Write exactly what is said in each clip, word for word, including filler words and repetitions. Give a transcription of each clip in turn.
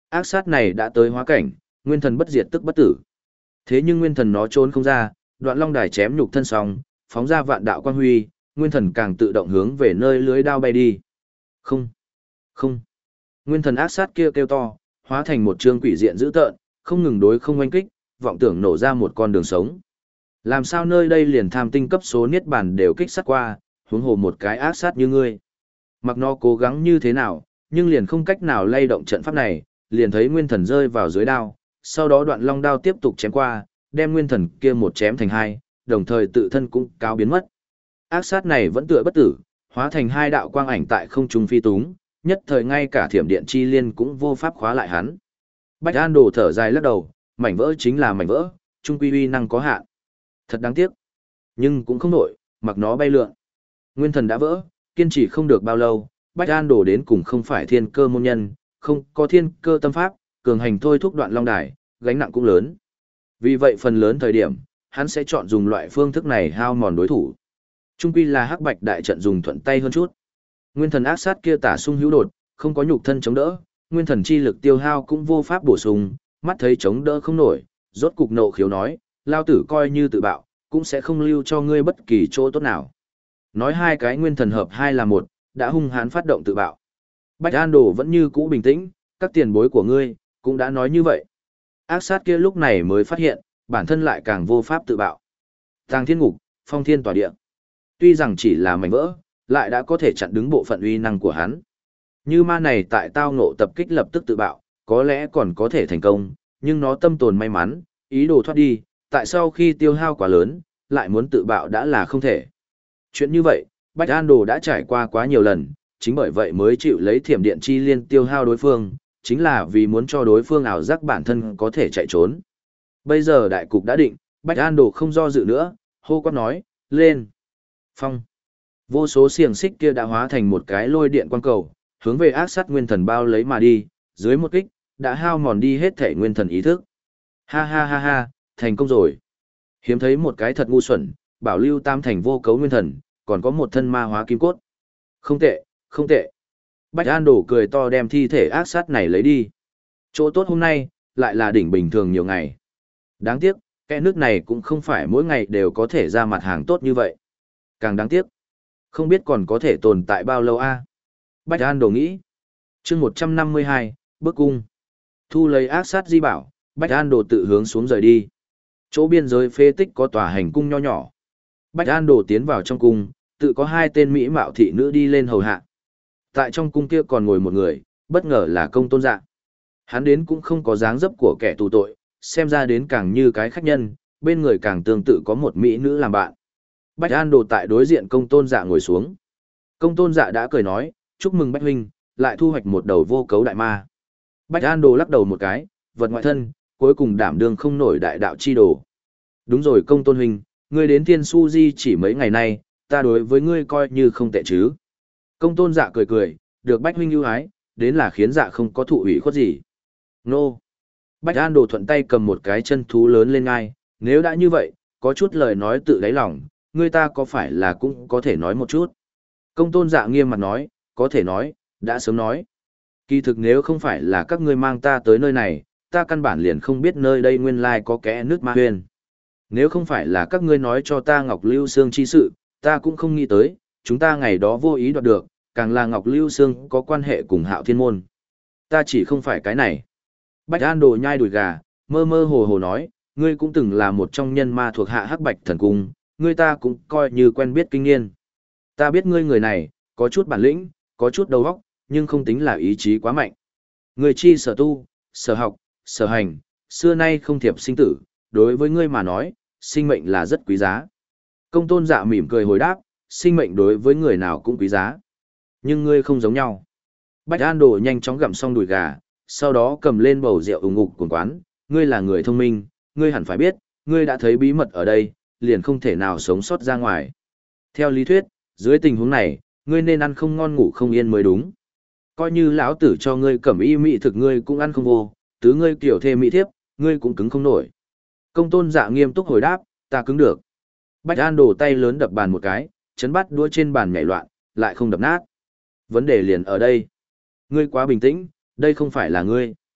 Ác sát này đã tới hóa cảnh, nguyên thần bất diệt tức bất tử. Thế nhưng nguyên thần nó trốn không ra, Đoạn Long đài chém nhục thân xong, phóng ra vạn đạo quang huy, nguyên thần càng tự động hướng về nơi lưới đao bay đi. Không, không. Nguyên thần ác sát kia kêu, kêu to, hóa thành một trương quỷ diện dữ tợn, không ngừng đối không oanh kích, vọng tưởng nổ ra một con đường sống. Làm sao nơi đây liền tham tinh cấp số niết bàn đều kích sát qua, huống hồ một cái ác sát như ngươi. Mặc nó cố gắng như thế nào, nhưng liền không cách nào lay động trận pháp này, liền thấy nguyên thần rơi vào dưới đao, sau đó Đoạn Long đao tiếp tục chém qua, đem nguyên thần kia một chém thành hai, đồng thời tự thân cũng cáo biến mất. Ác sát này vẫn tựa bất tử, hóa thành hai đạo quang ảnh tại không trung phi túng, nhất thời ngay cả thiểm điện chi liên cũng vô pháp khóa lại hắn. Bạch An Đồ thở dài lắc đầu, mảnh vỡ chính là mảnh vỡ, trung quy uy năng có hạn. Thật đáng tiếc, nhưng cũng không nổi, mặc nó bay lượn. Nguyên thần đã vỡ, kiên trì không được bao lâu, Bạch An Đồ đến cùng không phải thiên cơ môn nhân, không có thiên cơ tâm pháp, cường hành thôi thúc Đoạn Long đài, gánh nặng cũng lớn. Vì vậy phần lớn thời điểm, hắn sẽ chọn dùng loại phương thức này hao mòn đối thủ. Trung quy là hắc bạch đại trận dùng thuận tay hơn chút. Nguyên thần ác sát kia tả sung hữu đột, không có nhục thân chống đỡ, nguyên thần chi lực tiêu hao cũng vô pháp bổ sung, mắt thấy chống đỡ không nổi, rốt cục nộ khiếu nói, lao tử coi như tự bạo, cũng sẽ không lưu cho ngươi bất kỳ chỗ tốt nào. Nói hai cái nguyên thần hợp hai là một, đã hung hãn phát động tự bạo. Bạch An Đồ vẫn như cũ bình tĩnh, các tiền bối của ngươi, cũng đã nói như vậy. Ác sát kia lúc này mới phát hiện, bản thân lại càng vô pháp tự bạo. Tàng thiên ngục, phong thiên tỏa địa. Tuy rằng chỉ là mảnh vỡ, lại đã có thể chặn đứng bộ phận uy năng của hắn. Như ma này tại tao ngộ tập kích lập tức tự bạo, có lẽ còn có thể thành công, nhưng nó tâm tồn may mắn, ý đồ thoát đi, tại sau khi tiêu hao quá lớn, lại muốn tự bạo đã là không thể. Chuyện như vậy, Bạch An Đồ đã trải qua quá nhiều lần, chính bởi vậy mới chịu lấy thiểm điện chi liên tiêu hao đối phương, chính là vì muốn cho đối phương ảo giác bản thân có thể chạy trốn. Bây giờ đại cục đã định, Bạch An Đồ không do dự nữa, hô quát nói, lên. Phong. Vô số xiềng xích kia đã hóa thành một cái lôi điện quang cầu, hướng về ác sát nguyên thần bao lấy mà đi, dưới một kích, đã hao mòn đi hết thể nguyên thần ý thức. Ha ha ha ha, thành công rồi. Hiếm thấy một cái thật ngu xuẩn, bảo lưu tam thành vô cấu nguyên thần, còn có một thân ma hóa kim cốt. Không tệ, không tệ. Bạch An Đổ cười to đem thi thể ác sát này lấy đi. Chỗ tốt hôm nay, lại là đỉnh bình thường nhiều ngày. Đáng tiếc, cái nước này cũng không phải mỗi ngày đều có thể ra mặt hàng tốt như vậy. Càng đáng tiếc, không biết còn có thể tồn tại bao lâu a. Bạch An Đổ nghĩ. Chương một trăm năm mươi hai, bước cung. Thu lấy ác sát di bảo, Bạch An Đổ tự hướng xuống rời đi. Chỗ biên giới phế tích có tòa hành cung nho nhỏ. Bạch An Đổ tiến vào trong cung, tự có hai tên mỹ mạo thị nữ đi lên hầu hạ. Tại trong cung kia còn ngồi một người, bất ngờ là Công Tôn Dạ. Hắn đến cũng không có dáng dấp của kẻ tù tội, xem ra đến càng như cái khách nhân, bên người càng tương tự có một mỹ nữ làm bạn. Bạch An Đồ tại đối diện Công Tôn Dạ ngồi xuống. Công Tôn Dạ đã cười nói, chúc mừng Bạch huynh, lại thu hoạch một đầu vô cấu đại ma. Bạch An Đồ lắc đầu một cái, vật ngoại thân, cuối cùng đảm đương không nổi đại đạo chi đồ. Đúng rồi Công Tôn huynh, ngươi đến Thiên Su Di chỉ mấy ngày nay, ta đối với ngươi coi như không tệ chứ. Công Tôn Dạ cười cười, được Bạch huynh ưu ái, đến là khiến Dạ không có thụ ủy khuất gì. Nô! Bạch An Đồ thuận tay cầm một cái chân thú lớn lên ngai, nếu đã như vậy, có chút lời nói tự đáy lòng, ngươi ta có phải là cũng có thể nói một chút. Công Tôn Dạ nghiêm mặt nói, có thể nói, đã sớm nói. Kỳ thực nếu không phải là các ngươi mang ta tới nơi này, ta căn bản liền không biết nơi đây nguyên lai có kẽ nước ma huyền. Nếu không phải là các ngươi nói cho ta Ngọc Lưu Sương chi sự, ta cũng không nghĩ tới, chúng ta ngày đó vô ý đoạt được, càng là Ngọc Lưu Sương có quan hệ cùng Hạo Thiên Môn. Ta chỉ không phải cái này. Bạch An Đồ nhai đùi gà, mơ mơ hồ hồ nói, ngươi cũng từng là một trong nhân ma thuộc hạ Hắc Bạch Thần Cung, ngươi ta cũng coi như quen biết kinh niên. Ta biết ngươi người này, có chút bản lĩnh, có chút đầu óc, nhưng không tính là ý chí quá mạnh. Ngươi chi sở tu, sở học, sở hành, xưa nay không thiệp sinh tử, đối với ngươi mà nói, sinh mệnh là rất quý giá. Công Tôn Dạ mỉm cười hồi đáp, sinh mệnh đối với người nào cũng quý giá. Nhưng ngươi không giống nhau. Bạch An Đồ nhanh chóng gặm xong đùi gà, sau đó cầm lên bầu rượu ủng ngục cuồng quán, ngươi là người thông minh, ngươi hẳn phải biết, ngươi đã thấy bí mật ở đây, liền không thể nào sống sót ra ngoài. Theo lý thuyết, dưới tình huống này, ngươi nên ăn không ngon ngủ không yên mới đúng. Coi như lão tử cho ngươi cẩm y mỹ thực ngươi cũng ăn không vô, tứ ngươi kiểu thê mỹ thiếp, ngươi cũng cứng không nổi. Công Tôn Dạ nghiêm túc hồi đáp, ta cứng được. Bạch An Đổ tay lớn đập bàn một cái, chấn bắt đũa trên bàn nhảy loạn, lại không đập nát. Vấn đề liền ở đây. Ngươi quá bình tĩnh, đây không phải là ngươi.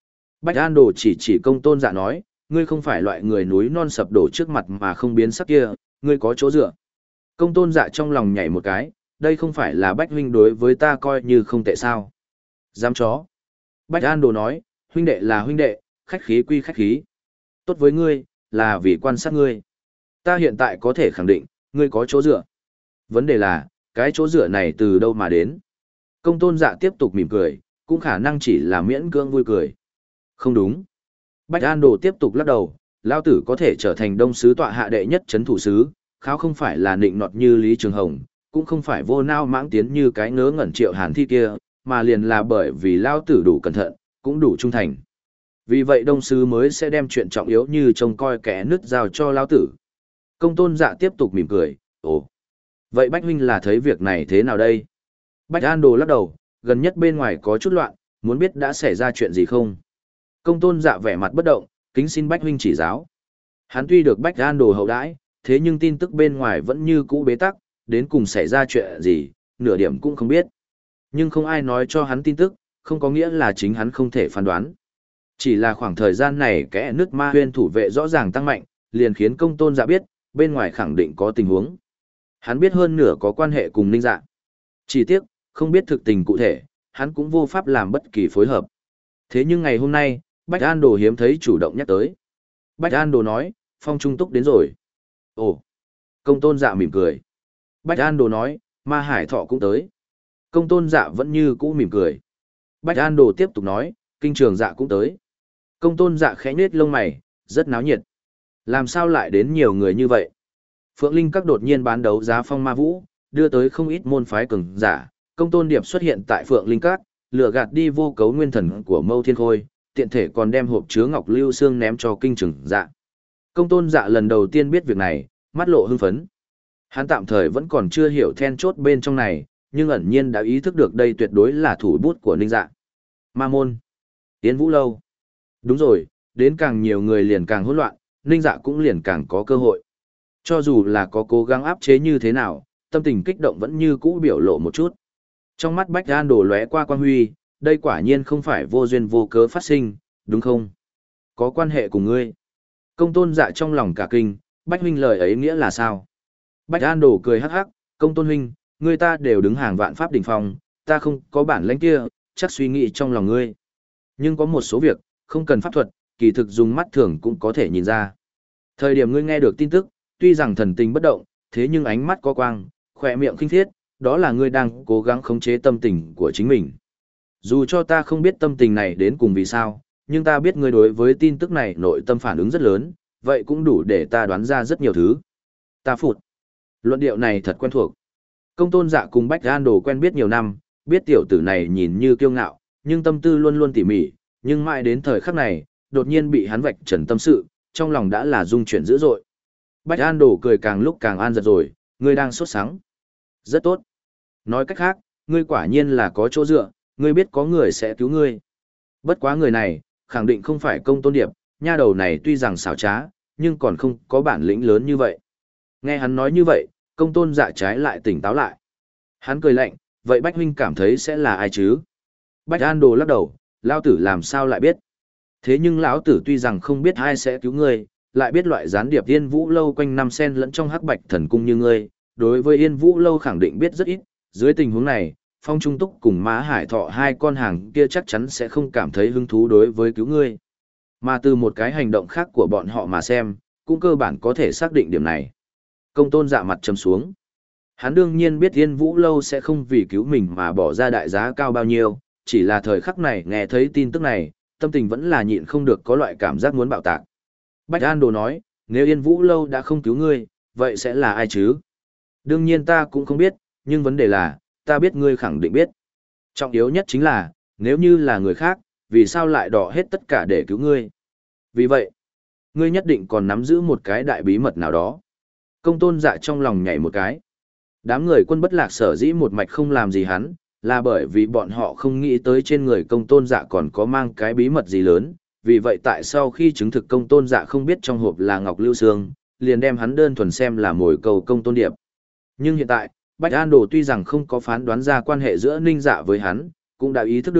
Bách An Đồ chỉ chỉ Công Tôn Dạ nói, ngươi không phải loại người núi non sập đổ trước mặt mà không biến sắc kia, ngươi có chỗ dựa. Công Tôn Dạ trong lòng nhảy một cái, đây không phải là Bách huynh đối với ta coi như không tệ sao. Dám chó. Bách An Đồ nói, huynh đệ là huynh đệ, khách khí quy khách khí. Tốt với ngươi, là vì quan sát ngươi. Ta hiện tại có thể khẳng định, ngươi có chỗ dựa. Vấn đề là, cái chỗ dựa này từ đâu mà đến? Công Tôn Dạ tiếp tục mỉm cười, cũng khả năng chỉ là miễn cưỡng vui cười. Không đúng. Bách An Đồ tiếp tục lắc đầu, Lao tử có thể trở thành đông sứ tọa hạ đệ nhất chấn thủ sứ, kháo không phải là nịnh nọt như Lý Trường Hồng, cũng không phải vô nao mãng tiến như cái ngớ ngẩn Triệu Hàn Thi kia, mà liền là bởi vì Lao tử đủ cẩn thận, cũng đủ trung thành. Vì vậy đông sứ mới sẽ đem chuyện trọng yếu như trông coi kẻ nứt giao cho Lao tử. Công Tôn Dạ tiếp tục mỉm cười, ồ. Vậy Bách huynh là thấy việc này thế nào đây? Bách An Đồ lắc đầu, gần nhất bên ngoài có chút loạn, muốn biết đã xảy ra chuyện gì không? Công Tôn Dạ vẻ mặt bất động, kính xin Bách huynh chỉ giáo. Hắn tuy được Bách An Đồ hậu đãi, thế nhưng tin tức bên ngoài vẫn như cũ bế tắc, đến cùng xảy ra chuyện gì, nửa điểm cũng không biết. Nhưng không ai nói cho hắn tin tức, không có nghĩa là chính hắn không thể phán đoán. Chỉ là khoảng thời gian này kẻ nước ma huyên thủ vệ rõ ràng tăng mạnh, liền khiến Công Tôn Dạ biết, bên ngoài khẳng định có tình huống. Hắn biết hơn nửa có quan hệ cùng Ninh Dạ. Chỉ tiếc, không biết thực tình cụ thể, hắn cũng vô pháp làm bất kỳ phối hợp. Thế nhưng ngày hôm nay, Bách An Đồ hiếm thấy chủ động nhắc tới. Bách An Đồ nói, Phong Trung Túc đến rồi. Ồ, Công Tôn Dạ mỉm cười. Bách An Đồ nói, Ma Hải Thọ cũng tới. Công Tôn Dạ vẫn như cũ mỉm cười. Bách An Đồ tiếp tục nói, Kinh Trường Dạ cũng tới. Công Tôn Dạ khẽ nhếch lông mày, rất náo nhiệt. Làm sao lại đến nhiều người như vậy? Phượng Linh Các đột nhiên bán đấu giá Phong Ma Vũ, đưa tới không ít môn phái cường giả. Công Tôn Điệp xuất hiện tại Phượng Linh Các, lừa gạt đi vô cấu nguyên thần của Mâu Thiên Khôi, tiện thể còn đem hộp chứa ngọc lưu xương ném cho Kinh Trường Dạ. Công Tôn Dạ lần đầu tiên biết việc này, mắt lộ hưng phấn. Hắn tạm thời vẫn còn chưa hiểu then chốt bên trong này, nhưng ẩn nhiên đã ý thức được đây tuyệt đối là thủ bút của Ninh Dạ. Ma môn, Yến Vũ lâu. Đúng rồi, đến càng nhiều người liền càng hỗn loạn, Ninh Dạ cũng liền càng có cơ hội. Cho dù là có cố gắng áp chế như thế nào, tâm tình kích động vẫn như cũ biểu lộ một chút. Trong mắt Bách An Đồ lóe qua quan huy, đây quả nhiên không phải vô duyên vô cớ phát sinh, đúng không? Có quan hệ cùng ngươi. Công Tôn Dạ trong lòng cả kinh, Bách huynh lời ấy nghĩa là sao? Bách An Đồ cười hắc hắc, Công Tôn huynh, ngươi ta đều đứng hàng vạn pháp đỉnh phong, ta không có bản lĩnh kia, chắc suy nghĩ trong lòng ngươi. Nhưng có một số việc, không cần pháp thuật, kỳ thực dùng mắt thường cũng có thể nhìn ra. Thời điểm ngươi nghe được tin tức, tuy rằng thần tình bất động, thế nhưng ánh mắt có quang, khỏe miệng khinh thiết, đó là ngươi đang cố gắng khống chế tâm tình của chính mình. Dù cho ta không biết tâm tình này đến cùng vì sao, nhưng ta biết ngươi đối với tin tức này nội tâm phản ứng rất lớn, vậy cũng đủ để ta đoán ra rất nhiều thứ. Ta phụt. Luận điệu này thật quen thuộc. Công Tôn Dạ cùng Bách An Đồ quen biết nhiều năm, biết tiểu tử này nhìn như kiêu ngạo, nhưng tâm tư luôn luôn tỉ mỉ, nhưng mãi đến thời khắc này, đột nhiên bị hắn vạch trần tâm sự, trong lòng đã là rung chuyển dữ dội. Bách An Đồ cười càng lúc càng an giật rồi, ngươi đang sốt sắng. Rất tốt. Nói cách khác, ngươi quả nhiên là có chỗ dựa, ngươi biết có người sẽ cứu ngươi. Bất quá người này, khẳng định không phải Công Tôn Điệp, nha đầu này tuy rằng xảo trá, nhưng còn không có bản lĩnh lớn như vậy. Nghe hắn nói như vậy, Công Tôn Dạ trái lại tỉnh táo lại. Hắn cười lạnh, vậy Bách huynh cảm thấy sẽ là ai chứ? Bách An Đồ lắc đầu, lão tử làm sao lại biết? Thế nhưng lão tử tuy rằng không biết ai sẽ cứu ngươi, lại biết loại gián điệp Yên Vũ lâu quanh năm sen lẫn trong hắc bạch thần cung như ngươi, đối với Yên Vũ lâu khẳng định biết rất ít, dưới tình huống này, Phong Trung Túc cùng Mã Hải Thọ hai con hàng kia chắc chắn sẽ không cảm thấy hứng thú đối với cứu ngươi. Mà từ một cái hành động khác của bọn họ mà xem, cũng cơ bản có thể xác định điểm này. Công Tôn Dạ mặt trầm xuống. Hắn đương nhiên biết Yên Vũ lâu sẽ không vì cứu mình mà bỏ ra đại giá cao bao nhiêu, chỉ là thời khắc này nghe thấy tin tức này, tâm tình vẫn là nhịn không được có loại cảm giác muốn bạo tạc. Bách An Đồ nói, nếu Yên Vũ lâu đã không cứu ngươi, vậy sẽ là ai chứ? Đương nhiên ta cũng không biết, nhưng vấn đề là, ta biết ngươi khẳng định biết. Trọng yếu nhất chính là, nếu như là người khác, vì sao lại đỏ hết tất cả để cứu ngươi? Vì vậy, ngươi nhất định còn nắm giữ một cái đại bí mật nào đó. Công Tôn Dạ trong lòng nhảy một cái. Đám người Quân Bất Lạc sở dĩ một mạch không làm gì hắn, là bởi vì bọn họ không nghĩ tới trên người Công Tôn Dạ còn có mang cái bí mật gì lớn. Vì vậy tại sau khi chứng thực Công Tôn Dạ không biết trong hộp là Ngọc Lưu Sương, liền đem hắn đơn thuần xem là mồi cầu Công Tôn Điệp. Nhưng hiện tại, Bách An Đồ tuy rằng không có phán đoán ra quan hệ giữa Ninh Dạ với hắn, cũng đã ý thức được,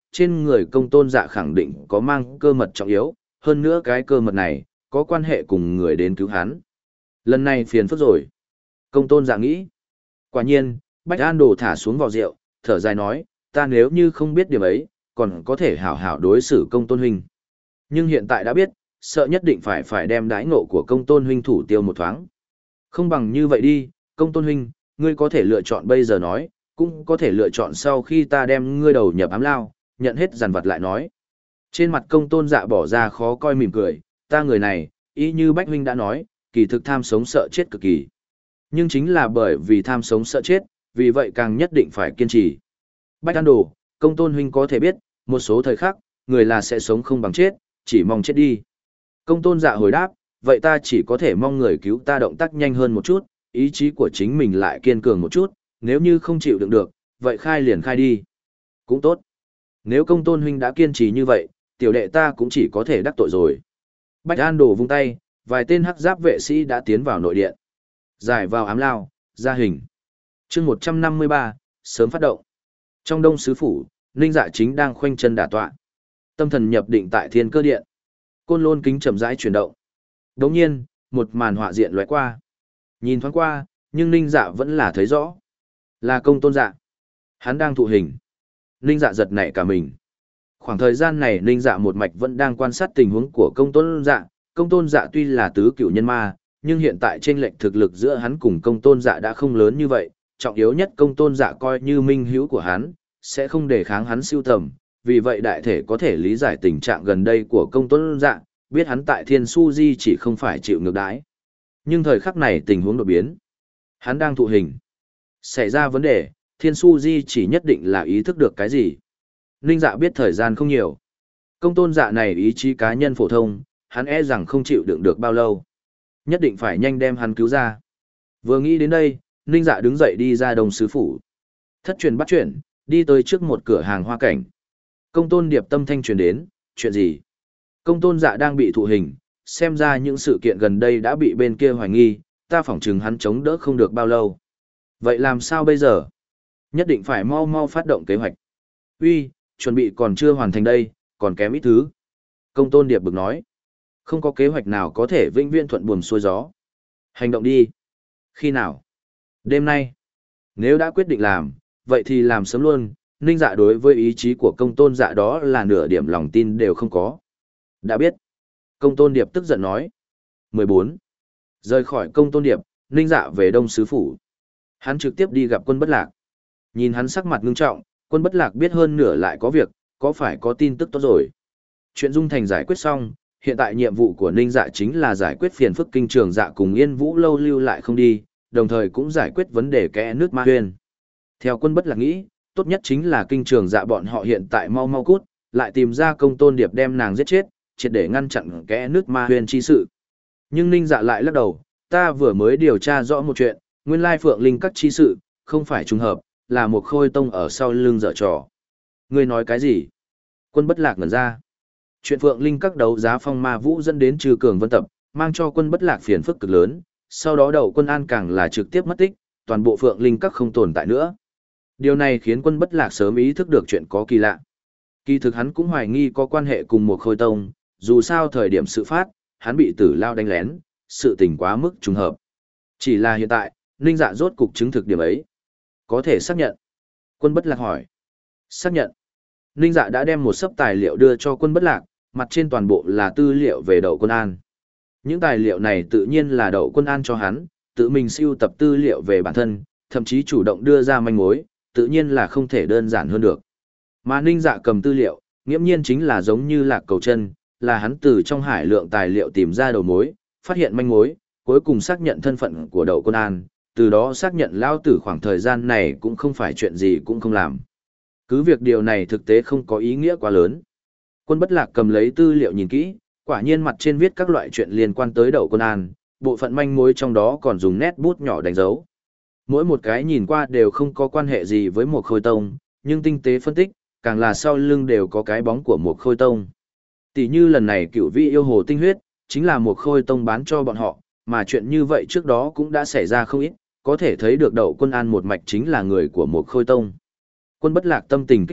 trên người công tôn dạ khẳng định có mang cơ mật trọng yếu, hơn nữa cái cơ mật này, có quan hệ cùng người đến cứu hắn. Lần này phiền phức rồi. Công tôn dạ nghĩ. Quả nhiên, Bách An Đồ thả xuống vò rượu, thở dài nói, ta nếu như không biết điểm ấy, còn có thể hảo hảo đối xử công tôn huynh. Nhưng hiện tại đã biết, sợ nhất định phải phải đem đãi ngộ của công tôn huynh thủ tiêu một thoáng. Không bằng như vậy đi, công tôn huynh, ngươi có thể lựa chọn bây giờ nói, cũng có thể lựa chọn sau khi ta đem ngươi đầu nhập ám lao, nhận hết dàn vật lại nói. Trên mặt công tôn dạ bỏ ra khó coi mỉm cười, ta người này, y như Bách huynh đã nói, kỳ thực tham sống sợ chết cực kỳ. Nhưng chính là bởi vì tham sống sợ chết, vì vậy càng nhất định phải kiên trì. Bách An Đồ, công tôn huynh có thể biết, một số thời khắc, người là sẽ sống không bằng chết, chỉ mong chết đi. Công tôn dạ hồi đáp, vậy ta chỉ có thể mong người cứu ta động tác nhanh hơn một chút, ý chí của chính mình lại kiên cường một chút, nếu như không chịu đựng được, vậy khai liền khai đi. Cũng tốt. Nếu công tôn huynh đã kiên trì như vậy, tiểu đệ ta cũng chỉ có thể đắc tội rồi. Bách An Đồ vung tay, vài tên hắc giáp vệ sĩ đã tiến vào nội điện. Giải vào ám lao, ra hình. chương một trăm năm mươi ba, sớm phát động. Trong Đông Sứ Phủ, Ninh Dạ chính đang khoanh chân đả tọa. Tâm thần nhập định tại Thiên Cơ Điện. Côn lôn kính chậm rãi chuyển động. Đồng nhiên, một màn họa diện lóe qua. Nhìn thoáng qua, nhưng Ninh Dạ vẫn là thấy rõ. Là công tôn dạ. Hắn đang thụ hình. Ninh Dạ giật nảy cả mình. Khoảng thời gian này Ninh Dạ một mạch vẫn đang quan sát tình huống của công tôn dạ. Công tôn dạ tuy là tứ cửu nhân ma, nhưng hiện tại chênh lệch thực lực giữa hắn cùng công tôn dạ đã không lớn như vậy. Trọng yếu nhất công tôn dạ coi như minh hữu của hắn, sẽ không để kháng hắn siêu tầm. Vì vậy đại thể có thể lý giải tình trạng gần đây của công tôn dạ, biết hắn tại Thiên Su Di chỉ không phải chịu ngược đãi. Nhưng thời khắc này tình huống đột biến. Hắn đang thụ hình. Xảy ra vấn đề, Thiên Su Di chỉ nhất định là ý thức được cái gì. Ninh Dạ biết thời gian không nhiều. Công tôn dạ này ý chí cá nhân phổ thông, hắn e rằng không chịu đựng được bao lâu. Nhất định phải nhanh đem hắn cứu ra. Vừa nghĩ đến đây, Ninh Dạ đứng dậy đi ra Đông Sứ Phủ. Thất truyền bắt chuyển, đi tới trước một cửa hàng hoa cảnh. Công tôn điệp tâm thanh truyền đến, chuyện gì? Công tôn dạ đang bị thụ hình, xem ra những sự kiện gần đây đã bị bên kia hoài nghi, ta phỏng chừng hắn chống đỡ không được bao lâu. Vậy làm sao bây giờ? Nhất định phải mau mau phát động kế hoạch. Uy, chuẩn bị còn chưa hoàn thành đây, còn kém ít thứ. Công tôn điệp bực nói. Không có kế hoạch nào có thể vĩnh viễn thuận buồm xuôi gió. Hành động đi. Khi nào? Đêm nay. Nếu đã quyết định làm, vậy thì làm sớm luôn. Ninh Dạ đối với ý chí của công tôn dạ đó là nửa điểm lòng tin đều không có. Đã biết. Công tôn điệp tức giận nói. mười bốn. Rời khỏi công tôn điệp, Ninh Dạ về Đông Sứ Phủ. Hắn trực tiếp đi gặp Quân Bất Lạc. Nhìn hắn sắc mặt ngưng trọng, Quân Bất Lạc biết hơn nửa lại có việc, có phải có tin tức tốt rồi. Chuyện Dung Thành giải quyết xong, hiện tại nhiệm vụ của Ninh Dạ chính là giải quyết phiền phức kinh trường dạ cùng Yên Vũ lâu lưu lại không đi, đồng thời cũng giải quyết vấn đề kẽ nước Ma Huyên. Theo Quân Bất Lạc nghĩ, tốt nhất chính là kinh trường dạ bọn họ hiện tại mau mau cút, lại tìm ra công tôn điệp đem nàng giết chết, triệt để ngăn chặn kẽ nước Ma Huyên chi sự. Nhưng Ninh Dạ lại lắc đầu, ta vừa mới điều tra rõ một chuyện, nguyên lai Phượng Linh các chi sự, không phải trùng hợp, là một khôi tông ở sau lưng dở trò. Ngươi nói cái gì? Quân Bất Lạc ngẩn ra. Chuyện Phượng Linh các đấu giá phong ma vũ dẫn đến trừ cường vân tập, mang cho Quân Bất Lạc phiền phức cực lớn, sau đó Đậu Quân An càng là trực tiếp mất tích, toàn bộ Phượng Linh các không tồn tại nữa. Điều này khiến Quân Bất Lạc sớm ý thức được chuyện có kỳ lạ. Kỳ thực hắn cũng hoài nghi có quan hệ cùng một khôi tông, dù sao thời điểm sự phát, hắn bị Tử Lao đánh lén, sự tình quá mức trùng hợp. Chỉ là hiện tại, Ninh Dạ rốt cục chứng thực điểm ấy. Có thể xác nhận. Quân Bất Lạc hỏi. Xác nhận. Ninh Dạ đã đem một sấp tài liệu đưa cho Quân Bất Lạc, mặt trên toàn bộ là tư liệu về Đậu Quân An. Những tài liệu này tự nhiên là Đậu Quân An cho hắn, tự mình sưu tập tư liệu về bản thân, thậm chí chủ động đưa ra manh mối, tự nhiên là không thể đơn giản hơn được. Mà Ninh Dạ cầm tư liệu, nghiễm nhiên chính là giống như Lạc Cầu Chân, là hắn từ trong hải lượng tài liệu tìm ra đầu mối, phát hiện manh mối, cuối cùng xác nhận thân phận của Đậu Quân An, từ đó xác nhận lao tử khoảng thời gian này cũng không phải chuyện gì cũng không làm. Cứ việc điều này thực tế không có ý nghĩa quá lớn. Quân Bất Lạc cầm lấy tư liệu nhìn kỹ, quả nhiên mặt trên viết các loại chuyện liên quan tới Đậu Quân An, bộ phận manh mối trong đó còn dùng nét bút nhỏ đánh dấu. Mỗi một cái nhìn qua đều không có quan hệ gì với một khôi tông, nhưng tinh tế phân tích, càng là sau lưng đều có cái bóng của một khôi tông. Tỷ như lần này Cửu Vi yêu hồ tinh huyết, chính là một khôi tông bán cho bọn họ, mà chuyện như vậy trước đó cũng đã xảy ra không ít, có thể thấy được Đậu Quân An một mạch chính là người của một khôi tông. Quân Bất Lạc tâm tình kích động,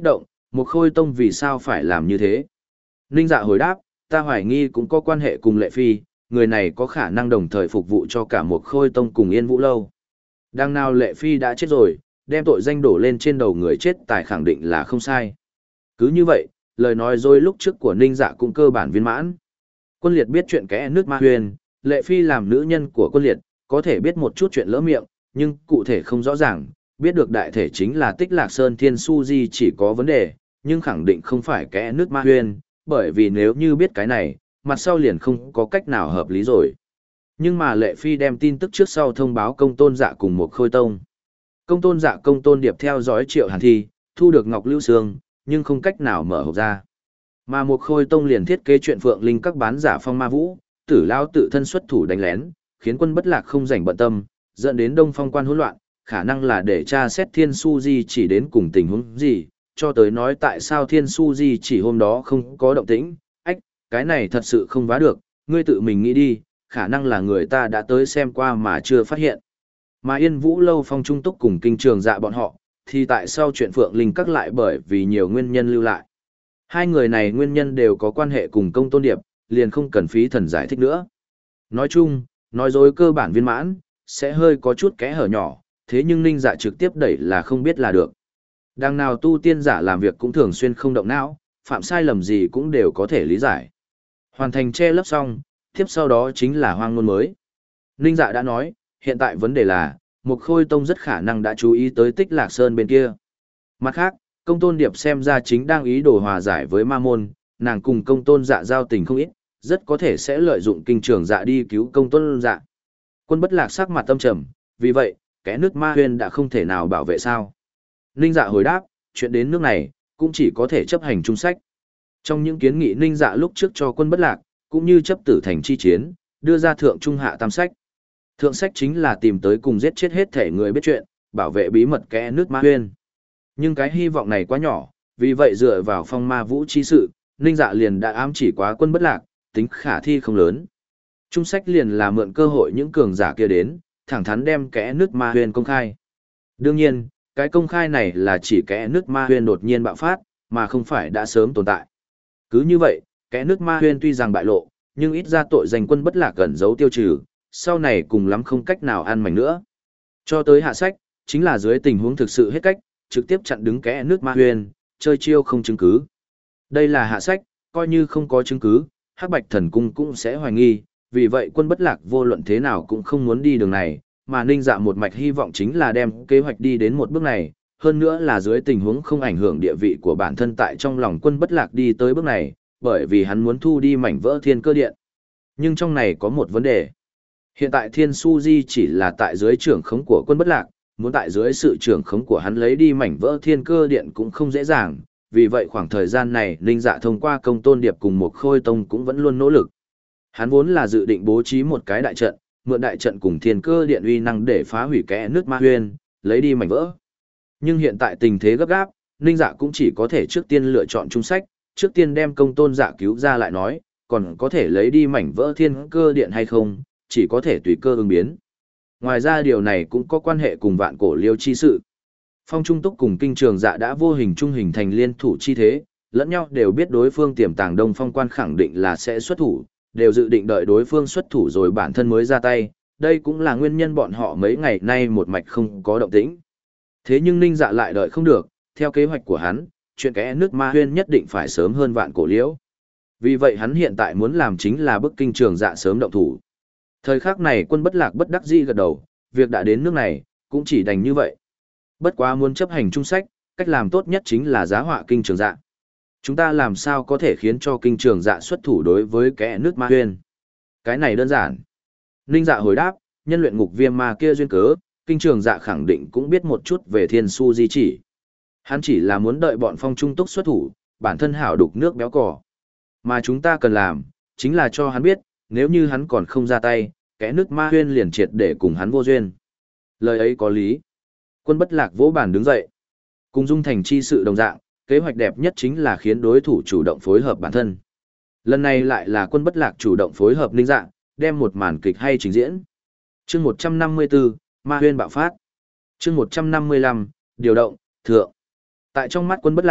một khôi tông vì sao phải làm như thế? Ninh Dạ hồi đáp, ta hoài nghi cũng có quan hệ cùng Lệ Phi, người này có khả năng đồng thời phục vụ cho cả một khôi tông cùng Yên Vũ Lâu. Đằng nào Lệ Phi đã chết rồi, đem tội danh đổ lên trên đầu người chết tài khẳng định là không sai. Cứ như vậy, lời nói dối lúc trước của Ninh Dạ cũng cơ bản viên mãn. Quân Liệt biết chuyện kẽ nước Ma Huyền, Lệ Phi làm nữ nhân của Quân Liệt, có thể biết một chút chuyện lỡ miệng, nhưng cụ thể không rõ ràng, biết được đại thể chính là Tích Lạc Sơn Thiên Su Di chỉ có vấn đề, nhưng khẳng định không phải kẽ nước Ma Huyền, bởi vì nếu như biết cái này, mặt sau liền không có cách nào hợp lý rồi. Nhưng mà Lệ Phi đem tin tức trước sau thông báo Công Tôn Dạ cùng một khôi tông. Công Tôn Dạ Công Tôn Điệp theo dõi Triệu Hàn Thi, thu được Ngọc Lưu Sương, nhưng không cách nào mở hộp ra. Mà một khôi tông liền thiết kế chuyện Phượng Linh các bán giả phong ma vũ, Tử Lao tự thân xuất thủ đánh lén, khiến Quân Bất Lạc không rảnh bận tâm, dẫn đến Đông Phong quan hỗn loạn, khả năng là để tra xét Thiên Su Di chỉ đến cùng tình huống gì, cho tới nói tại sao Thiên Su Di chỉ hôm đó không có động tĩnh, ách, cái này thật sự không vá được, ngươi tự mình nghĩ đi, khả năng là người ta đã tới xem qua mà chưa phát hiện. Mà Yên Vũ Lâu Phong Trung Túc cùng Kinh Trường Dạ bọn họ, thì tại sao chuyện Phượng Linh các lại bởi vì nhiều nguyên nhân lưu lại. Hai người này nguyên nhân đều có quan hệ cùng Công Tôn Điệp, liền không cần phí thần giải thích nữa. Nói chung, nói dối cơ bản viên mãn, sẽ hơi có chút kẽ hở nhỏ, thế nhưng Ninh Dạ trực tiếp đẩy là không biết là được. Đằng nào tu tiên giả làm việc cũng thường xuyên không động não, phạm sai lầm gì cũng đều có thể lý giải. Hoàn thành che lấp xong, tiếp sau đó chính là hoang ngôn mới. Ninh Dạ đã nói, hiện tại vấn đề là, một khôi tông rất khả năng đã chú ý tới Tích Lạc Sơn bên kia. Mặt khác, Công Tôn Điệp xem ra chính đang ý đồ hòa giải với ma môn, nàng cùng Công Tôn Dạ giao tình không ít, rất có thể sẽ lợi dụng Kinh Trường Dạ đi cứu Công Tôn Dạ. Quân Bất Lạc sắc mặt tâm trầm, vì vậy, kẻ nước Ma Huyên đã không thể nào bảo vệ sao. Ninh Dạ hồi đáp, chuyện đến nước này, cũng chỉ có thể chấp hành trung sách. Trong những kiến nghị Ninh Dạ lúc trước cho Quân Bất Lạc, cũng như chấp tử thành chi chiến, đưa ra thượng trung hạ tam sách. Thượng sách chính là tìm tới cùng giết chết hết thể người biết chuyện, bảo vệ bí mật kẽ nước Ma Huyên. Nhưng cái hy vọng này quá nhỏ, vì vậy dựa vào phong ma vũ chi sự, Ninh Dạ liền đã ám chỉ quá Quân Bất Lạc, tính khả thi không lớn. Trung sách liền là mượn cơ hội những cường giả kia đến, thẳng thắn đem kẽ nước Ma Huyên công khai. Đương nhiên, cái công khai này là chỉ kẽ nước Ma Huyên đột nhiên bạo phát, mà không phải đã sớm tồn tại. Cứ như vậy, kẽ nước Ma Huyên tuy rằng bại lộ, nhưng ít ra tội danh Quân Bất Lạc gần giấu tiêu trừ, sau này cùng lắm không cách nào ăn mảnh nữa. Cho tới hạ sách, chính là dưới tình huống thực sự hết cách, trực tiếp chặn đứng kẽ nước Ma Huyên, chơi chiêu không chứng cứ. Đây là hạ sách, coi như không có chứng cứ, Hắc Bạch Thần Cung cũng sẽ hoài nghi, vì vậy Quân Bất Lạc vô luận thế nào cũng không muốn đi đường này, mà Ninh Dạ một mạch hy vọng chính là đem kế hoạch đi đến một bước này, hơn nữa là dưới tình huống không ảnh hưởng địa vị của bản thân tại trong lòng Quân Bất Lạc đi tới bước này, bởi vì hắn muốn thu đi mảnh vỡ Thiên Cơ Điện. Nhưng trong này có một vấn đề. Hiện tại Thiên Su Di chỉ là tại dưới trưởng khống của Quân Bất Lạc, muốn tại dưới sự trưởng khống của hắn lấy đi mảnh vỡ Thiên Cơ Điện cũng không dễ dàng, vì vậy khoảng thời gian này Ninh Dạ thông qua Công Tôn Điệp cùng một khôi tông cũng vẫn luôn nỗ lực. Hắn vốn là dự định bố trí một cái đại trận, mượn đại trận cùng Thiên Cơ Điện uy năng để phá hủy kẽ nước Ma Huyên, lấy đi mảnh vỡ. Nhưng hiện tại tình thế gấp gáp, Ninh Dạ cũng chỉ có thể trước tiên lựa chọn trung sách, trước tiên đem Công Tôn Dạ cứu ra lại nói, còn có thể lấy đi mảnh vỡ Thiên Cơ Điện hay không, chỉ có thể tùy cơ ứng biến. Ngoài ra điều này cũng có quan hệ cùng Vạn Cổ Liêu chi sự. Phong Trung Túc cùng Kinh Trường Dạ đã vô hình trung hình thành liên thủ chi thế, lẫn nhau đều biết đối phương tiềm tàng Đông Phong quan khẳng định là sẽ xuất thủ, đều dự định đợi đối phương xuất thủ rồi bản thân mới ra tay, đây cũng là nguyên nhân bọn họ mấy ngày nay một mạch không có động tĩnh. Thế nhưng Ninh Dạ lại đợi không được, theo kế hoạch của hắn, chuyện kẽ nước Ma Huyên nhất định phải sớm hơn Vạn Cổ Liễu. Vì vậy hắn hiện tại muốn làm chính là bức Kinh Trường Dạ sớm động thủ. Thời khắc này Quân Bất Lạc bất đắc dĩ gật đầu, việc đã đến nước này, cũng chỉ đành như vậy. Bất quá muốn chấp hành trung sách, cách làm tốt nhất chính là giá họa Kinh Trường Dạ. Chúng ta làm sao có thể khiến cho Kinh Trường Dạ xuất thủ đối với kẽ nước Ma Huyên? Cái này đơn giản. Ninh Dạ hồi đáp, nhân luyện ngục viêm ma kia duyên cớ, Kinh Trường Dạ khẳng định cũng biết một chút về Thiên Su Di chỉ. Hắn chỉ là muốn đợi bọn Phong Trung Túc xuất thủ, bản thân hảo đục nước béo cỏ. Mà chúng ta cần làm, chính là cho hắn biết, nếu như hắn còn không ra tay, kẽ nước Ma Huyên liền triệt để cùng hắn vô duyên. Lời ấy có lý. Quân Bất Lạc vỗ bàn đứng dậy. Cùng Dung Thành chi sự đồng dạng, kế hoạch đẹp nhất chính là khiến đối thủ chủ động phối hợp bản thân. Lần này lại là Quân Bất Lạc chủ động phối hợp Ninh Dạ, đem một màn kịch hay trình diễn. Chương một trăm năm mươi tư, Ma Huyên bạo phát. Chương một trăm năm mươi lăm, điều động, thượng. Tại trong mắt Quân Bất Lạc,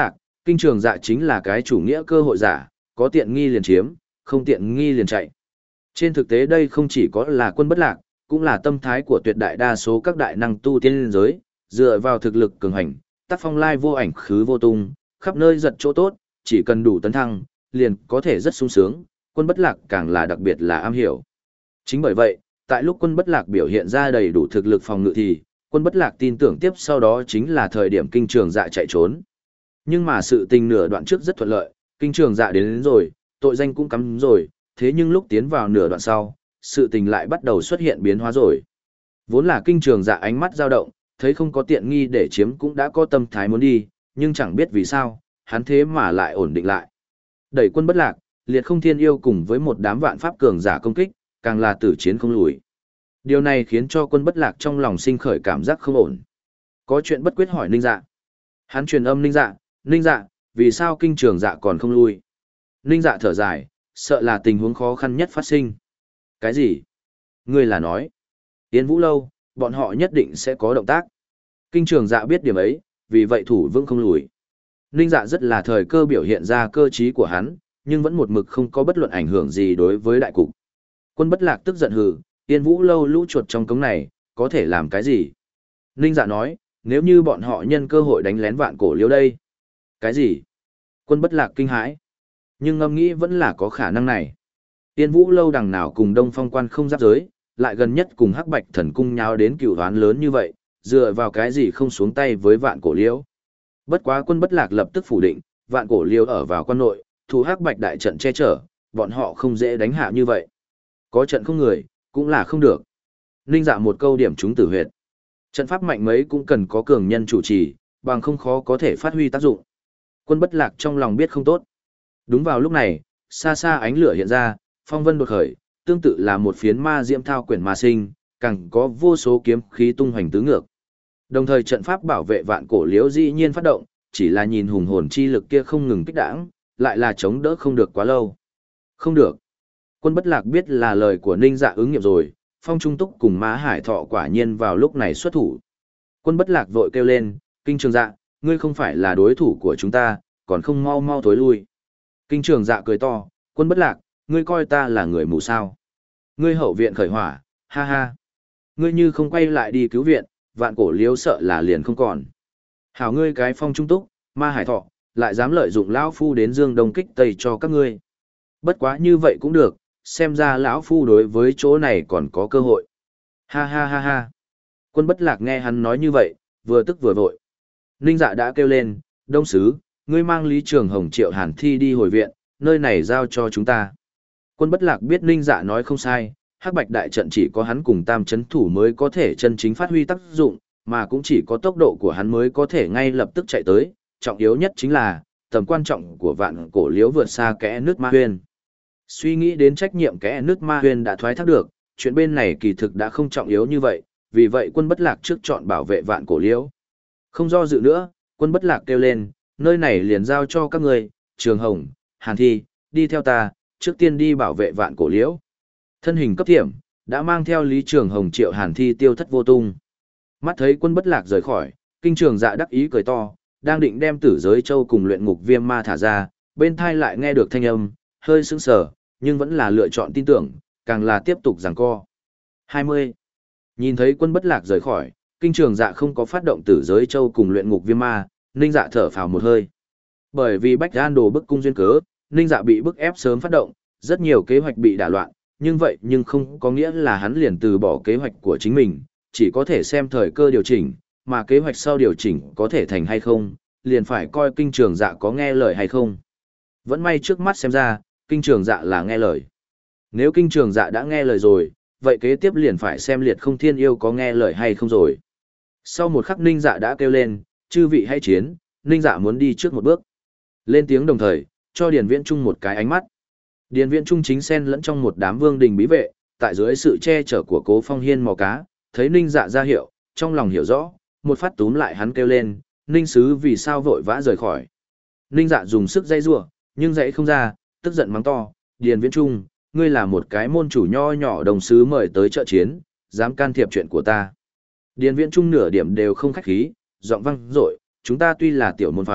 Kinh Trường Dạ chính là cái chủ nghĩa cơ hội giả, có tiện nghi liền chiếm, không tiện nghi liền chạy. Trên thực tế đây không chỉ có là Quân Bất Lạc, cũng là tâm thái của tuyệt đại đa số các đại năng tu tiên liên giới, dựa vào thực lực cường hành, tác phong lai vô ảnh khứ vô tung, khắp nơi giật chỗ tốt, chỉ cần đủ tấn thăng, liền có thể rất sung sướng, Quân Bất Lạc càng là đặc biệt là am hiểu. Chính bởi vậy, tại lúc Quân Bất Lạc biểu hiện ra đầy đủ thực lực phòng ngự thì, Quân Bất Lạc tin tưởng tiếp sau đó chính là thời điểm Kinh Trường Dạ chạy trốn. Nhưng mà sự tình nửa đoạn trước rất thuận lợi, Kinh Trường Dạ đến, đến rồi, tội danh cũng cắm rồi, thế nhưng lúc tiến vào nửa đoạn sau, sự tình lại bắt đầu xuất hiện biến hóa rồi. Vốn là Kinh Trường Dạ ánh mắt dao động, thấy không có tiện nghi để chiếm cũng đã có tâm thái muốn đi, nhưng chẳng biết vì sao, hắn thế mà lại ổn định lại. Đẩy Quân Bất Lạc, liệt không thiên yêu cùng với một đám vạn pháp cường giả công kích, càng là tử chiến không lùi. Điều này khiến cho Quân Bất Lạc trong lòng sinh khởi cảm giác không ổn. Có chuyện bất quyết hỏi Ninh Dạ. Hắn truyền âm Ninh Dạ, Ninh Dạ, vì sao Kinh Trường Dạ còn không lui? Ninh Dạ thở dài, sợ là tình huống khó khăn nhất phát sinh. Cái gì? Ngươi là nói, Yến Vũ Lâu, bọn họ nhất định sẽ có động tác. Kinh Trường Dạ biết điểm ấy, vì vậy thủ vững không lùi. Ninh Dạ rất là thời cơ biểu hiện ra cơ trí của hắn, nhưng vẫn một mực không có bất luận ảnh hưởng gì đối với đại cục. Quân Bất Lạc tức giận hừ, Yến Vũ Lâu lũ chuột trong cống này, có thể làm cái gì? Ninh Dạ nói, nếu như bọn họ nhân cơ hội đánh lén Vạn Cổ Liêu đây. Cái gì? Quân Bất Lạc kinh hãi. Nhưng ngẫm nghĩ vẫn là có khả năng này. Yến Vũ Lâu đằng nào cùng Đông Phong Quan không giáp giới, lại gần nhất cùng Hắc Bạch Thần Cung nháo đến cựu oán lớn như vậy, dựa vào cái gì không xuống tay với Vạn Cổ Liêu? Bất quá Quân Bất Lạc lập tức phủ định, Vạn Cổ Liêu ở vào quan nội, thủ Hắc Bạch đại trận che chở, bọn họ không dễ đánh hạ như vậy. Có trận không người, cũng là không được. Ninh Dạ một câu điểm trúng tử huyệt. Trận pháp mạnh mấy cũng cần có cường nhân chủ trì, bằng không khó có thể phát huy tác dụng. Quân Bất Lạc trong lòng biết không tốt. Đúng vào lúc này, xa xa ánh lửa hiện ra, phong vân đột khởi, tương tự là một phiến ma diễm thao quyển ma sinh, càng có vô số kiếm khí tung hoành tứ ngược. Đồng thời trận pháp bảo vệ Vạn Cổ Liễu dĩ nhiên phát động, chỉ là nhìn hùng hồn chi lực kia không ngừng kích đãng, lại là chống đỡ không được quá lâu. Không được. Quân Bất Lạc biết là lời của Ninh Dạ ứng nghiệm rồi, Phong Trung Túc cùng Mã Hải Thọ quả nhiên vào lúc này xuất thủ. Quân Bất Lạc vội kêu lên, Kinh Trường Dạ, ngươi không phải là đối thủ của chúng ta, còn không mau mau thối lui. Kinh Trường Dạ cười to, Quân Bất Lạc, ngươi coi ta là người mù sao? Ngươi hậu viện khởi hỏa, ha ha. Ngươi như không quay lại đi cứu viện, Vạn Cổ Liễu sợ là liền không còn. Hảo ngươi cái Phong Trung Túc, Ma Hải Thọ, lại dám lợi dụng lão phu đến Dương Đông kích Tây cho các ngươi. Bất quá như vậy cũng được, xem ra lão phu đối với chỗ này còn có cơ hội. Ha ha ha ha. Quân Bất Lạc nghe hắn nói như vậy, vừa tức vừa vội. Ninh Dạ đã kêu lên, Đông Sứ, ngươi mang Lý Trường Hồng Triệu Hàn Thi đi hồi viện, nơi này giao cho chúng ta. Quân Bất Lạc biết Ninh Dạ nói không sai, Hắc Bạch đại trận chỉ có hắn cùng Tam Chấn Thủ mới có thể chân chính phát huy tác dụng, mà cũng chỉ có tốc độ của hắn mới có thể ngay lập tức chạy tới, trọng yếu nhất chính là tầm quan trọng của Vạn Cổ Liễu vượt xa kẽ nước Ma Huyên. Suy nghĩ đến trách nhiệm kẽ nước Ma Huyên đã thoái thác được, chuyện bên này kỳ thực đã không trọng yếu như vậy, vì vậy Quân Bất Lạc trước chọn bảo vệ Vạn Cổ Liễu. Không do dự nữa, Quân Bất Lạc kêu lên, nơi này liền giao cho các ngươi, Trường Hồng, Hàn Thi, đi theo ta, trước tiên đi bảo vệ Vạn Cổ Liễu. Thân hình cấp thiểm, đã mang theo Lý Trường Hồng Triệu Hàn Thi tiêu thất vô tung. Mắt thấy Quân Bất Lạc rời khỏi, Kinh Trường Dạ đắc ý cười to, đang định đem Tử Giới Châu cùng Luyện Ngục Viêm Ma thả ra, bên thai lại nghe được thanh âm, hơi sững sờ, nhưng vẫn là lựa chọn tin tưởng, càng là tiếp tục giằng co. hai mươi. Nhìn thấy Quân Bất Lạc rời khỏi, Kinh Trường Dạ không có phát động Tử Giới Châu cùng Luyện Ngục Viêm Ma, Ninh Dạ thở phào một hơi. Bởi vì Bách An Đồ bức cung duyên cớ, Ninh Dạ bị bức ép sớm phát động, rất nhiều kế hoạch bị đả loạn, nhưng vậy nhưng không có nghĩa là hắn liền từ bỏ kế hoạch của chính mình, chỉ có thể xem thời cơ điều chỉnh, mà kế hoạch sau điều chỉnh có thể thành hay không, liền phải coi Kinh Trường Dạ có nghe lời hay không. Vẫn may trước mắt xem ra, Kinh Trường Dạ là nghe lời. Nếu Kinh Trường Dạ đã nghe lời rồi, vậy kế tiếp liền phải xem Liệt Không Thiên Yêu có nghe lời hay không rồi. Sau một khắc Ninh Dạ đã kêu lên, chư vị hãy chiến, Ninh Dạ muốn đi trước một bước. Lên tiếng đồng thời, cho Điền Viễn Trung một cái ánh mắt. Điền Viễn Trung chính xen lẫn trong một đám vương đình bí vệ, tại dưới sự che chở của Cố Phong Hiên mò cá, thấy Ninh Dạ ra hiệu, trong lòng hiểu rõ, một phát túm lại hắn kêu lên, Ninh Sứ vì sao vội vã rời khỏi. Ninh Dạ dùng sức dây rủa, nhưng dãy không ra, tức giận mắng to, Điền Viễn Trung, ngươi là một cái môn chủ nho nhỏ đồng sứ mời tới trợ chiến, dám can thiệp chuyện của ta. Điền Viễn Trung nửa điểm đều không khách khí, giọng vang dội, chúng ta tuy là tiểu môn phái,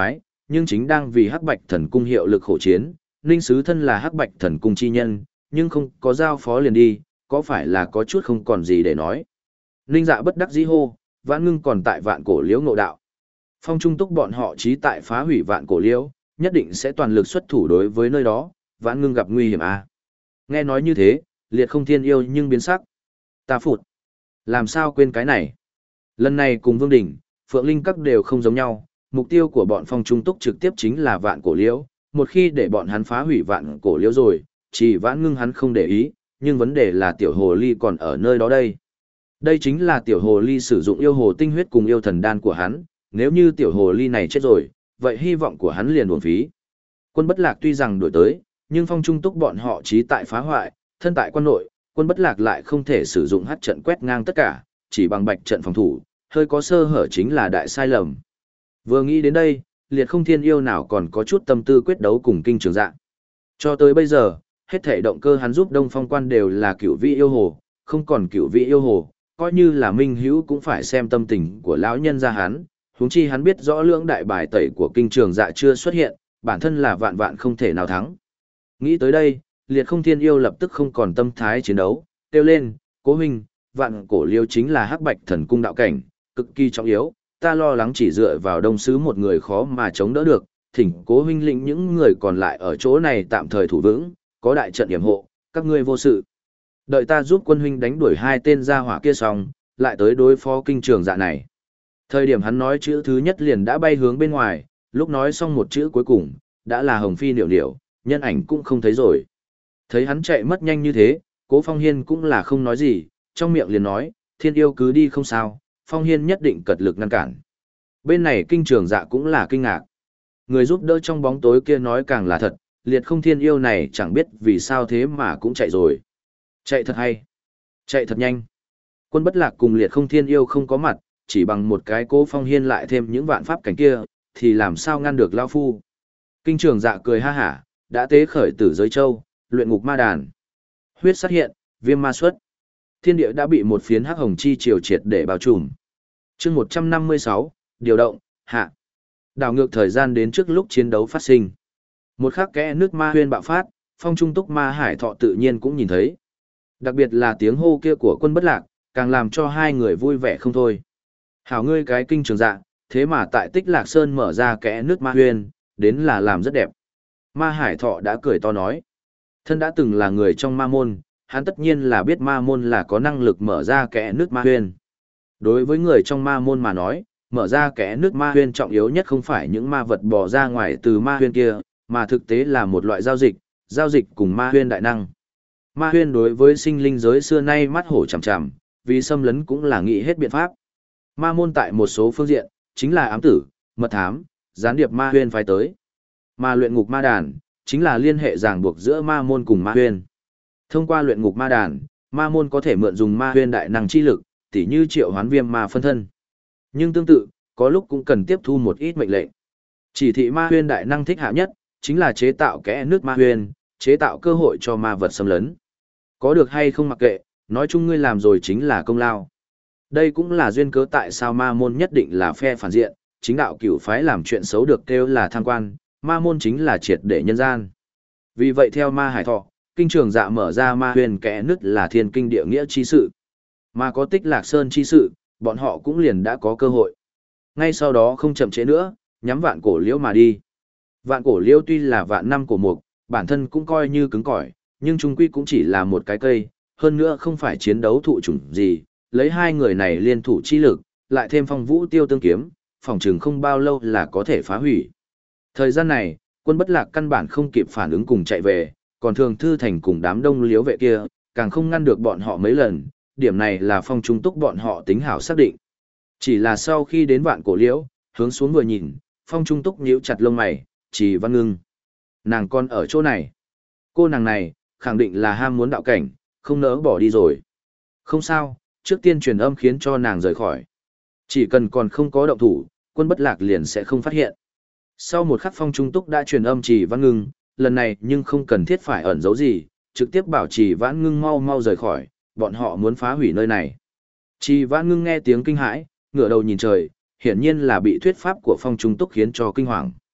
nhưng chính đang vì Hắc Bạch Thần Cung hiệu lực khổ chiến, Ninh Sứ thân là Hắc Bạch Thần Cung chi nhân, nhưng không có giao phó liền đi, có phải là có chút không còn gì để nói. Ninh Dạ bất đắc dĩ hô, Vãn Ngưng còn tại Vạn Cổ Liễu ngộ đạo. Phong Trung Túc bọn họ chí tại phá hủy Vạn Cổ Liễu, nhất định sẽ toàn lực xuất thủ đối với nơi đó, Vãn Ngưng gặp nguy hiểm à. Nghe nói như thế, Liệt Không Thiên Yêu nhưng biến sắc. Ta phụt. Làm sao quên cái này? Lần này cùng Vương Đình, Phượng Linh các đều không giống nhau, mục tiêu của bọn Phong Trung Túc trực tiếp chính là Vạn Cổ Liễu, một khi để bọn hắn phá hủy Vạn Cổ Liễu rồi, chỉ Vãn Ngưng hắn không để ý, nhưng vấn đề là tiểu hồ ly còn ở nơi đó đây. Đây chính là tiểu hồ ly sử dụng yêu hồ tinh huyết cùng yêu thần đan của hắn, nếu như tiểu hồ ly này chết rồi, vậy hy vọng của hắn liền uổng phí. Quân Bất Lạc tuy rằng đổi tới, nhưng Phong Trung Túc bọn họ chí tại phá hoại, thân tại quan nội, Quân Bất Lạc lại không thể sử dụng hắc trận quét ngang tất cả, chỉ bằng bạch trận phòng thủ, hơi có sơ hở chính là đại sai lầm. Vừa nghĩ đến đây, Liệt Không Thiên Yêu nào còn có chút tâm tư quyết đấu cùng Kinh Trường Dạ. Cho tới bây giờ, hết thể động cơ hắn giúp Đông Phong Quan đều là cửu vị yêu hồ, không còn cửu vị yêu hồ, coi như là minh hữu cũng phải xem tâm tình của lão nhân ra hắn, huống chi hắn biết rõ lưỡng đại bài tẩy của Kinh Trường Dạ chưa xuất hiện, bản thân là vạn vạn không thể nào thắng. Nghĩ tới đây, Liệt Không Thiên Yêu lập tức không còn tâm thái chiến đấu, kêu lên, Cố huynh, Vạn Cổ Liễu chính là Hắc Bạch Thần Cung đạo cảnh, cực kỳ trọng yếu, ta lo lắng chỉ dựa vào Đông Sứ một người khó mà chống đỡ được, thỉnh Cố huynh lĩnh những người còn lại ở chỗ này tạm thời thủ vững, có đại trận yểm hộ, các ngươi vô sự. Đợi ta giúp quân huynh đánh đuổi hai tên gia hỏa kia xong, lại tới đối phó Kinh Trường Dạ này. Thời điểm hắn nói chữ thứ nhất liền đã bay hướng bên ngoài, lúc nói xong một chữ cuối cùng, đã là hồng phi điệu điệu, nhân ảnh cũng không thấy rồi. Thấy hắn chạy mất nhanh như thế, Cố Phong Hiên cũng là không nói gì, trong miệng liền nói, Thiên Yêu cứ đi không sao, Phong Hiên nhất định cật lực ngăn cản. Bên này Kinh Trường Dạ cũng là kinh ngạc. Người giúp đỡ trong bóng tối kia nói càng là thật, Liệt Không Thiên Yêu này chẳng biết vì sao thế mà cũng chạy rồi. Chạy thật hay. Chạy thật nhanh. Quân Bất Lạc cùng Liệt Không Thiên Yêu không có mặt, chỉ bằng một cái Cố Phong Hiên lại thêm những vạn pháp cảnh kia, thì làm sao ngăn được Lao Phu. Kinh Trường Dạ cười ha hả, đã tế khởi tử giới châu, luyện ngục ma đàn. Huyết sát hiện, viêm ma xuất. Thiên địa đã bị một phiến hắc hồng chi triều triệt để bao trùm. Chương một trăm năm mươi sáu, điều động, hạ. Đảo ngược thời gian đến trước lúc chiến đấu phát sinh. Một khắc kẽ nước ma huyên bạo phát, Phong Trung Túc ma hải thọ tự nhiên cũng nhìn thấy. Đặc biệt là tiếng hô kia của Quân Bất Lạc, càng làm cho hai người vui vẻ không thôi. Hảo ngươi cái Kinh Trường Dạ, thế mà tại Tích Lạc Sơn mở ra kẽ nước ma huyên, đến là làm rất đẹp. Ma hải thọ đã cười to nói. Thân đã từng là người trong ma môn, hắn tất nhiên là biết ma môn là có năng lực mở ra kẽ nước ma huyên. Đối với người trong ma môn mà nói, mở ra kẽ nước ma huyên trọng yếu nhất không phải những ma vật bò ra ngoài từ ma huyên kia, mà thực tế là một loại giao dịch, giao dịch cùng ma huyên đại năng. Ma huyên đối với sinh linh giới xưa nay mắt hổ chằm chằm, vì xâm lấn cũng là nghĩ hết biện pháp. Ma môn tại một số phương diện, chính là ám tử, mật thám, gián điệp ma huyên phái tới. Ma luyện ngục ma đàn, chính là liên hệ ràng buộc giữa ma môn cùng ma huyên. Thông qua luyện ngục ma đàn, ma môn có thể mượn dùng ma huyên đại năng chi lực, tỉ như triệu hoán viêm ma phân thân. Nhưng tương tự, có lúc cũng cần tiếp thu một ít mệnh lệnh. Chỉ thị ma huyên đại năng thích hạ nhất, chính là chế tạo kẽ nước ma huyên, chế tạo cơ hội cho ma vật xâm lấn. Có được hay không mặc kệ, nói chung ngươi làm rồi chính là công lao. Đây cũng là duyên cớ tại sao ma môn nhất định là phe phản diện, chính đạo cửu phái làm chuyện xấu được kêu là tham quan, ma môn chính là triệt để nhân gian. Vì vậy theo ma hải thọ, Kinh Trường Dạ mở ra ma huyền kẽ nứt là thiên kinh địa nghĩa chi sự. Mà có Tích Lạc Sơn chi sự, bọn họ cũng liền đã có cơ hội. Ngay sau đó không chậm trễ nữa, nhắm Vạn Cổ Liễu mà đi. Vạn Cổ Liễu tuy là vạn năm cổ mục, bản thân cũng coi như cứng cỏi, nhưng chung quy cũng chỉ là một cái cây, hơn nữa không phải chiến đấu thụ chủng gì, lấy hai người này liên thủ chi lực, lại thêm Phong Vũ Tiêu tương kiếm, phòng trường không bao lâu là có thể phá hủy. Thời gian này, Quân Bất Lạc căn bản không kịp phản ứng cùng chạy về, còn Thường Thư Thành cùng đám đông liếu vệ kia, càng không ngăn được bọn họ mấy lần, điểm này là Phong Trung Túc bọn họ tính hảo xác định. Chỉ là sau khi đến Vạn Cổ Liễu, hướng xuống vừa nhìn, Phong Trung Túc nhíu chặt lông mày, Trì Văn Ngưng. Nàng con ở chỗ này. Cô nàng này, khẳng định là ham muốn đạo cảnh, không nỡ bỏ đi rồi. Không sao, trước tiên truyền âm khiến cho nàng rời khỏi. Chỉ cần còn không có động thủ, Quân Bất Lạc liền sẽ không phát hiện. Sau một khắc Phong Trung Túc đã truyền âm Trì Văn Ngưng, lần này nhưng không cần thiết phải ẩn giấu gì, trực tiếp bảo Trì Vãn Ngưng mau mau rời khỏi, bọn họ muốn phá hủy nơi này. Trì Vãn Ngưng nghe tiếng kinh hãi, ngửa đầu nhìn trời, hiển nhiên là bị thuyết pháp của Phong Trung Túc khiến cho kinh hoàng.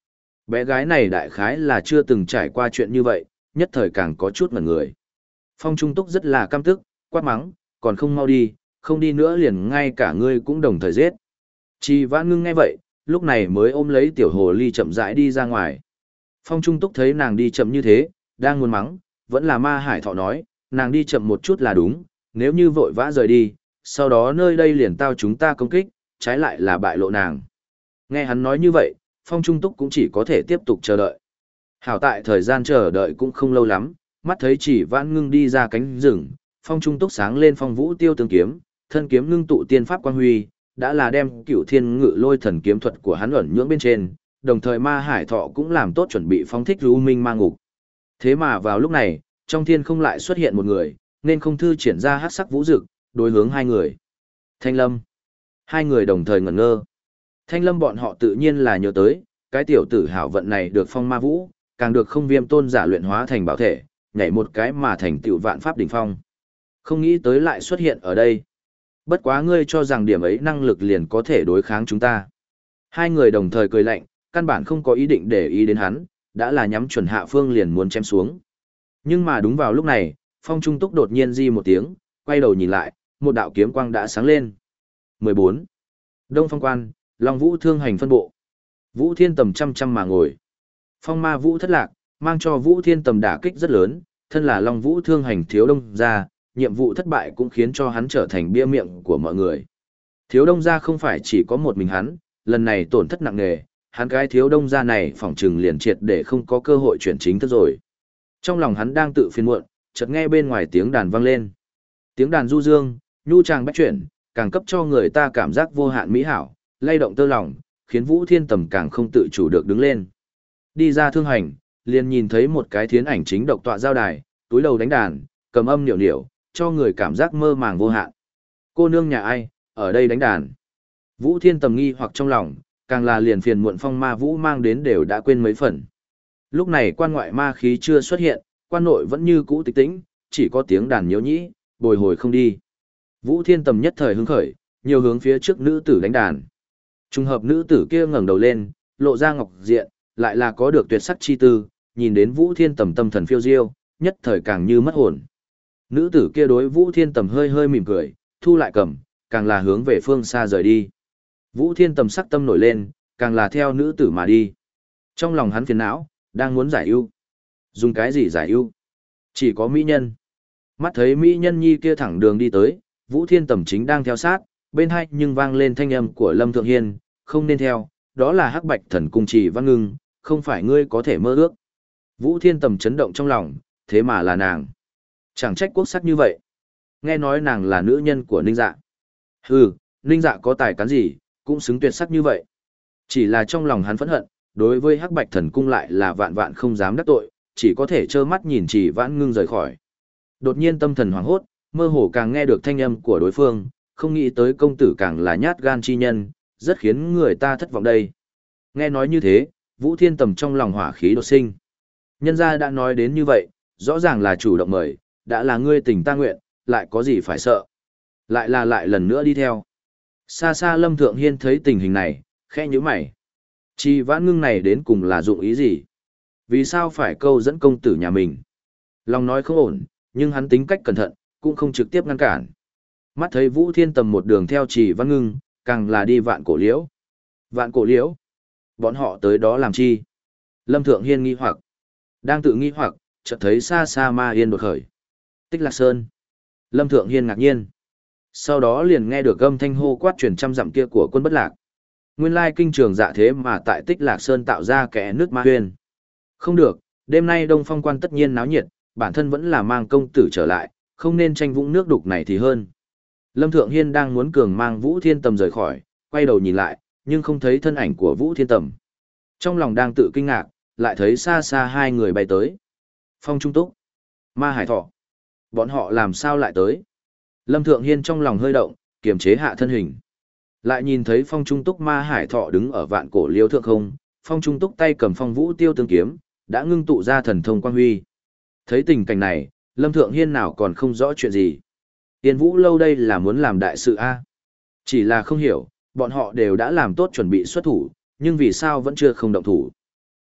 Bé gái này đại khái là chưa từng trải qua chuyện như vậy, nhất thời càng có chút ngẩn người. Phong Trung Túc rất là căm tức, quát mắng, còn không mau đi, không đi nữa liền ngay cả ngươi cũng đồng thời giết. Trì Vãn Ngưng nghe vậy, lúc này mới ôm lấy tiểu hồ ly chậm rãi đi ra ngoài. Phong Trung Túc thấy nàng đi chậm như thế, đang muốn mắng, vẫn là Ma Hải Thọ nói, nàng đi chậm một chút là đúng, nếu như vội vã rời đi, sau đó nơi đây liền tao chúng ta công kích, trái lại là bại lộ nàng. Nghe hắn nói như vậy, Phong Trung Túc cũng chỉ có thể tiếp tục chờ đợi. Hảo tại thời gian chờ đợi cũng không lâu lắm, mắt thấy Chỉ Vãn Ngưng đi ra cánh rừng, Phong Trung Túc sáng lên phong vũ tiêu tương kiếm, thân kiếm ngưng tụ tiên pháp quang huy, đã là đem Cửu Thiên Ngự Lôi thần kiếm thuật của hắn ẩn nhưỡng bên trên, đồng thời Ma Hải Thọ cũng làm tốt chuẩn bị phóng thích U Minh Ma Ngục. Thế mà vào lúc này, trong thiên không lại xuất hiện một người, nên không thư triển ra hắc sắc vũ dực, đối hướng hai người. Thanh Lâm. Hai người đồng thời ngẩn ngơ. Thanh Lâm bọn họ tự nhiên là nhớ tới, cái tiểu tử hảo vận này được phong ma vũ, càng được không viêm tôn giả luyện hóa thành bảo thể, nhảy một cái mà thành tựu vạn pháp đỉnh phong. Không nghĩ tới lại xuất hiện ở đây. Bất quá ngươi cho rằng điểm ấy năng lực liền có thể đối kháng chúng ta. Hai người đồng thời cười lạnh, căn bản không có ý định để ý đến hắn, đã là nhắm chuẩn Hạ Phương liền muốn chém xuống. Nhưng mà đúng vào lúc này, Phong Trung Túc đột nhiên di một tiếng, quay đầu nhìn lại, một đạo kiếm quang đã sáng lên. mười bốn. Đông Phong Quan, Long Vũ Thương Hành phân bộ. Vũ Thiên Tầm chăm chăm mà ngồi. Phong Ma Vũ thất lạc, mang cho Vũ Thiên Tầm đả kích rất lớn, thân là Long Vũ Thương Hành thiếu đông gia, nhiệm vụ thất bại cũng khiến cho hắn trở thành bia miệng của mọi người. Thiếu đông gia không phải chỉ có một mình hắn, lần này tổn thất nặng nề, hắn cái thiếu đông gia này phỏng trừng liền triệt để không có cơ hội chuyển chính thức rồi. Trong lòng hắn đang tự phiền muộn, chợt nghe bên ngoài tiếng đàn vang lên. Tiếng đàn du dương, nhu tràng bách chuyển, càng cấp cho người ta cảm giác vô hạn mỹ hảo, lay động tơ lòng, khiến Vũ Thiên Tầm càng không tự chủ được đứng lên. Đi ra thương hành, liền nhìn thấy một cái thiến ảnh chính độc tọa giao đài, túi đầu đánh đàn, cầm âm điệu điệu, cho người cảm giác mơ màng vô hạn. Cô nương nhà ai, ở đây đánh đàn. Vũ Thiên Tầm nghi hoặc trong lòng, càng là liền phiền muộn phong ma vũ mang đến đều đã quên mấy phần. Lúc này quan ngoại ma khí chưa xuất hiện, quan nội vẫn như cũ tịch tĩnh, chỉ có tiếng đàn nhiễu nhĩ, bồi hồi không đi. Vũ Thiên Tầm nhất thời hứng khởi, nhiều hướng phía trước nữ tử đánh đàn. Trùng hợp nữ tử kia ngẩng đầu lên, lộ ra ngọc diện, lại là có được tuyệt sắc chi tư, nhìn đến Vũ Thiên Tầm tâm thần phiêu diêu, nhất thời càng như mất hồn. Nữ tử kia đối Vũ Thiên Tầm hơi hơi mỉm cười, thu lại cầm, càng là hướng về phương xa rời đi. Vũ Thiên Tầm sắc tâm nổi lên, càng là theo nữ tử mà đi. Trong lòng hắn phiền não, đang muốn giải ưu. Dùng cái gì giải ưu? Chỉ có mỹ nhân. Mắt thấy mỹ nhân nhi kia thẳng đường đi tới, Vũ Thiên Tầm chính đang theo sát, bên hai nhưng vang lên thanh âm của Lâm Thượng Hiên, không nên theo, đó là Hắc Bạch Thần Cung Trì Văn Ngưng, không phải ngươi có thể mơ ước. Vũ Thiên Tầm chấn động trong lòng, thế mà là nàng. Chẳng trách quốc sắc như vậy. Nghe nói nàng là nữ nhân của Ninh Dạ. Hừ, Ninh Dạ có tài cán gì, cũng xứng tuyệt sắc như vậy. Chỉ là trong lòng hắn phẫn hận, đối với Hắc Bạch Thần Cung lại là vạn vạn không dám đắc tội, chỉ có thể trơ mắt nhìn Trì Vãn Ngưng rời khỏi. Đột nhiên tâm thần hoảng hốt, mơ hồ càng nghe được thanh âm của đối phương, không nghĩ tới công tử càng là nhát gan chi nhân, rất khiến người ta thất vọng đây. Nghe nói như thế, Vũ Thiên Tầm trong lòng hỏa khí đột sinh. Nhân gia đã nói đến như vậy, rõ ràng là chủ động mời, đã là ngươi tình ta nguyện, lại có gì phải sợ. Lại là lại lần nữa đi theo. Xa xa Lâm Thượng Hiên thấy tình hình này, khẽ nhíu mày. Trì Vãn Ngưng này đến cùng là dụng ý gì? Vì sao phải câu dẫn công tử nhà mình? Lòng nói không ổn, nhưng hắn tính cách cẩn thận, cũng không trực tiếp ngăn cản. Mắt thấy Vũ Thiên Tầm một đường theo Trì Vãn Ngưng, càng là đi vạn cổ liễu. Vạn cổ liễu? Bọn họ tới đó làm chi? Lâm Thượng Hiên nghi hoặc. Đang tự nghi hoặc, chợt thấy xa xa Ma Yên đột khởi. Tích Lạc Sơn. Lâm Thượng Hiên ngạc nhiên. Sau đó liền nghe được âm thanh hô quát truyền trăm dặm kia của quân bất lạc. Nguyên lai kinh trường dạ thế mà tại Tích Lạc Sơn tạo ra kẻ nước ma huyền. Không được, đêm nay Đông Phong Quan tất nhiên náo nhiệt, bản thân vẫn là mang công tử trở lại, không nên tranh vũng nước đục này thì hơn. Lâm Thượng Hiên đang muốn cường mang Vũ Thiên Tầm rời khỏi, quay đầu nhìn lại, nhưng không thấy thân ảnh của Vũ Thiên Tầm. Trong lòng đang tự kinh ngạc, lại thấy xa xa hai người bay tới. Phong Trung Túc, Ma Hải Thọ. Bọn họ làm sao lại tới? Lâm Thượng Hiên trong lòng hơi động, kiềm chế hạ thân hình. Lại nhìn thấy Phong Trung Túc Ma Hải Thọ đứng ở vạn cổ liêu thượng không, Phong Trung Túc tay cầm phong vũ tiêu tương kiếm, đã ngưng tụ ra thần thông quang huy. Thấy tình cảnh này, Lâm Thượng Hiên nào còn không rõ chuyện gì. Tiên Vũ lâu đây là muốn làm đại sự a? Chỉ là không hiểu, bọn họ đều đã làm tốt chuẩn bị xuất thủ, nhưng vì sao vẫn chưa không động thủ.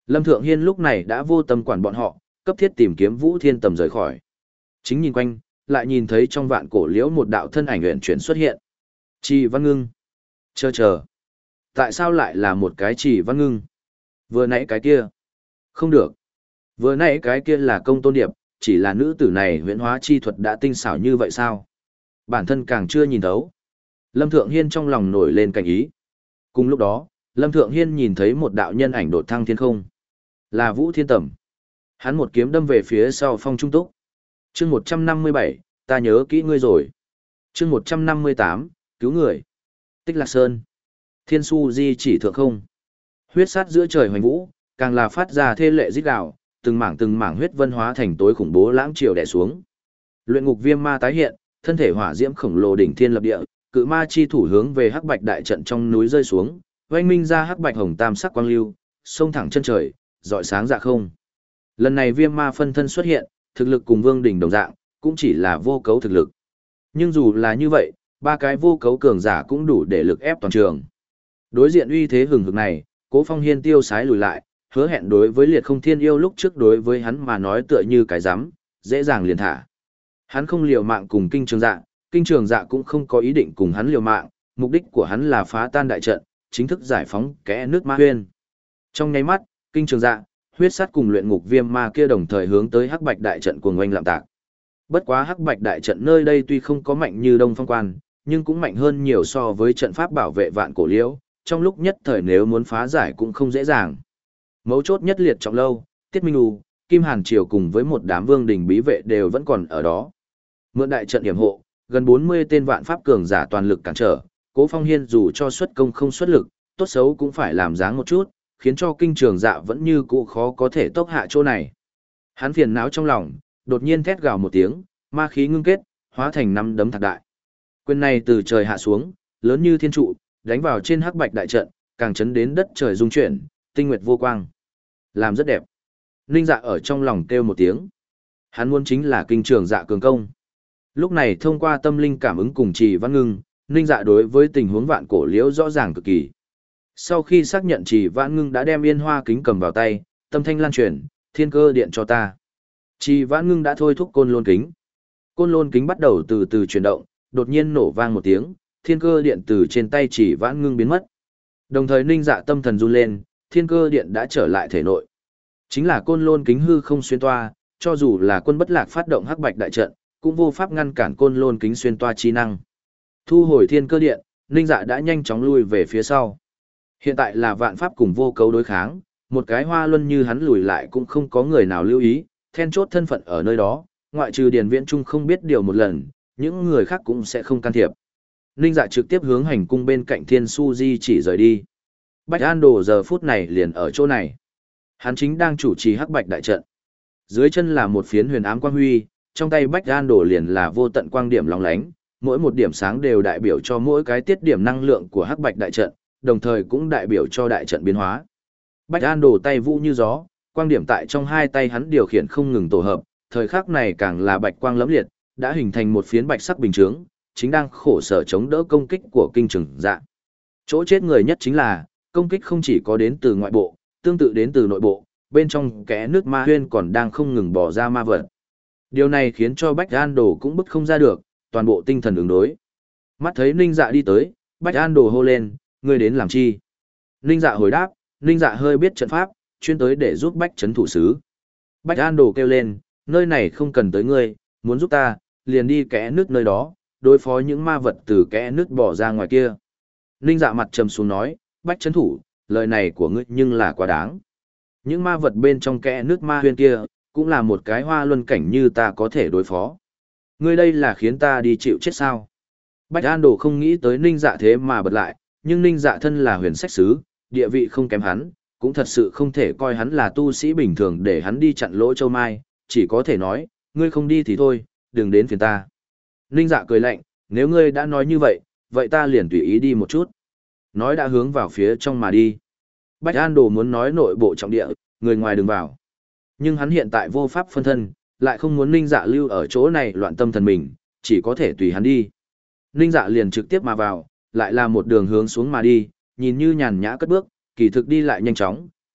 Lâm Thượng Hiên lúc này đã vô tâm quản bọn họ, cấp thiết tìm kiếm Vũ Thiên Tầm rời khỏi. Chính nhìn quanh, lại nhìn thấy trong vạn cổ liễu một đạo thân ảnh uyển chuyển xuất hiện. Trì Văn Ngưng. Chờ chờ. Tại sao lại là một cái Trì Văn Ngưng? Vừa nãy cái kia. Không được. Vừa nãy cái kia là Công Tôn Điệp, chỉ là nữ tử này huyễn hóa chi thuật đã tinh xảo như vậy sao? Bản thân càng chưa nhìn thấu. Lâm Thượng Hiên trong lòng nổi lên cảnh ý. Cùng lúc đó, Lâm Thượng Hiên nhìn thấy một đạo nhân ảnh đột thăng thiên không. Là Vũ Thiên Tầm. Hắn một kiếm đâm về phía sau Phong Trung Túc. Chương một trăm năm mươi bảy, ta nhớ kỹ ngươi rồi. Chương một trăm năm mươi tám, cứu người. Tích Lạc Sơn. Thiên su di chỉ thượng không. Huyết sát giữa trời hoành vũ, càng là phát ra thê lệ rít gào, từng mảng từng mảng huyết vân hóa thành tối khủng bố lãng triều đè xuống. Luyện ngục viêm ma tái hiện, thân thể hỏa diễm khổng lồ đỉnh thiên lập địa, cự ma chi thủ hướng về hắc bạch đại trận trong núi rơi xuống, oanh minh ra hắc bạch hồng tam sắc quang lưu, xông thẳng chân trời, rọi sáng dạ không. Lần này viêm ma phân thân xuất hiện, thực lực cùng Vương Đình đồng dạng, cũng chỉ là vô cấu thực lực. Nhưng dù là như vậy, ba cái vô cấu cường giả cũng đủ để lực ép toàn trường. Đối diện uy thế hừng hực này, Cố Phong Hiên tiêu sái lùi lại, hứa hẹn đối với Liệt Không Thiên Yêu lúc trước đối với hắn mà nói tựa như cái rắm, dễ dàng liền thả. Hắn không liều mạng cùng Kinh Trường Dạ, Kinh Trường Dạ cũng không có ý định cùng hắn liều mạng, mục đích của hắn là phá tan đại trận, chính thức giải phóng kẽ nước ma huyên. Trong nháy mắt, Kinh Trường Dạ, huyết sát cùng luyện ngục viêm ma kia đồng thời hướng tới hắc bạch đại trận cuồng oanh lạm tạc. Bất quá hắc bạch đại trận nơi đây tuy không có mạnh như Đông Phong Quan, nhưng cũng mạnh hơn nhiều so với trận pháp bảo vệ vạn cổ liễu, trong lúc nhất thời nếu muốn phá giải cũng không dễ dàng. Mấu chốt nhất liệt trọng lâu, Tiết Minh U, Kim Hàn Triều cùng với một đám vương đình bí vệ đều vẫn còn ở đó. Mượn đại trận điểm hộ, gần bốn mươi tên vạn pháp cường giả toàn lực cản trở, Cố Phong Hiên dù cho xuất công không xuất lực, tốt xấu cũng phải làm dáng một chút, khiến cho Kinh Trường Dạ vẫn như cũ khó có thể tốc hạ chỗ này. Hắn phiền não trong lòng, đột nhiên thét gào một tiếng, ma khí ngưng kết, hóa thành năm đấm thạc đại. Quyền này từ trời hạ xuống, lớn như thiên trụ, đánh vào trên hắc bạch đại trận, càng chấn đến đất trời rung chuyển, tinh nguyệt vô quang. Làm rất đẹp. Ninh Dạ ở trong lòng kêu một tiếng. Hắn muốn chính là Kinh Trường Dạ cường công. Lúc này thông qua tâm linh cảm ứng cùng Trì Văn Ngưng, Ninh Dạ đối với tình huống vạn cổ liễu rõ ràng cực kỳ. Sau khi xác nhận Trì Vãn Ngưng đã đem yên hoa kính cầm vào tay, tâm thanh lan truyền, thiên cơ điện cho ta. Trì Vãn Ngưng đã thôi thúc côn lôn kính. Côn lôn kính bắt đầu từ từ chuyển động, đột nhiên nổ vang một tiếng, thiên cơ điện từ trên tay Trì Vãn Ngưng biến mất. Đồng thời Ninh Dạ tâm thần run lên, thiên cơ điện đã trở lại thể nội. Chính là côn lôn kính hư không xuyên toa, cho dù là quân bất lạc phát động hắc bạch đại trận, cũng vô pháp ngăn cản côn lôn kính xuyên toa chi năng. Thu hồi thiên cơ điện, Ninh Dạ đã nhanh chóng lui về phía sau. Hiện tại là vạn pháp cùng vô cấu đối kháng, một cái hoa luân như hắn lùi lại cũng không có người nào lưu ý, then chốt thân phận ở nơi đó, ngoại trừ Điền Viễn Trung không biết điều một lần, những người khác cũng sẽ không can thiệp. Ninh Dạ trực tiếp hướng hành cung bên cạnh Thiên Su Di chỉ rời đi. Bạch An Đồ giờ phút này liền ở chỗ này. Hắn chính đang chủ trì hắc bạch đại trận. Dưới chân là một phiến huyền ám quang huy, trong tay Bạch An Đồ liền là vô tận quang điểm lóng lánh, mỗi một điểm sáng đều đại biểu cho mỗi cái tiết điểm năng lượng của hắc bạch đại trận, đồng thời cũng đại biểu cho đại trận biến hóa. Bạch An Đồ tay vũ như gió, quang điểm tại trong hai tay hắn điều khiển không ngừng tổ hợp, thời khắc này càng là bạch quang lẫm liệt, đã hình thành một phiến bạch sắc bình chướng, chính đang khổ sở chống đỡ công kích của Kinh Trường Dạ. Chỗ chết người nhất chính là, công kích không chỉ có đến từ ngoại bộ, tương tự đến từ nội bộ, bên trong kẽ nước ma huyên còn đang không ngừng bỏ ra ma vật. Điều này khiến cho Bạch An Đồ cũng bứt không ra được, toàn bộ tinh thần ứng đối. Mắt thấy Ninh Dạ đi tới, Bạch An Đồ hô lên, ngươi đến làm chi? Ninh Dạ hồi đáp, Ninh Dạ hơi biết trận pháp, chuyên tới để giúp Bách Trấn thủ sứ. Bạch An Đồ kêu lên, nơi này không cần tới ngươi, muốn giúp ta, liền đi kẽ nước nơi đó, đối phó những ma vật từ kẽ nước bỏ ra ngoài kia. Ninh Dạ mặt trầm xuống nói, Bách Trấn thủ, lời này của ngươi nhưng là quá đáng. Những ma vật bên trong kẽ nước ma huyên kia, cũng là một cái hoa luân cảnh như ta có thể đối phó. Ngươi đây là khiến ta đi chịu chết sao? Bạch An Đồ không nghĩ tới Ninh Dạ thế mà bật lại, nhưng Ninh Dạ thân là huyền sách sứ, địa vị không kém hắn, cũng thật sự không thể coi hắn là tu sĩ bình thường để hắn đi chặn lỗ châu mai, chỉ có thể nói, ngươi không đi thì thôi, đừng đến phiền ta. Ninh Dạ cười lạnh, nếu ngươi đã nói như vậy, vậy ta liền tùy ý đi một chút. Nói đã hướng vào phía trong mà đi. Bạch An Đồ muốn nói nội bộ trọng địa, người ngoài đừng vào. Nhưng hắn hiện tại vô pháp phân thân, lại không muốn Ninh Dạ lưu ở chỗ này loạn tâm thần mình, chỉ có thể tùy hắn đi. Ninh Dạ liền trực tiếp mà vào, lại là một đường hướng xuống mà đi, nhìn như nhàn nhã cất bước, kỳ thực đi lại nhanh chóng,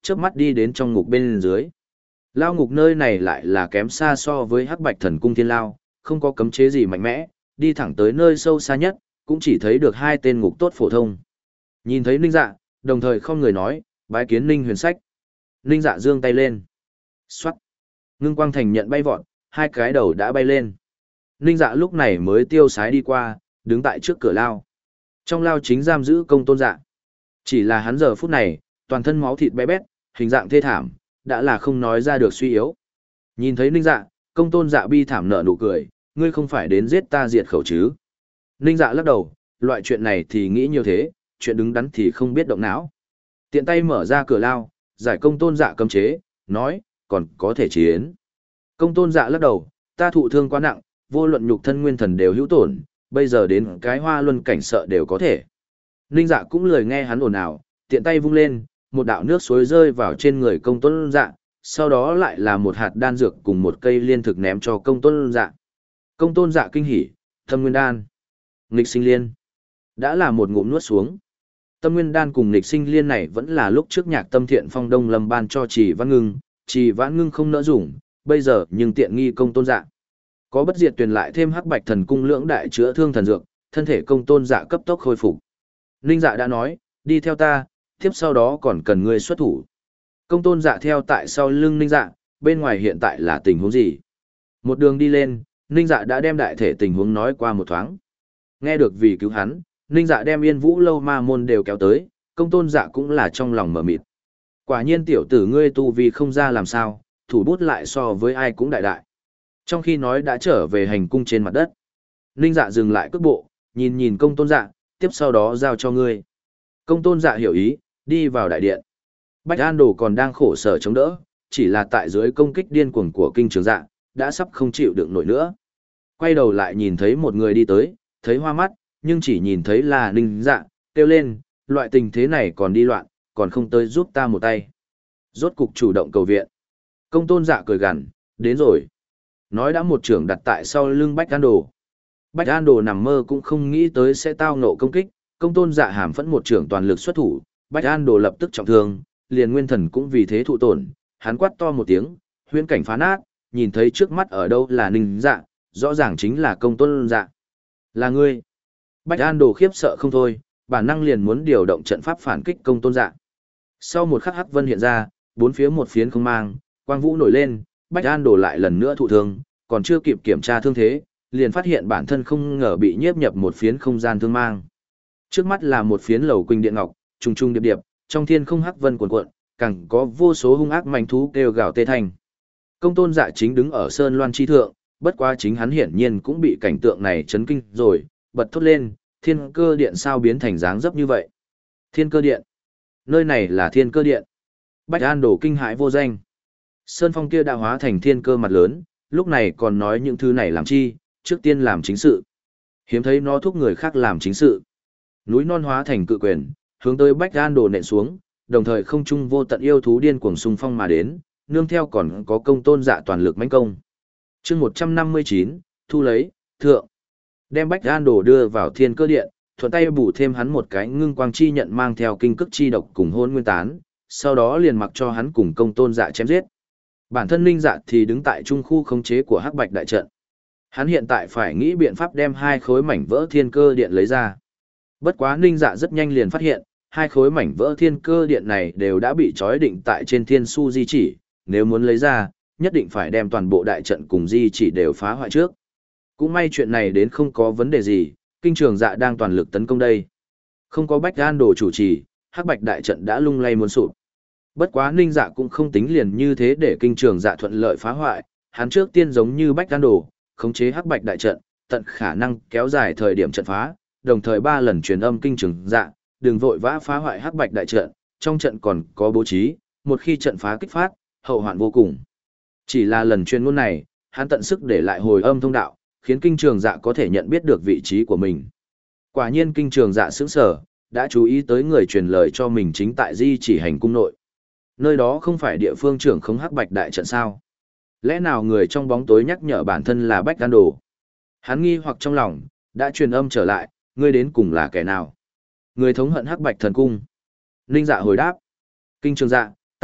chớp mắt đi đến trong ngục bên dưới. Lao ngục nơi này lại là kém xa so với Hắc Bạch Thần Cung Thiên Lao, không có cấm chế gì mạnh mẽ, đi thẳng tới nơi sâu xa nhất, cũng chỉ thấy được hai tên ngục tốt phổ thông. Nhìn thấy Ninh Dạ, đồng thời không người nói, bái kiến Ninh Huyền Sách. Ninh Dạ giương tay lên. Xoát. Ngưng quang thành nhận bay vọt, hai cái đầu đã bay lên. Ninh Dạ lúc này mới tiêu sái đi qua, đứng tại trước cửa lao. Trong lao chính giam giữ Công Tôn Dạ. Chỉ là hắn giờ phút này, toàn thân máu thịt bé bét, hình dạng thê thảm, đã là không nói ra được suy yếu. Nhìn thấy Ninh Dạ, Công Tôn Dạ bi thảm nở nụ cười, ngươi không phải đến giết ta diệt khẩu chứ. Ninh Dạ lắc đầu, loại chuyện này thì nghĩ nhiều thế, chuyện đứng đắn thì không biết động não. Tiện tay mở ra cửa lao, giải Công Tôn Dạ cấm chế, nói, còn có thể chiến. Công Tôn Dạ lắc đầu, ta thụ thương quá nặng, vô luận nhục thân nguyên thần đều hữu tổn, bây giờ đến cái hoa luân cảnh sợ đều có thể. Ninh Dạ cũng lười nghe hắn ồn ào, tiện tay vung lên, một đạo nước suối rơi vào trên người Công Tôn Dạ, sau đó lại là một hạt đan dược cùng một cây liên thực ném cho Công Tôn Dạ. Công Tôn Dạ kinh hỉ, Tâm Nguyên Đan, Nghịch Sinh Liên, đã là một ngụm nuốt xuống. Tâm Nguyên Đan cùng Nghịch Sinh Liên này vẫn là lúc trước Nhạc Tâm Thiện Phong Đông Lâm ban cho Trì Vãn Ngưng, Trì Vãn Ngưng không nỡ dùng, bây giờ nhưng tiện nghi Công Tôn Dạ. Có bất diệt tuyển lại thêm Hắc Bạch Thần Cung lưỡng đại chữa thương thần dược, thân thể Công Tôn Dạ cấp tốc khôi phục. Ninh Dạ đã nói, đi theo ta, tiếp sau đó còn cần ngươi xuất thủ. Công Tôn Dạ theo tại sau lưng Ninh Dạ, bên ngoài hiện tại là tình huống gì? Một đường đi lên, Ninh Dạ đã đem đại thể tình huống nói qua một thoáng. Nghe được vì cứu hắn, Ninh Dạ đem Yên Vũ Lâu ma môn đều kéo tới, Công Tôn Dạ cũng là trong lòng mở mịt. Quả nhiên tiểu tử ngươi tu vì không ra làm sao, thủ bút lại so với ai cũng đại đại. Trong khi nói đã trở về hành cung trên mặt đất, Ninh Dạ dừng lại cước bộ, nhìn nhìn Công Tôn Dạ, tiếp sau đó giao cho ngươi. Công Tôn Dạ hiểu ý, đi vào đại điện. Bách An Đồ còn đang khổ sở chống đỡ, chỉ là tại dưới công kích điên cuồng của Kinh Trường Dạ, đã sắp không chịu đựng nổi nữa. Quay đầu lại nhìn thấy một người đi tới, thấy hoa mắt, nhưng chỉ nhìn thấy là Ninh Dạ, kêu lên, loại tình thế này còn đi loạn, còn không tới giúp ta một tay. Rốt cục chủ động cầu viện. Công Tôn Dạ cười gằn, đến rồi. Nói đã một trưởng đặt tại sau lưng Bách An Đồ. Bách An Đồ nằm mơ cũng không nghĩ tới sẽ tao ngộ công kích, Công Tôn Dạ hàm phẫn một trưởng toàn lực xuất thủ, Bách An Đồ lập tức trọng thương, liền nguyên thần cũng vì thế thụ tổn, hắn quát to một tiếng, huyễn cảnh phá nát, nhìn thấy trước mắt ở đâu là Ninh Dạ, rõ ràng chính là Công Tôn Dạ. Là ngươi. Bách An Đồ khiếp sợ không thôi, bản năng liền muốn điều động trận pháp phản kích Công Tôn Dạ. Sau một khắc hắc vân hiện ra, bốn phía một phiến không mang, quang vũ nổi lên, Bách An Đồ lại lần nữa thụ thương, còn chưa kịp kiểm tra thương thế, liền phát hiện bản thân không ngờ bị nhiếp nhập một phiến không gian thương mang. Trước mắt là một phiến lầu quỳnh điện ngọc, trùng trùng điệp điệp, trong thiên không hắc vân cuồn cuộn, càng có vô số hung ác manh thú kêu gào tê thành. Công Tôn Dạ chính đứng ở sơn loan chi thượng, bất quá chính hắn hiển nhiên cũng bị cảnh tượng này chấn kinh rồi, bật thốt lên, thiên cơ điện sao biến thành dáng dấp như vậy? Thiên cơ điện? Nơi này là thiên cơ điện. Bách An Đồ kinh hãi vô danh. Sơn phong kia đã hóa thành thiên cơ mặt lớn, lúc này còn nói những thứ này làm chi, trước tiên làm chính sự. Hiếm thấy nó thúc người khác làm chính sự. Núi non hóa thành cự quyền, hướng tới Bách An Đồ nện xuống, đồng thời không trung vô tận yêu thú điên cuồng xung phong mà đến, nương theo còn có Công Tôn Dạ toàn lực mãnh công. Chương một trăm năm mươi chín, thu lấy, thượng. Đem Bách An Đồ đưa vào thiên cơ điện, thuận tay bù thêm hắn một cái ngưng quang chi nhận mang theo kinh cức chi độc cùng hôn nguyên tán, sau đó liền mặc cho hắn cùng Công Tôn Dạ chém giết. Bản thân Ninh Dạ thì đứng tại trung khu khống chế của Hắc Bạch đại trận. Hắn hiện tại phải nghĩ biện pháp đem hai khối mảnh vỡ thiên cơ điện lấy ra. Bất quá Ninh Dạ rất nhanh liền phát hiện, hai khối mảnh vỡ thiên cơ điện này đều đã bị trói định tại trên thiên su di chỉ, nếu muốn lấy ra, nhất định phải đem toàn bộ đại trận cùng di chỉ đều phá hoại trước. Cũng may chuyện này đến không có vấn đề gì, Kinh Trường Dạ đang toàn lực tấn công đây. Không có Bách An Đồ chủ trì, Hắc Bạch đại trận đã lung lay muốn sụp. Bất quá Ninh Dạ cũng không tính liền như thế để Kinh Trường Dạ thuận lợi phá hoại, hắn trước tiên giống như Bách An Đồ, khống chế Hắc Bạch đại trận, tận khả năng kéo dài thời điểm trận phá, đồng thời ba lần truyền âm Kinh Trường Dạ, đừng vội vã phá hoại Hắc Bạch đại trận, trong trận còn có bố trí, một khi trận phá kích phát, hậu hoạn vô cùng. Chỉ là lần truyền ngôn này, hắn tận sức để lại hồi âm thông đạo, khiến Kinh Trường Dạ có thể nhận biết được vị trí của mình. Quả nhiên Kinh Trường Dạ sững sờ, đã chú ý tới người truyền lời cho mình chính tại di chỉ hành cung nội. Nơi đó không phải địa phương trưởng không Hắc Bạch đại trận sao? Lẽ nào người trong bóng tối nhắc nhở bản thân là Bách An Đồ? Hắn nghi hoặc trong lòng, đã truyền âm trở lại, ngươi đến cùng là kẻ nào? Người thống hận Hắc Bạch thần cung. Ninh Dạ hồi đáp, Kinh Trường Dạ,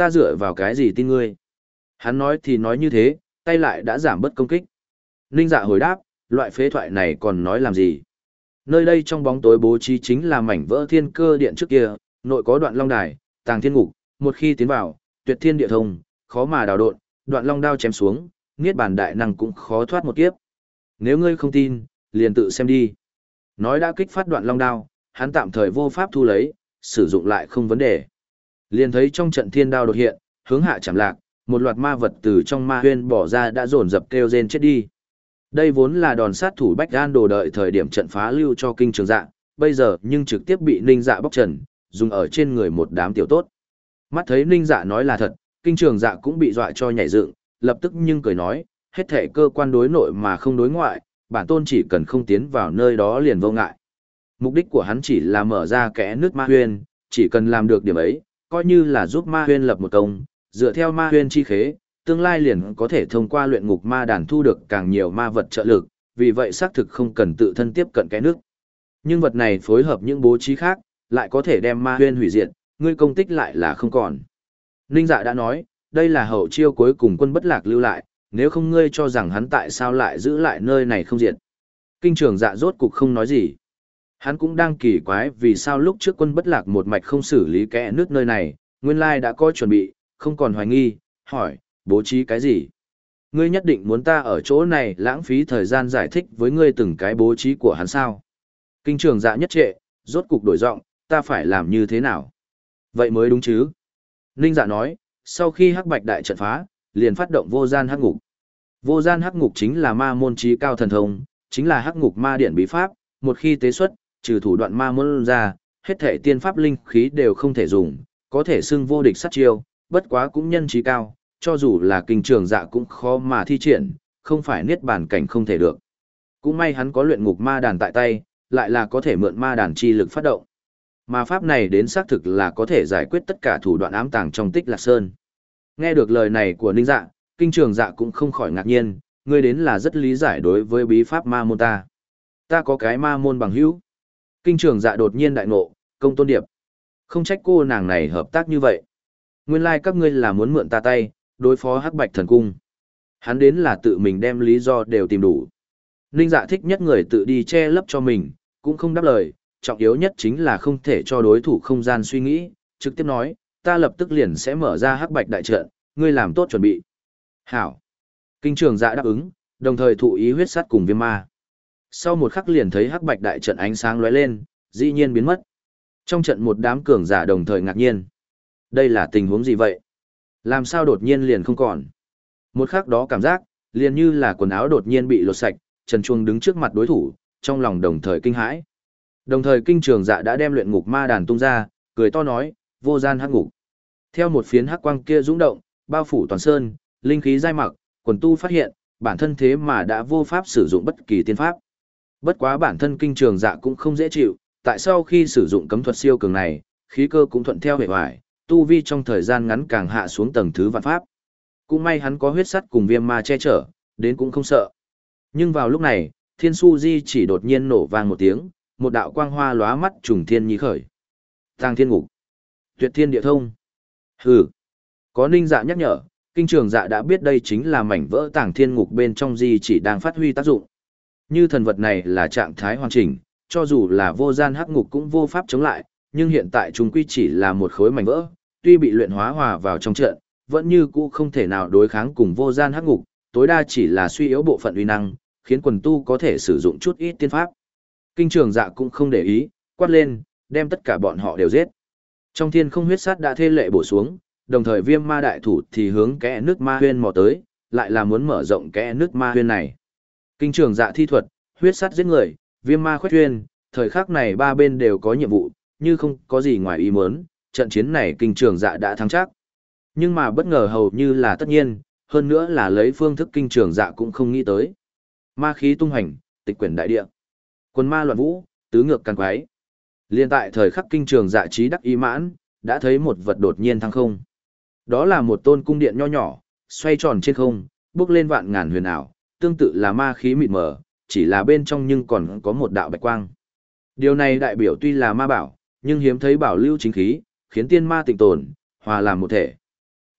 ta dựa vào cái gì tin ngươi? Hắn nói thì nói như thế, tay lại đã giảm bớt công kích. Ninh Dạ hồi đáp, loại phế thoại này còn nói làm gì? Nơi đây trong bóng tối bố trí chính là mảnh vỡ thiên cơ điện trước kia, nội có đoạn long đài, tàng thiên ngục, một khi tiến vào, tuyệt thiên địa thông, khó mà đào độn, đoạn long đao chém xuống, niết bàn đại năng cũng khó thoát một kiếp. Nếu ngươi không tin, liền tự xem đi. Nói đã kích phát đoạn long đao, hắn tạm thời vô pháp thu lấy, sử dụng lại không vấn đề. Liền thấy trong trận thiên đao đột hiện, hướng hạ chạm lạc, một loạt ma vật từ trong ma huyên bỏ ra đã dồn dập kêu rên chết đi. Đây vốn là đòn sát thủ Bách An Đồ đợi thời điểm trận phá lưu cho kinh trường dạ, bây giờ nhưng trực tiếp bị Ninh Dạ bóc trần, dùng ở trên người một đám tiểu tốt. Mắt thấy Ninh Dạ nói là thật, kinh trường dạ cũng bị dọa cho nhảy dựng, lập tức nhưng cười nói, hết thể cơ quan đối nội mà không đối ngoại, bản tôn chỉ cần không tiến vào nơi đó liền vô ngại. Mục đích của hắn chỉ là mở ra kẽ nước ma huyên, chỉ cần làm được điểm ấy, coi như là giúp ma huyên lập một công, dựa theo ma huyên chi khế, tương lai liền có thể thông qua luyện ngục ma đàn thu được càng nhiều ma vật trợ lực, vì vậy xác thực không cần tự thân tiếp cận kẽ nước. Nhưng vật này phối hợp những bố trí khác, lại có thể đem ma huyên hủy diệt, ngươi công tích lại là không còn. Ninh Dạ đã nói, đây là hậu chiêu cuối cùng quân bất lạc lưu lại, nếu không ngươi cho rằng hắn tại sao lại giữ lại nơi này không diệt. Kinh trường dạ rốt cục không nói gì. Hắn cũng đang kỳ quái vì sao lúc trước quân bất lạc một mạch không xử lý kẽ nước nơi này, nguyên lai đã có chuẩn bị, không còn hoài nghi, hỏi, bố trí cái gì? Ngươi nhất định muốn ta ở chỗ này lãng phí thời gian giải thích với ngươi từng cái bố trí của hắn sao? Kinh trường dạ nhất trệ, rốt cục đổi giọng, ta phải làm như thế nào? Vậy mới đúng chứ? Ninh Dạ nói, sau khi hắc bạch đại trận phá, liền phát động vô gian hắc ngục. Vô gian hắc ngục chính là ma môn trí cao thần thông, chính là hắc ngục ma điện bí pháp, một khi tế xuất, trừ thủ đoạn ma môn ra, hết thể tiên pháp linh khí đều không thể dùng, có thể xưng vô địch sát chiêu, bất quá cũng nhân trí cao, cho dù là kinh trường dạ cũng khó mà thi triển, không phải niết bàn cảnh không thể được. Cũng may hắn có luyện ngục ma đàn tại tay, lại là có thể mượn ma đàn chi lực phát động. Ma pháp này đến xác thực là có thể giải quyết tất cả thủ đoạn ám tàng trong Tích Lạc Sơn. Nghe được lời này của Ninh Dạ, kinh trường dạ cũng không khỏi ngạc nhiên, ngươi đến là rất lý giải đối với bí pháp ma môn ta. Ta có cái ma môn bằng hữu. Kinh trường dạ đột nhiên đại ngộ, Công Tôn Điệp. Không trách cô nàng này hợp tác như vậy. Nguyên lai like các ngươi là muốn mượn ta tay, đối phó hắc bạch thần cung. Hắn đến là tự mình đem lý do đều tìm đủ. Ninh Dạ thích nhất người tự đi che lấp cho mình, cũng không đáp lời, trọng yếu nhất chính là không thể cho đối thủ không gian suy nghĩ, trực tiếp nói, ta lập tức liền sẽ mở ra hắc bạch đại trận, ngươi làm tốt chuẩn bị. Hảo. Kinh trường dạ đáp ứng, đồng thời thụ ý huyết sát cùng viêm ma. Sau một khắc liền thấy hắc bạch đại trận ánh sáng lóe lên, dĩ nhiên biến mất. Trong trận một đám cường giả đồng thời ngạc nhiên. Đây là tình huống gì vậy? Làm sao đột nhiên liền không còn? Một khắc đó cảm giác, liền như là quần áo đột nhiên bị lột sạch, Trần Chuông đứng trước mặt đối thủ, trong lòng đồng thời kinh hãi. Đồng thời kinh trường dạ đã đem luyện ngục ma đàn tung ra, cười to nói, vô gian hắc ngục. Theo một phiến hắc quang kia dũng động, bao phủ toàn sơn, linh khí dai mặc, quần tu phát hiện, bản thân thế mà đã vô pháp sử dụng bất kỳ tiên pháp. Bất quá bản thân kinh trường dạ cũng không dễ chịu, tại sao khi sử dụng cấm thuật siêu cường này, khí cơ cũng thuận theo hệ hoài, tu vi trong thời gian ngắn càng hạ xuống tầng thứ vạn pháp. Cũng may hắn có huyết sắt cùng viêm ma che chở, đến cũng không sợ. Nhưng vào lúc này, thiên su di chỉ đột nhiên nổ vang một tiếng, một đạo quang hoa lóa mắt trùng thiên nhí khởi. Tàng thiên ngục, tuyệt thiên địa thông. Hừ, có Ninh Dạ nhắc nhở, kinh trường dạ đã biết đây chính là mảnh vỡ tàng thiên ngục bên trong di chỉ đang phát huy tác dụng. Như thần vật này là trạng thái hoàn chỉnh, cho dù là vô gian hắc ngục cũng vô pháp chống lại, nhưng hiện tại chúng quy chỉ là một khối mảnh vỡ, tuy bị luyện hóa hòa vào trong trận, vẫn như cũ không thể nào đối kháng cùng vô gian hắc ngục, tối đa chỉ là suy yếu bộ phận uy năng, khiến quần tu có thể sử dụng chút ít tiên pháp. Kinh trường dạ cũng không để ý, quát lên, đem tất cả bọn họ đều giết. Trong thiên không huyết sát đã thê lệ bổ xuống, đồng thời viêm ma đại thủ thì hướng kẽ nước ma huyên mò tới, lại là muốn mở rộng kẽ nước ma huyên này. Kinh trường dạ thi thuật, huyết sát giết người, viêm ma khuếch huyên, thời khắc này ba bên đều có nhiệm vụ, như không có gì ngoài ý muốn, trận chiến này kinh trường dạ đã thắng chắc. Nhưng mà bất ngờ hầu như là tất nhiên, hơn nữa là lấy phương thức kinh trường dạ cũng không nghĩ tới. Ma khí tung hành, tịch quyển đại địa. Quân ma loạn vũ, tứ ngược càng quái. Liên tại thời khắc kinh trường dạ trí đắc ý mãn, đã thấy một vật đột nhiên thăng không. Đó là một tôn cung điện nho nhỏ, xoay tròn trên không, bước lên vạn ngàn huyền ảo, tương tự là ma khí mịt mờ, chỉ là bên trong nhưng còn có một đạo bạch quang. Điều này đại biểu tuy là ma bảo, nhưng hiếm thấy bảo lưu chính khí, khiến tiên ma tịnh tồn, hòa làm một thể.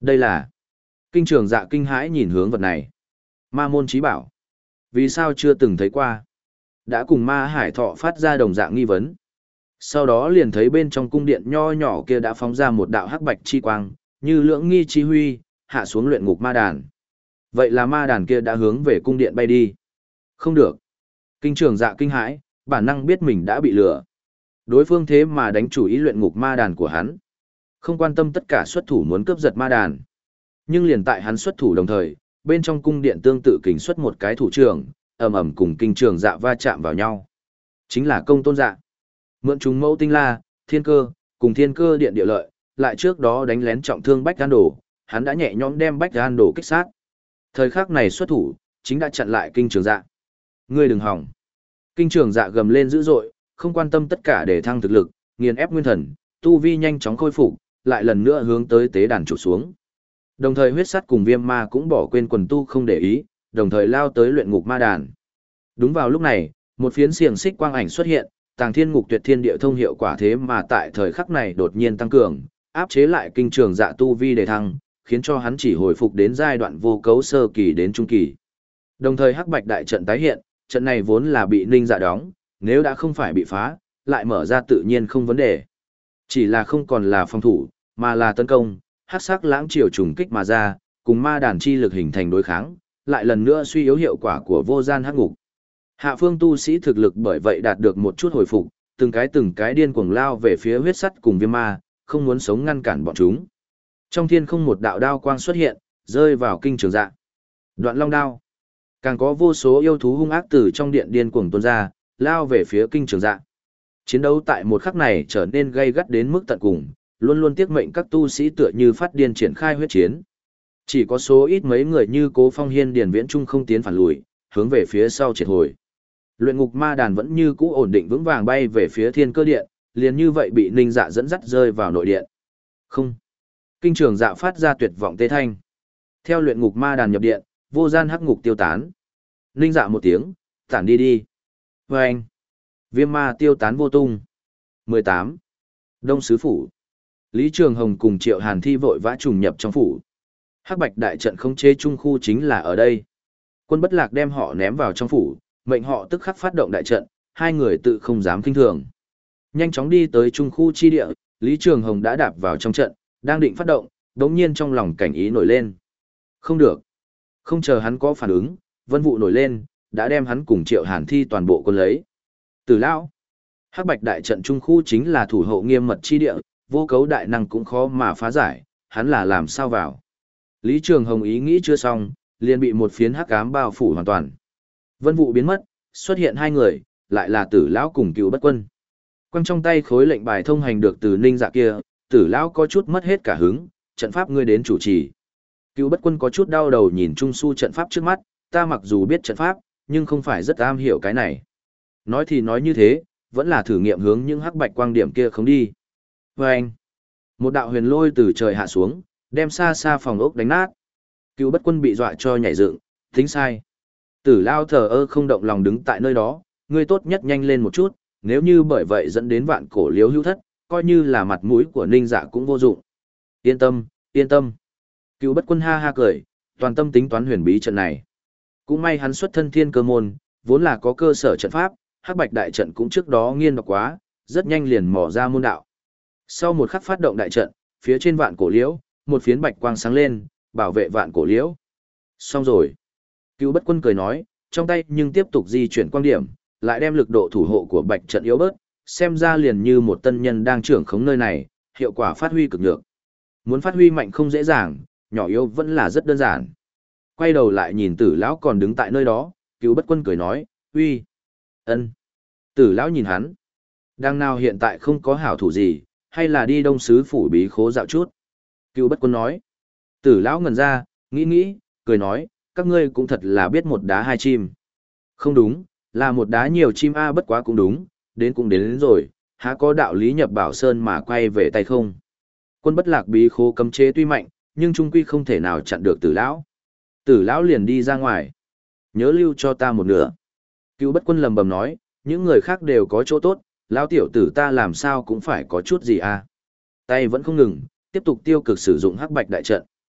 Đây là... Kinh trường dạ kinh hãi nhìn hướng vật này. Ma môn trí bảo. Vì sao chưa từng thấy qua? Đã cùng ma hải thọ phát ra đồng dạng nghi vấn. Sau đó liền thấy bên trong cung điện nho nhỏ kia đã phóng ra một đạo hắc bạch chi quang, như lưỡng nghi chi huy, hạ xuống luyện ngục ma đàn. Vậy là ma đàn kia đã hướng về cung điện bay đi. Không được. Kinh trường dạ kinh hãi, bản năng biết mình đã bị lừa. Đối phương thế mà đánh chủ ý luyện ngục ma đàn của hắn. Không quan tâm tất cả xuất thủ muốn cướp giật ma đàn. Nhưng liền tại hắn xuất thủ đồng thời, bên trong cung điện tương tự kình xuất một cái thủ trưởng, ầm ầm cùng kinh trường dạ va chạm vào nhau. Chính là công tôn dạ. Mượn chúng mẫu tinh la, thiên cơ, cùng thiên cơ điện địa lợi, lại trước đó đánh lén trọng thương Bách Gan Đồ, hắn đã nhẹ nhõm đem Bách Gan Đồ kích sát. Thời khắc này xuất thủ, chính đã chặn lại kinh trường dạ. Ngươi đừng hỏng. Kinh trường dạ gầm lên dữ dội, không quan tâm tất cả để thăng thực lực, nghiền ép nguyên thần, tu vi nhanh chóng khôi phục, lại lần nữa hướng tới tế đàn trụ xuống. Đồng thời huyết sắt cùng viêm ma cũng bỏ quên quần tu không để ý, đồng thời lao tới luyện ngục ma đàn. Đúng vào lúc này, một phiến xiềng xích quang ảnh xuất hiện, Tàng Thiên Ngục Tuyệt Thiên Địa Thông hiệu quả thế mà tại thời khắc này đột nhiên tăng cường, áp chế lại kinh trường dạ tu vi để thăng, khiến cho hắn chỉ hồi phục đến giai đoạn vô cấu sơ kỳ đến trung kỳ. Đồng thời hắc bạch đại trận tái hiện, trận này vốn là bị Ninh Dạ đóng, nếu đã không phải bị phá, lại mở ra tự nhiên không vấn đề. Chỉ là không còn là phòng thủ, mà là tấn công, hắc sắc lãng triều trùng kích mà ra, cùng ma đàn chi lực hình thành đối kháng, lại lần nữa suy yếu hiệu quả của vô gian hắc ngục. Hạ phương tu sĩ thực lực bởi vậy đạt được một chút hồi phục, từng cái từng cái điên cuồng lao về phía huyết sắt cùng viêm ma, không muốn sống ngăn cản bọn chúng. Trong thiên không một đạo đao quang xuất hiện, rơi vào kinh trường dạ. Đoạn long đao. Càng có vô số yêu thú hung ác từ trong điện điên cuồng tuôn ra, lao về phía kinh trường dạ. Chiến đấu tại một khắc này trở nên gay gắt đến mức tận cùng, luôn luôn tiếc mệnh các tu sĩ tựa như phát điên triển khai huyết chiến. Chỉ có số ít mấy người như Cố Phong Hiên Điền Viễn Trung không tiến phản lùi, hướng về phía sau triệt hồi. Luyện ngục ma đàn vẫn như cũ ổn định vững vàng bay về phía thiên cơ điện, liền như vậy bị Ninh Dạ dẫn dắt rơi vào nội điện. Không. Kinh trường dạ phát ra tuyệt vọng tê thanh. Theo luyện ngục ma đàn nhập điện, vô gian hắc ngục tiêu tán. Ninh Dạ một tiếng, tản đi đi. Và anh. Viêm ma tiêu tán vô tung. mười tám. Đông Sứ Phủ. Lý Trường Hồng cùng Triệu Hàn Thi vội vã trùng nhập trong phủ. Hắc bạch đại trận khống chế trung khu chính là ở đây. Quân Bất Lạc đem họ ném vào trong phủ, mệnh họ tức khắc phát động đại trận, hai người tự không dám kinh thường. Nhanh chóng đi tới trung khu chi địa, Lý Trường Hồng đã đạp vào trong trận, đang định phát động, đống nhiên trong lòng cảnh ý nổi lên. Không được. Không chờ hắn có phản ứng, vân vụ nổi lên, đã đem hắn cùng Triệu Hàn Thi toàn bộ quân lấy. Tử lão. Hắc bạch đại trận trung khu chính là thủ hộ nghiêm mật chi địa, vô cấu đại năng cũng khó mà phá giải, hắn là làm sao vào. Lý Trường Hồng ý nghĩ chưa xong, liền bị một phiến hắc ám bao phủ hoàn toàn. Vân vụ biến mất, xuất hiện hai người, lại là Tử lão cùng Cựu Bất Quân. Quăng trong tay khối lệnh bài thông hành được từ Ninh Dạ kia, Tử lão có chút mất hết cả hứng, trận pháp ngươi đến chủ trì. Cựu Bất Quân có chút đau đầu nhìn Trung Su trận pháp trước mắt, ta mặc dù biết trận pháp, nhưng không phải rất am hiểu cái này. Nói thì nói như thế, vẫn là thử nghiệm hướng những hắc bạch quang điểm kia không đi. Và anh, một đạo huyền lôi từ trời hạ xuống, đem xa xa phòng ốc đánh nát. Cựu Bất Quân bị dọa cho nhảy dựng, tính sai. Tử lao thờ ơ không động lòng đứng tại nơi đó, ngươi tốt nhất nhanh lên một chút, nếu như bởi vậy dẫn đến vạn cổ liếu hữu thất, coi như là mặt mũi của Ninh Dạ cũng vô dụng. Yên tâm, yên tâm. Cựu Bất Quân ha ha cười, toàn tâm tính toán huyền bí trận này. Cũng may hắn xuất thân thiên cơ môn, vốn là có cơ sở trận pháp, hắc bạch đại trận cũng trước đó nghiên đọc quá, rất nhanh liền mò ra môn đạo. Sau một khắc phát động đại trận, phía trên vạn cổ liễu, một phiến bạch quang sáng lên, bảo vệ vạn cổ liễu. Xong rồi. Cựu Bất Quân cười nói, trong tay nhưng tiếp tục di chuyển quan điểm, lại đem lực độ thủ hộ của bạch trận yếu bớt, xem ra liền như một tân nhân đang trưởng khống nơi này, hiệu quả phát huy cực nhược. Muốn phát huy mạnh không dễ dàng, nhỏ yếu vẫn là rất đơn giản. Quay đầu lại nhìn Tử lão còn đứng tại nơi đó, Cựu Bất Quân cười nói, uy, ân. Tử lão nhìn hắn, đang nào hiện tại không có hảo thủ gì, hay là đi Đông Sứ Phủ bí khố dạo chút. Cựu Bất Quân nói. Tử lão ngẩn ra, nghĩ nghĩ, cười nói, các ngươi cũng thật là biết một đá hai chim. Không đúng, là một đá nhiều chim a bất quá cũng đúng, đến cũng đến, đến rồi, há có đạo lý nhập Bảo Sơn mà quay về tay không. Quân Bất Lạc bí khố cấm chế tuy mạnh, nhưng trung quy không thể nào chặn được Tử lão. Tử lão liền đi ra ngoài. Nhớ lưu cho ta một nửa. Cựu Bất Quân lầm bầm nói, những người khác đều có chỗ tốt, lão tiểu tử ta làm sao cũng phải có chút gì à. Tay vẫn không ngừng, tiếp tục tiêu cực sử dụng hắc bạch đại trận.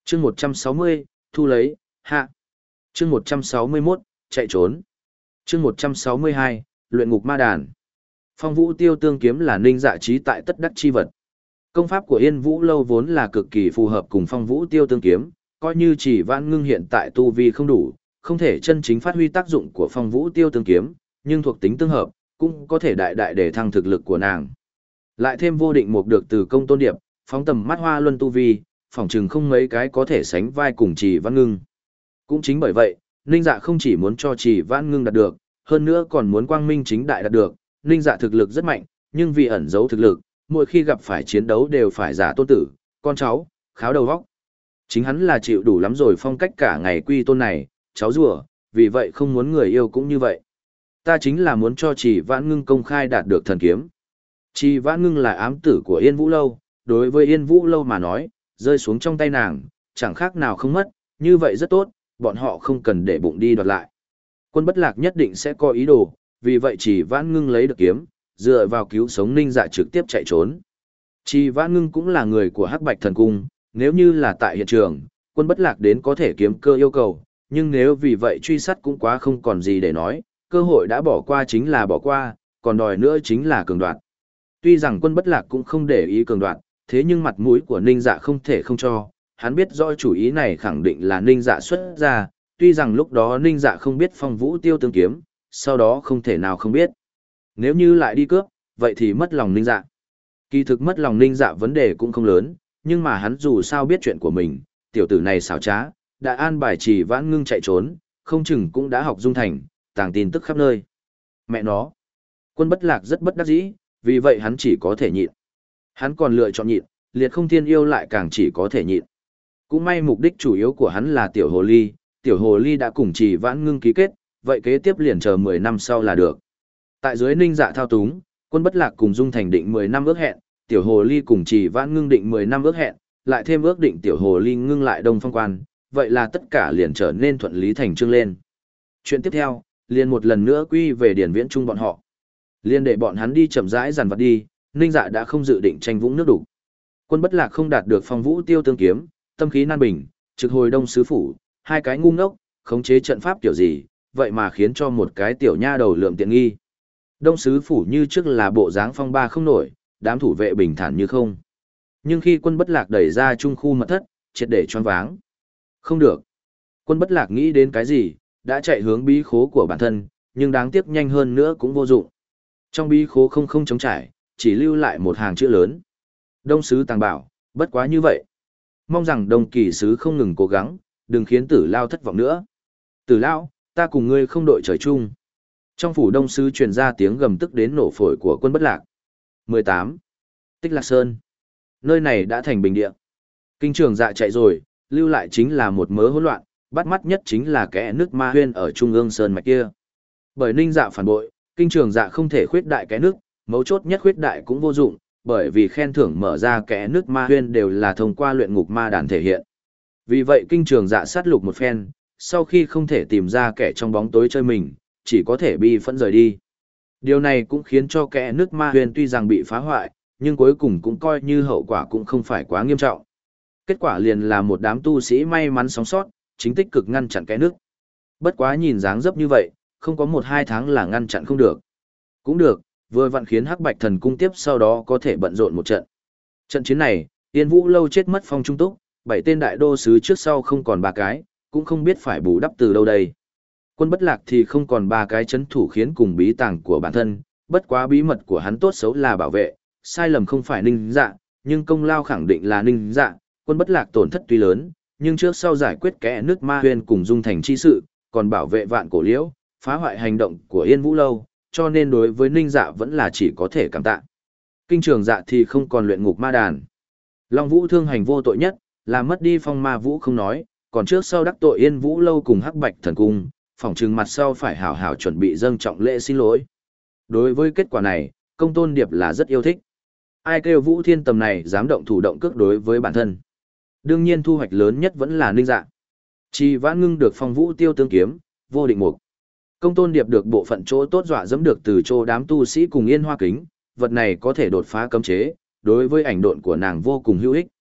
chương một trăm sáu mươi, thu lấy, hạ. chương một trăm sáu mươi mốt, chạy trốn. chương một trăm sáu mươi hai, luyện ngục ma đàn. Phong vũ tiêu tương kiếm là ninh dạ trí tại tất đắc chi vật. Công pháp của Yên Vũ Lâu vốn là cực kỳ phù hợp cùng phong vũ tiêu tương kiếm, coi như chỉ vãn ngưng hiện tại tu vi không đủ, không thể chân chính phát huy tác dụng của phong vũ tiêu tương kiếm, nhưng thuộc tính tương hợp, cũng có thể đại đại để thăng thực lực của nàng. Lại thêm vô định mục được từ công tôn điệp, phóng tầm mắt hoa luân tu vi, phỏng chừng không mấy cái có thể sánh vai cùng chỉ vãn ngưng. Cũng chính bởi vậy, ninh dạ không chỉ muốn cho chỉ vãn ngưng đạt được, hơn nữa còn muốn quang minh chính đại đạt được. Ninh dạ thực lực rất mạnh, nhưng vì ẩn giấu thực lực, mỗi khi gặp phải chiến đấu đều phải giả tôn tử, con cháu, kháo đầu vóc. Chính hắn là chịu đủ lắm rồi phong cách cả ngày quy tôn này, cháu rùa, vì vậy không muốn người yêu cũng như vậy. Ta chính là muốn cho Trì Vãn Ngưng công khai đạt được thần kiếm. Trì Vãn Ngưng là ám tử của Yên Vũ Lâu, đối với Yên Vũ Lâu mà nói, rơi xuống trong tay nàng, chẳng khác nào không mất, như vậy rất tốt, bọn họ không cần để bụng đi đoạt lại. Quân Bất Lạc nhất định sẽ có ý đồ, vì vậy Trì Vãn Ngưng lấy được kiếm, dựa vào cứu sống Ninh Dạ trực tiếp chạy trốn. Trì Vãn Ngưng cũng là người của Hắc Bạch Thần Cung, nếu như là tại hiện trường, Quân Bất Lạc đến có thể kiếm cơ yêu cầu, nhưng nếu vì vậy truy sát cũng quá không còn gì để nói, cơ hội đã bỏ qua chính là bỏ qua, còn đòi nữa chính là cường đoạt. Tuy rằng Quân Bất Lạc cũng không để ý cường đoạt, thế nhưng mặt mũi của Ninh Dạ không thể không cho, hắn biết rõ chủ ý này khẳng định là Ninh Dạ xuất ra, tuy rằng lúc đó Ninh Dạ không biết phong vũ tiêu tương kiếm, sau đó không thể nào không biết. Nếu như lại đi cướp, vậy thì mất lòng Ninh Dạ. Kỳ thực mất lòng Ninh Dạ vấn đề cũng không lớn, nhưng mà hắn dù sao biết chuyện của mình, tiểu tử này xảo trá, đã an bài Trì Vãn Ngưng chạy trốn, không chừng cũng đã học dung thành, tàng tin tức khắp nơi. Mẹ nó. Quân Bất Lạc rất bất đắc dĩ, vì vậy hắn chỉ có thể nhịn. Hắn còn lựa chọn nhịn, Liệt Không Thiên Yêu lại càng chỉ có thể nhịn. Cũng may mục đích chủ yếu của hắn là tiểu hồ ly, tiểu hồ ly đã cùng Trì Vãn Ngưng ký kết, vậy kế tiếp liền chờ mười năm sau là được. Tại dưới Ninh Dạ thao túng, Quân Bất Lạc cùng Dung Thành định mười năm ước hẹn, tiểu hồ ly cùng Trì Vãn Ngưng định mười năm ước hẹn, lại thêm ước định tiểu hồ ly ngưng lại Đông Phong Quan, vậy là tất cả liền trở nên thuận lý thành chương lên. Chuyện tiếp theo, liền một lần nữa quy về Điển Viễn Trung bọn họ. Liên để bọn hắn đi chậm rãi dàn vặt đi, Ninh Dạ đã không dự định tranh vũng nước đủ. Quân Bất Lạc không đạt được phong vũ tiêu tương kiếm, tâm khí nan bình, trực hồi Đông sứ phủ, hai cái ngu ngốc, khống chế trận pháp kiểu gì, vậy mà khiến cho một cái tiểu nha đầu lượm tiện nghi. Đông sứ phủ như trước là bộ dáng phong ba không nổi, đám thủ vệ bình thản như không. Nhưng khi Quân Bất Lạc đẩy ra trung khu mật thất, triệt để choáng váng. Không được. Quân Bất Lạc nghĩ đến cái gì, đã chạy hướng bí khố của bản thân, nhưng đáng tiếc nhanh hơn nữa cũng vô dụng. Trong bí khố không không trống trải, chỉ lưu lại một hàng chữ lớn. Đông sứ tàng bảo, bất quá như vậy. Mong rằng Đông kỳ sứ không ngừng cố gắng, đừng khiến Tử Lao thất vọng nữa. Tử Lao, ta cùng ngươi không đội trời chung. Trong phủ Đông sứ truyền ra tiếng gầm tức đến nổ phổi của Quân Bất Lạc. mười tám. Tích Lạc Sơn. Nơi này đã thành bình địa. Kinh Trường Dạ chạy rồi, lưu lại chính là một mớ hỗn loạn, bắt mắt nhất chính là kẽ nước ma huyên ở trung ương sơn mạch kia. Bởi Ninh Dạ phản bội, Kinh Trường Dạ không thể khuyết đại kẽ nước, mấu chốt nhất khuyết đại cũng vô dụng, bởi vì khen thưởng mở ra kẽ nước ma huyên đều là thông qua luyện ngục ma đàn thể hiện. Vì vậy Kinh Trường Dạ sát lục một phen, sau khi không thể tìm ra kẻ trong bóng tối chơi mình, chỉ có thể bi phẫn rời đi. Điều này cũng khiến cho kẽ nước ma huyên tuy rằng bị phá hoại, nhưng cuối cùng cũng coi như hậu quả cũng không phải quá nghiêm trọng. Kết quả liền là một đám tu sĩ may mắn sống sót, chính tích cực ngăn chặn kẽ nước. Bất quá nhìn dáng dấp như vậy, không có một hai tháng là ngăn chặn không được. Cũng được, vừa vặn khiến Hắc Bạch Thần Cung tiếp sau đó có thể bận rộn một trận. Trận chiến này, Yên Vũ Lâu chết mất phong trung túc, bảy tên đại đô sứ trước sau không còn ba cái, cũng không biết phải bù đắp từ đâu đây. Quân Bất Lạc thì không còn ba cái chấn thủ khiến cùng bí tàng của bản thân, bất quá bí mật của hắn tốt xấu là bảo vệ, sai lầm không phải Ninh Dạ, nhưng công lao khẳng định là Ninh Dạ. Quân Bất Lạc tổn thất tuy lớn, nhưng trước sau giải quyết kẽ nước ma huyên cùng Dung Thành chi sự, còn bảo vệ vạn cổ liễu, phá hoại hành động của Yên Vũ Lâu, cho nên đối với Ninh Dạ vẫn là chỉ có thể cảm tạ. Kinh Trường Dạ thì không còn luyện ngục ma đàn. Long Vũ thương hành vô tội nhất, làm mất đi phong ma vũ không nói, còn trước sau đắc tội Yên Vũ Lâu cùng Hắc Bạch Thần Cung, phỏng chừng mặt sau phải hảo hảo chuẩn bị dâng trọng lễ xin lỗi. Đối với kết quả này, Công Tôn Điệp là rất yêu thích. Ai kêu Vũ Thiên tầm này dám động thủ động cước đối với bản thân. Đương nhiên thu hoạch lớn nhất vẫn là Ninh Dạ. Trì Vãn Ngưng được phong vũ tiêu tương kiếm, vô định mục. Công Tôn Điệp được bộ phận chỗ tốt dọa dẫm được từ chỗ đám tu sĩ cùng Yên Hoa Kính, vật này có thể đột phá cấm chế, đối với ảnh độn của nàng vô cùng hữu ích.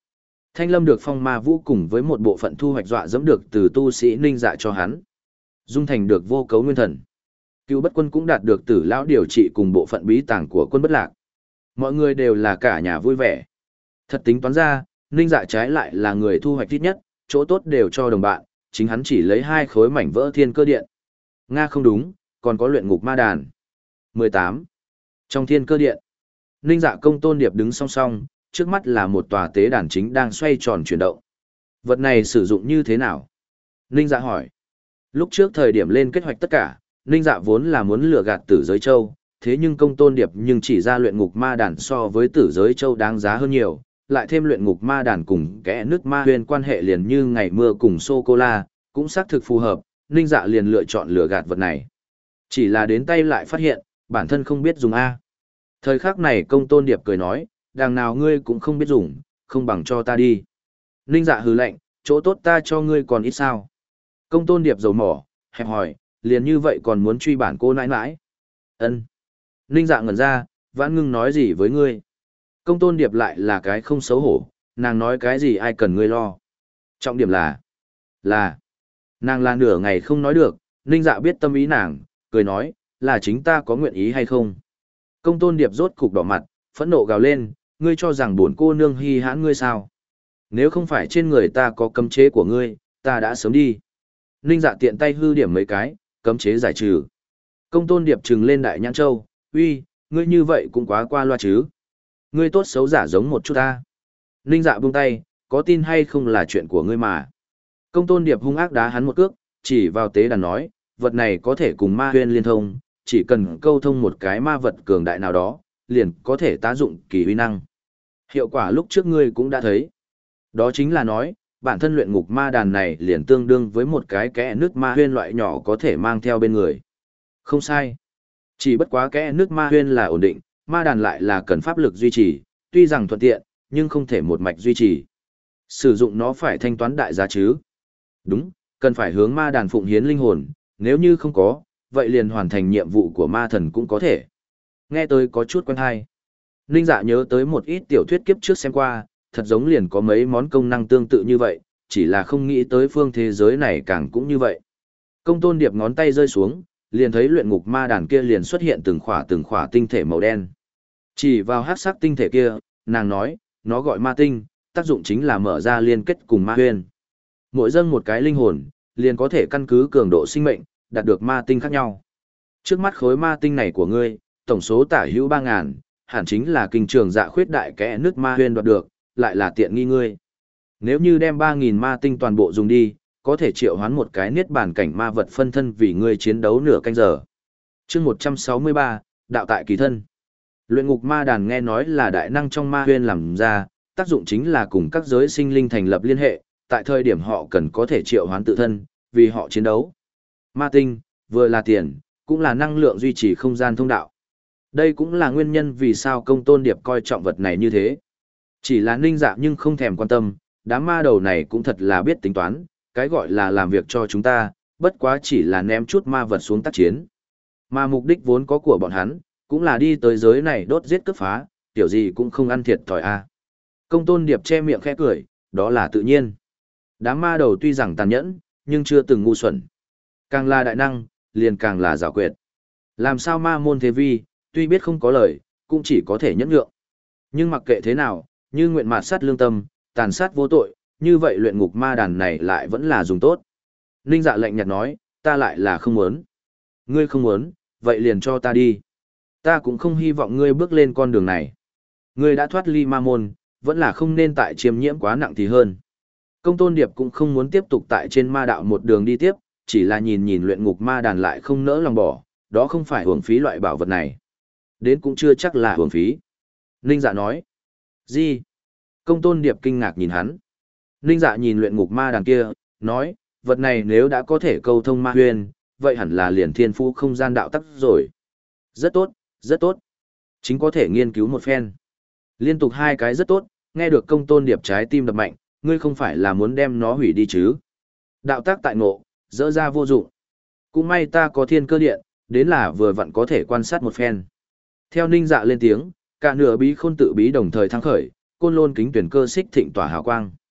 Thanh lâm được phong ma vũ cùng với một bộ phận thu hoạch dọa dẫm được từ tu sĩ ninh dạ cho hắn. Dung thành được vô cấu nguyên thần. Cựu bất quân cũng đạt được tử lão điều trị cùng bộ phận bí tàng của quân bất lạc. Mọi người đều là cả nhà vui vẻ. Thật tính toán ra, ninh dạ trái lại là người thu hoạch ít nhất, chỗ tốt đều cho đồng bạn, chính hắn chỉ lấy hai khối mảnh vỡ thiên cơ điện. Nga không đúng, còn có luyện ngục ma đàn. mười tám. Trong thiên cơ điện, ninh dạ công tôn điệp đứng song song, trước mắt là một tòa tế đàn chính đang xoay tròn chuyển động. Vật này sử dụng như thế nào? Ninh dạ hỏi. Lúc trước thời điểm lên kế hoạch tất cả, ninh dạ vốn là muốn lừa gạt tử giới châu, thế nhưng công tôn điệp nhưng chỉ ra luyện ngục ma đàn so với tử giới châu đáng giá hơn nhiều, lại thêm luyện ngục ma đàn cùng kẽ nước ma huyên quan hệ liền như ngày mưa cùng sô-cô-la, cũng xác thực phù hợp, ninh dạ liền lựa chọn lừa gạt vật này. Chỉ là đến tay lại phát hiện, bản thân không biết dùng A. Thời khắc này công tôn điệp cười nói, đằng nào ngươi cũng không biết dùng, không bằng cho ta đi. Ninh dạ hừ lạnh, chỗ tốt ta cho ngươi còn ít sao. Công tôn điệp dầu mỏ, hẹp hỏi, liền như vậy còn muốn truy bản cô nãi nãi. Ân. Ninh dạ ngẩn ra, vãn ngưng nói gì với ngươi. Công tôn điệp lại là cái không xấu hổ, nàng nói cái gì ai cần ngươi lo. Trọng điểm là, là, nàng là nửa ngày không nói được, ninh dạ biết tâm ý nàng, cười nói, là chính ta có nguyện ý hay không. Công tôn điệp rốt cục đỏ mặt, phẫn nộ gào lên, ngươi cho rằng buồn cô nương hi hãn ngươi sao. Nếu không phải trên người ta có cấm chế của ngươi, ta đã sớm đi. Ninh dạ tiện tay hư điểm mấy cái, cấm chế giải trừ. Công tôn điệp trừng lên đại nhãn châu, uy, ngươi như vậy cũng quá qua loa chứ. Ngươi tốt xấu giả giống một chút ta. Ninh dạ buông tay, có tin hay không là chuyện của ngươi mà. Công tôn điệp hung ác đá hắn một cước, chỉ vào tế đàn nói, vật này có thể cùng ma huyên liên thông, chỉ cần câu thông một cái ma vật cường đại nào đó, liền có thể tá dụng kỳ uy năng. Hiệu quả lúc trước ngươi cũng đã thấy. Đó chính là nói, bản thân luyện ngục ma đàn này liền tương đương với một cái kẽ nước ma huyên loại nhỏ có thể mang theo bên người. Không sai. Chỉ bất quá kẽ nước ma huyên là ổn định, ma đàn lại là cần pháp lực duy trì, tuy rằng thuận tiện, nhưng không thể một mạch duy trì. Sử dụng nó phải thanh toán đại giá chứ. Đúng, cần phải hướng ma đàn phụng hiến linh hồn, nếu như không có, vậy liền hoàn thành nhiệm vụ của ma thần cũng có thể. Nghe tôi có chút quen hay. Ninh dạ nhớ tới một ít tiểu thuyết kiếp trước xem qua, thật giống liền có mấy món công năng tương tự như vậy, chỉ là không nghĩ tới phương thế giới này càng cũng như vậy. Công tôn điệp ngón tay rơi xuống, liền thấy luyện ngục ma đàn kia liền xuất hiện từng khỏa từng khỏa tinh thể màu đen. Chỉ vào hắc sắc tinh thể kia, nàng nói, nó gọi ma tinh, tác dụng chính là mở ra liên kết cùng ma huyên. Mỗi dâng một cái linh hồn, liền có thể căn cứ cường độ sinh mệnh, đạt được ma tinh khác nhau. Trước mắt khối ma tinh này của ngươi, tổng số tả hữu ba ngàn, hẳn chính là kinh trường dạ khuyết đại kẽ nước ma huyên đoạt được, lại là tiện nghi ngươi. Nếu như đem ba nghìn ma tinh toàn bộ dùng đi, có thể triệu hoán một cái niết bàn cảnh ma vật phân thân vì ngươi chiến đấu nửa canh giờ. Chương một trăm sáu mươi ba, đạo tại kỳ thân. Luyện ngục ma đàn nghe nói là đại năng trong ma huyên làm ra, tác dụng chính là cùng các giới sinh linh thành lập liên hệ, tại thời điểm họ cần có thể triệu hoán tự thân, vì họ chiến đấu. Ma tinh, vừa là tiền, cũng là năng lượng duy trì không gian thông đạo. Đây cũng là nguyên nhân vì sao công tôn điệp coi trọng vật này như thế. Chỉ là ninh dạ nhưng không thèm quan tâm, đám ma đầu này cũng thật là biết tính toán, cái gọi là làm việc cho chúng ta, bất quá chỉ là ném chút ma vật xuống tác chiến. Mà mục đích vốn có của bọn hắn, cũng là đi tới giới này đốt giết cướp phá, tiểu gì cũng không ăn thiệt thòi a. Công tôn điệp che miệng khẽ cười, đó là tự nhiên. Đám ma đầu tuy rằng tàn nhẫn, nhưng chưa từng ngu xuẩn. Càng là đại năng, liền càng là giảo quyệt. Làm sao ma môn thế vi, tuy biết không có lời, cũng chỉ có thể nhẫn nhượng. Nhưng mặc kệ thế nào, như nguyện mạt sát lương tâm, tàn sát vô tội, như vậy luyện ngục ma đàn này lại vẫn là dùng tốt. Ninh dạ lạnh nhạt nói, ta lại là không muốn. Ngươi không muốn, vậy liền cho ta đi. Ta cũng không hy vọng ngươi bước lên con đường này. Ngươi đã thoát ly ma môn, vẫn là không nên tại chiêm nhiễm quá nặng thì hơn. Công tôn điệp cũng không muốn tiếp tục tại trên ma đạo một đường đi tiếp, chỉ là nhìn nhìn luyện ngục ma đàn lại không nỡ lòng bỏ, đó không phải hưởng phí loại bảo vật này. Đến cũng chưa chắc là hưởng phí. Ninh dạ nói. Gì? Công tôn điệp kinh ngạc nhìn hắn. Ninh dạ nhìn luyện ngục ma đàn kia, nói, vật này nếu đã có thể câu thông ma huyền, vậy hẳn là liền thiên phú không gian đạo tắc rồi. Rất tốt, rất tốt. Chính có thể nghiên cứu một phen. Liên tục hai cái rất tốt, nghe được công tôn điệp trái tim đập mạnh, ngươi không phải là muốn đem nó hủy đi chứ. Đạo tác tại ngộ, dỡ ra vô dụng. Cũng may ta có thiên cơ điện, đến là vừa vặn có thể quan sát một phen. Theo ninh dạ lên tiếng, cả nửa bí khôn tự bí đồng thời thăng khởi, côn lôn kính tuyển cơ xích thịnh tỏa hào quang.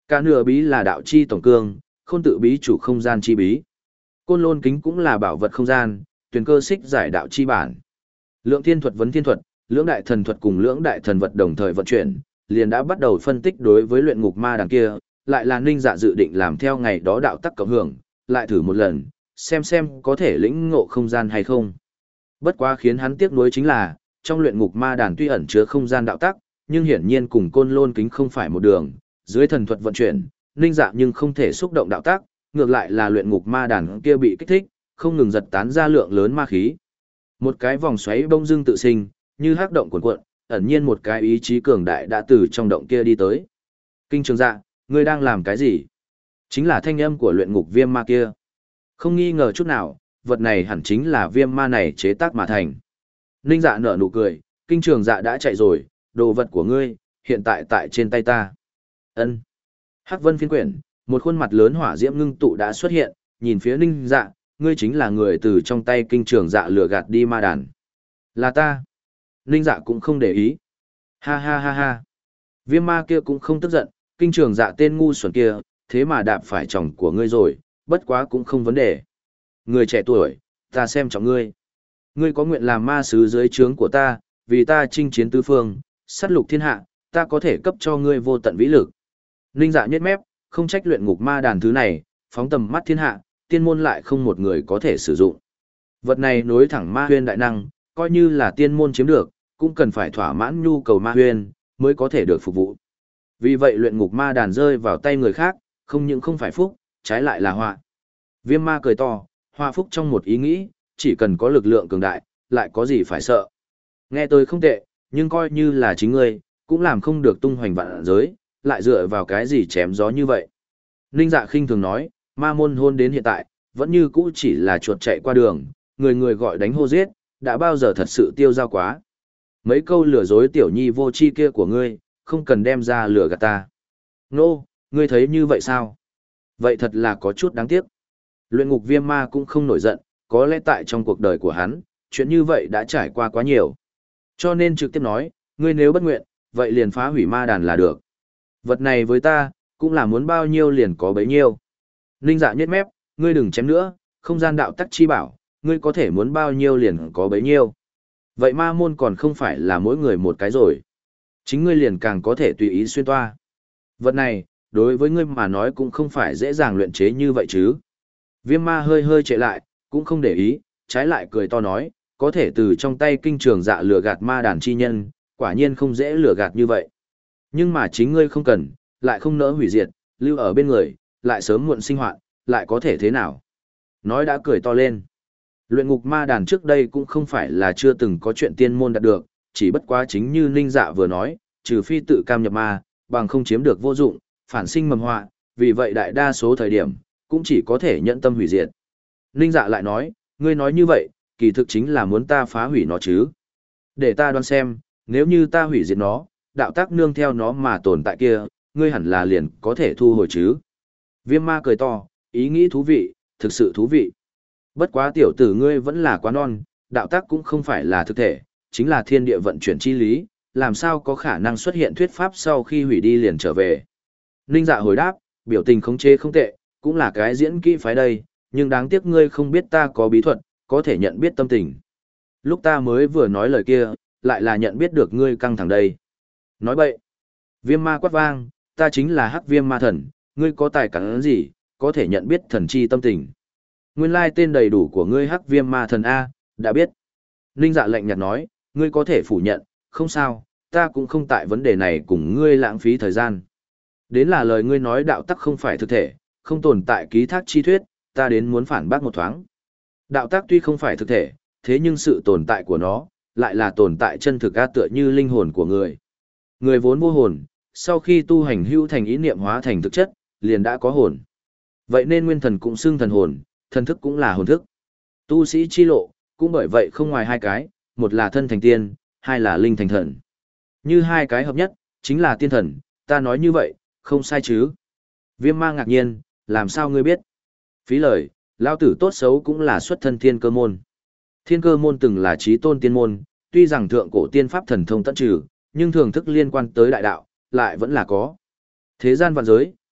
Cả nửa bí là đạo chi tổng cương, khôn tự bí chủ không gian chi bí. Côn lôn kính cũng là bảo vật không gian, tuyển cơ xích giải đạo chi bản. Lượng thiên thuật vấn thiên thuật, lưỡng đại thần thuật cùng lưỡng đại thần vật đồng thời vận chuyển, liền đã bắt đầu phân tích đối với luyện ngục ma đằng kia, lại là Ninh Dạ dự định làm theo ngày đó đạo tắc cộng hưởng, lại thử một lần, xem xem có thể lĩnh ngộ không gian hay không. Bất quá khiến hắn tiếc nuối chính là, trong luyện ngục ma đàn tuy ẩn chứa không gian đạo tắc, nhưng hiển nhiên cùng côn lôn kính không phải một đường, dưới thần thuật vận chuyển, Ninh Dạ nhưng không thể xúc động đạo tắc, ngược lại là luyện ngục ma đàn kia bị kích thích, không ngừng giật tán ra lượng lớn ma khí. Một cái vòng xoáy bông dưng tự sinh, như hắc động cuộn cuộn, ẩn nhiên một cái ý chí cường đại đã từ trong động kia đi tới. Kinh Trường Dạ, ngươi đang làm cái gì? Chính là thanh âm của luyện ngục viêm ma kia. Không nghi ngờ chút nào, vật này hẳn chính là viêm ma này chế tác mà thành. Ninh Dạ nở nụ cười, Kinh Trường Dạ đã chạy rồi, đồ vật của ngươi, hiện tại tại trên tay ta. Ân. Hắc Vân phiên quyển, một khuôn mặt lớn hỏa diễm ngưng tụ đã xuất hiện, nhìn phía Ninh Dạ, ngươi chính là người từ trong tay Kinh Trường Dạ lừa gạt đi ma đàn. Là ta. Ninh Dạ cũng không để ý. Ha ha ha ha. Viêm ma kia cũng không tức giận, Kinh Trường Dạ tên ngu xuẩn kia, thế mà đạp phải chồng của ngươi rồi, bất quá cũng không vấn đề. Người trẻ tuổi, ta xem trọng ngươi. Ngươi có nguyện làm ma sứ dưới trướng của ta, vì ta chinh chiến tứ phương, sát lục thiên hạ, ta có thể cấp cho ngươi vô tận vĩ lực. Ninh Dạ nhếch mép, không trách luyện ngục ma đàn thứ này, phóng tầm mắt thiên hạ, tiên môn lại không một người có thể sử dụng. Vật này nối thẳng ma huyên đại năng, coi như là tiên môn chiếm được, cũng cần phải thỏa mãn nhu cầu ma huyên, mới có thể được phục vụ. Vì vậy luyện ngục ma đàn rơi vào tay người khác, không những không phải phúc, trái lại là họa. Viêm ma cười to, họa phúc trong một ý nghĩ, chỉ cần có lực lượng cường đại, lại có gì phải sợ. Nghe tôi không tệ, nhưng coi như là chính ngươi, cũng làm không được tung hoành vạn giới, lại dựa vào cái gì chém gió như vậy. Ninh Dạ khinh thường nói, ma môn hôn đến hiện tại, vẫn như cũ chỉ là chuột chạy qua đường, người người gọi đánh hô giết, đã bao giờ thật sự tiêu dao quá. Mấy câu lừa dối tiểu nhi vô chi kia của ngươi, không cần đem ra lừa gạt ta. Nô, ngươi thấy như vậy sao? Vậy thật là có chút đáng tiếc. Luyện ngục viêm ma cũng không nổi giận, có lẽ tại trong cuộc đời của hắn, chuyện như vậy đã trải qua quá nhiều. Cho nên trực tiếp nói, ngươi nếu bất nguyện, vậy liền phá hủy ma đàn là được. Vật này với ta, cũng là muốn bao nhiêu liền có bấy nhiêu. Ninh Dạ nhếch mép, ngươi đừng chém nữa, không gian đạo tắc chi bảo, ngươi có thể muốn bao nhiêu liền có bấy nhiêu. Vậy ma môn còn không phải là mỗi người một cái rồi. Chính ngươi liền càng có thể tùy ý xuyên toa. Vật này, đối với ngươi mà nói cũng không phải dễ dàng luyện chế như vậy chứ. Viêm ma hơi hơi trệ lại, cũng không để ý, trái lại cười to nói, có thể từ trong tay Kinh Trường Dạ lừa gạt ma đàn chi nhân, quả nhiên không dễ lừa gạt như vậy. Nhưng mà chính ngươi không cần, lại không nỡ hủy diệt, lưu ở bên người, lại sớm muộn sinh hoạt, lại có thể thế nào? Nói đã cười to lên. Luyện ngục ma đàn trước đây cũng không phải là chưa từng có chuyện tiên môn đạt được, chỉ bất quá chính như Ninh Dạ vừa nói, trừ phi tự cam nhập ma, bằng không chiếm được vô dụng, phản sinh mầm họa, vì vậy đại đa số thời điểm, cũng chỉ có thể nhận tâm hủy diệt. Ninh Dạ lại nói, ngươi nói như vậy, kỳ thực chính là muốn ta phá hủy nó chứ. Để ta đoán xem, nếu như ta hủy diệt nó, đạo tác nương theo nó mà tồn tại kia, ngươi hẳn là liền có thể thu hồi chứ. Viêm ma cười to, ý nghĩ thú vị, thực sự thú vị. Bất quá tiểu tử ngươi vẫn là quá non, đạo tác cũng không phải là thực thể, chính là thiên địa vận chuyển chi lý, làm sao có khả năng xuất hiện thuyết pháp sau khi hủy đi liền trở về. Ninh Dạ hồi đáp, biểu tình khống chế không tệ, cũng là cái diễn kỹ phái đây, nhưng đáng tiếc ngươi không biết ta có bí thuật, có thể nhận biết tâm tình. Lúc ta mới vừa nói lời kia, lại là nhận biết được ngươi căng thẳng đây. Nói bậy. Viêm ma quát vang, ta chính là hắc viêm ma thần, ngươi có tài cản gì, có thể nhận biết thần chi tâm tình. Nguyên lai tên đầy đủ của ngươi hắc viêm ma thần A, đã biết. Ninh Dạ lạnh nhạt nói, ngươi có thể phủ nhận, không sao, ta cũng không tại vấn đề này cùng ngươi lãng phí thời gian. Đến là lời ngươi nói đạo tắc không phải thực thể, không tồn tại ký thác chi thuyết, ta đến muốn phản bác một thoáng. Đạo tắc tuy không phải thực thể, thế nhưng sự tồn tại của nó, lại là tồn tại chân thực a tựa như linh hồn của người. Người vốn vô hồn, sau khi tu hành hữu thành ý niệm hóa thành thực chất, liền đã có hồn. Vậy nên nguyên thần cũng xưng thần hồn, thần thức cũng là hồn thức. Tu sĩ chi lộ, cũng bởi vậy không ngoài hai cái, một là thân thành tiên, hai là linh thành thần. Như hai cái hợp nhất, chính là tiên thần, ta nói như vậy, không sai chứ. Viêm ma ngạc nhiên, làm sao ngươi biết? Phí lời, lao tử tốt xấu cũng là xuất thân thiên cơ môn. Thiên cơ môn từng là trí tôn tiên môn, tuy rằng thượng cổ tiên pháp thần thông tận trừ, nhưng thường thức liên quan tới đại đạo, lại vẫn là có. Thế gian vạn giới,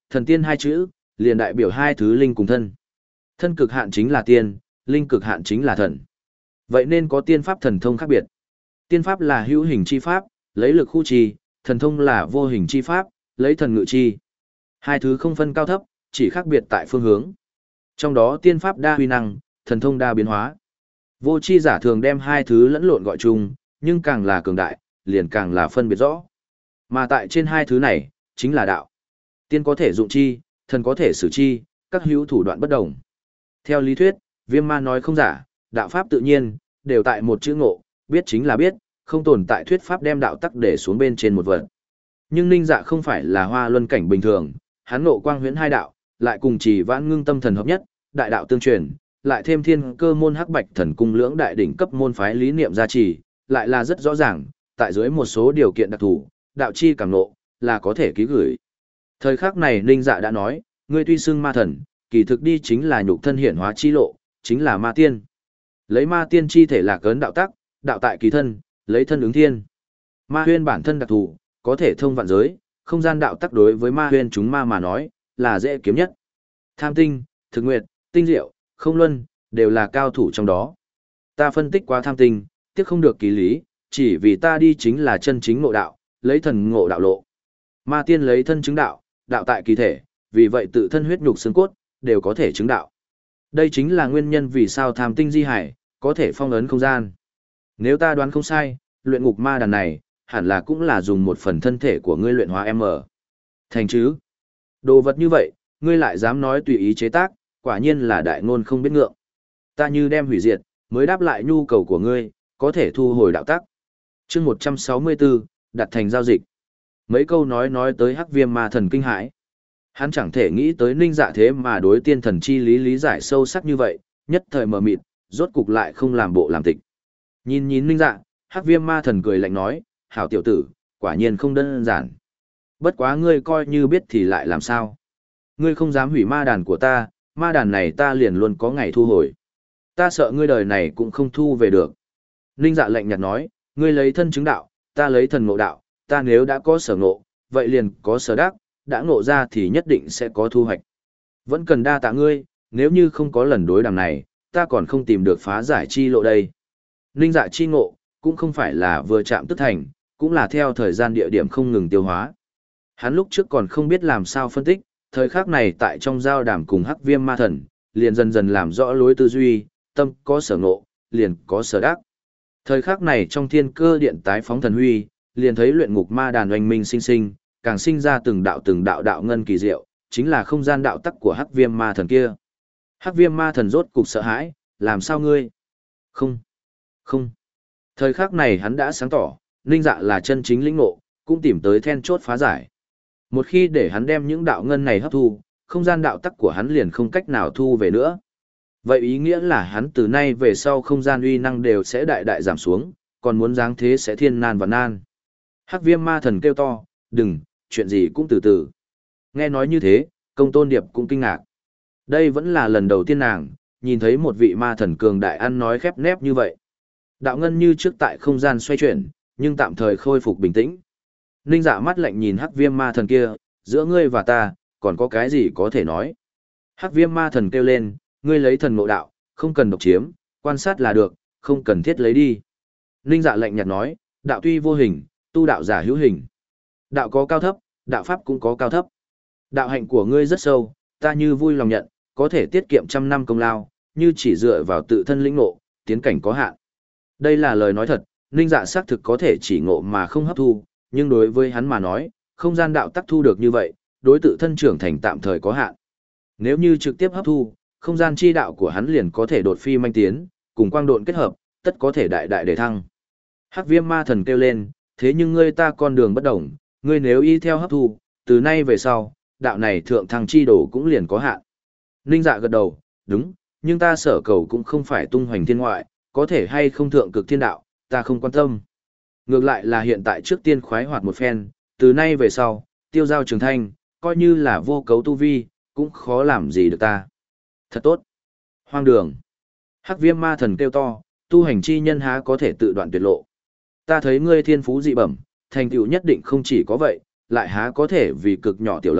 thần tiên hai chữ, liền đại biểu hai thứ linh cùng thân. Thân cực hạn chính là tiên, linh cực hạn chính là thần. Vậy nên có tiên pháp thần thông khác biệt. Tiên pháp là hữu hình chi pháp, lấy lực khu trì, thần thông là vô hình chi pháp, lấy thần ngự chi. Hai thứ không phân cao thấp, chỉ khác biệt tại phương hướng. Trong đó tiên pháp đa huy năng, thần thông đa biến hóa. Vô chi giả thường đem hai thứ lẫn lộn gọi chung, nhưng càng là cường đại, liền càng là phân biệt rõ. Mà tại trên hai thứ này, chính là đạo. Tiên có thể dụng chi, thần có thể sử chi, các hữu thủ đoạn bất đồng. Theo lý thuyết, Viêm Ma nói không giả, đạo pháp tự nhiên, đều tại một chữ ngộ, biết chính là biết, không tồn tại thuyết pháp đem đạo tắc để xuống bên trên một vật. Nhưng Ninh Dạ không phải là hoa luân cảnh bình thường, hắn ngộ quang huyễn hai đạo, lại cùng chỉ vãn ngưng tâm thần hợp nhất, đại đạo tương truyền, lại thêm thiên cơ môn hắc bạch thần cung lưỡng đại đỉnh cấp môn phái lý niệm gia trì, lại là rất rõ ràng, tại dưới một số điều kiện đặc thù, đạo chi cảm ngộ, là có thể ký gửi. Thời khắc này Ninh Dạ đã nói, ngươi tuy xưng ma thần, kỳ thực đi chính là nhục thân hiển hóa chi lộ, chính là ma tiên. Lấy ma tiên chi thể lạc ấn đạo tắc, đạo tại kỳ thân, lấy thân ứng thiên. Ma huyên bản thân đặc thù, có thể thông vạn giới, không gian đạo tắc đối với ma huyên chúng ma mà nói, là dễ kiếm nhất. Tham tinh, thực nguyệt, tinh diệu, không luân, đều là cao thủ trong đó. Ta phân tích quá tham tinh, tiếc không được ký lý, chỉ vì ta đi chính là chân chính ngộ đạo, lấy thần ngộ đạo lộ. Ma tiên lấy thân chứng đạo, đạo tại kỳ thể, vì vậy tự thân huyết nhục xương cốt, đều có thể chứng đạo. Đây chính là nguyên nhân vì sao tham tinh di hải, có thể phong ấn không gian. Nếu ta đoán không sai, luyện ngục ma đàn này, hẳn là cũng là dùng một phần thân thể của ngươi luyện hóa M. Thành chứ. Đồ vật như vậy, ngươi lại dám nói tùy ý chế tác, quả nhiên là đại ngôn không biết ngượng. Ta như đem hủy diệt, mới đáp lại nhu cầu của ngươi, có thể thu hồi đạo tắc. chương một trăm sáu mươi tư, đặt thành giao dịch. Mấy câu nói nói tới hắc viêm ma thần kinh hãi. Hắn chẳng thể nghĩ tới Ninh Dạ thế mà đối tiên thần chi lý lý giải sâu sắc như vậy, nhất thời mờ mịt, rốt cục lại không làm bộ làm tịch. Nhìn nhìn Ninh Dạ, hắc viêm ma thần cười lạnh nói, hảo tiểu tử, quả nhiên không đơn giản. Bất quá ngươi coi như biết thì lại làm sao. Ngươi không dám hủy ma đàn của ta, ma đàn này ta liền luôn có ngày thu hồi. Ta sợ ngươi đời này cũng không thu về được. Ninh Dạ lạnh nhạt nói, ngươi lấy thân chứng đạo, ta lấy thần ngộ đạo, ta nếu đã có sở ngộ, vậy liền có sở đắc, đã ngộ ra thì nhất định sẽ có thu hoạch. Vẫn cần đa tạ ngươi, nếu như không có lần đối đàm này, ta còn không tìm được phá giải chi lộ đây. Ninh Dạ chi ngộ, cũng không phải là vừa chạm tức thành, cũng là theo thời gian địa điểm không ngừng tiêu hóa. Hắn lúc trước còn không biết làm sao phân tích, thời khắc này tại trong giao đàm cùng hắc viêm ma thần, liền dần dần làm rõ lối tư duy, tâm có sở ngộ, liền có sở đắc. Thời khắc này trong thiên cơ điện tái phóng thần huy, liền thấy luyện ngục ma đàn oanh minh sinh sinh, càng sinh ra từng đạo từng đạo đạo ngân kỳ diệu, chính là không gian đạo tắc của hắc viêm ma thần kia. Hắc viêm ma thần rốt cục sợ hãi, làm sao ngươi? Không, không. Thời khắc này hắn đã sáng tỏ, Ninh Dạ là chân chính lĩnh ngộ, cũng tìm tới then chốt phá giải. Một khi để hắn đem những đạo ngân này hấp thu, không gian đạo tắc của hắn liền không cách nào thu về nữa. Vậy ý nghĩa là hắn từ nay về sau không gian uy năng đều sẽ đại đại giảm xuống, còn muốn giáng thế sẽ thiên nan và nan. Hắc viêm ma thần kêu to, đừng, chuyện gì cũng từ từ. Nghe nói như thế, Công Tôn Điệp cũng kinh ngạc. Đây vẫn là lần đầu tiên nàng, nhìn thấy một vị ma thần cường đại ăn nói khép nép như vậy. Đạo ngân như trước tại không gian xoay chuyển, nhưng tạm thời khôi phục bình tĩnh. Ninh Dạ mắt lạnh nhìn hắc viêm ma thần kia, giữa ngươi và ta, còn có cái gì có thể nói. Hắc viêm ma thần kêu lên, ngươi lấy thần ngộ đạo, không cần độc chiếm, quan sát là được, không cần thiết lấy đi. Ninh Dạ lạnh nhạt nói, đạo tuy vô hình, tu đạo giả hữu hình. Đạo có cao thấp, đạo pháp cũng có cao thấp. Đạo hạnh của ngươi rất sâu, ta như vui lòng nhận, có thể tiết kiệm trăm năm công lao, như chỉ dựa vào tự thân lĩnh ngộ, tiến cảnh có hạn. Đây là lời nói thật, Ninh Dạ xác thực có thể chỉ ngộ mà không hấp thu, nhưng đối với hắn mà nói, không gian đạo tắc thu được như vậy, đối tự thân trưởng thành tạm thời có hạn. Nếu như trực tiếp hấp thu, không gian chi đạo của hắn liền có thể đột phi manh tiến, cùng quang độn kết hợp, tất có thể đại đại đề thăng. Hắc viêm ma thần kêu lên, thế nhưng ngươi ta con đường bất đồng, ngươi nếu y theo hấp thu, từ nay về sau, đạo này thượng thăng chi đổ cũng liền có hạn. Ninh Dạ gật đầu, đúng, nhưng ta sở cầu cũng không phải tung hoành thiên ngoại, có thể hay không thượng cực thiên đạo, ta không quan tâm. Ngược lại là hiện tại trước tiên khoái hoạt một phen, từ nay về sau, tiêu giao trường thanh, coi như là vô cấu tu vi, cũng khó làm gì được ta. Thật tốt. Hoang đường. Hắc viêm ma thần kêu to, tu hành chi nhân há có thể tự đoạn tuyệt lộ. Ta thấy ngươi thiên phú dị bẩm, thành tựu nhất định không chỉ có vậy, lại há có thể vì cực nhỏ tiểu lợi,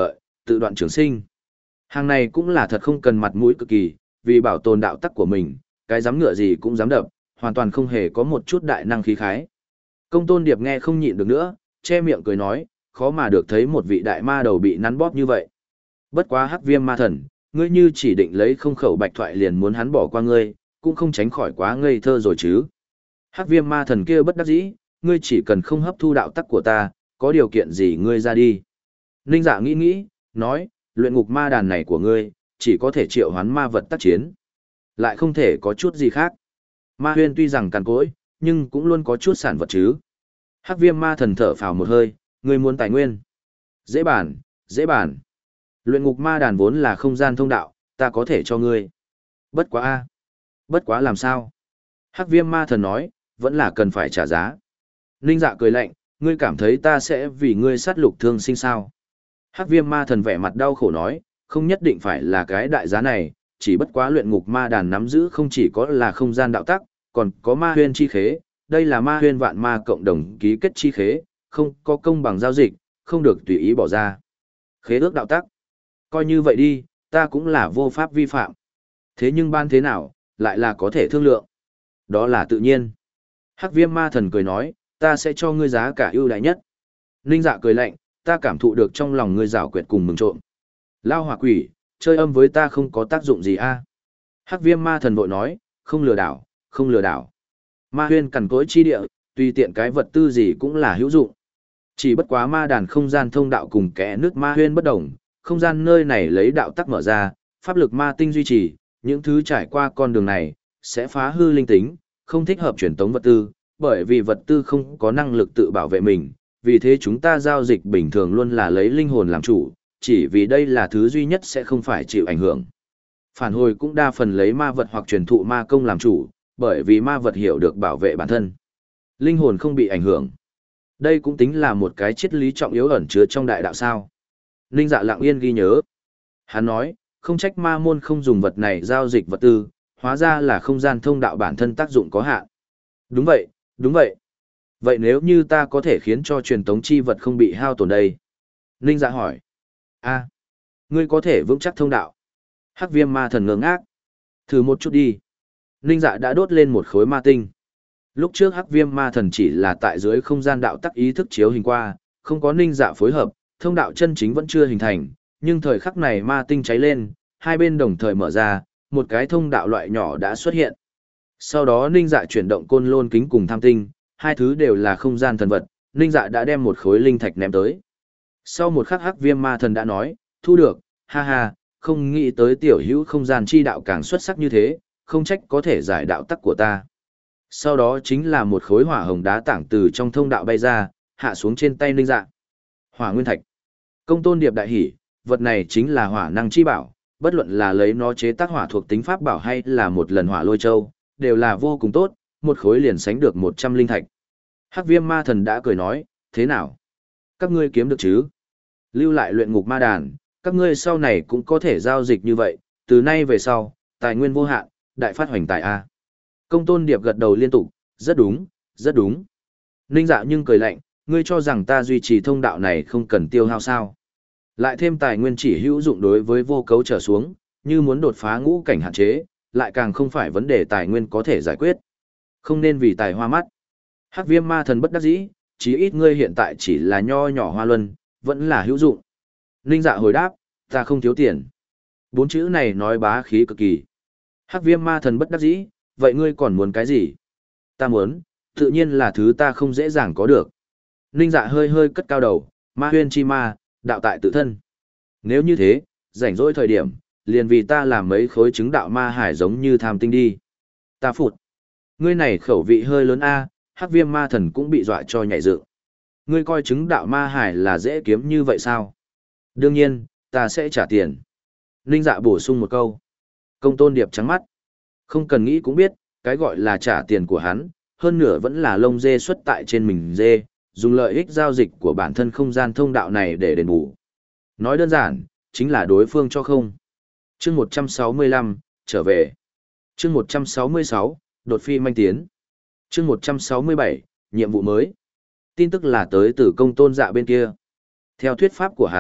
tự đoạn trường sinh. Hàng này cũng là thật không cần mặt mũi cực kỳ, vì bảo tồn đạo tắc của mình, cái dám ngựa gì cũng dám đập, hoàn toàn không hề có một chút đại năng khí khái. Công Tôn Điệp nghe không nhịn được nữa, che miệng cười nói, khó mà được thấy một vị đại ma đầu bị nắn bóp như vậy. Bất quá Hắc Viêm ma thần, ngươi như chỉ định lấy không khẩu bạch thoại liền muốn hắn bỏ qua ngươi, cũng không tránh khỏi quá ngây thơ rồi chứ. Hắc Viêm ma thần kia bất đắc dĩ, ngươi chỉ cần không hấp thu đạo tắc của ta, có điều kiện gì ngươi ra đi. Ninh Dạ nghĩ nghĩ, nói, luyện ngục ma đàn này của ngươi, chỉ có thể triệu hoán ma vật tác chiến. Lại không thể có chút gì khác. Ma huyên tuy rằng cằn cỗi, nhưng cũng luôn có chút sản vật chứ. Hắc Viêm ma thần thở phào một hơi, ngươi muốn tài nguyên. Dễ bàn, dễ bàn. Luyện ngục ma đàn vốn là không gian thông đạo, ta có thể cho ngươi. Bất quá a, Bất quá làm sao? Hắc Viêm ma thần nói, vẫn là cần phải trả giá. Ninh Dạ cười lạnh, ngươi cảm thấy ta sẽ vì ngươi sát lục thương sinh sao? Hắc Viêm ma thần vẻ mặt đau khổ nói, không nhất định phải là cái đại giá này, chỉ bất quá luyện ngục ma đàn nắm giữ không chỉ có là không gian đạo tắc, còn có ma huyên chi khế, đây là ma huyên vạn ma cộng đồng ký kết chi khế, không có công bằng giao dịch, không được tùy ý bỏ ra. Khế ước đạo tắc. Coi như vậy đi, ta cũng là vô pháp vi phạm. Thế nhưng ban thế nào, lại là có thể thương lượng. Đó là tự nhiên. Hắc Viêm ma thần cười nói, ta sẽ cho ngươi giá cả ưu đãi nhất. Ninh Dạ cười lạnh, ta cảm thụ được trong lòng ngươi rào quyệt cùng mừng trộm. Lao hỏa quỷ, chơi âm với ta không có tác dụng gì a? Hắc Viêm ma thần vội nói, không lừa đảo, không lừa đảo. Ma huyên cằn cỗi chi địa, tùy tiện cái vật tư gì cũng là hữu dụng. Chỉ bất quá ma đàn không gian thông đạo cùng kẽ nước ma huyên bất đồng, không gian nơi này lấy đạo tắc mở ra, pháp lực ma tinh duy trì, những thứ trải qua con đường này, sẽ phá hư linh tính, không thích hợp truyền tống vật tư, bởi vì vật tư không có năng lực tự bảo vệ mình, vì thế chúng ta giao dịch bình thường luôn là lấy linh hồn làm chủ, chỉ vì đây là thứ duy nhất sẽ không phải chịu ảnh hưởng. Phản hồi cũng đa phần lấy ma vật hoặc truyền thụ ma công làm chủ, bởi vì ma vật hiểu được bảo vệ bản thân. Linh hồn không bị ảnh hưởng. Đây cũng tính là một cái triết lý trọng yếu ẩn chứa trong đại đạo sao. Ninh Dạ lặng yên ghi nhớ. Hắn nói, không trách ma môn không dùng vật này giao dịch vật tư, hóa ra là không gian thông đạo bản thân tác dụng có hạn. Đúng vậy, đúng vậy. Vậy nếu như ta có thể khiến cho truyền tống chi vật không bị hao tổn đây? Ninh Dạ hỏi. A, ngươi có thể vững chắc thông đạo. Hắc Viêm ma thần ngơ ngác. Thử một chút đi. Ninh Dạ đã đốt lên một khối ma tinh. Lúc trước Hắc Viêm ma thần chỉ là tại dưới không gian đạo tắc ý thức chiếu hình qua, không có Ninh Dạ phối hợp, thông đạo chân chính vẫn chưa hình thành, nhưng thời khắc này ma tinh cháy lên, hai bên đồng thời mở ra, một cái thông đạo loại nhỏ đã xuất hiện. Sau đó Ninh Dạ chuyển động côn lôn kính cùng tham tinh, hai thứ đều là không gian thần vật, Ninh Dạ đã đem một khối linh thạch ném tới. Sau một khắc Hắc Viêm ma thần đã nói, thu được, ha ha, không nghĩ tới tiểu hữu không gian chi đạo càng xuất sắc như thế, không trách có thể giải đạo tắc của ta. Sau đó chính là một khối hỏa hồng đá tảng từ trong thông đạo bay ra, hạ xuống trên tay Ninh Dạ. Hỏa nguyên thạch. Công Tôn Điệp đại hỉ, vật này chính là hỏa năng chi bảo, bất luận là lấy nó chế tác hỏa thuộc tính pháp bảo hay là một lần hỏa lôi châu, đều là vô cùng tốt, một khối liền sánh được một trăm linh thạch. Hắc Viêm ma thần đã cười nói, thế nào? Các ngươi kiếm được chứ? Lưu lại luyện ngục ma đàn, các ngươi sau này cũng có thể giao dịch như vậy, từ nay về sau, tài nguyên vô hạn, đại phát hoành tài A. Công Tôn Điệp gật đầu liên tục, rất đúng, rất đúng. Ninh Dạ nhưng cười lạnh, ngươi cho rằng ta duy trì thông đạo này không cần tiêu hao sao. Lại thêm tài nguyên chỉ hữu dụng đối với vô cấu trở xuống, như muốn đột phá ngũ cảnh hạn chế, lại càng không phải vấn đề tài nguyên có thể giải quyết. Không nên vì tài hoa mắt. Hắc Viêm ma thần bất đắc dĩ, chí ít ngươi hiện tại chỉ là nho nhỏ hoa luân, vẫn là hữu dụng. Ninh Dạ hồi đáp, ta không thiếu tiền. Bốn chữ này nói bá khí cực kỳ. Hắc Viêm ma thần bất đắc dĩ, vậy ngươi còn muốn cái gì? Ta muốn, tự nhiên là thứ ta không dễ dàng có được. Ninh Dạ hơi hơi cất cao đầu, ma huyên chi ma, đạo tại tự thân. Nếu như thế, rảnh rỗi thời điểm, liền vì ta làm mấy khối trứng đạo ma hải giống như tham tinh đi. Ta phụt. Ngươi này khẩu vị hơi lớn a, Hắc Viêm ma thần cũng bị dọa cho nhảy dựng. Ngươi coi trứng đạo ma hải là dễ kiếm như vậy sao? Đương nhiên, ta sẽ trả tiền. Ninh Dạ bổ sung một câu. Công Tôn Điệp trắng mắt. Không cần nghĩ cũng biết, cái gọi là trả tiền của hắn, hơn nửa vẫn là lông dê xuất tại trên mình dê, dùng lợi ích giao dịch của bản thân không gian thông đạo này để đền bù. Nói đơn giản, chính là đối phương cho không. Chương một trăm sáu mươi lăm, trở về. Chương một trăm sáu mươi sáu, đột phi manh tiến. Chương một trăm sáu mươi bảy, nhiệm vụ mới. Tin tức là tới từ Công Tôn Dạ bên kia. Theo thuyết pháp của hắn,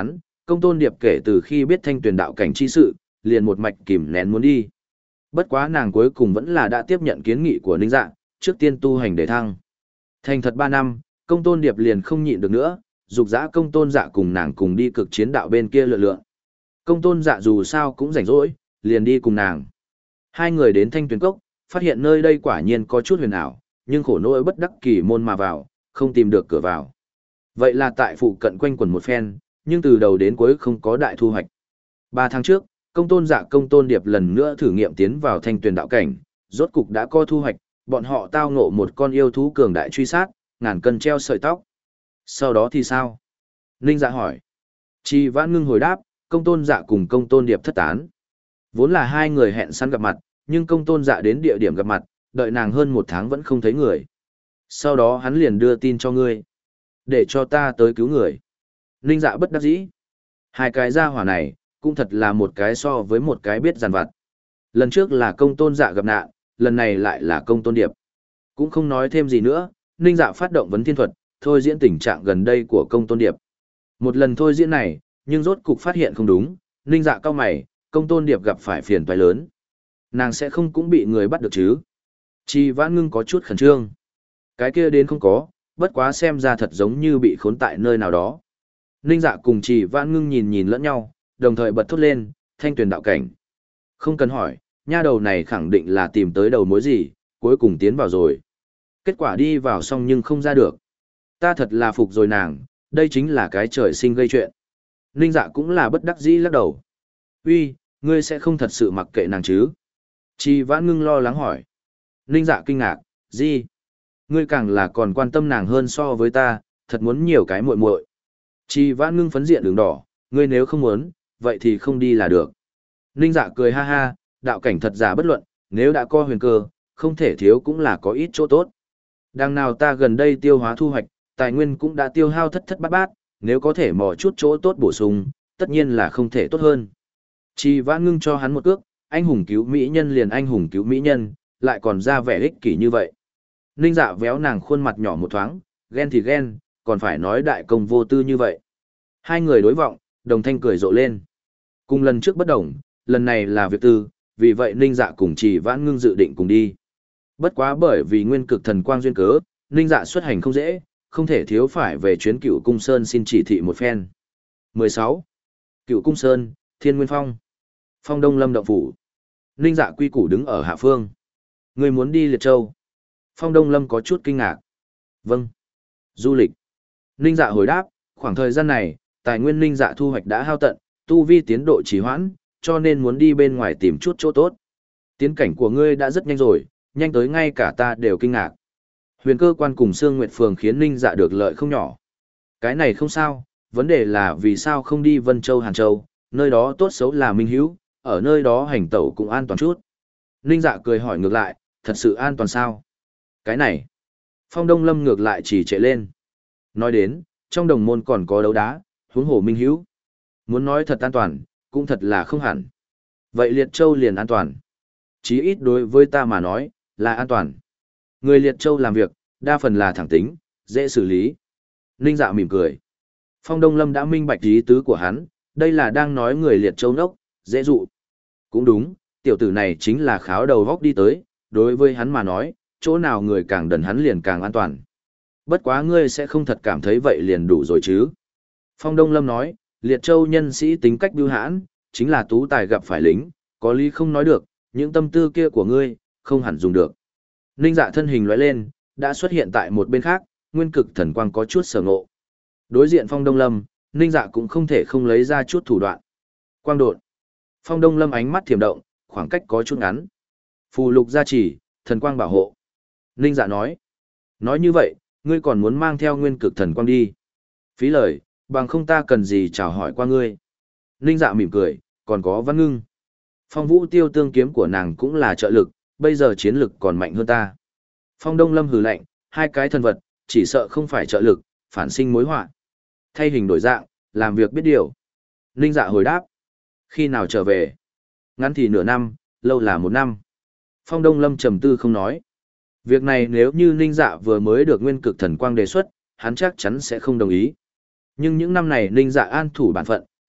Công tôn điệp kể từ khi biết thanh tuyển đạo cảnh chi sự, liền một mạch kìm nén muốn đi. Bất quá nàng cuối cùng vẫn là đã tiếp nhận kiến nghị của Ninh Dạ, trước tiên tu hành để thăng. Thành thật ba năm, công tôn điệp liền không nhịn được nữa, dục dã công tôn dạ cùng nàng cùng đi cực chiến đạo bên kia lượn lượn. Công tôn dạ dù sao cũng rảnh rỗi, liền đi cùng nàng. Hai người đến thanh tuyển cốc, phát hiện nơi đây quả nhiên có chút huyền ảo, nhưng khổ nỗi bất đắc kỳ môn mà vào, không tìm được cửa vào. Vậy là tại phụ cận quanh quẩn một phen, nhưng từ đầu đến cuối không có đại thu hoạch. Ba tháng trước, công tôn dạ công tôn điệp lần nữa thử nghiệm tiến vào thanh tuyển đạo cảnh, rốt cục đã có thu hoạch, bọn họ tao ngộ một con yêu thú cường đại truy sát, ngàn cân treo sợi tóc. Sau đó thì sao? Ninh Dạ hỏi. Chi Vãn Ngưng hồi đáp, công tôn dạ cùng công tôn điệp thất tán. Vốn là hai người hẹn sẵn gặp mặt, nhưng công tôn dạ đến địa điểm gặp mặt, đợi nàng hơn một tháng vẫn không thấy người. Sau đó hắn liền đưa tin cho ngươi, để cho ta tới cứu người. Ninh Dạ bất đắc dĩ. Hai cái gia hỏa này, cũng thật là một cái so với một cái biết giàn vặt. Lần trước là công tôn dạ gặp nạn, lần này lại là công tôn điệp. Cũng không nói thêm gì nữa, Ninh Dạ phát động vấn thiên thuật, thôi diễn tình trạng gần đây của công tôn điệp. Một lần thôi diễn này, nhưng rốt cục phát hiện không đúng, Ninh Dạ cao mày, công tôn điệp gặp phải phiền toái lớn. Nàng sẽ không cũng bị người bắt được chứ? Chi Vãn Ngưng có chút khẩn trương. Cái kia đến không có, bất quá xem ra thật giống như bị khốn tại nơi nào đó. Ninh Dạ cùng Chi Vãn Ngưng nhìn nhìn lẫn nhau, đồng thời bật thốt lên, thanh tuyển đạo cảnh. Không cần hỏi, nha đầu này khẳng định là tìm tới đầu mối gì, cuối cùng tiến vào rồi. Kết quả đi vào xong nhưng không ra được. Ta thật là phục rồi nàng, đây chính là cái trời sinh gây chuyện. Ninh Dạ cũng là bất đắc dĩ lắc đầu. Uy, ngươi sẽ không thật sự mặc kệ nàng chứ? Chi Vãn Ngưng lo lắng hỏi. Ninh Dạ kinh ngạc, gì? Ngươi càng là còn quan tâm nàng hơn so với ta, thật muốn nhiều cái muội muội. Chi Vãn Ngưng phấn diện đường đỏ, ngươi nếu không muốn, vậy thì không đi là được. Ninh Dạ cười ha ha, đạo cảnh thật giả bất luận, nếu đã có huyền cơ, không thể thiếu cũng là có ít chỗ tốt. Đằng nào ta gần đây tiêu hóa thu hoạch, tài nguyên cũng đã tiêu hao thất thất bát bát, nếu có thể mò chút chỗ tốt bổ sung, tất nhiên là không thể tốt hơn. Chi Vãn Ngưng cho hắn một cước, anh hùng cứu mỹ nhân liền anh hùng cứu mỹ nhân, lại còn ra vẻ ích kỷ như vậy. Ninh Dạ véo nàng khuôn mặt nhỏ một thoáng, ghen thì ghen, còn phải nói đại công vô tư như vậy. Hai người đối vọng, đồng thanh cười rộ lên. Cùng lần trước bất đồng, lần này là việc tư, vì vậy Ninh Dạ cùng Trì Vãn Ngưng dự định cùng đi. Bất quá bởi vì nguyên cực thần quang duyên cớ, Ninh Dạ xuất hành không dễ, không thể thiếu phải về chuyến Cửu Cung Sơn xin chỉ thị một phen. mười sáu. Cửu Cung Sơn, Thiên Nguyên Phong. Phong Đông Lâm động phủ. Ninh Dạ quy củ đứng ở hạ phương. Người muốn đi Liệt Châu. Phong Đông Lâm có chút kinh ngạc. Vâng. Du lịch. Ninh Dạ hồi đáp, khoảng thời gian này, tài nguyên Ninh Dạ thu hoạch đã hao tận, tu vi tiến độ trì hoãn, cho nên muốn đi bên ngoài tìm chút chỗ tốt. Tiến cảnh của ngươi đã rất nhanh rồi, nhanh tới ngay cả ta đều kinh ngạc. Huyền cơ quan cùng Sương Nguyệt Phường khiến Ninh Dạ được lợi không nhỏ. Cái này không sao, vấn đề là vì sao không đi Vân Châu Hàn Châu, nơi đó tốt xấu là minh hữu, ở nơi đó hành tẩu cũng an toàn chút. Ninh Dạ cười hỏi ngược lại, thật sự an toàn sao? Cái này, Phong Đông Lâm ngược lại chỉ trệ lên. Nói đến, trong đồng môn còn có đấu đá, huống hồ minh hữu. Muốn nói thật an toàn, cũng thật là không hẳn. Vậy Liệt Châu liền an toàn. Chí ít đối với ta mà nói, là an toàn. Người Liệt Châu làm việc, đa phần là thẳng tính, dễ xử lý. Ninh Dạ mỉm cười. Phong Đông Lâm đã minh bạch ý tứ của hắn, đây là đang nói người Liệt Châu nốc, dễ dụ. Cũng đúng, tiểu tử này chính là kháo đầu góc đi tới, đối với hắn mà nói, chỗ nào người càng đần hắn liền càng an toàn. Bất quá ngươi sẽ không thật cảm thấy vậy liền đủ rồi chứ. Phong Đông Lâm nói, Liệt Châu nhân sĩ tính cách bưu hãn, chính là tú tài gặp phải lính, có lý không nói được, những tâm tư kia của ngươi, không hẳn dùng được. Ninh Dạ thân hình lóe lên, đã xuất hiện tại một bên khác, nguyên cực thần quang có chút sở ngộ. Đối diện Phong Đông Lâm, Ninh Dạ cũng không thể không lấy ra chút thủ đoạn. Quang độn. Phong Đông Lâm ánh mắt thiểm động, khoảng cách có chút ngắn. Phù lục gia trì, thần quang bảo hộ. Ninh Dạ nói. Nói như vậy, ngươi còn muốn mang theo nguyên cực thần quang đi. Phí lời, bằng không ta cần gì chào hỏi qua ngươi. Ninh Dạ mỉm cười, còn có Văn Ngưng. Phong Vũ Tiêu tương kiếm của nàng cũng là trợ lực, bây giờ chiến lực còn mạnh hơn ta. Phong Đông Lâm hừ lạnh, hai cái thần vật, chỉ sợ không phải trợ lực, phản sinh mối họa. Thay hình đổi dạng, làm việc biết điều. Ninh Dạ hồi đáp. Khi nào trở về? Ngắn thì nửa năm, lâu là một năm. Phong Đông Lâm trầm tư không nói. Việc này nếu như Ninh Dạ vừa mới được nguyên cực thần quang đề xuất, hắn chắc chắn sẽ không đồng ý. Nhưng những năm này Ninh Dạ an thủ bản phận,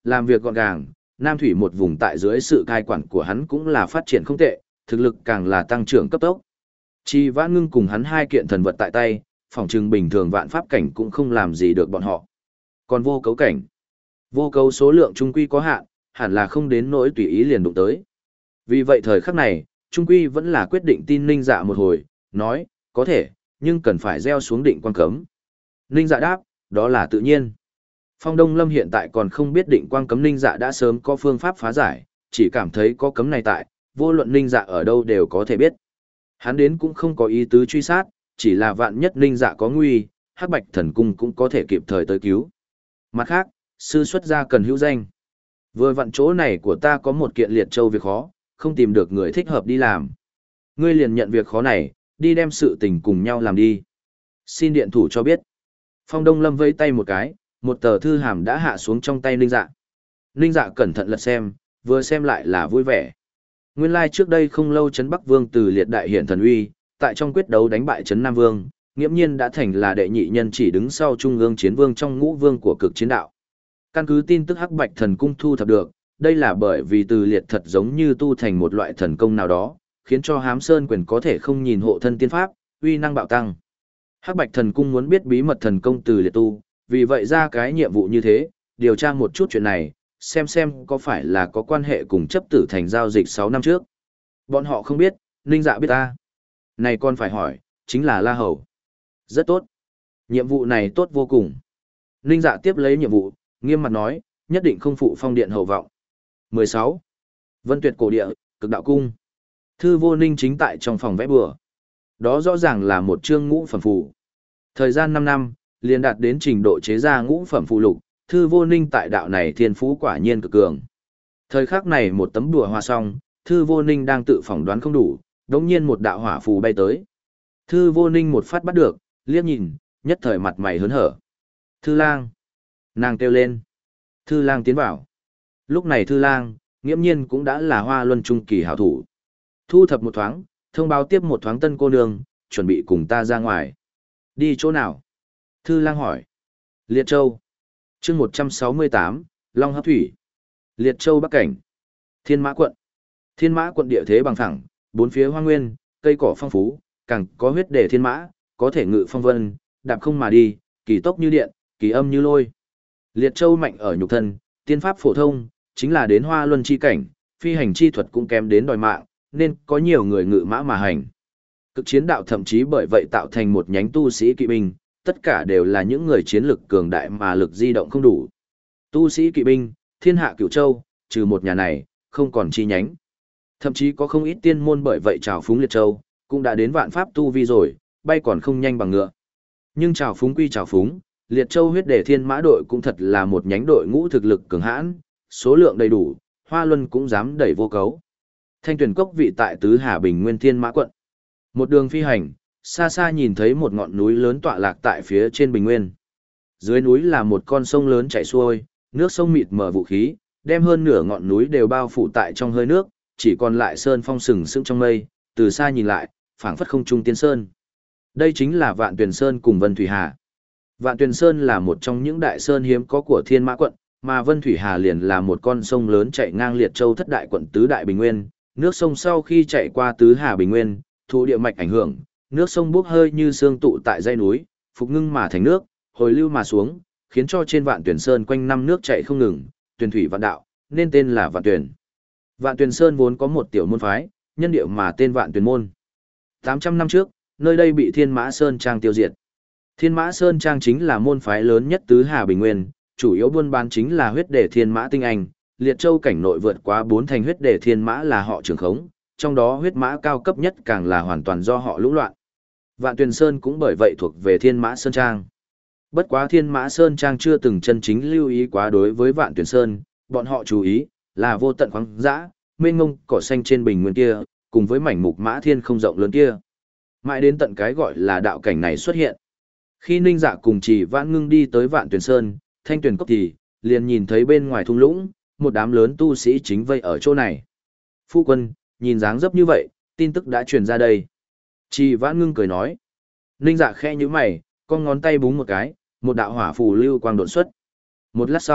Làm việc gọn gàng, Nam Thủy một vùng tại dưới sự cai quản của hắn cũng là phát triển không tệ, thực lực càng là tăng trưởng cấp tốc. Chi Vãn Ngưng cùng hắn hai kiện thần vật tại tay, phòng trừng bình thường vạn pháp cảnh cũng không làm gì được bọn họ. Còn vô cấu cảnh, vô cấu số lượng trung quy có hạn, hẳn là không đến nỗi tùy ý liền đụng tới. Vì vậy thời khắc này, trung quy vẫn là quyết định tin Ninh Dạ một hồi, nói, có thể, nhưng cần phải gieo xuống định quan cấm. Ninh Dạ đáp, đó là tự nhiên. Phong Đông Lâm hiện tại còn không biết định quang cấm Ninh Dạ đã sớm có phương pháp phá giải, chỉ cảm thấy có cấm này tại, vô luận Ninh Dạ ở đâu đều có thể biết. Hắn đến cũng không có ý tứ truy sát, chỉ là vạn nhất Ninh Dạ có nguy, Hắc Bạch Thần Cung cũng có thể kịp thời tới cứu. Mặt khác, sư xuất gia cần hữu danh. Vừa vặn chỗ này của ta có một kiện liệt châu việc khó, không tìm được người thích hợp đi làm. Ngươi liền nhận việc khó này, đi đem sự tình cùng nhau làm đi. Xin điện thủ cho biết. Phong Đông Lâm vẫy tay một cái, một tờ thư hàm đã hạ xuống trong tay Ninh Dạ. Ninh Dạ cẩn thận lật xem, vừa xem lại là vui vẻ. Nguyên lai like trước đây không lâu Trấn Bắc Vương từ liệt đại hiển thần uy, tại trong quyết đấu đánh bại Trấn Nam Vương, nghiễm nhiên đã thành là đệ nhị nhân chỉ đứng sau Trung ương chiến vương trong ngũ vương của cực chiến đạo. Căn cứ tin tức Hắc Bạch Thần Cung thu thập được, đây là bởi vì từ liệt thật giống như tu thành một loại thần công nào đó, khiến cho Hám Sơn quyền có thể không nhìn hộ thân tiên pháp, uy năng bạo tăng. Hắc Bạch Thần Cung muốn biết bí mật thần công từ liệt tu, vì vậy ra cái nhiệm vụ như thế, điều tra một chút chuyện này, xem xem có phải là có quan hệ cùng chấp tử thành giao dịch sáu năm trước. Bọn họ không biết, Ninh Dạ biết ta. Này còn phải hỏi, chính là La Hầu. Rất tốt. Nhiệm vụ này tốt vô cùng. Ninh Dạ tiếp lấy nhiệm vụ, nghiêm mặt nói, nhất định không phụ phong điện hậu vọng. mười sáu. Vân Tuyệt cổ địa, cực đạo cung. Thư Vô Ninh chính tại trong phòng vẽ bừa. Đó rõ ràng là một chương ngũ phẩm phù. Thời gian năm năm, liền đạt đến trình độ chế ra ngũ phẩm phù lục, Thư Vô Ninh tại đạo này thiên phú quả nhiên cực cường. Thời khắc này một tấm đùa hoa xong, Thư Vô Ninh đang tự phỏng đoán không đủ, đống nhiên một đạo hỏa phù bay tới. Thư Vô Ninh một phát bắt được, liếc nhìn, nhất thời mặt mày hớn hở. Thư Lang. Nàng kêu lên. Thư Lang tiến vào. Lúc này Thư Lang, nghiễm nhiên cũng đã là Hoa Luân trung kỳ hảo thủ. Thu thập một thoáng, thông báo tiếp một thoáng tân cô nương, chuẩn bị cùng ta ra ngoài. Đi chỗ nào? Thư Lang hỏi. Liệt Châu. Chương một trăm sáu mươi tám, Long Hấp Thủy. Liệt Châu Bắc Cảnh. Thiên Mã quận. Thiên Mã quận địa thế bằng phẳng, bốn phía hoang nguyên, cây cỏ phong phú, càng có huyết đề thiên mã, có thể ngự phong vân, đạp không mà đi, kỳ tốc như điện, kỳ âm như lôi. Liệt Châu mạnh ở nhục thân, tiên pháp phổ thông, chính là đến Hoa Luân chi cảnh, phi hành chi thuật cũng kém đến đòi mạng, nên có nhiều người ngự mã mà hành. Cực chiến đạo thậm chí bởi vậy tạo thành một nhánh tu sĩ kỵ binh, tất cả đều là những người chiến lực cường đại mà lực di động không đủ. Tu sĩ kỵ binh, thiên hạ cửu châu, trừ một nhà này, không còn chi nhánh. Thậm chí có không ít tiên môn bởi vậy trào phúng Liệt Châu, cũng đã đến vạn pháp tu vi rồi, bay còn không nhanh bằng ngựa. Nhưng trào phúng quy trào phúng, Liệt Châu huyết đề thiên mã đội cũng thật là một nhánh đội ngũ thực lực cường hãn, số lượng đầy đủ, Hoa Luân cũng dám đẩy vô cấu. Thanh Tuyển Cốc vị tại Tứ Hà Bình Nguyên Thiên Mã quận. Một đường phi hành, xa xa nhìn thấy một ngọn núi lớn tọa lạc tại phía trên bình nguyên. Dưới núi là một con sông lớn chảy xuôi, nước sông mịt mờ vũ khí, đem hơn nửa ngọn núi đều bao phủ tại trong hơi nước, chỉ còn lại sơn phong sừng sững trong mây, từ xa nhìn lại, phảng phất không trung tiên sơn. Đây chính là Vạn Tuyền Sơn cùng Vân Thủy Hà. Vạn Tuyền Sơn là một trong những đại sơn hiếm có của Thiên Mã quận, mà Vân Thủy Hà liền là một con sông lớn chạy ngang Liệt Châu thất đại quận tứ đại bình nguyên, nước sông sau khi chạy qua tứ hà bình nguyên, thụ địa mạch ảnh hưởng, nước sông bốc hơi như sương tụ tại dãy núi, phục ngưng mà thành nước, hồi lưu mà xuống, khiến cho trên Vạn Tuyền Sơn quanh năm nước chảy không ngừng, tuyền thủy vạn đạo, nên tên là Vạn Tuyền. Vạn Tuyền Sơn vốn có một tiểu môn phái, nhân điệu mà tên Vạn Tuyền môn. tám trăm năm trước, nơi đây bị Thiên Mã Sơn Trang tiêu diệt. Thiên Mã Sơn Trang chính là môn phái lớn nhất tứ hà bình nguyên, chủ yếu buôn bán chính là huyết đề thiên mã tinh anh, Liệt Châu cảnh nội vượt quá bốn thành huyết đề thiên mã là họ trưởng khống, trong đó huyết mã cao cấp nhất càng là hoàn toàn do họ lũng loạn. Vạn Tuyền Sơn cũng bởi vậy thuộc về Thiên Mã Sơn Trang. Bất quá Thiên Mã Sơn Trang chưa từng chân chính lưu ý quá đối với Vạn Tuyền Sơn, bọn họ chú ý là vô tận khoáng dã, mênh mông cỏ xanh trên bình nguyên kia, cùng với mảnh mục mã thiên không rộng lớn kia. Mãi đến tận cái gọi là đạo cảnh này xuất hiện. Khi Ninh Dạ cùng Trì Vãn Ngưng đi tới Vạn Tuyền Sơn, Thanh Tuyền Cốc thì liền nhìn thấy bên ngoài thung lũng, một đám lớn tu sĩ chính vây ở chỗ này. Phu quân, nhìn dáng dấp như vậy, tin tức đã truyền ra đây. Trì Vãn Ngưng cười nói. Ninh Dạ khẽ nhíu mày, con ngón tay búng một cái, một đạo hỏa phù lưu quang đột xuất. Một lát sau,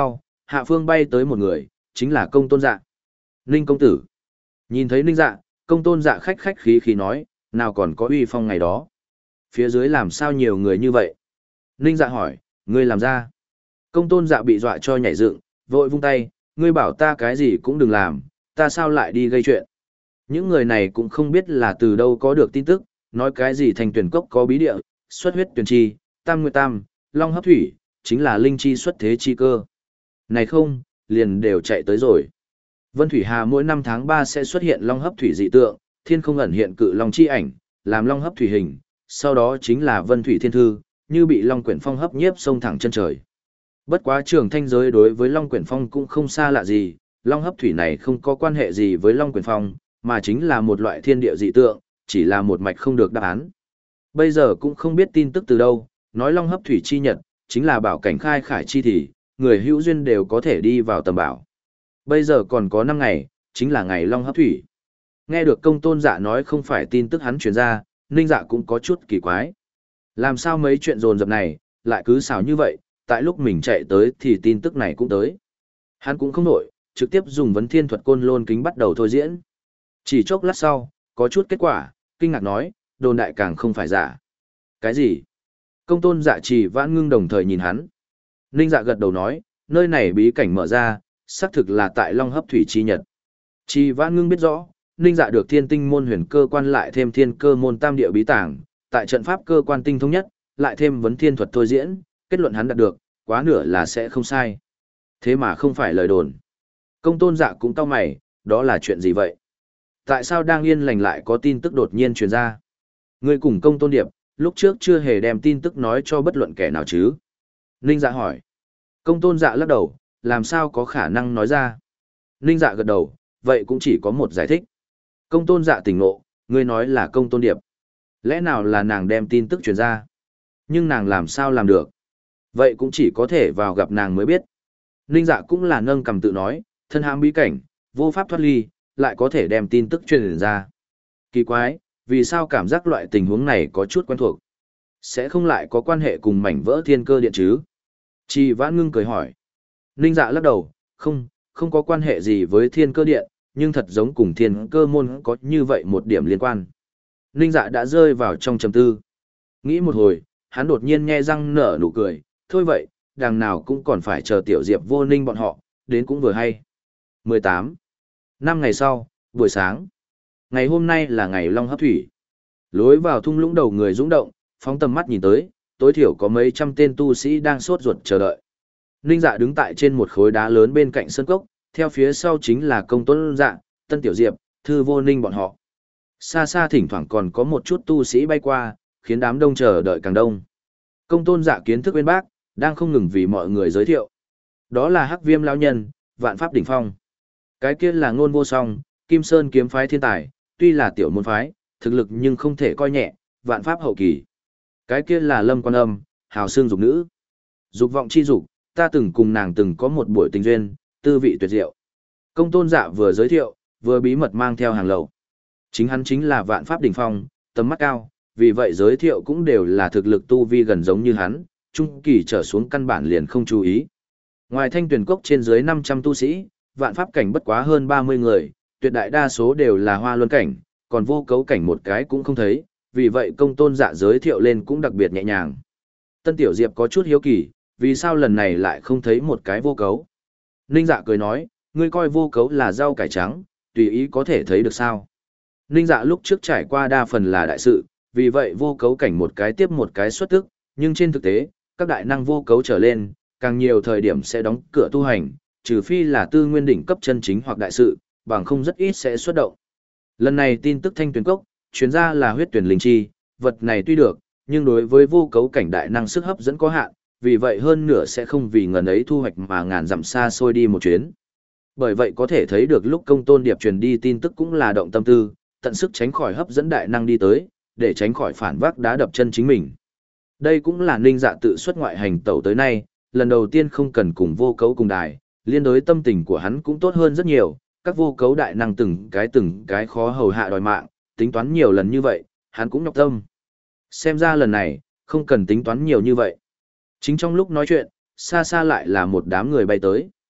hạ phương bay tới một người, chính là Công Tôn Dạ. Ninh công tử. Nhìn thấy Ninh Dạ, Công Tôn Dạ khách khách khí khí nói, nào còn có uy phong ngày đó. Phía dưới làm sao nhiều người như vậy? Ninh Dạ hỏi, ngươi làm ra. Công Tôn Dạ bị dọa cho nhảy dựng, vội vung tay, ngươi bảo ta cái gì cũng đừng làm, ta sao lại đi gây chuyện. Những người này cũng không biết là từ đâu có được tin tức, nói cái gì thành tuyển cốc có bí địa, xuất huyết tuyển chi, tam nguyệt tam, long hấp thủy, chính là linh chi xuất thế chi cơ. Này không, liền đều chạy tới rồi. Vân Thủy Hà mỗi năm tháng ba sẽ xuất hiện long hấp thủy dị tượng, thiên không ẩn hiện cự long chi ảnh, làm long hấp thủy hình, sau đó chính là Vân Thủy Thiên Thư, như bị long quyển phong hấp nhiếp sông thẳng chân trời. Bất quá trường thanh giới đối với long quyển phong cũng không xa lạ gì, long hấp thủy này không có quan hệ gì với long quyển phong, mà chính là một loại thiên địa dị tượng, chỉ là một mạch không được đáp án. Bây giờ cũng không biết tin tức từ đâu, nói long hấp thủy chi nhật, chính là bảo cảnh khai khải chi thì, người hữu duyên đều có thể đi vào tầm bảo. Bây giờ còn có năm ngày, chính là ngày long hấp thủy. Nghe được Công Tôn Dạ nói không phải tin tức hắn truyền ra, Ninh Dạ cũng có chút kỳ quái. Làm sao mấy chuyện dồn dập này, lại cứ xào như vậy, tại lúc mình chạy tới thì tin tức này cũng tới. Hắn cũng không nổi, trực tiếp dùng vấn thiên thuật côn lôn kính bắt đầu thôi diễn. Chỉ chốc lát sau, có chút kết quả, kinh ngạc nói, đồn đại càng không phải giả. Cái gì? Công Tôn Dạ Trì Vãn Ngưng đồng thời nhìn hắn. Ninh Dạ gật đầu nói, nơi này bí cảnh mở ra, xác thực là tại Long Hấp Thủy chi nhật. Trì Vãn Ngưng biết rõ, Ninh Dạ được Thiên Tinh môn huyền cơ quan lại thêm Thiên Cơ môn tam địa bí tàng, tại trận pháp cơ quan tinh thông nhất, lại thêm vấn thiên thuật thôi diễn, kết luận hắn đạt được, quá nửa là sẽ không sai. Thế mà không phải lời đồn. Công Tôn Dạ cũng cau mày, đó là chuyện gì vậy? Tại sao đang yên lành lại có tin tức đột nhiên truyền ra? Ngươi cùng Công Tôn Điệp, lúc trước chưa hề đem tin tức nói cho bất luận kẻ nào chứ? Ninh Dạ hỏi. Công Tôn Dạ lắc đầu, làm sao có khả năng nói ra? Ninh Dạ gật đầu, vậy cũng chỉ có một giải thích. Công Tôn Dạ tỉnh ngộ, ngươi nói là Công Tôn Điệp. Lẽ nào là nàng đem tin tức truyền ra? Nhưng nàng làm sao làm được? Vậy cũng chỉ có thể vào gặp nàng mới biết. Ninh Dạ cũng là nâng cầm tự nói, thân hãm bí cảnh, vô pháp thoát ly, lại có thể đem tin tức truyền ra. Kỳ quái, vì sao cảm giác loại tình huống này có chút quen thuộc? Sẽ không lại có quan hệ cùng mảnh vỡ thiên cơ điện chứ? Trì Vãn Ngưng cười hỏi. Ninh Dạ lắc đầu, không, không có quan hệ gì với thiên cơ điện, nhưng thật giống cùng thiên cơ môn có như vậy một điểm liên quan. Ninh Dạ đã rơi vào trong trầm tư. Nghĩ một hồi, hắn đột nhiên nhe răng nở nụ cười, thôi vậy, đằng nào cũng còn phải chờ tiểu diệp vô ninh bọn họ, đến cũng vừa hay. mười tám. Năm ngày sau, buổi sáng. Ngày hôm nay là ngày long hấp thủy. Lối vào thung lũng đầu người rung động, phóng tầm mắt nhìn tới, tối thiểu có mấy trăm tên tu sĩ đang sốt ruột chờ đợi. Ninh Dạ đứng tại trên một khối đá lớn bên cạnh sân cốc, theo phía sau chính là Công Tôn Dạ, Tân Tiểu Diệp, Thư Vô Ninh bọn họ. Xa xa thỉnh thoảng còn có một chút tu sĩ bay qua, khiến đám đông chờ đợi càng đông. Công Tôn Dạ kiến thức bên bác, đang không ngừng vì mọi người giới thiệu. Đó là Hắc Viêm lão nhân, Vạn Pháp đỉnh phong. Cái kia là Ngôn Vô Song, Kim Sơn kiếm phái thiên tài, tuy là tiểu môn phái, thực lực nhưng không thể coi nhẹ, Vạn Pháp hậu kỳ. Cái kia là Lâm Quan Âm, hào xương dục nữ. Dục vọng chi dục, ta từng cùng nàng từng có một buổi tình duyên, tư vị tuyệt diệu. Công Tôn Dạ vừa giới thiệu, vừa bí mật mang theo hàng lậu. Chính hắn chính là Vạn Pháp đỉnh phong, tầm mắt cao, vì vậy giới thiệu cũng đều là thực lực tu vi gần giống như hắn, trung kỳ trở xuống căn bản liền không chú ý. Ngoài Thanh Tuyền Cốc trên dưới năm trăm tu sĩ, Vạn Pháp cảnh bất quá hơn ba mươi người, tuyệt đại đa số đều là Hoa Luân cảnh, còn vô cấu cảnh một cái cũng không thấy, vì vậy Công Tôn Dạ giới thiệu lên cũng đặc biệt nhẹ nhàng. Tân Tiểu Diệp có chút hiếu kỳ, vì sao lần này lại không thấy một cái vô cấu. Ninh Dạ cười nói, ngươi coi vô cấu là rau cải trắng, tùy ý có thể thấy được sao. Ninh Dạ lúc trước trải qua đa phần là đại sự, vì vậy vô cấu cảnh một cái tiếp một cái xuất tức, nhưng trên thực tế, các đại năng vô cấu trở lên, càng nhiều thời điểm sẽ đóng cửa tu hành, trừ phi là tư nguyên đỉnh cấp chân chính hoặc đại sự, bằng không rất ít sẽ xuất động. Lần này tin tức Thanh Tuyền Cốc, chuyến ra là huyết tuyển linh chi, vật này tuy được, nhưng đối với vô cấu cảnh đại năng sức hấp dẫn có hạn, vì vậy hơn nửa sẽ không vì ngần ấy thu hoạch mà ngàn dặm xa xôi đi một chuyến. Bởi vậy có thể thấy được lúc Công Tôn Điệp truyền đi tin tức cũng là động tâm tư, tận sức tránh khỏi hấp dẫn đại năng đi tới, để tránh khỏi phản vác đá đập chân chính mình. Đây cũng là Ninh Dạ tự xuất ngoại hành tẩu tới nay, lần đầu tiên không cần cùng vô cấu cùng đài, liên đối tâm tình của hắn cũng tốt hơn rất nhiều, các vô cấu đại năng từng cái từng cái khó hầu hạ đòi mạng, tính toán nhiều lần như vậy, hắn cũng nhọc tâm. Xem ra lần này, không cần tính toán nhiều như vậy. Chính trong lúc nói chuyện, xa xa lại là một đám người bay tới.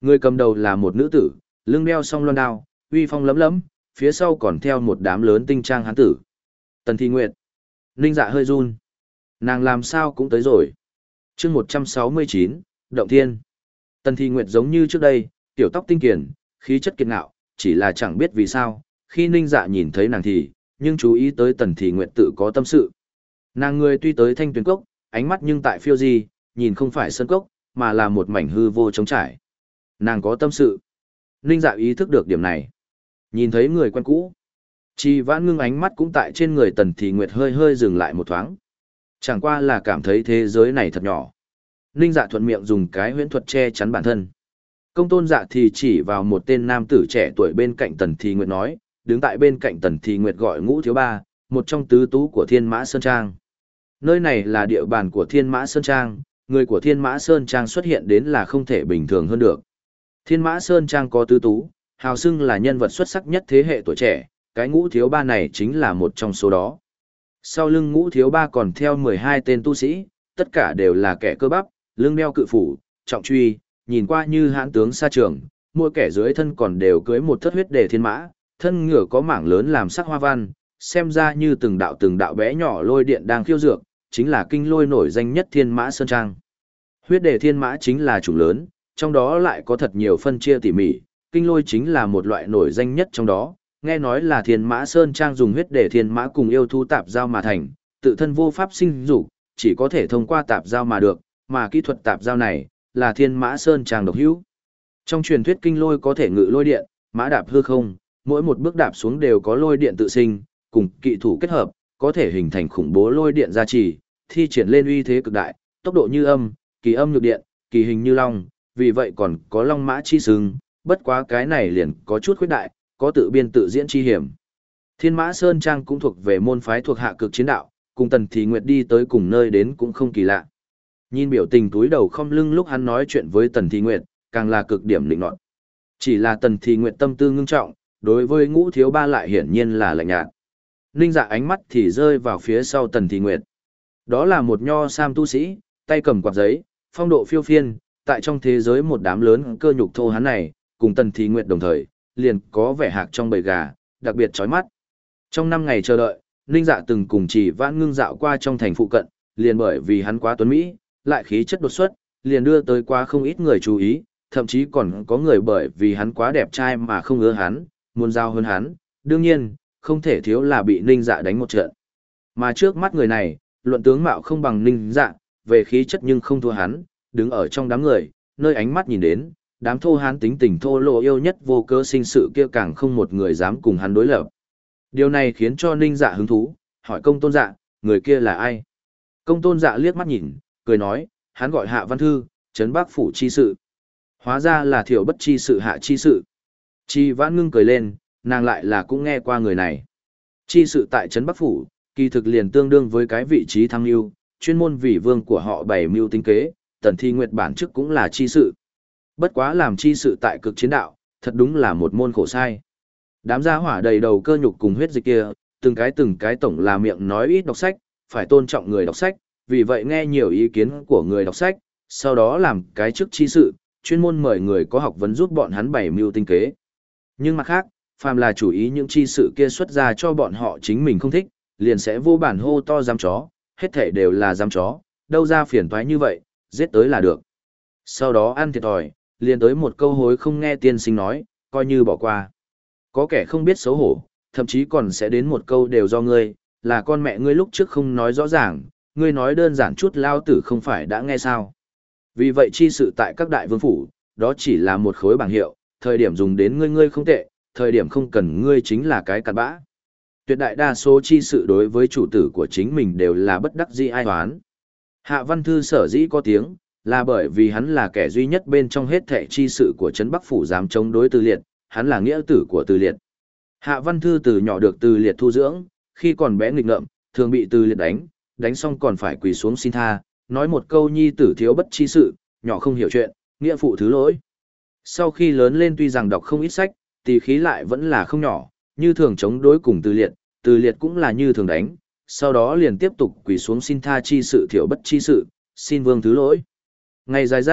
Người cầm đầu là một nữ tử, lưng đeo song loan đao, uy phong lấm lấm, phía sau còn theo một đám lớn tinh trang hán tử. Tần Thi Nguyệt. Ninh Dạ hơi run. Nàng làm sao cũng tới rồi. chương một trăm sáu mươi chín, Động Thiên. Tần Thi Nguyệt giống như trước đây, tiểu tóc tinh kiển, khí chất kiệt ngạo, chỉ là chẳng biết vì sao, khi Ninh Dạ nhìn thấy nàng thì, nhưng chú ý tới Tần Thi Nguyệt tự có tâm sự. Nàng người tuy tới Thanh Tuyền Cốc, ánh mắt nhưng tại phiêu di, nhìn không phải sân cốc, mà là một mảnh hư vô trống trải. Nàng có tâm sự. Ninh Dạ ý thức được điểm này. Nhìn thấy người quen cũ. Chỉ Vãn Ngưng ánh mắt cũng tại trên người Tần Thị Nguyệt hơi hơi dừng lại một thoáng. Chẳng qua là cảm thấy thế giới này thật nhỏ. Ninh Dạ thuận miệng dùng cái huyễn thuật che chắn bản thân. Công Tôn Dạ thì chỉ vào một tên nam tử trẻ tuổi bên cạnh Tần Thị Nguyệt nói, đứng tại bên cạnh Tần Thị Nguyệt gọi Ngũ Thiếu Ba, một trong tứ tú của Thiên Mã Sơn Trang. Nơi này là địa bàn của Thiên Mã Sơn Trang, người của Thiên Mã Sơn Trang xuất hiện đến là không thể bình thường hơn được. Thiên Mã Sơn Trang có tứ tú, hào xưng là nhân vật xuất sắc nhất thế hệ tuổi trẻ, cái Ngũ Thiếu Ba này chính là một trong số đó. Sau lưng Ngũ Thiếu Ba còn theo mười hai tên tu sĩ, tất cả đều là kẻ cơ bắp, lưng đeo cự phủ, trọng truy, nhìn qua như hãn tướng xa trường, mỗi kẻ dưới thân còn đều cưới một thất huyết đề thiên mã, thân ngựa có mảng lớn làm sắc hoa văn, xem ra như từng đạo từng đạo bé nhỏ lôi điện đang khiêu dược, chính là kinh lôi nổi danh nhất Thiên Mã Sơn Trang. Huyết đề thiên mã chính là chủng lớn, trong đó lại có thật nhiều phân chia tỉ mỉ, kinh lôi chính là một loại nổi danh nhất trong đó, nghe nói là Thiên Mã Sơn Trang dùng huyết đề thiên mã cùng yêu thú tạp giao mà thành, tự thân vô pháp sinh dục, chỉ có thể thông qua tạp giao mà được, mà kỹ thuật tạp giao này là Thiên Mã Sơn Trang độc hữu. Trong truyền thuyết kinh lôi có thể ngự lôi điện, mã đạp hư không, mỗi một bước đạp xuống đều có lôi điện tự sinh, cùng kỵ thủ kết hợp, có thể hình thành khủng bố lôi điện gia trì, thi triển lên uy thế cực đại, tốc độ như âm, kỳ âm nhược điện, kỳ hình như long, vì vậy còn có long mã chi sừng, bất quá cái này liền có chút khuyết đại, có tự biên tự diễn chi hiểm. Thiên Mã Sơn Trang cũng thuộc về môn phái thuộc hạ cực chiến đạo, cùng Tần Thị Nguyệt đi tới cùng nơi đến cũng không kỳ lạ. Nhìn biểu tình túi đầu không lưng lúc hắn nói chuyện với Tần Thị Nguyệt, càng là cực điểm định nọt. Chỉ là Tần Thị Nguyệt tâm tư ngưng trọng, đối với Ngũ Thiếu Ba lại hiển nhiên là lạnh nhạt. Ninh Dạ ánh mắt thì rơi vào phía sau Tần Thị Nguyệt. Đó là một nho sam tu sĩ, tay cầm quạt giấy, phong độ phiêu phiên, tại trong thế giới một đám lớn cơ nhục thô hán này, cùng Tần Thị Nguyệt đồng thời, liền có vẻ hạc trong bầy gà, đặc biệt chói mắt. Trong năm ngày chờ đợi, Ninh Dạ từng cùng Chỉ Vãn Ngưng dạo qua trong thành phụ cận, liền bởi vì hắn quá tuấn mỹ, lại khí chất đột xuất, liền đưa tới quá không ít người chú ý, thậm chí còn có người bởi vì hắn quá đẹp trai mà không ưa hắn, muốn giao hơn hắn, đương nhiên, không thể thiếu là bị Ninh Dạ đánh một trận. Mà trước mắt người này, luận tướng mạo không bằng Ninh Dạ, về khí chất nhưng không thua hắn, đứng ở trong đám người, nơi ánh mắt nhìn đến, đám thô hán tính tình thô lỗ yêu nhất vô cơ sinh sự kia càng không một người dám cùng hắn đối lập. Điều này khiến cho Ninh Dạ hứng thú, hỏi Công Tôn Dạ, người kia là ai? Công Tôn Dạ liếc mắt nhìn, cười nói, hắn gọi Hạ Văn Thư, trấn Bắc phủ chi sự. Hóa ra là Thiệu Bất chi sự Hạ chi sự. Chi Vãn Ngưng cười lên, nàng lại là cũng nghe qua người này. Chi sự tại trấn Bắc phủ, kỳ thực liền tương đương với cái vị trí thăng lưu, chuyên môn vì vương của họ bày mưu tính kế, Tần Thi Nguyệt bản chức cũng là chi sự. Bất quá làm chi sự tại cực chiến đạo, thật đúng là một môn khổ sai. Đám gia hỏa đầy đầu cơ nhục cùng huyết dịch kia, từng cái từng cái tổng là miệng nói ít đọc sách, phải tôn trọng người đọc sách, vì vậy nghe nhiều ý kiến của người đọc sách, sau đó làm cái chức chi sự, chuyên môn mời người có học vấn giúp bọn hắn bày mưu tinh kế. Nhưng mặt khác, phàm là chủ ý những chi sự kia xuất ra cho bọn họ chính mình không thích, liền sẽ vô bản hô to giam chó, hết thể đều là giam chó, đâu ra phiền toái như vậy, giết tới là được. Sau đó ăn thiệt thòi, liền tới một câu hối không nghe tiên sinh nói, coi như bỏ qua. Có kẻ không biết xấu hổ, thậm chí còn sẽ đến một câu đều do ngươi, là con mẹ ngươi lúc trước không nói rõ ràng, ngươi nói đơn giản chút lao tử không phải đã nghe sao. Vì vậy chi sự tại các đại vương phủ, đó chỉ là một khối bảng hiệu, thời điểm dùng đến ngươi ngươi không tệ, thời điểm không cần ngươi chính là cái cặn bã. Tuyệt đại đa số chi sự đối với chủ tử của chính mình đều là bất đắc dĩ ai hoán. Hạ Văn Thư sở dĩ có tiếng, là bởi vì hắn là kẻ duy nhất bên trong hết thảy chi sự của Trấn Bắc Phủ dám chống đối Từ Liệt, hắn là nghĩa tử của Từ Liệt. Hạ Văn Thư từ nhỏ được Từ Liệt thu dưỡng, khi còn bé nghịch ngợm, thường bị Từ Liệt đánh, đánh xong còn phải quỳ xuống xin tha, nói một câu nhi tử thiếu bất chi sự, nhỏ không hiểu chuyện, nghĩa phụ thứ lỗi. Sau khi lớn lên tuy rằng đọc không ít sách, tỳ khí lại vẫn là không nhỏ, như thường chống đối cùng Từ Liệt, Từ Liệt cũng là như thường đánh, sau đó liền tiếp tục quỳ xuống xin tha chi sự thiểu bất chi sự, xin vương thứ lỗi. Ngày dài ra,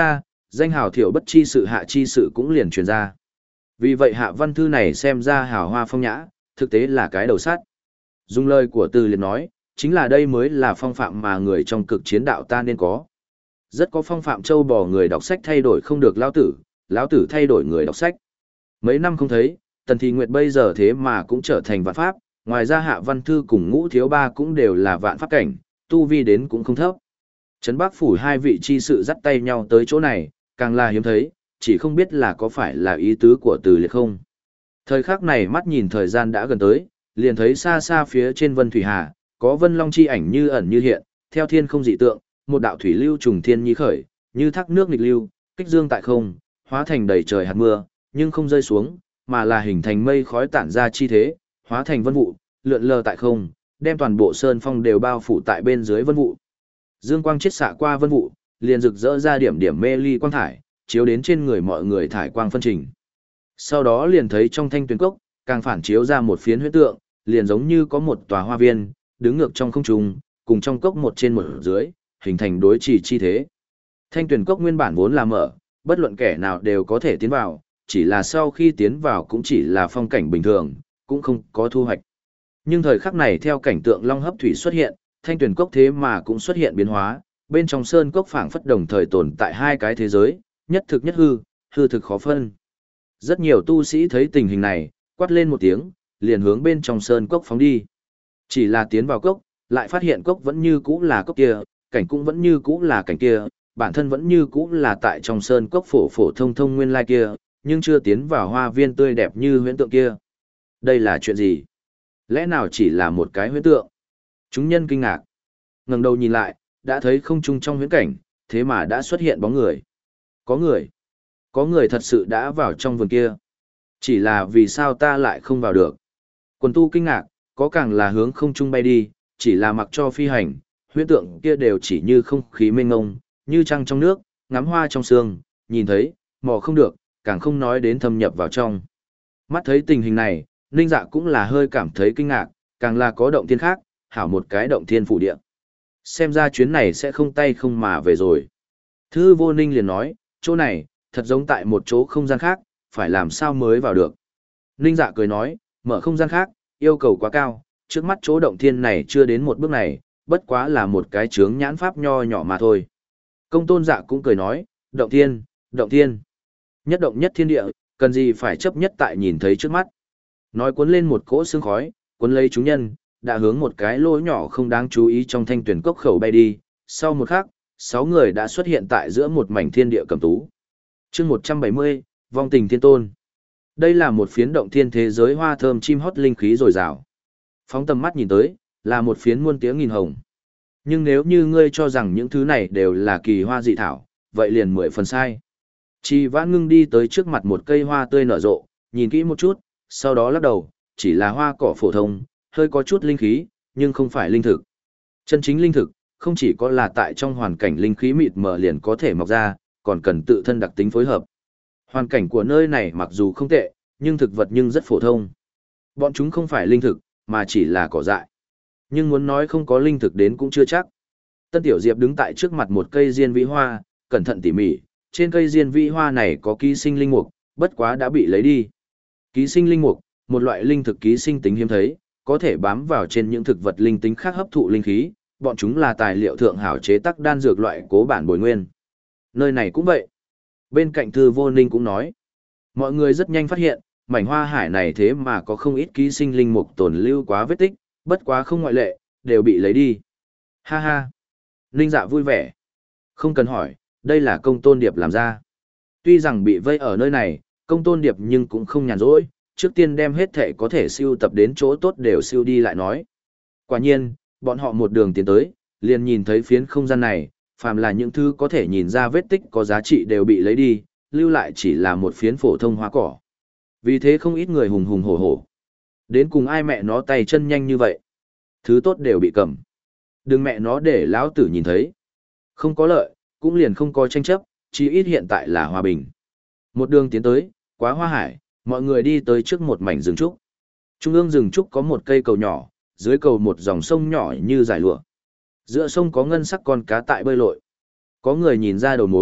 danh hào thiểu bất chi sự hạ chi sự cũng liền truyền ra. Vì vậy hạ văn thư này xem ra hào hoa phong nhã, thực tế là cái đầu sát. Dùng lời của Từ Liệt nói, chính là đây mới là phong phạm mà người trong cực chiến đạo ta nên có. Rất có phong phạm châu bò người đọc sách thay đổi không được lão tử, lão tử thay đổi người đọc sách. Mấy năm không thấy, Tần Thị Nguyệt bây giờ thế mà cũng trở thành vạn pháp, ngoài ra Hạ Văn Thư cùng Ngũ Thiếu Ba cũng đều là vạn pháp cảnh, tu vi đến cũng không thấp. Trấn Bắc phủ hai vị chi sự dắt tay nhau tới chỗ này, càng là hiếm thấy, chỉ không biết là có phải là ý tứ của Từ Liệt không. Thời khắc này mắt nhìn thời gian đã gần tới, liền thấy xa xa phía trên Vân Thủy Hà, có Vân Long chi ảnh như ẩn như hiện, theo thiên không dị tượng, một đạo thủy lưu trùng thiên nhi khởi, như thác nước nghịch lưu, kích dương tại không, hóa thành đầy trời hạt mưa, nhưng không rơi xuống, mà là hình thành mây khói tản ra chi thế, hóa thành vân vụ, lượn lờ tại không, đem toàn bộ sơn phong đều bao phủ tại bên dưới vân vụ. Dương quang chiết xạ qua vân vụ, liền rực rỡ ra điểm điểm mê ly quang thải, chiếu đến trên người mọi người thải quang phân trình. Sau đó liền thấy trong thanh tuyển cốc, càng phản chiếu ra một phiến huyễn tượng, liền giống như có một tòa hoa viên, đứng ngược trong không trung, cùng trong cốc một trên một dưới, hình thành đối trì chi thế. Thanh tuyển cốc nguyên bản vốn là mở, bất luận kẻ nào đều có thể tiến vào, chỉ là sau khi tiến vào cũng chỉ là phong cảnh bình thường, cũng không có thu hoạch. Nhưng thời khắc này theo cảnh tượng long hấp thủy xuất hiện, thanh tuyển cốc thế mà cũng xuất hiện biến hóa, bên trong sơn cốc phảng phất đồng thời tồn tại hai cái thế giới, nhất thực nhất hư, hư thực khó phân. Rất nhiều tu sĩ thấy tình hình này, quát lên một tiếng, liền hướng bên trong sơn cốc phóng đi. Chỉ là tiến vào cốc, lại phát hiện cốc vẫn như cũ là cốc kia, cảnh cũng vẫn như cũ là cảnh kia, bản thân vẫn như cũ là tại trong sơn cốc phổ phổ thông thông nguyên lai kia, nhưng chưa tiến vào hoa viên tươi đẹp như huyễn tượng kia. Đây là chuyện gì? Lẽ nào chỉ là một cái huyễn tượng? Chúng nhân kinh ngạc. Ngẩng đầu nhìn lại, đã thấy không trung trong huyễn cảnh, thế mà đã xuất hiện bóng người. Có người. Có người thật sự đã vào trong vườn kia. Chỉ là vì sao ta lại không vào được? Quần tu kinh ngạc, có càng là hướng không trung bay đi, chỉ là mặc cho phi hành, huyễn tượng kia đều chỉ như không khí mênh ngông, như trăng trong nước, ngắm hoa trong sương, nhìn thấy, mò không được, càng không nói đến thâm nhập vào trong. Mắt thấy tình hình này, Ninh Dạ cũng là hơi cảm thấy kinh ngạc, càng là có động thiên khác, hảo một cái động thiên phủ địa. Xem ra chuyến này sẽ không tay không mà về rồi. Thư Vô Ninh liền nói, chỗ này, thật giống tại một chỗ không gian khác, phải làm sao mới vào được. Ninh Dạ cười nói, mở không gian khác, yêu cầu quá cao, trước mắt chỗ động thiên này chưa đến một bước này, bất quá là một cái chướng nhãn pháp nho nhỏ mà thôi. Công Tôn Dạ cũng cười nói, động thiên, động thiên. Nhất động nhất thiên địa, cần gì phải chấp nhất tại nhìn thấy trước mắt. Nói cuốn lên một cỗ sương khói, cuốn lấy chúng nhân, đã hướng một cái lỗ nhỏ không đáng chú ý trong thanh tuyển cốc khẩu bay đi. Sau một khắc, sáu người đã xuất hiện tại giữa một mảnh thiên địa cầm tú. Chương một trăm bảy mươi, Vong tình thiên tôn. Đây là một phiến động thiên thế giới hoa thơm chim hót linh khí dồi dào. Phóng tầm mắt nhìn tới, là một phiến muôn tiếng nghìn hồng. Nhưng nếu như ngươi cho rằng những thứ này đều là kỳ hoa dị thảo, vậy liền mười phần sai. Chỉ Vãn Ngưng đi tới trước mặt một cây hoa tươi nở rộ, nhìn kỹ một chút, sau đó lắc đầu, chỉ là hoa cỏ phổ thông, hơi có chút linh khí, nhưng không phải linh thực. Chân chính linh thực, không chỉ có là tại trong hoàn cảnh linh khí mịt mờ liền có thể mọc ra, còn cần tự thân đặc tính phối hợp. Hoàn cảnh của nơi này mặc dù không tệ, nhưng thực vật nhưng rất phổ thông. Bọn chúng không phải linh thực, mà chỉ là cỏ dại. Nhưng muốn nói không có linh thực đến cũng chưa chắc. Tân Tiểu Diệp đứng tại trước mặt một cây diên vĩ hoa, cẩn thận tỉ mỉ, trên cây diên vĩ hoa này có ký sinh linh mục, bất quá đã bị lấy đi. Ký sinh linh mục, một loại linh thực ký sinh tính hiếm thấy, có thể bám vào trên những thực vật linh tính khác hấp thụ linh khí, bọn chúng là tài liệu thượng hảo chế tác đan dược loại cố bản bồi nguyên. Nơi này cũng vậy. Bên cạnh Thư Vô Ninh cũng nói, mọi người rất nhanh phát hiện, mảnh hoa hải này thế mà có không ít ký sinh linh mục tồn lưu quá vết tích, bất quá không ngoại lệ, đều bị lấy đi. Ha ha. Ninh Dạ vui vẻ. Không cần hỏi, đây là Công Tôn Điệp làm ra. Tuy rằng bị vây ở nơi này, Công Tôn Điệp nhưng cũng không nhàn rỗi, trước tiên đem hết thể có thể siêu tập đến chỗ tốt đều siêu đi lại nói. Quả nhiên, bọn họ một đường tiến tới, liền nhìn thấy phiến không gian này, phàm là những thứ có thể nhìn ra vết tích có giá trị đều bị lấy đi, lưu lại chỉ là một phiến phổ thông hoa cỏ. Vì thế không ít người hùng hùng hổ hổ. Đến cùng ai mẹ nó tay chân nhanh như vậy. Thứ tốt đều bị cầm. Đừng mẹ nó để lão tử nhìn thấy. Không có lợi, cũng liền không có tranh chấp, chỉ ít hiện tại là hòa bình. Một đường tiến tới, quá hoa hải, mọi người đi tới trước một mảnh rừng trúc. Trung ương rừng trúc có một cây cầu nhỏ, dưới cầu một dòng sông nhỏ như dải lụa. Giữa sông có ngân sắc con cá tại bơi lội. Có người nhìn ra đầu mối,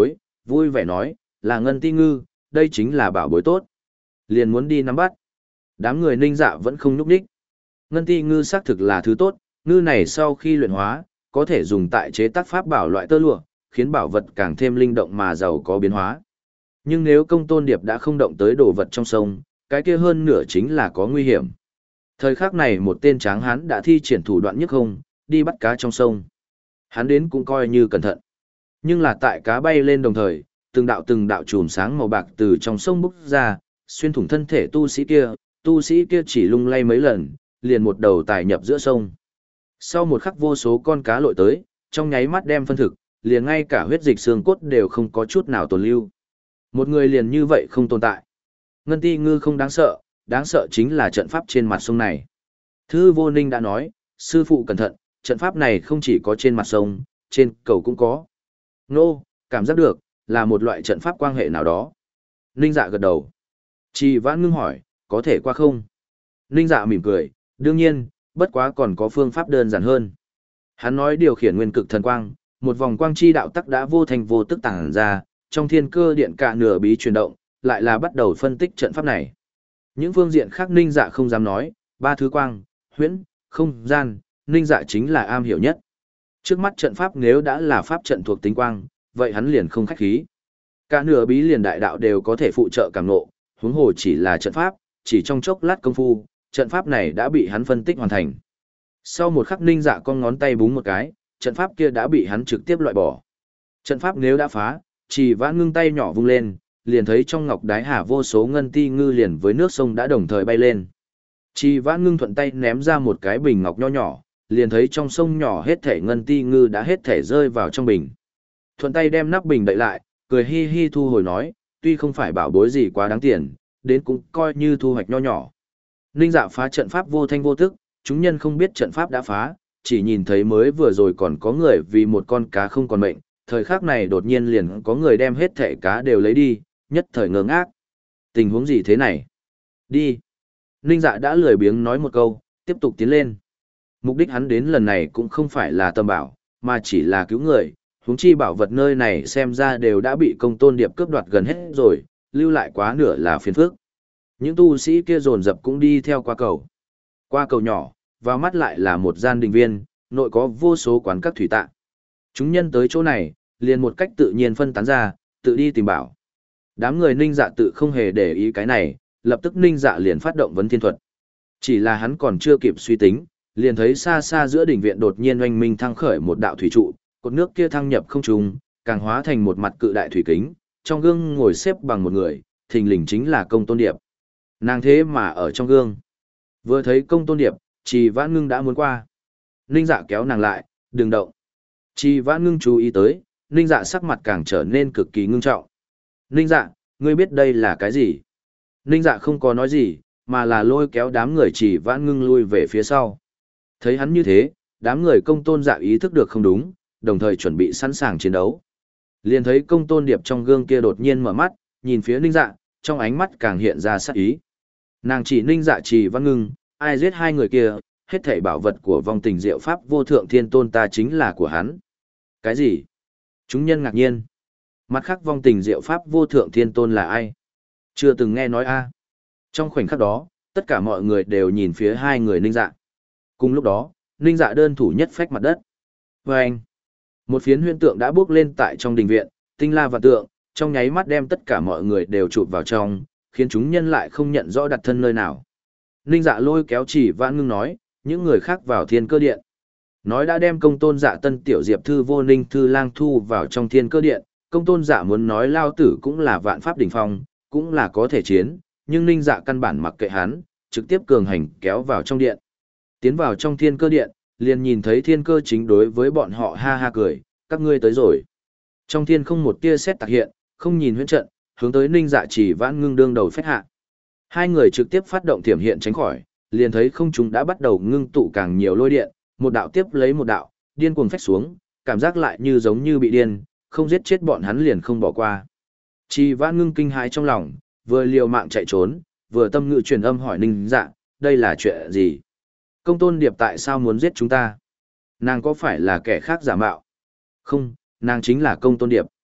vui vẻ nói, là ngân ti ngư, đây chính là bảo bối tốt. Liền muốn đi nắm bắt. Đám người Ninh Dạ vẫn không nhúc đích. Ngân ti ngư xác thực là thứ tốt, ngư này sau khi luyện hóa, có thể dùng tại chế tác pháp bảo loại tơ lụa, khiến bảo vật càng thêm linh động mà giàu có biến hóa. Nhưng nếu công tôn điệp đã không động tới đồ vật trong sông, cái kia hơn nửa chính là có nguy hiểm. Thời khắc này một tên tráng hán đã thi triển thủ đoạn nhất không, đi bắt cá trong sông. Hắn đến cũng coi như cẩn thận. Nhưng là tại cá bay lên đồng thời, từng đạo từng đạo chùm sáng màu bạc từ trong sông bốc ra, xuyên thủng thân thể tu sĩ kia, tu sĩ kia chỉ lung lay mấy lần, liền một đầu tài nhập giữa sông. Sau một khắc vô số con cá lội tới, trong nháy mắt đem phân thực, liền ngay cả huyết dịch xương cốt đều không có chút nào tồn lưu. Một người liền như vậy không tồn tại. Ngân ti ngư không đáng sợ, đáng sợ chính là trận pháp trên mặt sông này. Thư vô ninh đã nói, sư phụ cẩn thận, trận pháp này không chỉ có trên mặt sông, trên cầu cũng có. Nô, cảm giác được, là một loại trận pháp quan hệ nào đó. Ninh dạ gật đầu. Trì Vãn Ngưng hỏi, có thể qua không? Ninh dạ mỉm cười, đương nhiên, bất quá còn có phương pháp đơn giản hơn. Hắn nói điều khiển nguyên cực thần quang, một vòng quang chi đạo tắc đã vô thành vô tức tàng ra, trong thiên cơ điện cả nửa bí chuyển động, lại là bắt đầu phân tích trận pháp này. Những phương diện khác Ninh dạ không dám nói, ba thứ quang, huyễn, không gian, Ninh dạ chính là am hiểu nhất. Trước mắt trận pháp nếu đã là pháp trận thuộc tính quang, vậy hắn liền không khách khí. Cả nửa bí liền đại đạo đều có thể phụ trợ cảm ngộ, huống hồ chỉ là trận pháp, chỉ trong chốc lát công phu, trận pháp này đã bị hắn phân tích hoàn thành. Sau một khắc Ninh dạ con ngón tay búng một cái, trận pháp kia đã bị hắn trực tiếp loại bỏ. Trận pháp nếu đã phá, Trì Vãn Ngưng tay nhỏ vung lên, liền thấy trong ngọc đái hà vô số ngân ti ngư liền với nước sông đã đồng thời bay lên. Trì Vãn Ngưng thuận tay ném ra một cái bình ngọc nho nhỏ, liền thấy trong sông nhỏ hết thể ngân ti ngư đã hết thể rơi vào trong bình. Thuận tay đem nắp bình đậy lại, cười hi hi thu hồi nói, tuy không phải bảo bối gì quá đáng tiền, đến cũng coi như thu hoạch nho nhỏ. Ninh dạ phá trận pháp vô thanh vô tức, chúng nhân không biết trận pháp đã phá, chỉ nhìn thấy mới vừa rồi còn có người vì một con cá không còn mệnh, thời khắc này đột nhiên liền có người đem hết thẻ cá đều lấy đi, nhất thời ngơ ngác. Tình huống gì thế này? Đi. Ninh dạ đã lười biếng nói một câu, tiếp tục tiến lên. Mục đích hắn đến lần này cũng không phải là tầm bảo, mà chỉ là cứu người, huống chi bảo vật nơi này xem ra đều đã bị công tôn điệp cướp đoạt gần hết rồi, lưu lại quá nửa là phiền phức. Những tu sĩ kia dồn dập cũng đi theo qua cầu. Qua cầu nhỏ, vào mắt lại là một gian đình viên, nội có vô số quán các thủy tạ. Chúng nhân tới chỗ này, liền một cách tự nhiên phân tán ra, tự đi tìm bảo. Đám người Ninh Dạ tự không hề để ý cái này, lập tức Ninh Dạ liền phát động vấn thiên thuật. Chỉ là hắn còn chưa kịp suy tính, liền thấy xa xa giữa đỉnh viện đột nhiên oanh minh thăng khởi một đạo thủy trụ, cột nước kia thăng nhập không trung, càng hóa thành một mặt cự đại thủy kính, trong gương ngồi xếp bằng một người, thình lình chính là Công Tôn Điệp. Nàng thế mà ở trong gương. Vừa thấy Công Tôn Điệp, Trì Vãn Ngưng đã muốn qua. Ninh Dạ kéo nàng lại, đừng động. Trì Vãn Ngưng chú ý tới, Ninh Dạ sắc mặt càng trở nên cực kỳ ngưng trọng. Ninh Dạ, ngươi biết đây là cái gì? Ninh Dạ không có nói gì, mà là lôi kéo đám người Trì Vãn Ngưng lui về phía sau. Thấy hắn như thế, đám người Công Tôn Dạ ý thức được không đúng, đồng thời chuẩn bị sẵn sàng chiến đấu. Liền thấy Công Tôn Điệp trong gương kia đột nhiên mở mắt, nhìn phía Ninh Dạ, trong ánh mắt càng hiện ra sát ý. Nàng chỉ Ninh Dạ Trì Vãn Ngưng, ai giết hai người kia, hết thảy bảo vật của vong tình diệu pháp vô thượng thiên tôn ta chính là của hắn. Cái gì? Chúng nhân ngạc nhiên. Mặt khác vong tình diệu pháp vô thượng thiên tôn là ai? Chưa từng nghe nói a. Trong khoảnh khắc đó, tất cả mọi người đều nhìn phía hai người Ninh Dạ. Cùng lúc đó, Ninh Dạ đơn thủ nhất phách mặt đất. Và anh, một phiến huyễn tượng đã bước lên tại trong đình viện, tinh la và tượng, trong nháy mắt đem tất cả mọi người đều chụp vào trong, khiến chúng nhân lại không nhận rõ đặt thân nơi nào. Ninh Dạ lôi kéo Trì Vãn Ngưng nói, những người khác vào thiên cơ điện. Nói đã đem Công Tôn Dạ tân tiểu diệp thư vô ninh thư lang thu vào trong thiên cơ điện, Công Tôn Dạ muốn nói lao tử cũng là vạn pháp đỉnh phong, cũng là có thể chiến, nhưng Ninh Dạ căn bản mặc kệ hắn, trực tiếp cường hành kéo vào trong điện. Tiến vào trong thiên cơ điện, liền nhìn thấy thiên cơ chính đối với bọn họ ha ha cười, các ngươi tới rồi. Trong thiên không một tia sét tạc hiện, không nhìn huyễn trận, hướng tới Ninh Dạ Trì Vãn Ngưng đương đầu phách hạ. Hai người trực tiếp phát động tiềm hiện tránh khỏi, liền thấy không trung đã bắt đầu ngưng tụ càng nhiều lôi điện, một đạo tiếp lấy một đạo, điên cuồng phách xuống, cảm giác lại như giống như bị điên, không giết chết bọn hắn liền không bỏ qua. Trì Vãn Ngưng kinh hãi trong lòng, vừa liều mạng chạy trốn, vừa tâm ngữ truyền âm hỏi Ninh Dạ, đây là chuyện gì? Công Tôn Điệp tại sao muốn giết chúng ta? Nàng có phải là kẻ khác giả mạo? Không, nàng chính là Công Tôn Điệp.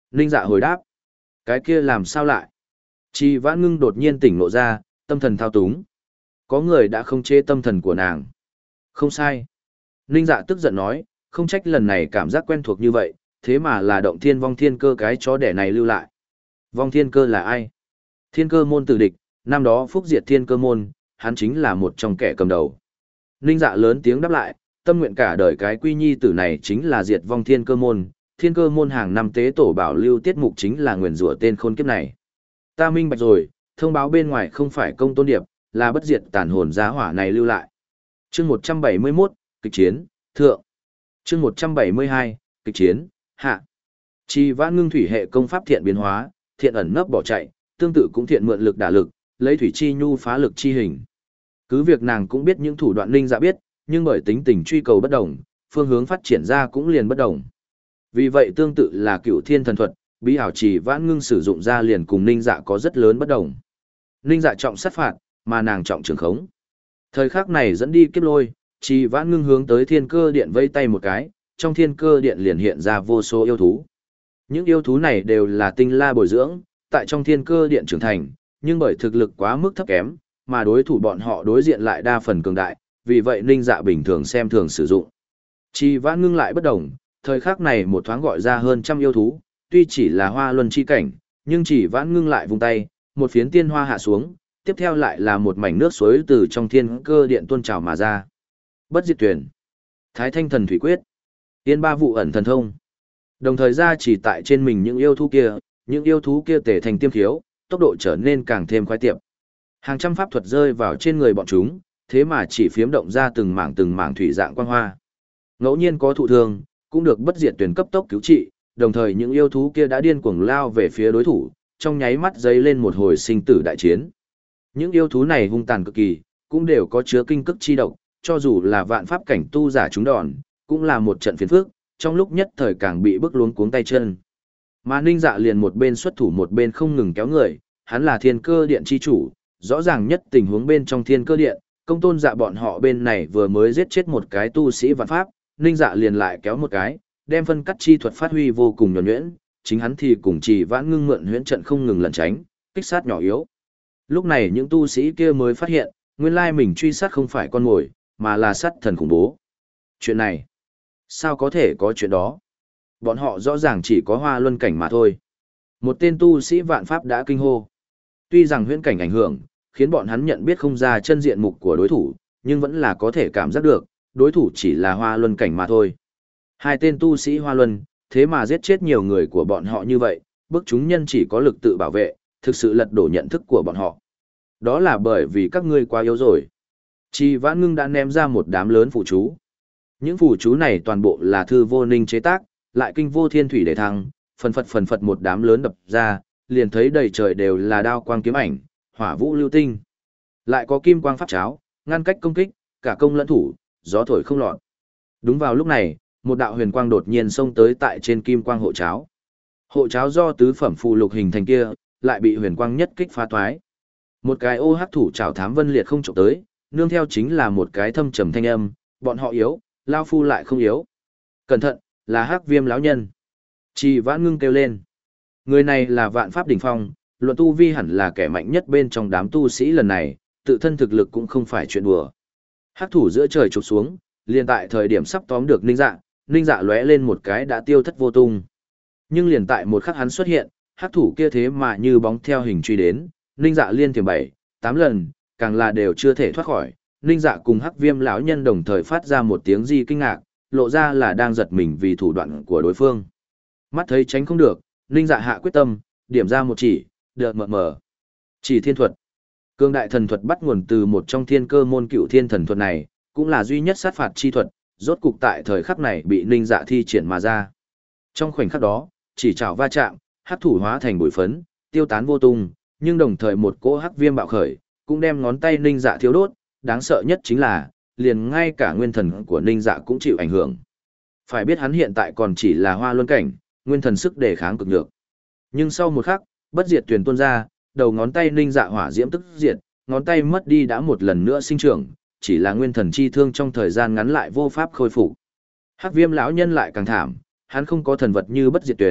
Ninh Dạ hồi đáp. Cái kia làm sao lại? Trì Vãn Ngưng đột nhiên tỉnh ngộ ra, tâm thần thao túng. Có người đã không chế tâm thần của nàng. Không sai. Ninh Dạ tức giận nói, không trách lần này cảm giác quen thuộc như vậy, thế mà là động thiên vong thiên cơ cái chó đẻ này lưu lại. Vong thiên cơ là ai? Thiên cơ môn tử địch, năm đó phúc diệt thiên cơ môn, hắn chính là một trong kẻ cầm đầu. Ninh Dạ lớn tiếng đáp lại, tâm nguyện cả đời cái quy nhi tử này chính là diệt vong thiên cơ môn, thiên cơ môn hàng năm tế tổ bảo lưu tiết mục chính là nguyền rủa tên khôn kiếp này. Ta minh bạch rồi, thông báo bên ngoài không phải công tôn điệp, là bất diệt tàn hồn giá hỏa này lưu lại. Chương một trăm bảy mươi mốt, kịch chiến, thượng. Chương một trăm bảy mươi hai, kịch chiến, hạ. Trì Vãn Ngưng thủy hệ công pháp thiện biến hóa, thiện ẩn nấp bỏ chạy, tương tự cũng thiện mượn lực đả lực, lấy thủy chi nhu phá lực chi hình. Cứ việc nàng cũng biết những thủ đoạn Ninh Dạ biết, nhưng bởi tính tình truy cầu bất đồng, phương hướng phát triển ra cũng liền bất đồng. Vì vậy tương tự là cựu thiên thần thuật, bí ảo Trì Vãn Ngưng sử dụng ra liền cùng Ninh Dạ có rất lớn bất đồng. Ninh Dạ trọng sát phạt, mà nàng trọng trường khống. Thời khắc này dẫn đi kiếp lôi, Trì Vãn Ngưng hướng tới thiên cơ điện vây tay một cái, trong thiên cơ điện liền hiện ra vô số yêu thú. Những yêu thú này đều là tinh la bồi dưỡng, tại trong thiên cơ điện trưởng thành, nhưng bởi thực lực quá mức thấp kém, mà đối thủ bọn họ đối diện lại đa phần cường đại, vì vậy Ninh Dạ bình thường xem thường sử dụng. Trì Vãn Ngưng lại bất đồng, thời khắc này một thoáng gọi ra hơn trăm yêu thú, tuy chỉ là hoa luân chi cảnh, nhưng Trì Vãn Ngưng lại vung tay, một phiến tiên hoa hạ xuống, tiếp theo lại là một mảnh nước suối từ trong thiên cơ điện tuôn trào mà ra. Bất diệt tuyển, Thái Thanh thần thủy quyết, Tiên ba vụ ẩn thần thông. Đồng thời ra chỉ tại trên mình những yêu thú kia, những yêu thú kia tề thành tiêm khiếu, tốc độ trở nên càng thêm khoái tiệp. Hàng trăm pháp thuật rơi vào trên người bọn chúng, thế mà chỉ phiếm động ra từng mảng từng mảng thủy dạng quang hoa. Ngẫu nhiên có thụ thương, cũng được bất diệt tuyển cấp tốc cứu trị, đồng thời những yêu thú kia đã điên cuồng lao về phía đối thủ, trong nháy mắt dấy lên một hồi sinh tử đại chiến. Những yêu thú này hung tàn cực kỳ, cũng đều có chứa kinh cức chi độc, cho dù là vạn pháp cảnh tu giả chúng đòn, cũng là một trận phiền phức, trong lúc nhất thời càng bị bức luống cuống tay chân. Mà Ninh Dạ liền một bên xuất thủ một bên không ngừng kéo người, hắn là thiên cơ điện chi chủ, rõ ràng nhất tình huống bên trong thiên cơ điện, công tôn dạ bọn họ bên này vừa mới giết chết một cái tu sĩ vạn pháp, Ninh Dạ liền lại kéo một cái, đem phân cắt chi thuật phát huy vô cùng nhuần nhuyễn, chính hắn thì cùng Trì Vãn Ngưng mượn huyễn trận không ngừng lẩn tránh, kích sát nhỏ yếu. Lúc này những tu sĩ kia mới phát hiện, nguyên lai mình truy sát không phải con mồi, mà là sát thần khủng bố. Chuyện này, sao có thể có chuyện đó? Bọn họ rõ ràng chỉ có hoa luân cảnh mà thôi. Một tên tu sĩ vạn pháp đã kinh hô. Tuy rằng huyễn cảnh ảnh hưởng, khiến bọn hắn nhận biết không ra chân diện mục của đối thủ, nhưng vẫn là có thể cảm giác được, đối thủ chỉ là hoa luân cảnh mà thôi. Hai tên tu sĩ hoa luân, thế mà giết chết nhiều người của bọn họ như vậy, bức chúng nhân chỉ có lực tự bảo vệ, thực sự lật đổ nhận thức của bọn họ. Đó là bởi vì các ngươi quá yếu rồi. Trì Vãn Ngưng đã ném ra một đám lớn phụ chú. Những phù chú này toàn bộ là thư vô ninh chế tác, lại kinh vô thiên thủy để thăng, phần phật phần phật một đám lớn đập ra, liền thấy đầy trời đều là đao quang kiếm ảnh, hỏa vũ lưu tinh. Lại có kim quang pháp cháo, ngăn cách công kích, cả công lẫn thủ, gió thổi không lọt. Đúng vào lúc này, một đạo huyền quang đột nhiên xông tới tại trên kim quang hộ cháo. Hộ cháo do tứ phẩm phù lục hình thành kia, lại bị huyền quang nhất kích phá toái. Một cái ô hắc thủ trảo thám vân liệt không chụp tới, nương theo chính là một cái thâm trầm thanh âm, bọn họ yếu, lao phu lại không yếu. Cẩn thận, là hắc viêm lão nhân. Trì Vãn Ngưng kêu lên. Người này là vạn pháp đỉnh phong, luận tu vi hẳn là kẻ mạnh nhất bên trong đám tu sĩ lần này, tự thân thực lực cũng không phải chuyện đùa. Hắc thủ giữa trời chụp xuống, liền tại thời điểm sắp tóm được Ninh Dạ, Ninh Dạ lóe lên một cái đã tiêu thất vô tung. Nhưng liền tại một khắc hắn xuất hiện, hắc thủ kia thế mà như bóng theo hình truy đến, Ninh Dạ liên tiềm bảy, tám lần, càng là đều chưa thể thoát khỏi. Ninh Dạ cùng hắc viêm lão nhân đồng thời phát ra một tiếng di kinh ngạc, lộ ra là đang giật mình vì thủ đoạn của đối phương. Mắt thấy tránh không được, Ninh Dạ hạ quyết tâm, điểm ra một chỉ, đợt mờ mờ. Chỉ thiên thuật. Cương đại thần thuật bắt nguồn từ một trong thiên cơ môn cựu thiên thần thuật này, cũng là duy nhất sát phạt chi thuật, rốt cục tại thời khắc này bị Ninh Dạ thi triển mà ra. Trong khoảnh khắc đó, chỉ chảo va chạm, hắc thủ hóa thành bụi phấn, tiêu tán vô tung, nhưng đồng thời một cỗ hắc viêm bạo khởi, cũng đem ngón tay Ninh Dạ thiêu đốt, đáng sợ nhất chính là, liền ngay cả nguyên thần của Ninh Dạ cũng chịu ảnh hưởng. Phải biết hắn hiện tại còn chỉ là hoa luân cảnh, nguyên thần sức đề kháng cực nhược. Nhưng sau một khắc, bất diệt tuyển tuôn ra, đầu ngón tay Ninh Dạ hỏa diễm tức diệt, ngón tay mất đi đã một lần nữa sinh trưởng, chỉ là nguyên thần chi thương trong thời gian ngắn lại vô pháp khôi phục. Hắc viêm lão nhân lại càng thảm, hắn không có thần vật như bất diệt tuyển,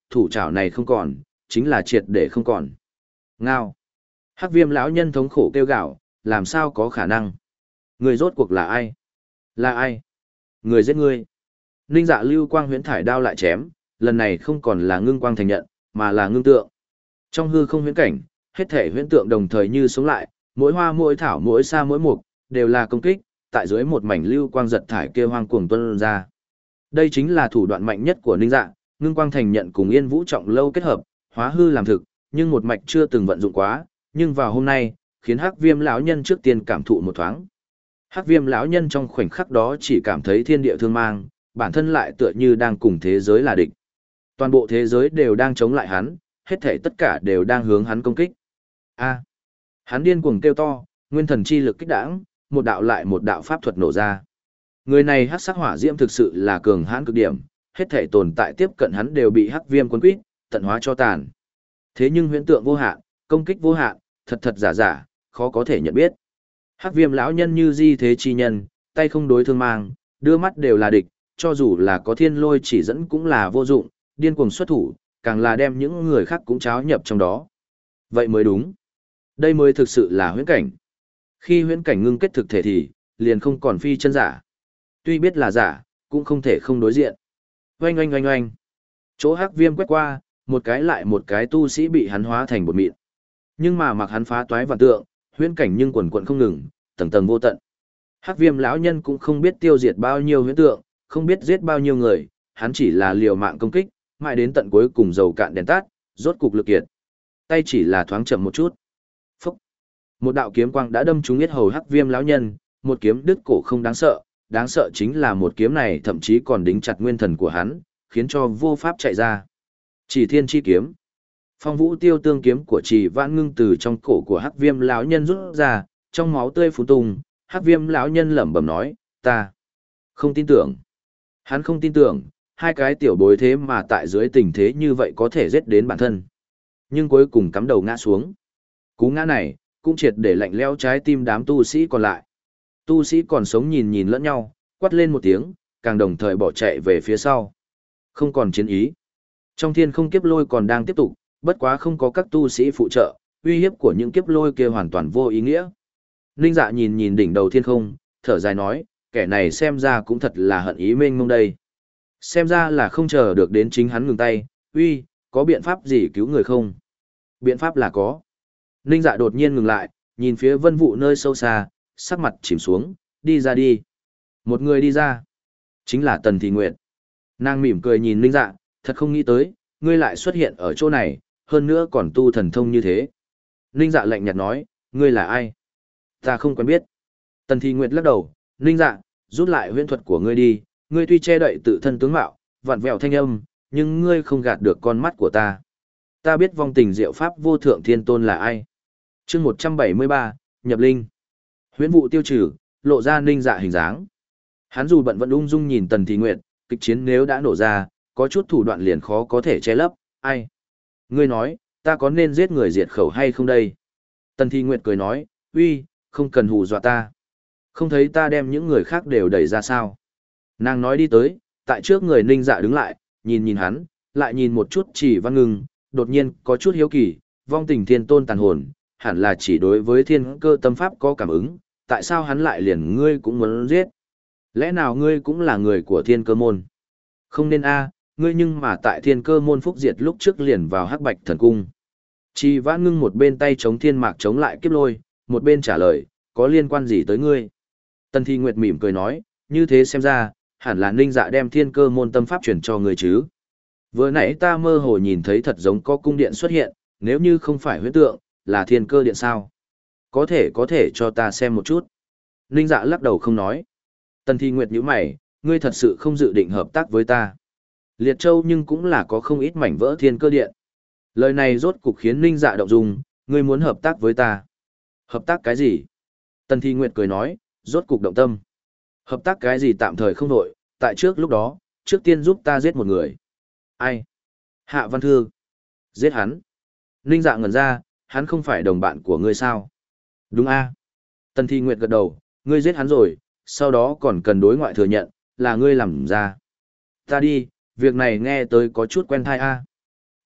thủ trảo này không còn, chính là triệt để không còn. Ngao. Hắc Viêm lão nhân thống khổ kêu gào, làm sao có khả năng? Người rốt cuộc là ai? Là ai? Người giết ngươi. Ninh Dạ lưu quang huyễn thải đao lại chém, lần này không còn là ngưng quang thành nhận, mà là ngưng tượng. Trong hư không huyễn cảnh, hết thể huyễn tượng đồng thời như sống lại, mỗi hoa mỗi thảo mỗi sa mỗi mục, đều là công kích, tại dưới một mảnh lưu quang giật thải kia hoang cuồng tuôn ra. Đây chính là thủ đoạn mạnh nhất của Ninh Dạ, ngưng quang thành nhận cùng Yên Vũ Trọng Lâu kết hợp, hóa hư làm thực, nhưng một mạch chưa từng vận dụng quá, nhưng vào hôm nay, khiến Hắc Viêm lão nhân trước tiên cảm thụ một thoáng. Hắc Viêm lão nhân trong khoảnh khắc đó chỉ cảm thấy thiên địa thương mang, bản thân lại tựa như đang cùng thế giới là địch. Toàn bộ thế giới đều đang chống lại hắn, hết thảy tất cả đều đang hướng hắn công kích. A! Hắn điên cuồng kêu to, nguyên thần chi lực kích đãng, một đạo lại một đạo pháp thuật nổ ra. Người này hắc sắc hỏa diễm thực sự là cường hãn cực điểm, hết thảy tồn tại tiếp cận hắn đều bị hắc viêm cuốn quýt, tận hóa cho tàn. Thế nhưng huyễn tượng vô hạn, công kích vô hạn, thật thật giả giả, khó có thể nhận biết. Hắc viêm lão nhân như di thế chi nhân, tay không đối thương mang, đưa mắt đều là địch, cho dù là có thiên lôi chỉ dẫn cũng là vô dụng, điên cuồng xuất thủ, càng là đem những người khác cũng cháo nhập trong đó. Vậy mới đúng. Đây mới thực sự là huyễn cảnh. Khi huyễn cảnh ngưng kết thực thể thì, liền không còn phi chân giả. Tuy biết là giả, cũng không thể không đối diện. Oanh oanh oanh oanh. Chỗ hắc viêm quét qua, một cái lại một cái tu sĩ bị hắn hóa thành bột mịn. Nhưng mà mặc hắn phá toái vạn tượng, huyễn cảnh nhưng quần quần không ngừng, tầng tầng vô tận. Hắc viêm lão nhân cũng không biết tiêu diệt bao nhiêu huyễn tượng, không biết giết bao nhiêu người, hắn chỉ là liều mạng công kích, mãi đến tận cuối cùng dầu cạn đèn tắt, rốt cục lực kiệt. Tay chỉ là thoáng chậm một chút. Phúc. Một đạo kiếm quang đã đâm trúng yết hầu hắc viêm lão nhân, một kiếm đứt cổ không đáng sợ, đáng sợ chính là một kiếm này thậm chí còn đính chặt nguyên thần của hắn, khiến cho vô pháp chạy ra. Chỉ thiên chi kiếm. Phong vũ tiêu tương kiếm của Trì Vãn Ngưng từ trong cổ của hắc viêm lão nhân rút ra, trong máu tươi phun tung, hắc viêm lão nhân lẩm bẩm nói, ta không tin tưởng. Hắn không tin tưởng, hai cái tiểu bối thế mà tại dưới tình thế như vậy có thể giết đến bản thân. Nhưng cuối cùng cắm đầu ngã xuống. Cú ngã này, cũng triệt để lạnh lẽo trái tim đám tu sĩ còn lại. Tu sĩ còn sống nhìn nhìn lẫn nhau, quát lên một tiếng, càng đồng thời bỏ chạy về phía sau. Không còn chiến ý. Trong thiên không kiếp lôi còn đang tiếp tục, bất quá không có các tu sĩ phụ trợ, uy hiếp của những kiếp lôi kia hoàn toàn vô ý nghĩa. Ninh Dạ nhìn nhìn đỉnh đầu thiên không, thở dài nói, kẻ này xem ra cũng thật là hận ý mênh mông đây. Xem ra là không chờ được đến chính hắn ngừng tay, uy, có biện pháp gì cứu người không? Biện pháp là có. Ninh Dạ đột nhiên ngừng lại, nhìn phía vân vụ nơi sâu xa, sắc mặt chìm xuống, đi ra đi. Một người đi ra. Chính là Tần Thị Nguyệt. Nàng mỉm cười nhìn Ninh Dạ, thật không nghĩ tới, ngươi lại xuất hiện ở chỗ này, hơn nữa còn tu thần thông như thế. Ninh Dạ lạnh nhạt nói, ngươi là ai? Ta không quen biết. Tần Thị Nguyệt lắc đầu, Ninh Dạ, rút lại huyễn thuật của ngươi đi, ngươi tuy che đậy tự thân tướng mạo, vặn vẹo thanh âm, nhưng ngươi không gạt được con mắt của ta. Ta biết vong tình diệu pháp vô thượng thiên tôn là ai. Chương một trăm bảy mươi ba, nhập linh. Huyễn vụ tiêu trừ, lộ ra Ninh Dạ hình dáng. Hắn dù bận vẫn ung dung nhìn Tần Thị Nguyệt, kịch chiến nếu đã nổ ra, có chút thủ đoạn liền khó có thể che lấp, ai? Ngươi nói, ta có nên giết người diệt khẩu hay không đây? Tần Thị Nguyệt cười nói, uy, không cần hù dọa ta. Không thấy ta đem những người khác đều đẩy ra sao? Nàng nói đi tới, tại trước người Ninh Dạ đứng lại, nhìn nhìn hắn, lại nhìn một chút Chỉ Văn Ngưng, đột nhiên có chút hiếu kỳ, vong tình thiên tôn tàn hồn, hẳn là chỉ đối với thiên cơ tâm pháp có cảm ứng, tại sao hắn lại liền ngươi cũng muốn giết? Lẽ nào ngươi cũng là người của thiên cơ môn? Không nên a, ngươi nhưng mà tại thiên cơ môn phúc diệt lúc trước liền vào hắc bạch thần cung. Chỉ Vãn Ngưng một bên tay chống thiên mạc chống lại kiếp lôi, một bên trả lời, có liên quan gì tới ngươi? Tần Thị Nguyệt mỉm cười nói, như thế xem ra, hẳn là Ninh Dạ đem thiên cơ môn tâm pháp truyền cho ngươi chứ. Vừa nãy ta mơ hồ nhìn thấy thật giống có cung điện xuất hiện, nếu như không phải huyễn tượng, là thiên cơ điện sao? Có thể có thể cho ta xem một chút. Ninh Dạ lắc đầu không nói. Tần Thị Nguyệt nhíu mày, ngươi thật sự không dự định hợp tác với ta. Liệt Châu nhưng cũng là có không ít mảnh vỡ thiên cơ điện. Lời này rốt cục khiến Ninh Dạ động dung, ngươi muốn hợp tác với ta. Hợp tác cái gì? Tần Thị Nguyệt cười nói, rốt cục động tâm. Hợp tác cái gì tạm thời không đổi, tại trước lúc đó, trước tiên giúp ta giết một người. Ai? Hạ Văn Thư. Giết hắn. Ninh Dạ ngẩn ra, hắn không phải đồng bạn của ngươi sao? Đúng a. Tần Thị Nguyệt gật đầu, ngươi giết hắn rồi, sau đó còn cần đối ngoại thừa nhận, là ngươi làm ra. Ta đi, việc này nghe tới có chút quen thai a.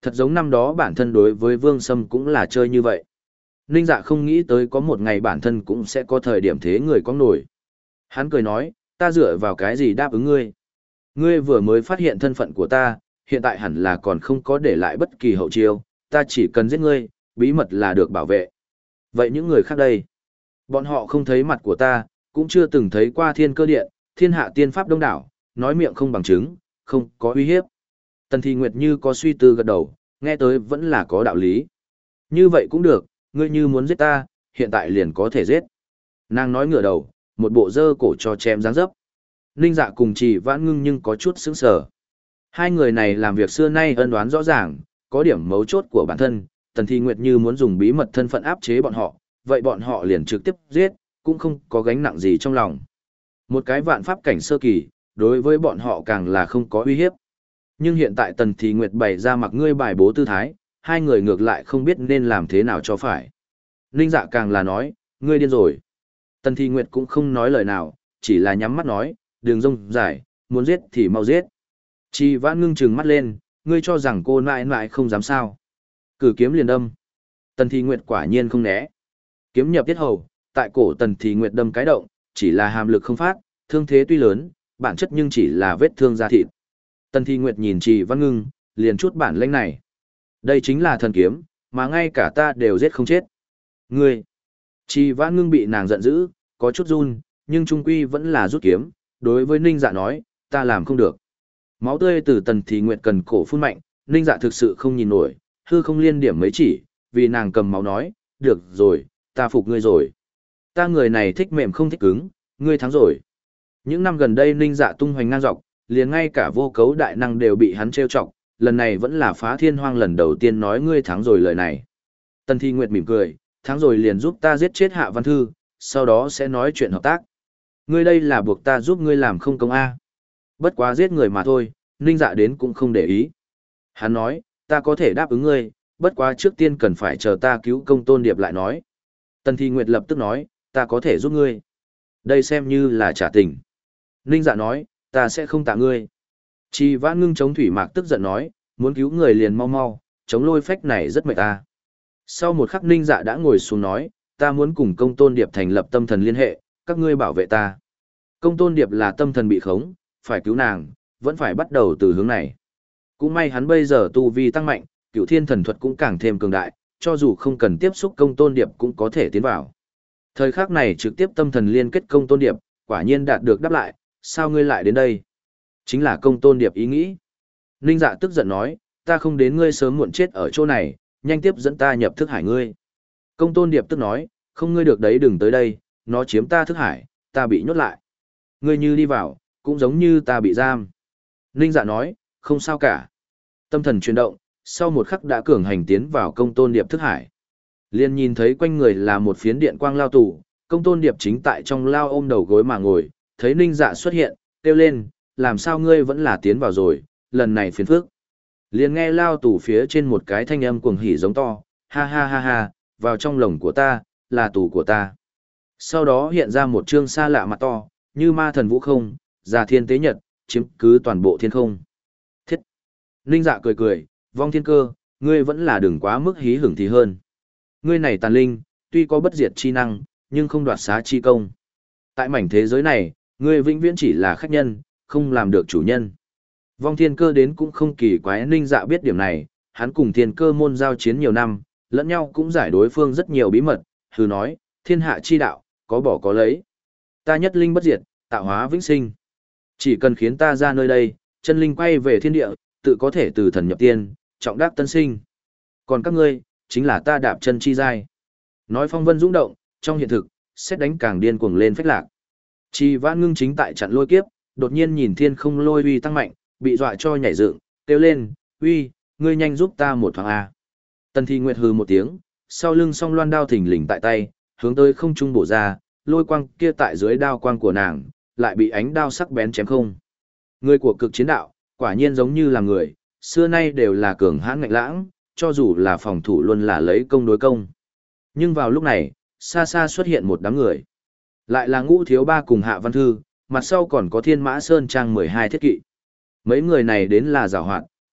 Thật giống năm đó bản thân đối với Vương Sâm cũng là chơi như vậy. Ninh Dạ không nghĩ tới có một ngày bản thân cũng sẽ có thời điểm thế người có nổi. Hắn cười nói, ta dựa vào cái gì đáp ứng ngươi? Ngươi vừa mới phát hiện thân phận của ta, hiện tại hẳn là còn không có để lại bất kỳ hậu chiêu, ta chỉ cần giết ngươi, bí mật là được bảo vệ. Vậy những người khác đây? Bọn họ không thấy mặt của ta, cũng chưa từng thấy qua thiên cơ điện, thiên hạ tiên pháp đông đảo, nói miệng không bằng chứng, không có uy hiếp. Tần Thi Nguyệt như có suy tư gật đầu, nghe tới vẫn là có đạo lý. Như vậy cũng được, ngươi như muốn giết ta, hiện tại liền có thể giết. Nàng nói ngửa đầu, một bộ dơ cổ cho chém dáng dấp. Ninh Dạ cùng Trì Vãn Ngưng nhưng có chút sững sờ. Hai người này làm việc xưa nay ân oán rõ ràng, có điểm mấu chốt của bản thân, Tần Thi Nguyệt như muốn dùng bí mật thân phận áp chế bọn họ, vậy bọn họ liền trực tiếp giết, cũng không có gánh nặng gì trong lòng. Một cái vạn pháp cảnh sơ kỳ, đối với bọn họ càng là không có uy hiếp. Nhưng hiện tại Tần Thi Nguyệt bày ra mặc ngươi bài bố tư thái, hai người ngược lại không biết nên làm thế nào cho phải. Ninh Dạ càng là nói, ngươi điên rồi. Tần Thi Nguyệt cũng không nói lời nào, chỉ là nhắm mắt nói, đường rông dài, muốn giết thì mau giết. Trì Vãn Ngưng trừng mắt lên, ngươi cho rằng cô nãi nãi không dám sao. Cử kiếm liền đâm. Tần Thi Nguyệt quả nhiên không né. Kiếm nhập tiết hầu, tại cổ Tần Thi Nguyệt đâm cái động, chỉ là hàm lực không phát, thương thế tuy lớn, bản chất nhưng chỉ là vết thương da thịt. Tần Thi Nguyệt nhìn Trì Vãn Ngưng, liền chút bản lĩnh này. Đây chính là thần kiếm, mà ngay cả ta đều giết không chết. Ngươi! Trì Vãn Ngưng bị nàng giận dữ, có chút run, nhưng trung quy vẫn là rút kiếm, đối với Ninh Dạ nói, ta làm không được. Máu tươi từ Tần Thi Nguyệt cần cổ phun mạnh, Ninh Dạ thực sự không nhìn nổi, hư không liên điểm mấy chỉ, vì nàng cầm máu nói, được rồi, ta phục ngươi rồi. Ta người này thích mềm không thích cứng, ngươi thắng rồi. Những năm gần đây Ninh Dạ tung hoành ngang dọc, liền ngay cả vô cấu đại năng đều bị hắn trêu chọc, lần này vẫn là phá thiên hoang lần đầu tiên nói ngươi thắng rồi lời này. Tần Thi Nguyệt mỉm cười, thắng rồi liền giúp ta giết chết Hạ Văn Thư, sau đó sẽ nói chuyện hợp tác. Ngươi đây là buộc ta giúp ngươi làm không công a. Bất quá giết người mà thôi, Ninh Dạ đến cũng không để ý. Hắn nói, ta có thể đáp ứng ngươi, bất quá trước tiên cần phải chờ ta cứu Công Tôn Điệp lại nói. Tần Thi Nguyệt lập tức nói, ta có thể giúp ngươi. Đây xem như là trả tình. Ninh Dạ nói, ta sẽ không tạ ngươi. Trì Vãn Ngưng chống thủy mạc tức giận nói, muốn cứu người liền mau mau, chống lôi phách này rất mệt ta. Sau một khắc Ninh Dạ đã ngồi xuống nói, ta muốn cùng Công Tôn Điệp thành lập tâm thần liên hệ, các ngươi bảo vệ ta. Công Tôn Điệp là tâm thần bị khống, phải cứu nàng, vẫn phải bắt đầu từ hướng này. Cũng may hắn bây giờ tu vi tăng mạnh, Cửu Thiên thần thuật cũng càng thêm cường đại, cho dù không cần tiếp xúc Công Tôn Điệp cũng có thể tiến vào. Thời khắc này trực tiếp tâm thần liên kết Công Tôn Điệp, quả nhiên đạt được đáp lại, sao ngươi lại đến đây? Chính là Công Tôn Điệp ý nghĩ. Ninh Dạ tức giận nói, ta không đến ngươi sớm muộn chết ở chỗ này, nhanh tiếp dẫn ta nhập thức hải ngươi. Công Tôn Điệp tức nói, không ngươi được đấy đừng tới đây, nó chiếm ta thức hải, ta bị nhốt lại. Ngươi như đi vào, cũng giống như ta bị giam. Ninh Dạ nói, không sao cả. Tâm thần chuyển động, sau một khắc đã cường hành tiến vào Công Tôn Điệp thức hải. Liền nhìn thấy quanh người là một phiến điện quang lao tù, Công Tôn Điệp chính tại trong lao ôm đầu gối mà ngồi, thấy Ninh Dạ xuất hiện, kêu lên, làm sao ngươi vẫn là tiến vào rồi, lần này phiền phức. Liền nghe lao tù phía trên một cái thanh âm cuồng hỉ giống to, ha ha ha ha, vào trong lồng của ta, là tù của ta. Sau đó hiện ra một trương xa lạ mặt to, như ma thần vũ không, già thiên tế nhật, chiếm cứ toàn bộ thiên không. Thiết! Ninh Dạ cười cười, vong thiên cơ, ngươi vẫn là đừng quá mức hí hửng thì hơn. Ngươi này tàn linh, tuy có bất diệt chi năng, nhưng không đoạt xá chi công. Tại mảnh thế giới này, ngươi vĩnh viễn chỉ là khách nhân, không làm được chủ nhân. Vong thiên cơ đến cũng không kỳ quái, Ninh Dạ biết điểm này, hắn cùng thiên cơ môn giao chiến nhiều năm, lẫn nhau cũng giải đối phương rất nhiều bí mật, hừ nói, thiên hạ chi đạo, có bỏ có lấy. Ta nhất linh bất diệt, tạo hóa vĩnh sinh. Chỉ cần khiến ta ra nơi đây, chân linh quay về thiên địa, tự có thể từ thần nhập tiên, trọng đắc tân sinh. Còn các ngươi, chính là ta đạp chân chi giai. Nói phong vân dũng động, trong hiện thực, xét đánh càng điên cuồng lên phách lạc. Trì Vãn Ngưng chính tại trận lôi kiếp, đột nhiên nhìn thiên không lôi uy tăng mạnh, bị dọa cho nhảy dựng, kêu lên, uy, ngươi nhanh giúp ta một thoáng a. Tần Thi Nguyệt hừ một tiếng, sau lưng song loan đao thình lình tại tay, hướng tới không trung bổ ra, lôi quang kia tại dưới đao quang của nàng, lại bị ánh đao sắc bén chém không. Người của cực chiến đạo, quả nhiên giống như là người, xưa nay đều là cường hãn ngạnh lãng, cho dù là phòng thủ luôn là lấy công đối công. Nhưng vào lúc này, xa xa xuất hiện một đám người. Lại là Ngũ Thiếu Ba cùng Hạ Văn Thư, mặt sau còn có Thiên Mã Sơn Trang mười hai thiết kỵ. Mấy người này đến là giàu hoạt,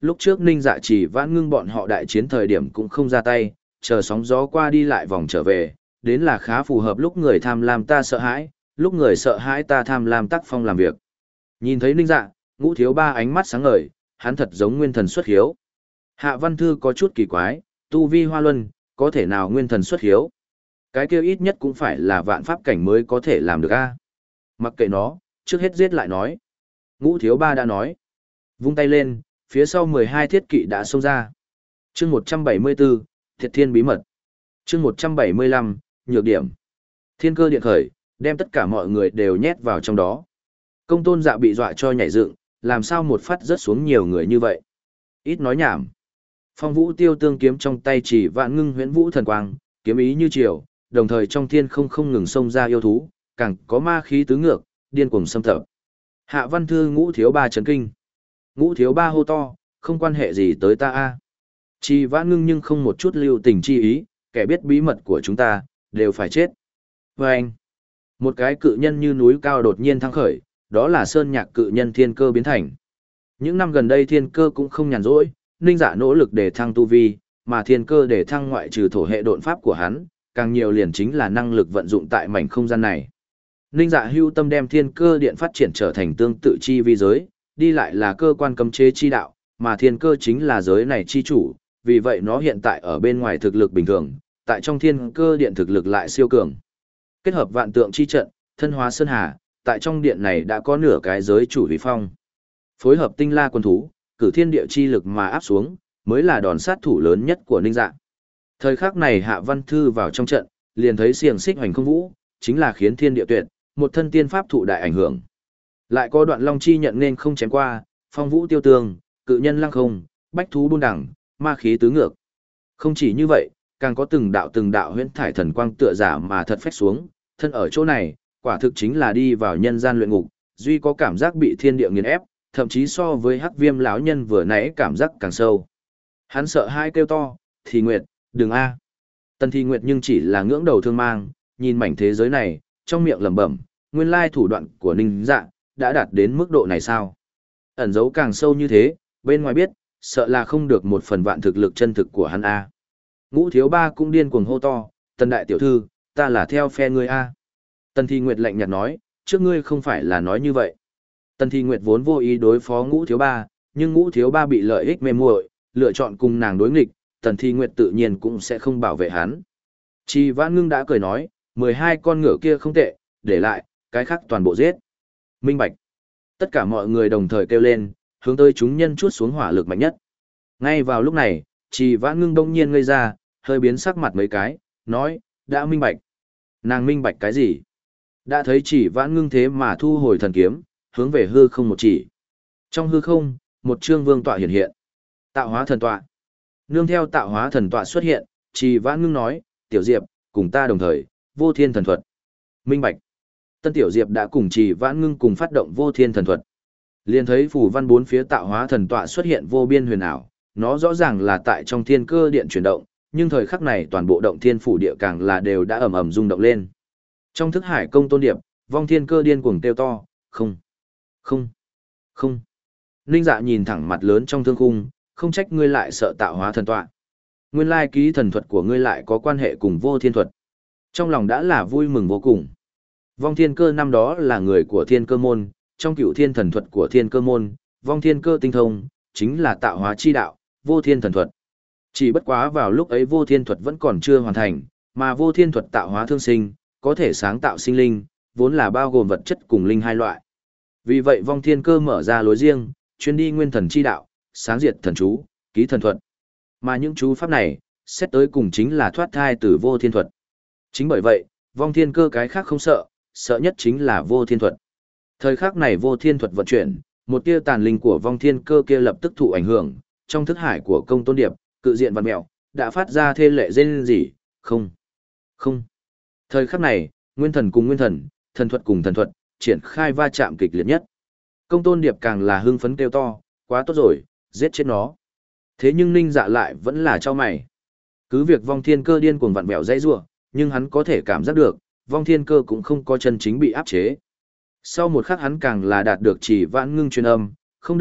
lúc trước Ninh Dạ Chỉ Vãn Ngưng bọn họ đại chiến thời điểm cũng không ra tay, chờ sóng gió qua đi lại vòng trở về, đến là khá phù hợp lúc người tham lam ta sợ hãi, lúc người sợ hãi ta tham lam tác phong làm việc. Nhìn thấy Ninh Dạ, Ngũ Thiếu Ba ánh mắt sáng ngời, hắn thật giống nguyên thần xuất hiếu. Hạ Văn Thư có chút kỳ quái, tu vi hoa luân, có thể nào nguyên thần xuất hiếu? Cái kia ít nhất cũng phải là vạn pháp cảnh mới có thể làm được a. Mặc kệ nó, trước hết giết lại nói. Ngũ Thiếu Ba đã nói. Vung tay lên, phía sau mười hai thiết kỵ đã xông ra. Chương một trăm bảy mươi bốn, Thiệt Thiên bí mật. Chương một trăm bảy mươi lăm, nhược điểm. Thiên cơ điện khởi, đem tất cả mọi người đều nhét vào trong đó. Công Tôn Dạ bị dọa cho nhảy dựng, làm sao một phát rớt xuống nhiều người như vậy? Ít nói nhảm. Phong Vũ Tiêu Tương kiếm trong tay chỉ vạn ngưng huyễn vũ thần quang, kiếm ý như chiều, đồng thời trong thiên không không ngừng xông ra yêu thú, càng có ma khí tứ ngược, điên cuồng xâm tập. Hạ Văn Thư Ngũ Thiếu Ba chấn kinh. Ngũ Thiếu Ba hô to, không quan hệ gì tới ta a. Chỉ vạn ngưng nhưng không một chút lưu tình chi ý, kẻ biết bí mật của chúng ta, đều phải chết. Và anh, một cái cự nhân như núi cao đột nhiên thăng khởi, đó là sơn nhạc cự nhân thiên cơ biến thành. Những năm gần đây thiên cơ cũng không nhàn rỗi, Ninh Dạ nỗ lực để thăng tu vi, mà thiên cơ để thăng ngoại trừ thổ hệ độn pháp của hắn, càng nhiều liền chính là năng lực vận dụng tại mảnh không gian này. Ninh Dạ hưu tâm đem thiên cơ điện phát triển trở thành tương tự chi vi giới, đi lại là cơ quan cấm chế chi đạo, mà thiên cơ chính là giới này chi chủ, vì vậy nó hiện tại ở bên ngoài thực lực bình thường, tại trong thiên cơ điện thực lực lại siêu cường. Kết hợp vạn tượng chi trận, thân hóa sơn hà, tại trong điện này đã có nửa cái giới chủ uy phong. Phối hợp tinh la quân thú, cử thiên địa chi lực mà áp xuống, mới là đòn sát thủ lớn nhất của Ninh Dạ. Thời khắc này Hạ Văn Thư vào trong trận, liền thấy xiềng xích hoành không vũ, chính là khiến thiên địa tuyệt, một thân tiên pháp thụ đại ảnh hưởng. Lại có đoạn long chi nhận nên không chém qua, phong vũ tiêu tường, cự nhân lăng không, bách thú buôn đẳng, ma khí tứ ngược. Không chỉ như vậy, càng có từng đạo từng đạo huyễn thải thần quang tựa giả mà thật phách xuống, thân ở chỗ này, quả thực chính là đi vào nhân gian luyện ngục, duy có cảm giác bị thiên địa nghiền ép, thậm chí so với Hắc Viêm lão nhân vừa nãy cảm giác càng sâu. Hắn sợ hai kêu to, "Thì Nguyệt, đừng a." Tần Thì Nguyệt nhưng chỉ là ngưỡng đầu thương mang, nhìn mảnh thế giới này, trong miệng lẩm bẩm, nguyên lai thủ đoạn của Ninh Dạ đã đạt đến mức độ này sao? Ẩn giấu càng sâu như thế, bên ngoài biết, sợ là không được một phần vạn thực lực chân thực của hắn a. Ngũ Thiếu Ba cũng điên cuồng hô to, "Tần đại tiểu thư, ta là theo phe ngươi a." Tần Thì Nguyệt lạnh nhạt nói, "Trước ngươi không phải là nói như vậy." Tần Thì Nguyệt vốn vô ý đối phó Ngũ Thiếu Ba, nhưng Ngũ Thiếu Ba bị lợi ích mê muội, lựa chọn cùng nàng đối nghịch, Tần Thì Nguyệt tự nhiên cũng sẽ không bảo vệ hắn. Chỉ Vãn Ngưng đã cười nói, mười hai con ngựa kia không tệ, để lại, cái khác toàn bộ giết. Minh bạch. Tất cả mọi người đồng thời kêu lên, hướng tới chúng nhân chuốt xuống hỏa lực mạnh nhất. Ngay vào lúc này, Chỉ Vãn Ngưng đông nhiên ngây ra, hơi biến sắc mặt mấy cái, nói, đã minh bạch. Nàng minh bạch cái gì? Đã thấy Chỉ Vãn Ngưng thế mà thu hồi thần kiếm, hướng về hư không một chỉ. Trong hư không, một chương vương tọa hiện hiện. Tạo hóa thần tọa. Nương theo tạo hóa thần tọa xuất hiện, Chỉ Vãn Ngưng nói, Tiểu Diệp, cùng ta đồng thời, vô thiên thần thuật. Minh bạch. Tân Tiểu Diệp đã cùng Chỉ Vãn Ngưng cùng phát động vô thiên thần thuật. Liền thấy phù văn bốn phía tạo hóa thần tọa xuất hiện vô biên huyền ảo, nó rõ ràng là tại trong thiên cơ điện chuyển động, nhưng thời khắc này toàn bộ động thiên phủ địa càng là đều đã ầm ầm rung động lên. Trong thức hải công tôn điệp, vong thiên cơ điên cuồng kêu to, không, không, không. Ninh Dạ nhìn thẳng mặt lớn trong thương khung, không trách ngươi lại sợ tạo hóa thần tọa. Nguyên lai ký thần thuật của ngươi lại có quan hệ cùng vô thiên thuật. Trong lòng đã là vui mừng vô cùng. Vong thiên cơ năm đó là người của thiên cơ môn, trong cựu thiên thần thuật của thiên cơ môn, vong thiên cơ tinh thông, chính là tạo hóa chi đạo, vô thiên thần thuật. Chỉ bất quá vào lúc ấy vô thiên thuật vẫn còn chưa hoàn thành, mà vô thiên thuật tạo hóa thương sinh, có thể sáng tạo sinh linh, vốn là bao gồm vật chất cùng linh hai loại. Vì vậy vong thiên cơ mở ra lối riêng, chuyên đi nguyên thần chi đạo, sáng diệt thần chú, ký thần thuật. Mà những chú pháp này, xét tới cùng chính là thoát thai từ vô thiên thuật. Chính bởi vậy, vong thiên cơ cái khác không sợ, sợ nhất chính là vô thiên thuật. Thời khắc này vô thiên thuật vận chuyển, một tia tàn linh của vong thiên cơ kia lập tức thụ ảnh hưởng, trong thức hải của công tôn điệp, cự diện văn mẹo, đã phát ra thê lệ rên rỉ, không, không. Thời khắc này, nguyên thần cùng nguyên thần, thần thuật cùng thần thuật, triển khai va chạm kịch liệt nhất. Công tôn điệp càng là hưng phấn kêu to, quá tốt rồi, giết chết nó. Thế nhưng Ninh Dạ lại vẫn là cho mày. Cứ việc vong thiên cơ điên cuồng vặn vẹo dãy rủa, nhưng hắn có thể cảm giác được, vong thiên cơ cũng không có chân chính bị áp chế. Sau một khắc hắn càng là đạt được Chỉ Vãn Ngưng truyền âm, không được,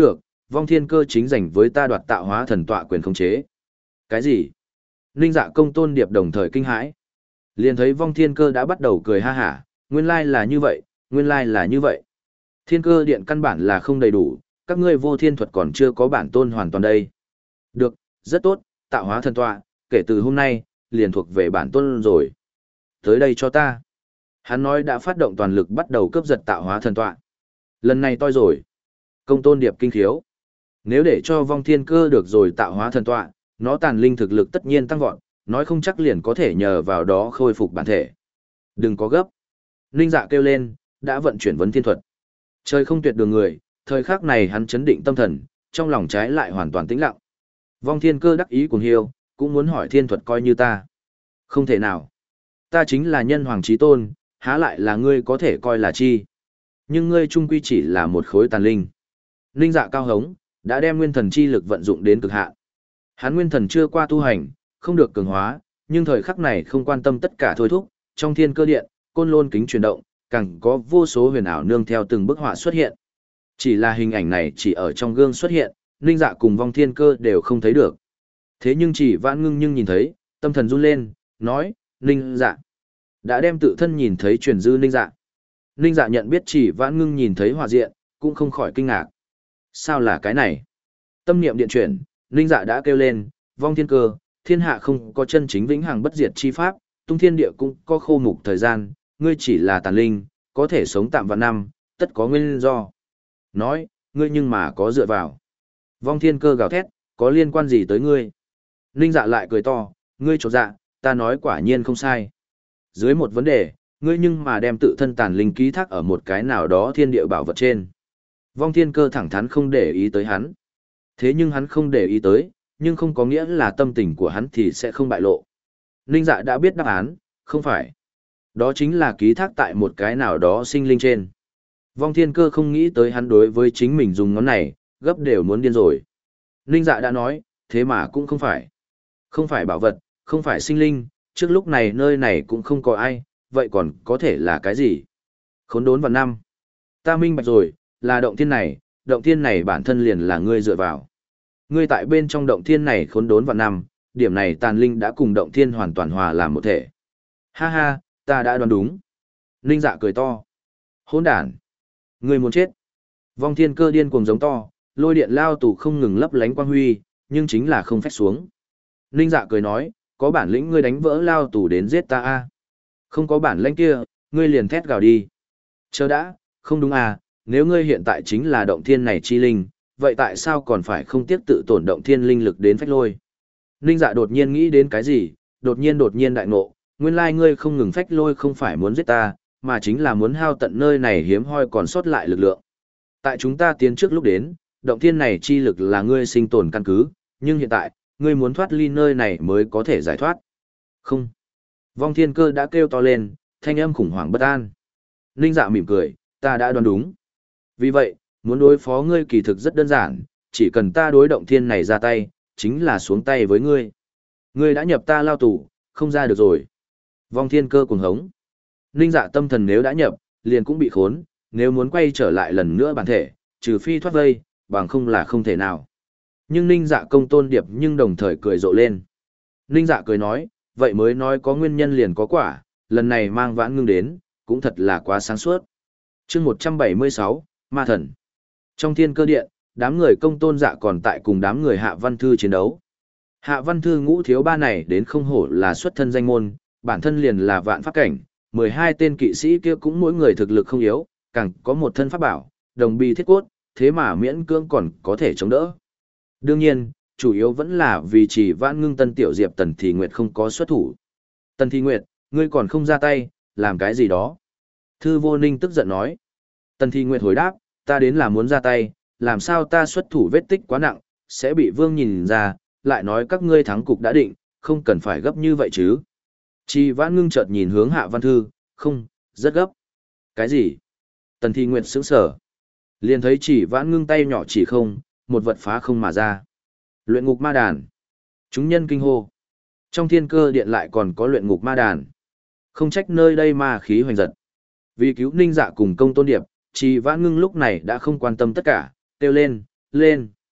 vong thiên cơ chính giành với ta đoạt tạo hóa thần tọa quyền khống chế. Cái gì? Ninh Dạ Công Tôn Điệp đồng thời kinh hãi. Liền thấy vong thiên cơ đã bắt đầu cười ha hả, nguyên lai là như vậy, nguyên lai là như vậy. Thiên cơ điện căn bản là không đầy đủ, các ngươi vô thiên thuật còn chưa có bản tôn hoàn toàn đây. Được, rất tốt, tạo hóa thần tọa, kể từ hôm nay, liền thuộc về bản tôn rồi. Tới đây cho ta. Hắn nói đã phát động toàn lực bắt đầu cướp giật tạo hóa thần tọa. Lần này toi rồi. Công Tôn Điệp kinh khiếu. Nếu để cho vong thiên cơ được rồi tạo hóa thần tọa, nó tàn linh thực lực tất nhiên tăng vọt, nói không chắc liền có thể nhờ vào đó khôi phục bản thể. Đừng có gấp. Ninh Dạ kêu lên, đã vận chuyển vấn thiên thuật. Trời không tuyệt đường người, thời khắc này hắn chấn định tâm thần, trong lòng trái lại hoàn toàn tĩnh lặng. Vong thiên cơ đắc ý cuồng hiêu, cũng muốn hỏi thiên thuật coi như ta. Không thể nào. Ta chính là nhân hoàng chí tôn, há lại là ngươi có thể coi là chi. Nhưng ngươi trung quy chỉ là một khối tàn linh. Ninh Dạ cao hống, đã đem nguyên thần chi lực vận dụng đến cực hạn. Hắn nguyên thần chưa qua tu hành, không được cường hóa, nhưng thời khắc này không quan tâm tất cả thôi thúc, trong thiên cơ điện, côn lôn kính chuyển động, càng có vô số huyền ảo nương theo từng bức họa xuất hiện. Chỉ là hình ảnh này chỉ ở trong gương xuất hiện, Ninh Dạ cùng vong thiên cơ đều không thấy được. Thế nhưng chỉ Vãn Ngưng nhưng nhìn thấy, tâm thần run lên, nói, Ninh Dạ đã đem tự thân nhìn thấy truyền dư Ninh Dạ. Ninh Dạ nhận biết chỉ Vãn Ngưng nhìn thấy họa diện, cũng không khỏi kinh ngạc. Sao là cái này? Tâm niệm điện chuyển, Ninh Dạ đã kêu lên, vong thiên cơ, thiên hạ không có chân chính vĩnh hằng bất diệt chi pháp, tung thiên địa cũng có khô mục thời gian, ngươi chỉ là tàn linh, có thể sống tạm vạn năm, tất có nguyên do. Nói, ngươi nhưng mà có dựa vào. Vong thiên cơ gào thét, có liên quan gì tới ngươi? Ninh Dạ lại cười to, ngươi chột dạ, ta nói quả nhiên không sai. Dưới một vấn đề, ngươi nhưng mà đem tự thân tàn linh ký thác ở một cái nào đó thiên địa bảo vật trên. Vong thiên cơ thẳng thắn không để ý tới hắn. Thế nhưng hắn không để ý tới, nhưng không có nghĩa là tâm tình của hắn thì sẽ không bại lộ. Ninh Dạ đã biết đáp án, không phải. Đó chính là ký thác tại một cái nào đó sinh linh trên. Vong thiên cơ không nghĩ tới hắn đối với chính mình dùng ngón này, gấp đều muốn điên rồi. Ninh Dạ đã nói, thế mà cũng không phải. Không phải bảo vật, không phải sinh linh, trước lúc này nơi này cũng không có ai, vậy còn có thể là cái gì? Khốn đốn vào năm. Ta minh bạch rồi, là động thiên này, động thiên này bản thân liền là ngươi dựa vào. Ngươi tại bên trong động thiên này khốn đốn vào năm, điểm này tàn linh đã cùng động thiên hoàn toàn hòa làm một thể. Ha ha, ta đã đoán đúng. Ninh Dạ cười to. Hỗn đản. Ngươi muốn chết. Vong thiên cơ điên cuồng giống to, lôi điện lao tù không ngừng lấp lánh quang huy, nhưng chính là không phách xuống. Ninh Dạ cười nói, có bản lĩnh ngươi đánh vỡ lao tù đến giết ta a. Không có bản lĩnh kia, ngươi liền thét gào đi. Chờ đã, không đúng à, nếu ngươi hiện tại chính là động thiên này chi linh, vậy tại sao còn phải không tiếc tự tổn động thiên linh lực đến phách lôi? Ninh Dạ đột nhiên nghĩ đến cái gì, đột nhiên đột nhiên đại ngộ, nguyên lai ngươi không ngừng phách lôi không phải muốn giết ta, mà chính là muốn hao tận nơi này hiếm hoi còn sót lại lực lượng. Tại chúng ta tiến trước lúc đến, động thiên này chi lực là ngươi sinh tồn căn cứ, nhưng hiện tại, ngươi muốn thoát ly nơi này mới có thể giải thoát. Không. Vong thiên cơ đã kêu to lên, thanh âm khủng hoảng bất an. Ninh Dạ mỉm cười, ta đã đoán đúng. Vì vậy, muốn đối phó ngươi kỳ thực rất đơn giản, chỉ cần ta đối động thiên này ra tay, chính là xuống tay với ngươi. Ngươi đã nhập ta lao tù, không ra được rồi. Vong thiên cơ cuồng hống. Ninh Dạ tâm thần nếu đã nhập, liền cũng bị khốn, nếu muốn quay trở lại lần nữa bản thể, trừ phi thoát vây, bằng không là không thể nào. Nhưng Ninh Dạ Công Tôn Điệp nhưng đồng thời cười rộ lên. Ninh Dạ cười nói, vậy mới nói có nguyên nhân liền có quả, lần này mang Vãn Ngưng đến, cũng thật là quá sáng suốt. Chương một trăm bảy mươi sáu, Ma Thần. Trong thiên cơ điện, đám người Công Tôn Dạ còn tại cùng đám người Hạ Văn Thư chiến đấu. Hạ Văn Thư ngũ thiếu ba này đến không hổ là xuất thân danh môn, bản thân liền là vạn pháp cảnh, mười hai tên kỵ sĩ kia cũng mỗi người thực lực không yếu, càng có một thân pháp bảo, đồng bi thiết cốt, thế mà miễn cưỡng còn có thể chống đỡ. Đương nhiên, chủ yếu vẫn là vì chỉ Vãn Ngưng Tân Tiểu Diệp Tần Thị Nguyệt không có xuất thủ. Tần Thị Nguyệt, ngươi còn không ra tay, làm cái gì đó? Thư Vô Ninh tức giận nói. Tần Thị Nguyệt hồi đáp, ta đến là muốn ra tay, làm sao ta xuất thủ vết tích quá nặng, sẽ bị Vương nhìn ra, lại nói các ngươi thắng cục đã định, không cần phải gấp như vậy chứ. Chỉ Vãn Ngưng chợt nhìn hướng Hạ Văn Thư, không, rất gấp. Cái gì? Tần Thị Nguyệt sững sờ. Liền thấy Chỉ Vãn Ngưng tay nhỏ chỉ không, một vật phá không mà ra. Luyện ngục ma đàn. Chúng nhân kinh hô. Trong thiên cơ điện lại còn có luyện ngục ma đàn. Không trách nơi đây ma khí hoành giật. Vì cứu Ninh Dạ cùng Công Tôn Điệp, Chỉ Vãn Ngưng lúc này đã không quan tâm tất cả, kêu lên, lên.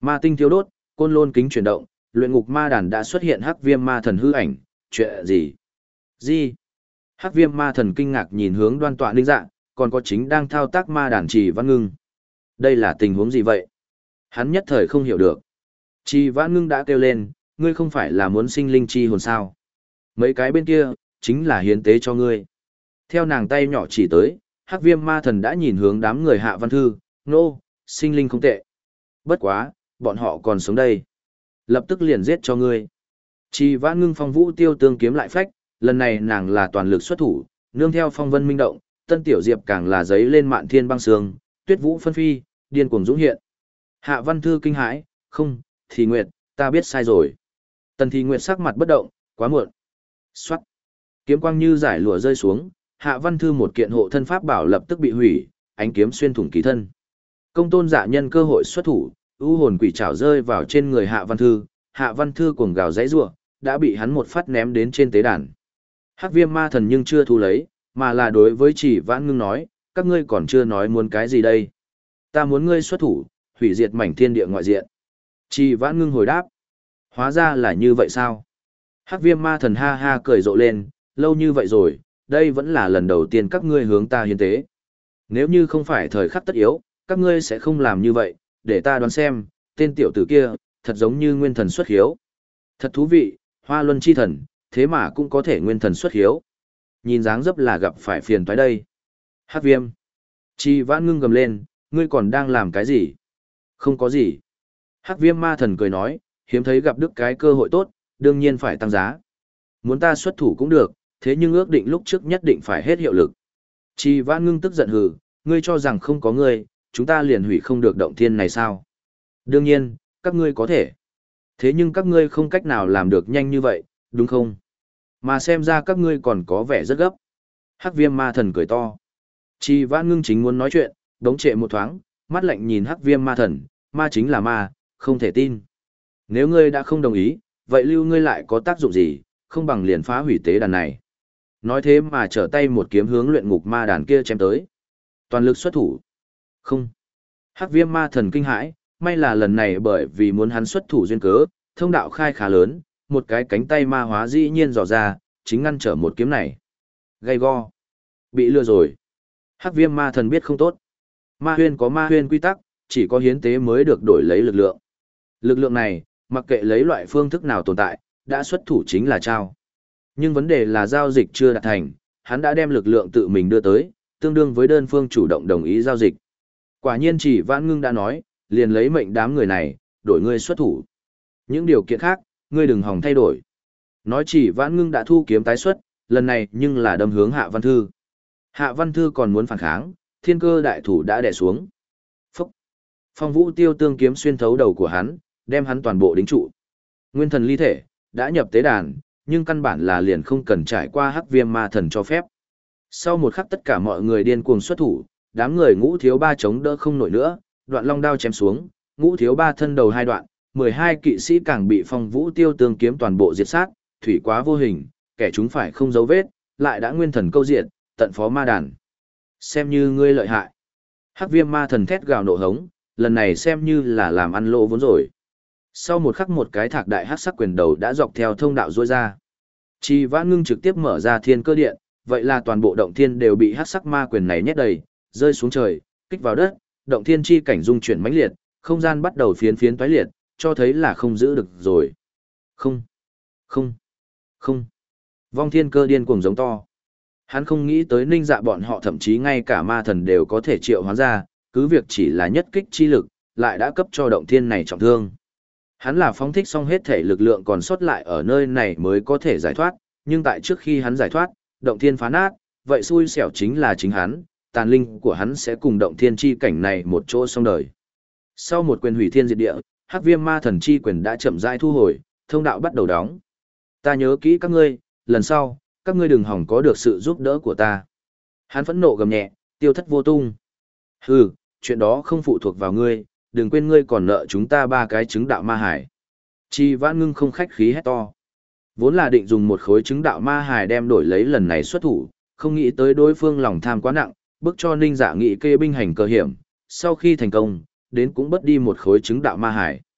Ma tinh thiêu đốt, côn lôn kính chuyển động, luyện ngục ma đàn đã xuất hiện hắc viêm ma thần hư ảnh, chuyện gì? Gì? Hắc viêm ma thần kinh ngạc nhìn hướng Đoan Tọa Ninh Dạ, còn có chính đang thao tác ma đàn Trì Vãn Ngưng. Đây là tình huống gì vậy? Hắn nhất thời không hiểu được. Trì Vãn Ngưng đã kêu lên, ngươi không phải là muốn sinh linh chi hồn sao? Mấy cái bên kia, chính là hiến tế cho ngươi. Theo nàng tay nhỏ chỉ tới, hắc viêm ma thần đã nhìn hướng đám người Hạ Văn Thư, nô, sinh linh không tệ. Bất quá, bọn họ còn sống đây. Lập tức liền giết cho ngươi. Trì Vãn Ngưng phong vũ tiêu tương kiếm lại phách, lần này nàng là toàn lực xuất thủ, nương theo phong vân minh động, Tân Tiểu Diệp càng là giấy lên mạn thiên băng sương, tuyết vũ phân phi, điên cuồng dũng hiện. Hạ Văn Thư kinh hãi, không, Thì Nguyệt, ta biết sai rồi. Tần Thì Nguyệt sắc mặt bất động, quá muộn. Xoát. Kiếm quang như giải lụa rơi xuống, Hạ Văn Thư một kiện hộ thân pháp bảo lập tức bị hủy, ánh kiếm xuyên thủng kỳ thân. Công tôn dạ nhân cơ hội xuất thủ, u hồn quỷ trảo rơi vào trên người Hạ Văn Thư, Hạ Văn Thư cuồng gào dãy rủa, đã bị hắn một phát ném đến trên tế đàn. Hắc viêm ma thần nhưng chưa thu lấy, mà là đối với Trì Vãn Ngưng nói, các ngươi còn chưa nói muốn cái gì đây. Ta muốn ngươi xuất thủ, hủy diệt mảnh thiên địa ngoại diện. Trì Vãn Ngưng hồi đáp, hóa ra là như vậy sao? Hắc viêm ma thần ha ha cười rộ lên, lâu như vậy rồi, đây vẫn là lần đầu tiên các ngươi hướng ta hiến tế. Nếu như không phải thời khắc tất yếu, các ngươi sẽ không làm như vậy, để ta đoán xem, tên tiểu tử kia, thật giống như nguyên thần xuất hiếu. Thật thú vị, Hoa Luân chi thần, thế mà cũng có thể nguyên thần xuất hiếu. Nhìn dáng dấp là gặp phải phiền toái đây. Hắc viêm. Trì Vãn Ngưng gầm lên, ngươi còn đang làm cái gì? Không có gì. Hắc viêm ma thần cười nói, hiếm thấy gặp được cái cơ hội tốt, đương nhiên phải tăng giá. Muốn ta xuất thủ cũng được, thế nhưng ước định lúc trước nhất định phải hết hiệu lực. Trì Vãn Ngưng tức giận hừ, ngươi cho rằng không có ngươi, chúng ta liền hủy không được động thiên này sao? Đương nhiên, các ngươi có thể. Thế nhưng các ngươi không cách nào làm được nhanh như vậy, đúng không? Mà xem ra các ngươi còn có vẻ rất gấp. Hắc viêm ma thần cười to. Trì Vãn Ngưng chính muốn nói chuyện, đống trệ một thoáng, mắt lạnh nhìn hắc viêm ma thần, ma chính là ma, không thể tin. Nếu ngươi đã không đồng ý, vậy lưu ngươi lại có tác dụng gì, không bằng liền phá hủy tế đàn này. Nói thế mà trở tay một kiếm hướng luyện ngục ma đàn kia chém tới. Toàn lực xuất thủ. Không. Hắc viêm ma thần kinh hãi, may là lần này bởi vì muốn hắn xuất thủ duyên cớ, thông đạo khai khá lớn, một cái cánh tay ma hóa dĩ nhiên dò ra, chính ngăn trở một kiếm này. Gay go. Bị lừa rồi. Hắc viêm ma thần biết không tốt. Ma huyên có ma huyên quy tắc, chỉ có hiến tế mới được đổi lấy lực lượng. Lực lượng này, mặc kệ lấy loại phương thức nào tồn tại, đã xuất thủ chính là trao. Nhưng vấn đề là giao dịch chưa đạt thành, hắn đã đem lực lượng tự mình đưa tới, tương đương với đơn phương chủ động đồng ý giao dịch. Quả nhiên Trì Vãn Ngưng đã nói, liền lấy mệnh đám người này, đổi ngươi xuất thủ. Những điều kiện khác, ngươi đừng hòng thay đổi. Nói Trì Vãn Ngưng đã thu kiếm tái xuất, lần này nhưng là đâm hướng Hạ Văn Thư. Hạ Văn Thư còn muốn phản kháng, thiên cơ đại thủ đã đè xuống. Phúc! Phong vũ tiêu tương kiếm xuyên thấu đầu của hắn, đem hắn toàn bộ đính trụ. Nguyên thần ly thể, đã nhập tế đàn, nhưng căn bản là liền không cần trải qua hắc viêm ma thần cho phép. Sau một khắc tất cả mọi người điên cuồng xuất thủ, đám người ngũ thiếu ba chống đỡ không nổi nữa, đoạn long đao chém xuống, ngũ thiếu ba thân đầu hai đoạn, mười hai kỵ sĩ càng bị phong vũ tiêu tương kiếm toàn bộ diệt sát, thủy quá vô hình, kẻ chúng phải không dấu vết, lại đã nguyên thần câu diệt, tận phó ma đàn. Xem như ngươi lợi hại. Hắc viêm ma thần thét gào nộ hống, lần này xem như là làm ăn lỗ vốn rồi. Sau một khắc một cái thạc đại hắc sắc quyền đầu đã dọc theo thông đạo rôi ra. Trì Vãn Ngưng trực tiếp mở ra thiên cơ điện, vậy là toàn bộ động thiên đều bị hắc sắc ma quyền này nhét đầy, rơi xuống trời, kích vào đất, động thiên chi cảnh dung chuyển mãnh liệt, không gian bắt đầu phiến phiến toái liệt, cho thấy là không giữ được rồi. Không, không, không. Vong thiên cơ điên cuồng giống to. Hắn không nghĩ tới Ninh Dạ bọn họ thậm chí ngay cả ma thần đều có thể triệu hoán ra, cứ việc chỉ là nhất kích chi lực, lại đã cấp cho động thiên này trọng thương. Hắn là phóng thích xong hết thể lực lượng còn sót lại ở nơi này mới có thể giải thoát, nhưng tại trước khi hắn giải thoát, động thiên phá nát, vậy xui xẻo chính là chính hắn, tàn linh của hắn sẽ cùng động thiên chi cảnh này một chỗ xong đời. Sau một quyền hủy thiên diệt địa, hắc viêm ma thần chi quyền đã chậm rãi thu hồi, thông đạo bắt đầu đóng. Ta nhớ kỹ các ngươi, lần sau, các ngươi đừng hỏng có được sự giúp đỡ của ta. Hắn phẫn nộ gầm nhẹ, tiêu thất vô tung. Hừ, chuyện đó không phụ thuộc vào ngươi, đừng quên ngươi còn nợ chúng ta ba cái chứng đạo ma hải. Trì Vãn Ngưng không khách khí hét to. Vốn là định dùng một khối chứng đạo ma hải đem đổi lấy lần này xuất thủ, không nghĩ tới đối phương lòng tham quá nặng, bức cho Ninh Dạ nghị kê binh hành cơ hiểm, sau khi thành công, đến cũng bất đi một khối chứng đạo ma hải.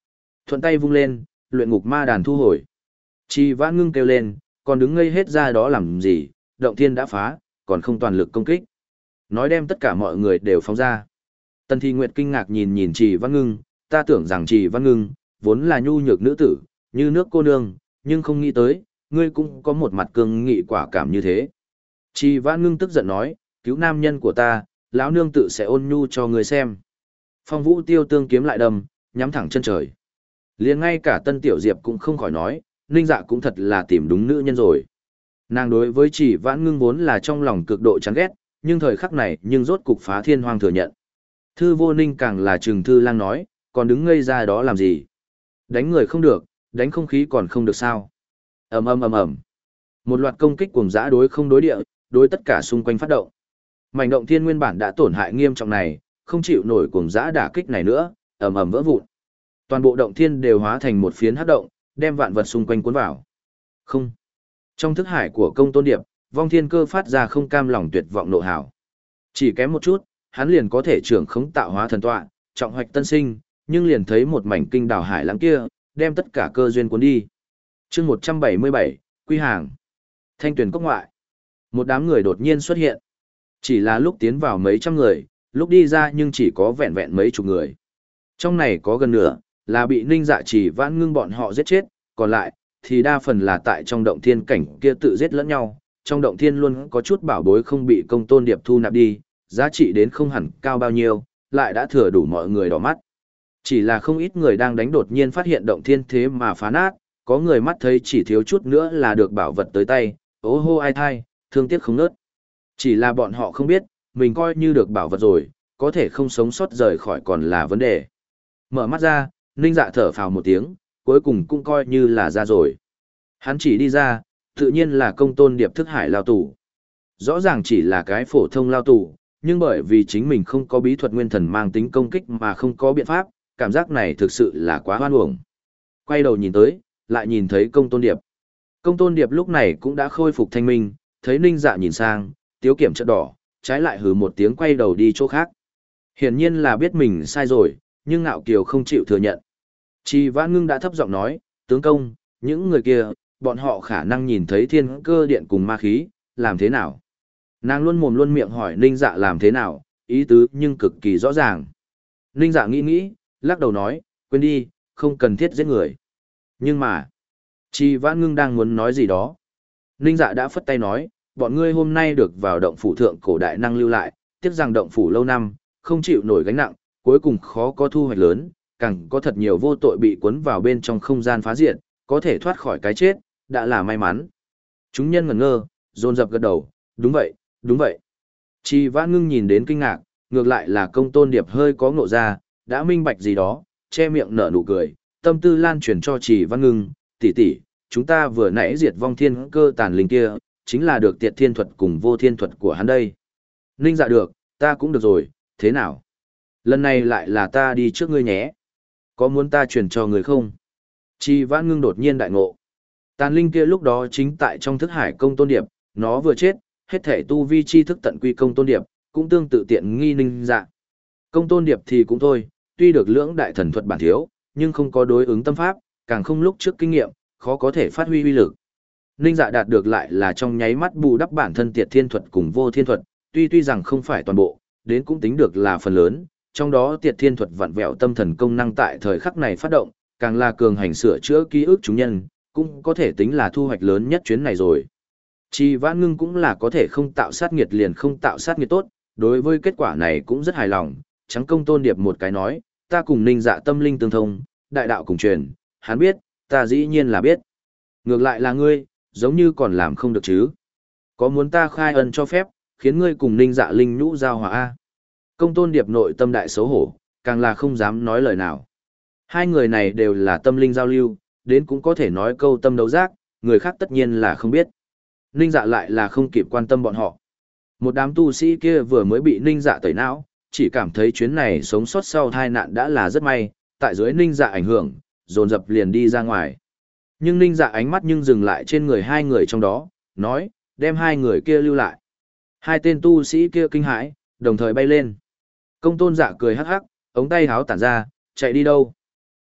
Thuận tay vung lên, luyện ngục ma đàn thu hồi. Trì Vãn Ngưng kêu lên, còn đứng ngây hết ra đó làm gì, động thiên đã phá, còn không toàn lực công kích. Nói đem tất cả mọi người đều phóng ra. Tần Thi Nguyệt kinh ngạc nhìn nhìn Trì Vãn Ngưng, ta tưởng rằng Trì Vãn Ngưng, vốn là nhu nhược nữ tử, như nước cô nương, nhưng không nghĩ tới, ngươi cũng có một mặt cương nghị quả cảm như thế. Trì Vãn Ngưng tức giận nói, cứu nam nhân của ta, lão nương tự sẽ ôn nhu cho ngươi xem. Phong Vũ Tiêu tương kiếm lại đâm, nhắm thẳng chân trời. Liền ngay cả Tân Tiểu Diệp cũng không khỏi nói, Ninh Dạ cũng thật là tìm đúng nữ nhân rồi. Nàng đối với Trì Vãn Ngưng vốn là trong lòng cực độ chán ghét, nhưng thời khắc này nhưng rốt cục phá thiên hoang thừa nhận. Thư Vô Ninh càng là trừng Thư Lang nói, còn đứng ngây ra đó làm gì? Đánh người không được, đánh không khí còn không được sao? Ầm ầm ầm ầm. Một loạt công kích cuồng dã đối không đối địa, đối tất cả xung quanh phát động. Mảnh động thiên nguyên bản đã tổn hại nghiêm trọng này, không chịu nổi cuồng dã đả kích này nữa, ầm ầm vỡ vụn. Toàn bộ động thiên đều hóa thành một phiến hắc động, đem vạn vật xung quanh cuốn vào. Không. Trong thức hải của Công Tôn Điệp, Vong Thiên Cơ phát ra không cam lòng tuyệt vọng nộ hào. Chỉ kém một chút, hắn liền có thể trưởng khống tạo hóa thần tọa, trọng hoạch tân sinh, nhưng liền thấy một mảnh kinh đảo hải lãng kia, đem tất cả cơ duyên cuốn đi. Chương một trăm bảy mươi bảy, Quy Hàng. Thanh Tuyền cốc ngoại. Một đám người đột nhiên xuất hiện. Chỉ là lúc tiến vào mấy trăm người, lúc đi ra nhưng chỉ có vẹn vẹn mấy chục người. Trong này có gần nửa, là bị Ninh Dạ Chỉ Vãn Ngưng bọn họ giết chết, còn lại, thì đa phần là tại trong động thiên cảnh kia tự giết lẫn nhau. Trong động thiên luôn có chút bảo bối không bị Công Tôn Điệp thu nạp đi, giá trị đến không hẳn cao bao nhiêu, lại đã thừa đủ mọi người đỏ mắt. Chỉ là không ít người đang đánh đột nhiên phát hiện động thiên thế mà phá nát, có người mắt thấy chỉ thiếu chút nữa là được bảo vật tới tay, ố hô ai thai, thương tiếc không nớt. Chỉ là bọn họ không biết, mình coi như được bảo vật rồi, có thể không sống sót rời khỏi còn là vấn đề. Mở mắt ra, Ninh Dạ thở phào một tiếng, cuối cùng cũng coi như là ra rồi. Hắn chỉ đi ra, tự nhiên là Công Tôn Điệp thức hải lao tù. Rõ ràng chỉ là cái phổ thông lao tù, nhưng bởi vì chính mình không có bí thuật nguyên thần mang tính công kích mà không có biện pháp, cảm giác này thực sự là quá hoan uổng. Quay đầu nhìn tới, lại nhìn thấy Công Tôn Điệp. Công Tôn Điệp lúc này cũng đã khôi phục thanh minh, thấy Ninh Dạ nhìn sang, tiếu kiểm chợt đỏ, trái lại hừ một tiếng quay đầu đi chỗ khác. Hiển nhiên là biết mình sai rồi, nhưng Ngạo Kiều không chịu thừa nhận. Trì Vãn Ngưng đã thấp giọng nói, tướng công, những người kia, bọn họ khả năng nhìn thấy thiên cơ điện cùng ma khí, làm thế nào? Nàng luôn mồm luôn miệng hỏi Ninh Dạ làm thế nào, ý tứ nhưng cực kỳ rõ ràng. Ninh Dạ nghĩ nghĩ, lắc đầu nói, quên đi, không cần thiết giết người. Nhưng mà, Trì Vãn Ngưng đang muốn nói gì đó. Ninh Dạ đã phất tay nói, bọn ngươi hôm nay được vào động phủ thượng cổ đại năng lưu lại, tiếc rằng động phủ lâu năm, không chịu nổi gánh nặng, cuối cùng khó có thu hoạch lớn, càng có thật nhiều vô tội bị cuốn vào bên trong không gian phá diệt, có thể thoát khỏi cái chết, đã là may mắn. Chúng nhân ngẩn ngơ, dồn dập gật đầu, đúng vậy, đúng vậy. Trì Vãn Ngưng nhìn đến kinh ngạc, ngược lại là Công Tôn Điệp hơi có ngộ ra, đã minh bạch gì đó, che miệng nở nụ cười, tâm tư lan truyền cho Trì Vãn Ngưng, tỷ tỷ, chúng ta vừa nãy diệt vong thiên cơ tàn linh kia, chính là được tiệt thiên thuật cùng vô thiên thuật của hắn đây. Ninh Dạ được, ta cũng được rồi, thế nào? Lần này lại là ta đi trước ngươi nhé. Có muốn ta truyền cho người không? Trì Vãn Ngưng đột nhiên đại ngộ. Tàn linh kia lúc đó chính tại trong thức hải Công Tôn Điệp, nó vừa chết, hết thể tu vi chi thức tận quy Công Tôn Điệp, cũng tương tự tiện nghi Ninh Dạ. Công Tôn Điệp thì cũng thôi, tuy được lưỡng đại thần thuật bản thiếu, nhưng không có đối ứng tâm pháp, càng không lúc trước kinh nghiệm, khó có thể phát huy uy lực. Ninh Dạ đạt được lại là trong nháy mắt bù đắp bản thân tiệt thiên thuật cùng vô thiên thuật, tuy tuy rằng không phải toàn bộ, đến cũng tính được là phần lớn, trong đó tiệt thiên thuật vặn vẹo tâm thần công năng tại thời khắc này phát động, càng là cường hành sửa chữa ký ức chúng nhân, cũng có thể tính là thu hoạch lớn nhất chuyến này rồi. Trì Vãn Ngưng cũng là có thể không tạo sát nghiệt liền không tạo sát nghiệt tốt, đối với kết quả này cũng rất hài lòng, trắng Công Tôn Điệp một cái nói, ta cùng Ninh Dạ tâm linh tương thông, đại đạo cùng truyền, hắn biết, ta dĩ nhiên là biết. Ngược lại là ngươi, giống như còn làm không được chứ. Có muốn ta khai ân cho phép, khiến ngươi cùng Ninh Dạ linh nhũ giao hòa a? Công Tôn Điệp nội tâm đại xấu hổ, càng là không dám nói lời nào. Hai người này đều là tâm linh giao lưu, đến cũng có thể nói câu tâm đấu giác, người khác tất nhiên là không biết. Ninh Dạ lại là không kịp quan tâm bọn họ. Một đám tu sĩ kia vừa mới bị Ninh Dạ tẩy não, chỉ cảm thấy chuyến này sống sót sau tai nạn đã là rất may, tại dưới Ninh Dạ ảnh hưởng, dồn dập liền đi ra ngoài. Nhưng Ninh Dạ ánh mắt nhưng dừng lại trên người hai người trong đó, nói, đem hai người kia lưu lại. Hai tên tu sĩ kia kinh hãi, đồng thời bay lên. Công Tôn Dạ cười hắc hắc, ống tay háo tản ra, chạy đi đâu?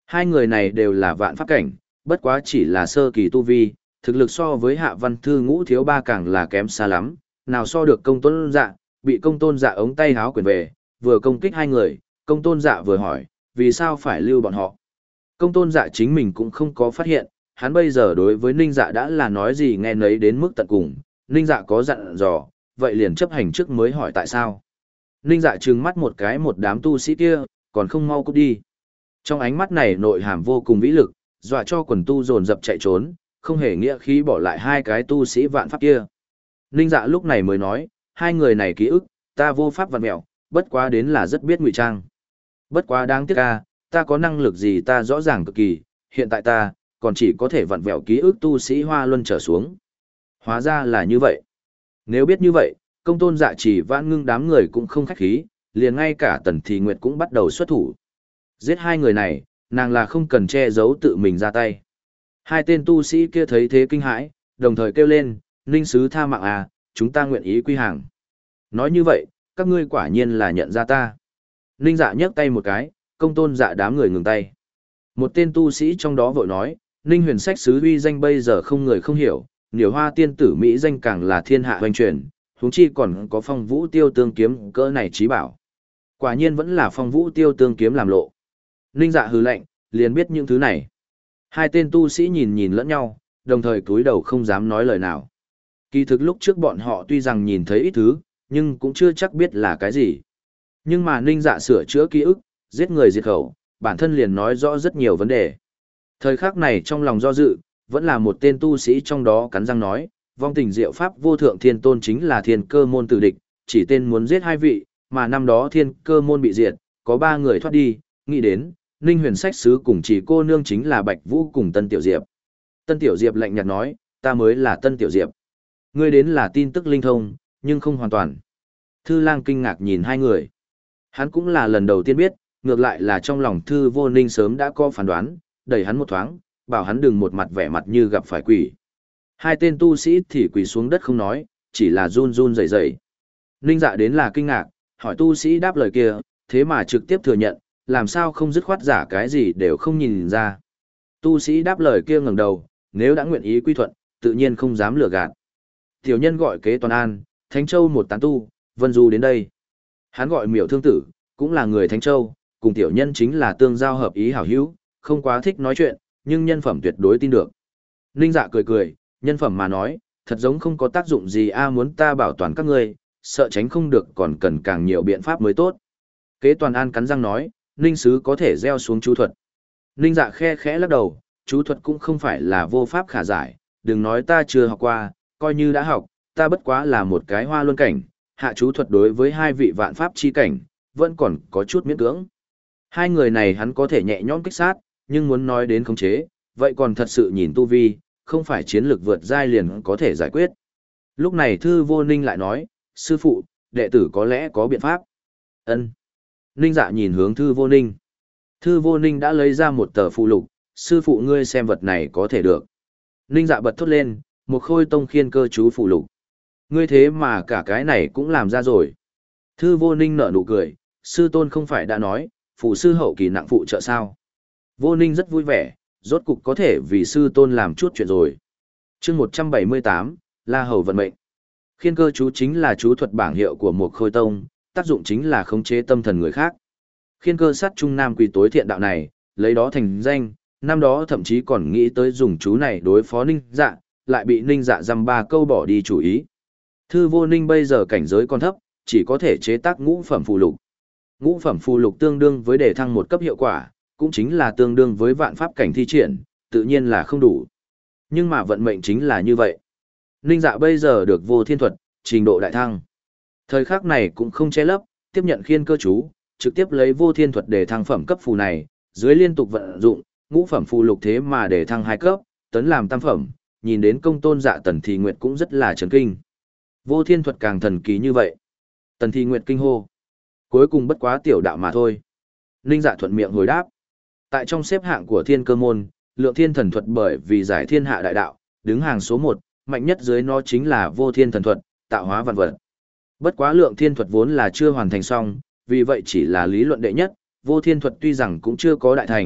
Hai người này đều là vạn pháp cảnh, bất quá chỉ là sơ kỳ tu vi, thực lực so với Hạ Văn Thư Ngũ Thiếu Ba càng là kém xa lắm, nào so được công tôn dạ, bị công tôn dạ ống tay háo quyền về, vừa công kích hai người, công tôn dạ vừa hỏi, vì sao phải lưu bọn họ. Công tôn dạ chính mình cũng không có phát hiện, hắn bây giờ đối với ninh dạ đã là nói gì nghe nấy đến mức tận cùng, ninh dạ có dặn dò, vậy liền chấp hành trước mới hỏi tại sao. Ninh dạ trừng mắt một cái một đám tu sĩ kia, còn không mau cút đi. Trong ánh mắt này nội hàm vô cùng vĩ lực, dọa cho quần tu dồn dập chạy trốn, không hề nghĩa khí bỏ lại hai cái tu sĩ vạn pháp kia. Ninh dạ lúc này mới nói, hai người này ký ức, ta vô pháp vặn mẹo, bất quá đến là rất biết ngụy trang. Bất quá đáng tiếc ca, ta có năng lực gì ta rõ ràng cực kỳ, hiện tại ta, còn chỉ có thể vặn vẹo ký ức tu sĩ Hoa Luân trở xuống. Hóa ra là như vậy. Nếu biết như vậy, công tôn dạ chỉ vãn ngưng đám người cũng không khách khí, liền ngay cả Tần Thị Nguyệt cũng bắt đầu xuất thủ. Giết hai người này, nàng là không cần che giấu tự mình ra tay. Hai tên tu sĩ kia thấy thế kinh hãi, đồng thời kêu lên, Ninh Sứ tha mạng à, chúng ta nguyện ý quy hàng. Nói như vậy, các ngươi quả nhiên là nhận ra ta. Ninh dạ nhấc tay một cái, công tôn dạ đám người ngừng tay. Một tên tu sĩ trong đó vội nói, Ninh Huyền Sách Sứ uy danh bây giờ không người không hiểu, Niểu Hoa tiên tử Mỹ danh càng là thiên hạ hoành truyền, huống chi còn có Phong Vũ Tiêu Tương kiếm cỡ này trí bảo. Quả nhiên vẫn là Phong Vũ Tiêu Tương kiếm làm lộ. Ninh dạ hừ lạnh, liền biết những thứ này. Hai tên tu sĩ nhìn nhìn lẫn nhau, đồng thời cúi đầu không dám nói lời nào. Kỳ thực lúc trước bọn họ tuy rằng nhìn thấy ít thứ, nhưng cũng chưa chắc biết là cái gì. Nhưng mà Ninh dạ sửa chữa ký ức, giết người diệt khẩu, bản thân liền nói rõ rất nhiều vấn đề. Thời khắc này trong lòng do dự, vẫn là một tên tu sĩ trong đó cắn răng nói, vong tình diệu pháp vô thượng thiên tôn chính là thiên cơ môn tử địch, chỉ tên muốn giết hai vị, mà năm đó thiên cơ môn bị diệt, có ba người thoát đi, nghĩ đến, Ninh Huyền Sách Sứ cùng chỉ cô nương chính là Bạch Vũ cùng Tân Tiểu Diệp. Tân Tiểu Diệp lạnh nhạt nói, ta mới là Tân Tiểu Diệp. Ngươi đến là tin tức linh thông, nhưng không hoàn toàn. Thư Lang kinh ngạc nhìn hai người. Hắn cũng là lần đầu tiên biết, ngược lại là trong lòng Thư Vô Ninh sớm đã có phán đoán, đẩy hắn một thoáng, bảo hắn đừng một mặt vẻ mặt như gặp phải quỷ. Hai tên tu sĩ thì quỳ xuống đất không nói, chỉ là run run rẩy rẩy. Ninh Dạ đến là kinh ngạc, hỏi tu sĩ đáp lời kia, thế mà trực tiếp thừa nhận, làm sao không dứt khoát giả cái gì đều không nhìn ra. Tu sĩ đáp lời kia ngẩng đầu, nếu đã nguyện ý quy thuận, tự nhiên không dám lừa gạt. Tiểu nhân gọi Kế Toàn An, Thánh Châu một tán tu, Vân Du đến đây. Hắn gọi Miểu Thương Tử, cũng là người Thánh Châu, cùng tiểu nhân chính là tương giao hợp ý hảo hữu, không quá thích nói chuyện, nhưng nhân phẩm tuyệt đối tin được. Ninh Dạ cười cười, nhân phẩm mà nói, thật giống không có tác dụng gì a, muốn ta bảo toàn các ngươi, sợ tránh không được còn cần càng nhiều biện pháp mới tốt. Kế Toàn An cắn răng nói, Ninh Sứ có thể gieo xuống chú thuật. Ninh Dạ khe khẽ lắc đầu, chú thuật cũng không phải là vô pháp khả giải, đừng nói ta chưa học qua, coi như đã học, ta bất quá là một cái hoa luân cảnh, hạ chú thuật đối với hai vị vạn pháp chi cảnh, vẫn còn có chút miễn cưỡng. Hai người này hắn có thể nhẹ nhõm kích sát, nhưng muốn nói đến khống chế, vậy còn thật sự nhìn tu vi, không phải chiến lược vượt giai liền có thể giải quyết. Lúc này Thư Vô Ninh lại nói, sư phụ, đệ tử có lẽ có biện pháp. Ân. Ninh Dạ nhìn hướng Thư Vô Ninh. Thư Vô Ninh đã lấy ra một tờ phụ lục, sư phụ ngươi xem vật này có thể được. Ninh Dạ bật thốt lên, một khôi tông khiên cơ chú phụ lục. Ngươi thế mà cả cái này cũng làm ra rồi. Thư Vô Ninh nở nụ cười, sư tôn không phải đã nói, phụ sư hậu kỳ nặng phụ trợ sao. Vô Ninh rất vui vẻ, rốt cục có thể vì sư tôn làm chút chuyện rồi. chương một trăm bảy mươi tám, La Hầu vận mệnh. Khiên cơ chú chính là chú thuật bảng hiệu của một khôi tông, tác dụng chính là khống chế tâm thần người khác. Khiên cơ sát trung nam quỳ tối thiện đạo này, lấy đó thành danh, năm đó thậm chí còn nghĩ tới dùng chú này đối phó Ninh Dạ, lại bị Ninh Dạ dăm ba câu bỏ đi chủ ý. Thư Vô Ninh bây giờ cảnh giới còn thấp, chỉ có thể chế tác ngũ phẩm phù lục. Ngũ phẩm phù lục tương đương với đề thăng một cấp hiệu quả, cũng chính là tương đương với vạn pháp cảnh thi triển, tự nhiên là không đủ. Nhưng mà vận mệnh chính là như vậy. Ninh Dạ bây giờ được vô thiên thuật, trình độ đại thăng. Thời khắc này cũng không che lấp, tiếp nhận khiên cơ chú, trực tiếp lấy vô thiên thuật để thăng phẩm cấp phù này, dưới liên tục vận dụng, ngũ phẩm phù lục thế mà để thăng hai cấp, tấn làm tam phẩm, nhìn đến công tôn Dạ Tần Thị Nguyệt cũng rất là chấn kinh. Vô thiên thuật càng thần kỳ như vậy. Tần Thị Nguyệt kinh hô. Cuối cùng bất quá tiểu đạo mà thôi. Ninh Dạ thuận miệng hồi đáp. Tại trong xếp hạng của thiên cơ môn, lượng thiên thần thuật bởi vì giải thiên hạ đại đạo, đứng hàng số một, mạnh nhất dưới nó chính là vô thiên thần thuật, tạo hóa vạn vật. Bất quá lượng thiên thuật vốn là chưa hoàn thành xong, vì vậy chỉ là lý luận đệ nhất, vô thiên thuật tuy rằng cũng chưa có đại thành,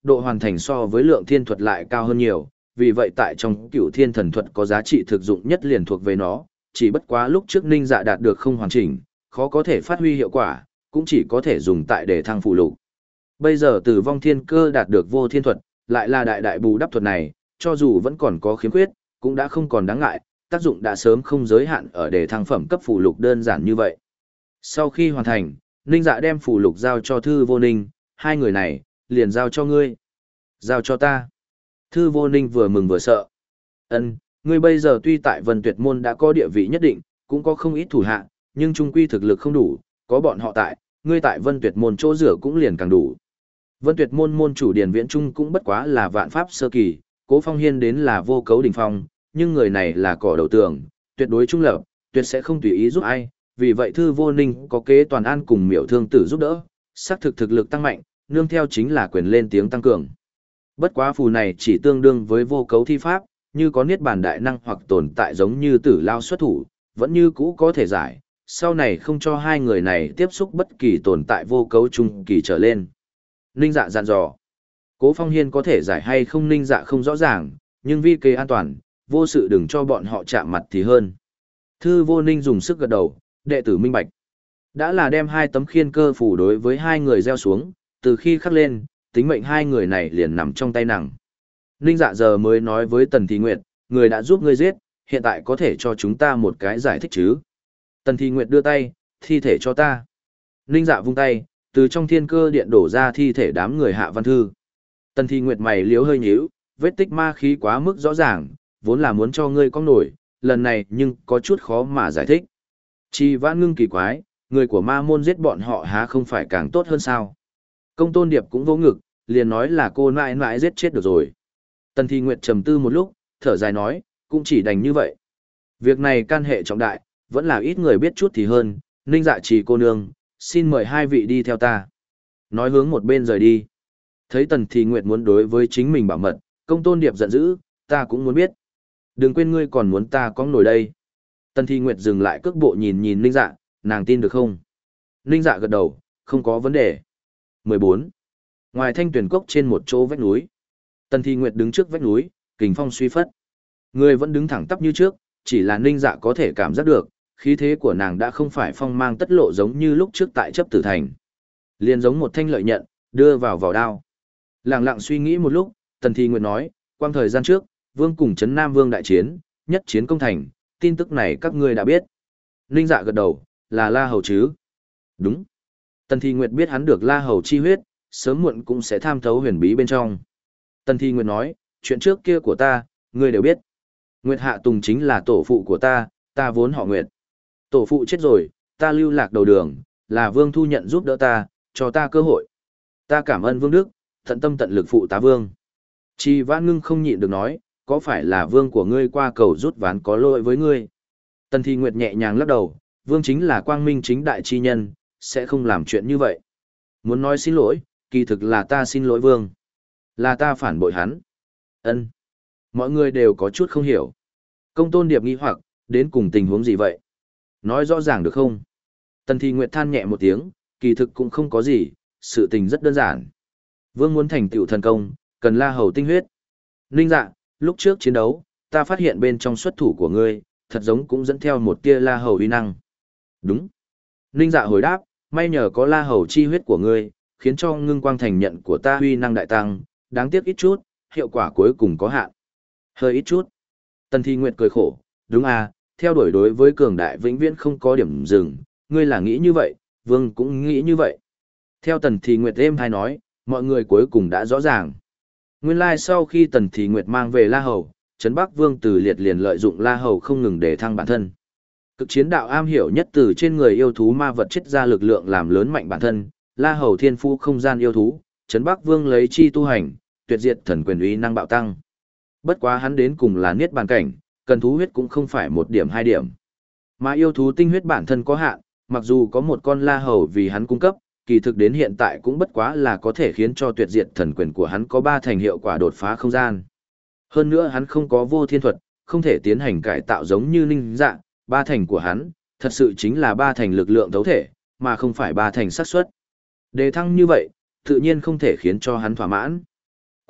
độ hoàn thành so với lượng thiên thuật lại cao hơn nhiều, vì vậy tại trong cửu thiên thần thuật có giá trị thực dụng nhất liền thuộc về nó, chỉ bất quá lúc trước Ninh Dạ đạt được không hoàn chỉnh, khó có thể phát huy hiệu quả, cũng chỉ có thể dùng tại để thăng phụ lục. Bây giờ Tử Vong Thiên Cơ đạt được vô thiên thuật, lại là đại đại bù đắp thuật này, cho dù vẫn còn có khiếm khuyết, cũng đã không còn đáng ngại, tác dụng đã sớm không giới hạn ở để thăng phẩm cấp phụ lục đơn giản như vậy. Sau khi hoàn thành, Ninh Dạ đem phụ lục giao cho Thư Vô Ninh, hai người này, liền giao cho ngươi. Giao cho ta. Thư Vô Ninh vừa mừng vừa sợ. Ân, ngươi bây giờ tuy tại Vân Tuyệt Môn đã có địa vị nhất định, cũng có không ít thủ hạ, nhưng trung quy thực lực không đủ, có bọn họ tại, ngươi tại Vân Tuyệt Môn chỗ rửa cũng liền càng đủ. Vân Tuyệt Môn môn chủ Điền Viễn Trung cũng bất quá là vạn pháp sơ kỳ, Cố Phong Hiên đến là vô cấu đỉnh phong, nhưng người này là cỏ đầu tường, tuyệt đối trung lập, tuyệt sẽ không tùy ý giúp ai, vì vậy Thư Vô Ninh có kế toàn an cùng Miểu Thương Tử giúp đỡ, xác thực thực lực tăng mạnh, nương theo chính là quyền lên tiếng tăng cường. Bất quá phù này chỉ tương đương với vô cấu thi pháp, như có niết bàn đại năng hoặc tồn tại giống như Tử Lao xuất thủ, vẫn như cũ có thể giải, sau này không cho hai người này tiếp xúc bất kỳ tồn tại vô cấu trung kỳ trở lên. Ninh Dạ dặn dò. Cố Phong Hiên có thể giải hay không Ninh Dạ không rõ ràng, nhưng vì kế an toàn, vô sự đừng cho bọn họ chạm mặt thì hơn. Thư Vô Ninh dùng sức gật đầu, đệ tử minh bạch. Đã là đem hai tấm khiên cơ phủ đối với hai người gieo xuống, từ khi khắc lên, tính mệnh hai người này liền nằm trong tay nàng. Ninh Dạ giờ mới nói với Tần Thị Nguyệt, người đã giúp ngươi giết, hiện tại có thể cho chúng ta một cái giải thích chứ. Tần Thị Nguyệt đưa tay, thi thể cho ta. Ninh Dạ vung tay, từ trong thiên cơ điện đổ ra thi thể đám người Hạ Văn Thư. Tần Thị Nguyệt mày liếu hơi nhíu, vết tích ma khí quá mức rõ ràng, vốn là muốn cho ngươi có nổi, lần này nhưng có chút khó mà giải thích. Chi Vãn Ngưng kỳ quái, người của ma môn giết bọn họ há không phải càng tốt hơn sao? Công Tôn Điệp cũng vỗ ngực, liền nói là cô mãi mãi giết chết được rồi. Tần Thị Nguyệt trầm tư một lúc, thở dài nói, cũng chỉ đành như vậy. Việc này can hệ trọng đại, vẫn là ít người biết chút thì hơn, Ninh Dạ Trì cô nương, xin mời hai vị đi theo ta. Nói hướng một bên rời đi. Thấy Tần Thị Nguyệt muốn đối với chính mình bảo mật, Công Tôn Điệp giận dữ, ta cũng muốn biết. Đừng quên ngươi còn muốn ta có nổi đây. Tần Thị Nguyệt dừng lại cước bộ nhìn nhìn Ninh Dạ, nàng tin được không? Ninh Dạ gật đầu, không có vấn đề. mười bốn. Ngoài Thanh Tuyền Cốc trên một chỗ vách núi. Tần Thị Nguyệt đứng trước vách núi, kình phong suy phất. Người vẫn đứng thẳng tắp như trước, chỉ là Ninh Dạ có thể cảm giác được, khí thế của nàng đã không phải phong mang tất lộ giống như lúc trước tại chấp tử thành. Liền giống một thanh lợi nhận, đưa vào vỏ đao. Lặng lặng suy nghĩ một lúc, Tần Thị Nguyệt nói, quang thời gian trước, Vương cùng Trấn Nam Vương đại chiến, nhất chiến công thành, tin tức này các ngươi đã biết. Ninh Dạ gật đầu, là La Hầu chứ? Đúng. Tần Thị Nguyệt biết hắn được La Hầu chi huyết, sớm muộn cũng sẽ tham thấu huyền bí bên trong. Tần Thị Nguyệt nói, chuyện trước kia của ta, ngươi đều biết. Nguyệt Hạ Tùng chính là tổ phụ của ta, ta vốn họ Nguyệt. Tổ phụ chết rồi, ta lưu lạc đầu đường, là Vương thu nhận giúp đỡ ta, cho ta cơ hội. Ta cảm ơn Vương Đức, tận tâm tận lực phụ tá Vương. Chi Vãn Ngưng không nhịn được nói, có phải là Vương của ngươi qua cầu rút ván có lỗi với ngươi? Tần Thị Nguyệt nhẹ nhàng lắc đầu, Vương chính là quang minh chính đại chi nhân, sẽ không làm chuyện như vậy. Muốn nói xin lỗi, kỳ thực là ta xin lỗi Vương. Là ta phản bội hắn. Ân. Mọi người đều có chút không hiểu. Công Tôn Điệp nghi hoặc, đến cùng tình huống gì vậy? Nói rõ ràng được không? Tần Thị Nguyệt than nhẹ một tiếng, kỳ thực cũng không có gì, sự tình rất đơn giản. Vương muốn thành tựu thần công, cần La Hầu tinh huyết. Ninh Dạ, lúc trước chiến đấu, ta phát hiện bên trong xuất thủ của ngươi, thật giống cũng dẫn theo một tia La Hầu uy năng. Đúng. Ninh Dạ hồi đáp, may nhờ có La Hầu chi huyết của ngươi, khiến cho ngưng quang thành nhận của ta uy năng đại tăng, đáng tiếc ít chút, hiệu quả cuối cùng có hạn. Hơi ít chút. Tần Thị Nguyệt cười khổ, đúng à, theo đuổi đối với cường đại vĩnh viễn không có điểm dừng, ngươi là nghĩ như vậy, Vương cũng nghĩ như vậy. Theo Tần Thị Nguyệt êm hay nói, mọi người cuối cùng đã rõ ràng. Nguyên lai like sau khi Tần Thị Nguyệt mang về La Hầu, Trấn Bắc Vương Từ Liệt liền lợi dụng La Hầu không ngừng để thăng bản thân. Cực chiến đạo am hiểu nhất từ trên người yêu thú ma vật chết ra lực lượng làm lớn mạnh bản thân, La Hầu thiên phú không gian yêu thú, Trấn Bắc Vương lấy chi tu hành, tuyệt diệt thần quyền uy năng bạo tăng. Bất quá hắn đến cùng là niết bàn cảnh, cần thú huyết cũng không phải một điểm hai điểm. Mà yêu thú tinh huyết bản thân có hạn, mặc dù có một con La Hầu vì hắn cung cấp, kỳ thực đến hiện tại cũng bất quá là có thể khiến cho tuyệt diệt thần quyền của hắn có ba thành hiệu quả đột phá không gian. Hơn nữa hắn không có vô thiên thuật, không thể tiến hành cải tạo giống như Ninh Dạ, ba thành của hắn, thật sự chính là ba thành lực lượng thấu thể, mà không phải ba thành xác suất. Đề thăng như vậy, tự nhiên không thể khiến cho hắn thỏa mãn.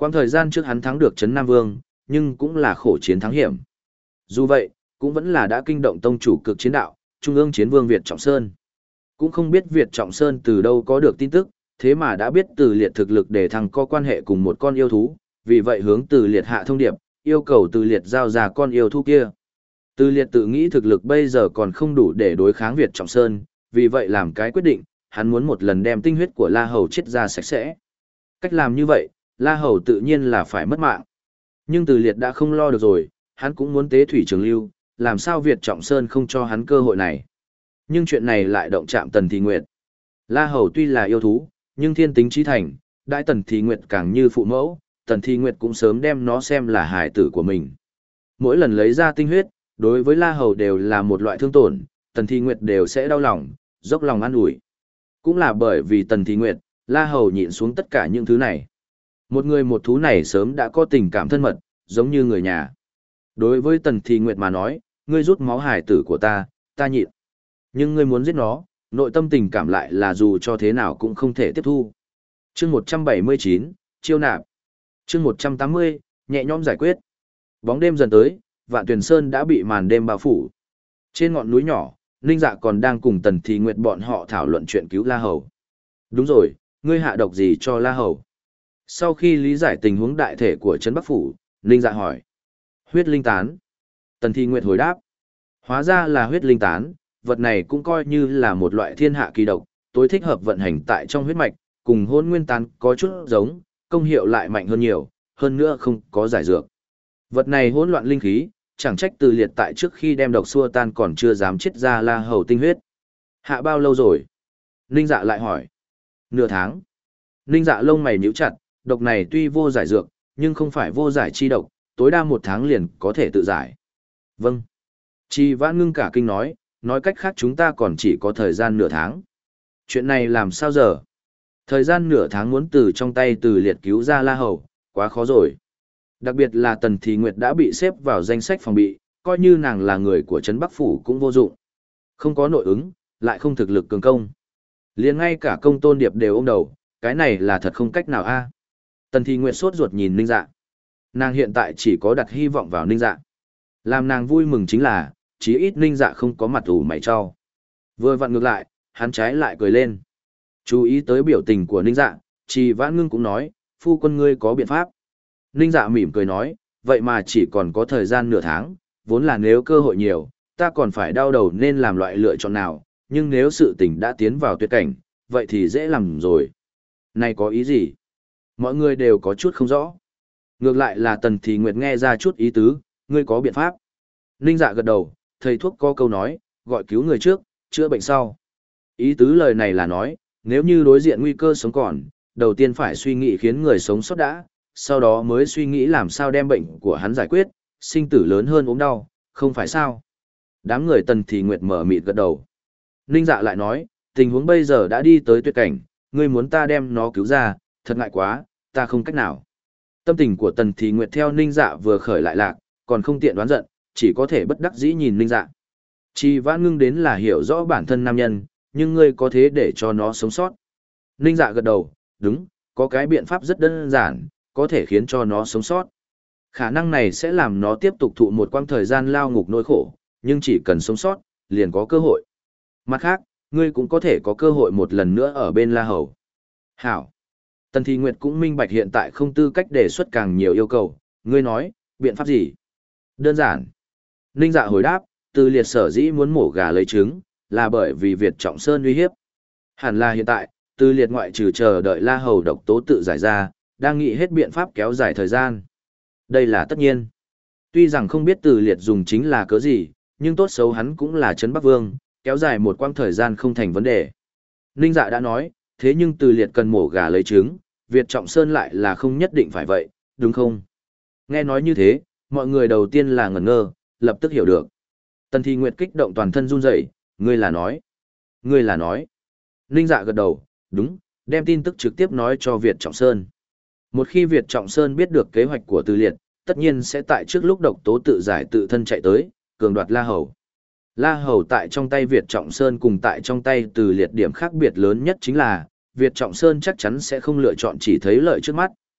Quãng thời gian trước hắn thắng được Trấn Nam Vương, nhưng cũng là khổ chiến thắng hiểm. Dù vậy, cũng vẫn là đã kinh động tông chủ cực chiến đạo, Trung ương chiến vương Việt Trọng Sơn. Cũng không biết Việt Trọng Sơn từ đâu có được tin tức, thế mà đã biết Từ Liệt thực lực để thằng có quan hệ cùng một con yêu thú, vì vậy hướng Từ Liệt hạ thông điệp, yêu cầu Từ Liệt giao ra con yêu thú kia. Từ Liệt tự nghĩ thực lực bây giờ còn không đủ để đối kháng Việt Trọng Sơn, vì vậy làm cái quyết định, hắn muốn một lần đem tinh huyết của La Hầu chết ra sạch sẽ. Cách làm như vậy, La Hầu tự nhiên là phải mất mạng. Nhưng Từ Liệt đã không lo được rồi, hắn cũng muốn tế thủy trường lưu, làm sao Việt Trọng Sơn không cho hắn cơ hội này. Nhưng chuyện này lại động chạm Tần Thị Nguyệt. La Hầu tuy là yêu thú, nhưng thiên tính trí thành, đại Tần Thị Nguyệt càng như phụ mẫu, Tần Thị Nguyệt cũng sớm đem nó xem là hài tử của mình. Mỗi lần lấy ra tinh huyết, đối với La Hầu đều là một loại thương tổn, Tần Thị Nguyệt đều sẽ đau lòng, dốc lòng an ủi. Cũng là bởi vì Tần Thị Nguyệt, La Hầu nhịn xuống tất cả những thứ này. Một người một thú này sớm đã có tình cảm thân mật, giống như người nhà. Đối với Tần Thị Nguyệt mà nói, ngươi rút máu hài tử của ta, ta nhịn. Nhưng ngươi muốn giết nó, nội tâm tình cảm lại là dù cho thế nào cũng không thể tiếp thu. Chương một trăm bảy mươi chín, chiêu nạp. Chương một trăm tám mươi, nhẹ nhõm giải quyết. Bóng đêm dần tới, Vạn Tuyền Sơn đã bị màn đêm bao phủ. Trên ngọn núi nhỏ, Ninh Dạ còn đang cùng Tần Thị Nguyệt bọn họ thảo luận chuyện cứu La Hầu. Đúng rồi, ngươi hạ độc gì cho La Hầu? Sau khi lý giải tình huống đại thể của Trấn Bắc Phủ, Ninh Dạ hỏi. Huyết linh tán. Tần Thị Nguyệt hồi đáp. Hóa ra là huyết linh tán, vật này cũng coi như là một loại thiên hạ kỳ độc, tối thích hợp vận hành tại trong huyết mạch, cùng hôn nguyên tán có chút giống, công hiệu lại mạnh hơn nhiều, hơn nữa không có giải dược. Vật này hỗn loạn linh khí, chẳng trách Từ Liệt tại trước khi đem độc xua tan còn chưa dám chết ra La Hầu tinh huyết. Hạ bao lâu rồi? Ninh Dạ lại hỏi. Nửa tháng. Ninh Dạ lông mày nhíu chặt, độc này tuy vô giải dược, nhưng không phải vô giải chi độc, tối đa một tháng liền có thể tự giải. Vâng. Chi Vãn Ngưng cả kinh nói, nói cách khác chúng ta còn chỉ có thời gian nửa tháng. Chuyện này làm sao giờ? Thời gian nửa tháng muốn từ trong tay Từ Liệt cứu ra La Hầu, quá khó rồi. Đặc biệt là Tần Thị Nguyệt đã bị xếp vào danh sách phòng bị, coi như nàng là người của Trấn Bắc Phủ cũng vô dụng. Không có nội ứng, lại không thực lực cường công. Liền ngay cả Công Tôn Điệp đều ôm đầu, cái này là thật không cách nào a. Tần Thị Nguyệt sốt ruột nhìn Ninh Dạ. Nàng hiện tại chỉ có đặt hy vọng vào Ninh Dạ. Làm nàng vui mừng chính là, chí ít Ninh Dạ không có mặt ủ mày cho. Vừa vặn ngược lại, hắn trái lại cười lên. Chú ý tới biểu tình của Ninh Dạ, Trì Vãn Ngưng cũng nói, phu quân ngươi có biện pháp. Ninh Dạ mỉm cười nói, vậy mà chỉ còn có thời gian nửa tháng, vốn là nếu cơ hội nhiều, ta còn phải đau đầu nên làm loại lựa chọn nào, nhưng nếu sự tình đã tiến vào tuyệt cảnh, vậy thì dễ làm rồi. Này có ý gì? Mọi người đều có chút không rõ. Ngược lại là Tần Thị Nguyệt nghe ra chút ý tứ, ngươi có biện pháp. Ninh Dạ gật đầu, thầy thuốc có câu nói, gọi cứu người trước, chữa bệnh sau. Ý tứ lời này là nói, nếu như đối diện nguy cơ sống còn, đầu tiên phải suy nghĩ khiến người sống sót đã, sau đó mới suy nghĩ làm sao đem bệnh của hắn giải quyết, sinh tử lớn hơn ốm đau, không phải sao. Đám người Tần Thị Nguyệt mở mịt gật đầu. Ninh Dạ lại nói, tình huống bây giờ đã đi tới tuyệt cảnh, ngươi muốn ta đem nó cứu ra, thật ngại quá, ta không cách nào. Tâm tình của Tần Thị Nguyệt theo Ninh Dạ vừa khởi lại lạc, còn không tiện đoán giận, chỉ có thể bất đắc dĩ nhìn Ninh Dạ. Chi Vãn Ngưng đến là hiểu rõ bản thân nam nhân, nhưng ngươi có thế để cho nó sống sót. Ninh Dạ gật đầu, đúng, có cái biện pháp rất đơn giản, có thể khiến cho nó sống sót. Khả năng này sẽ làm nó tiếp tục thụ một quãng thời gian lao ngục nỗi khổ, nhưng chỉ cần sống sót, liền có cơ hội. Mặt khác, ngươi cũng có thể có cơ hội một lần nữa ở bên La Hầu. Hảo. Tần Thị Nguyệt cũng minh bạch hiện tại không tư cách đề xuất càng nhiều yêu cầu, ngươi nói, biện pháp gì? Đơn giản. Ninh Dạ hồi đáp, Từ Liệt sở dĩ muốn mổ gà lấy trứng, là bởi vì Việt Trọng Sơn uy hiếp. Hẳn là hiện tại, Từ Liệt ngoại trừ chờ đợi La Hầu độc tố tự giải ra, đang nghĩ hết biện pháp kéo dài thời gian. Đây là tất nhiên. Tuy rằng không biết Từ Liệt dùng chính là cớ gì, nhưng tốt xấu hắn cũng là Trấn Bắc Vương, kéo dài một quãng thời gian không thành vấn đề. Ninh Dạ đã nói, thế nhưng Từ Liệt cần mổ gà lấy trứng, Việt Trọng Sơn lại là không nhất định phải vậy, đúng không? Nghe nói như thế, mọi người đầu tiên là ngẩn ngơ, lập tức hiểu được. Tần Thị Nguyệt kích động toàn thân run rẩy, ngươi là nói. Ngươi là nói. Ninh Dạ gật đầu, đúng, đem tin tức trực tiếp nói cho Việt Trọng Sơn. Một khi Việt Trọng Sơn biết được kế hoạch của Từ Liệt, tất nhiên sẽ tại trước lúc độc tố tự giải tự thân chạy tới, cường đoạt La Hầu. La Hầu tại trong tay Việt Trọng Sơn cùng tại trong tay Từ Liệt điểm khác biệt lớn nhất chính là, Việt Trọng Sơn chắc chắn sẽ không lựa chọn chỉ thấy lợi trước mắt,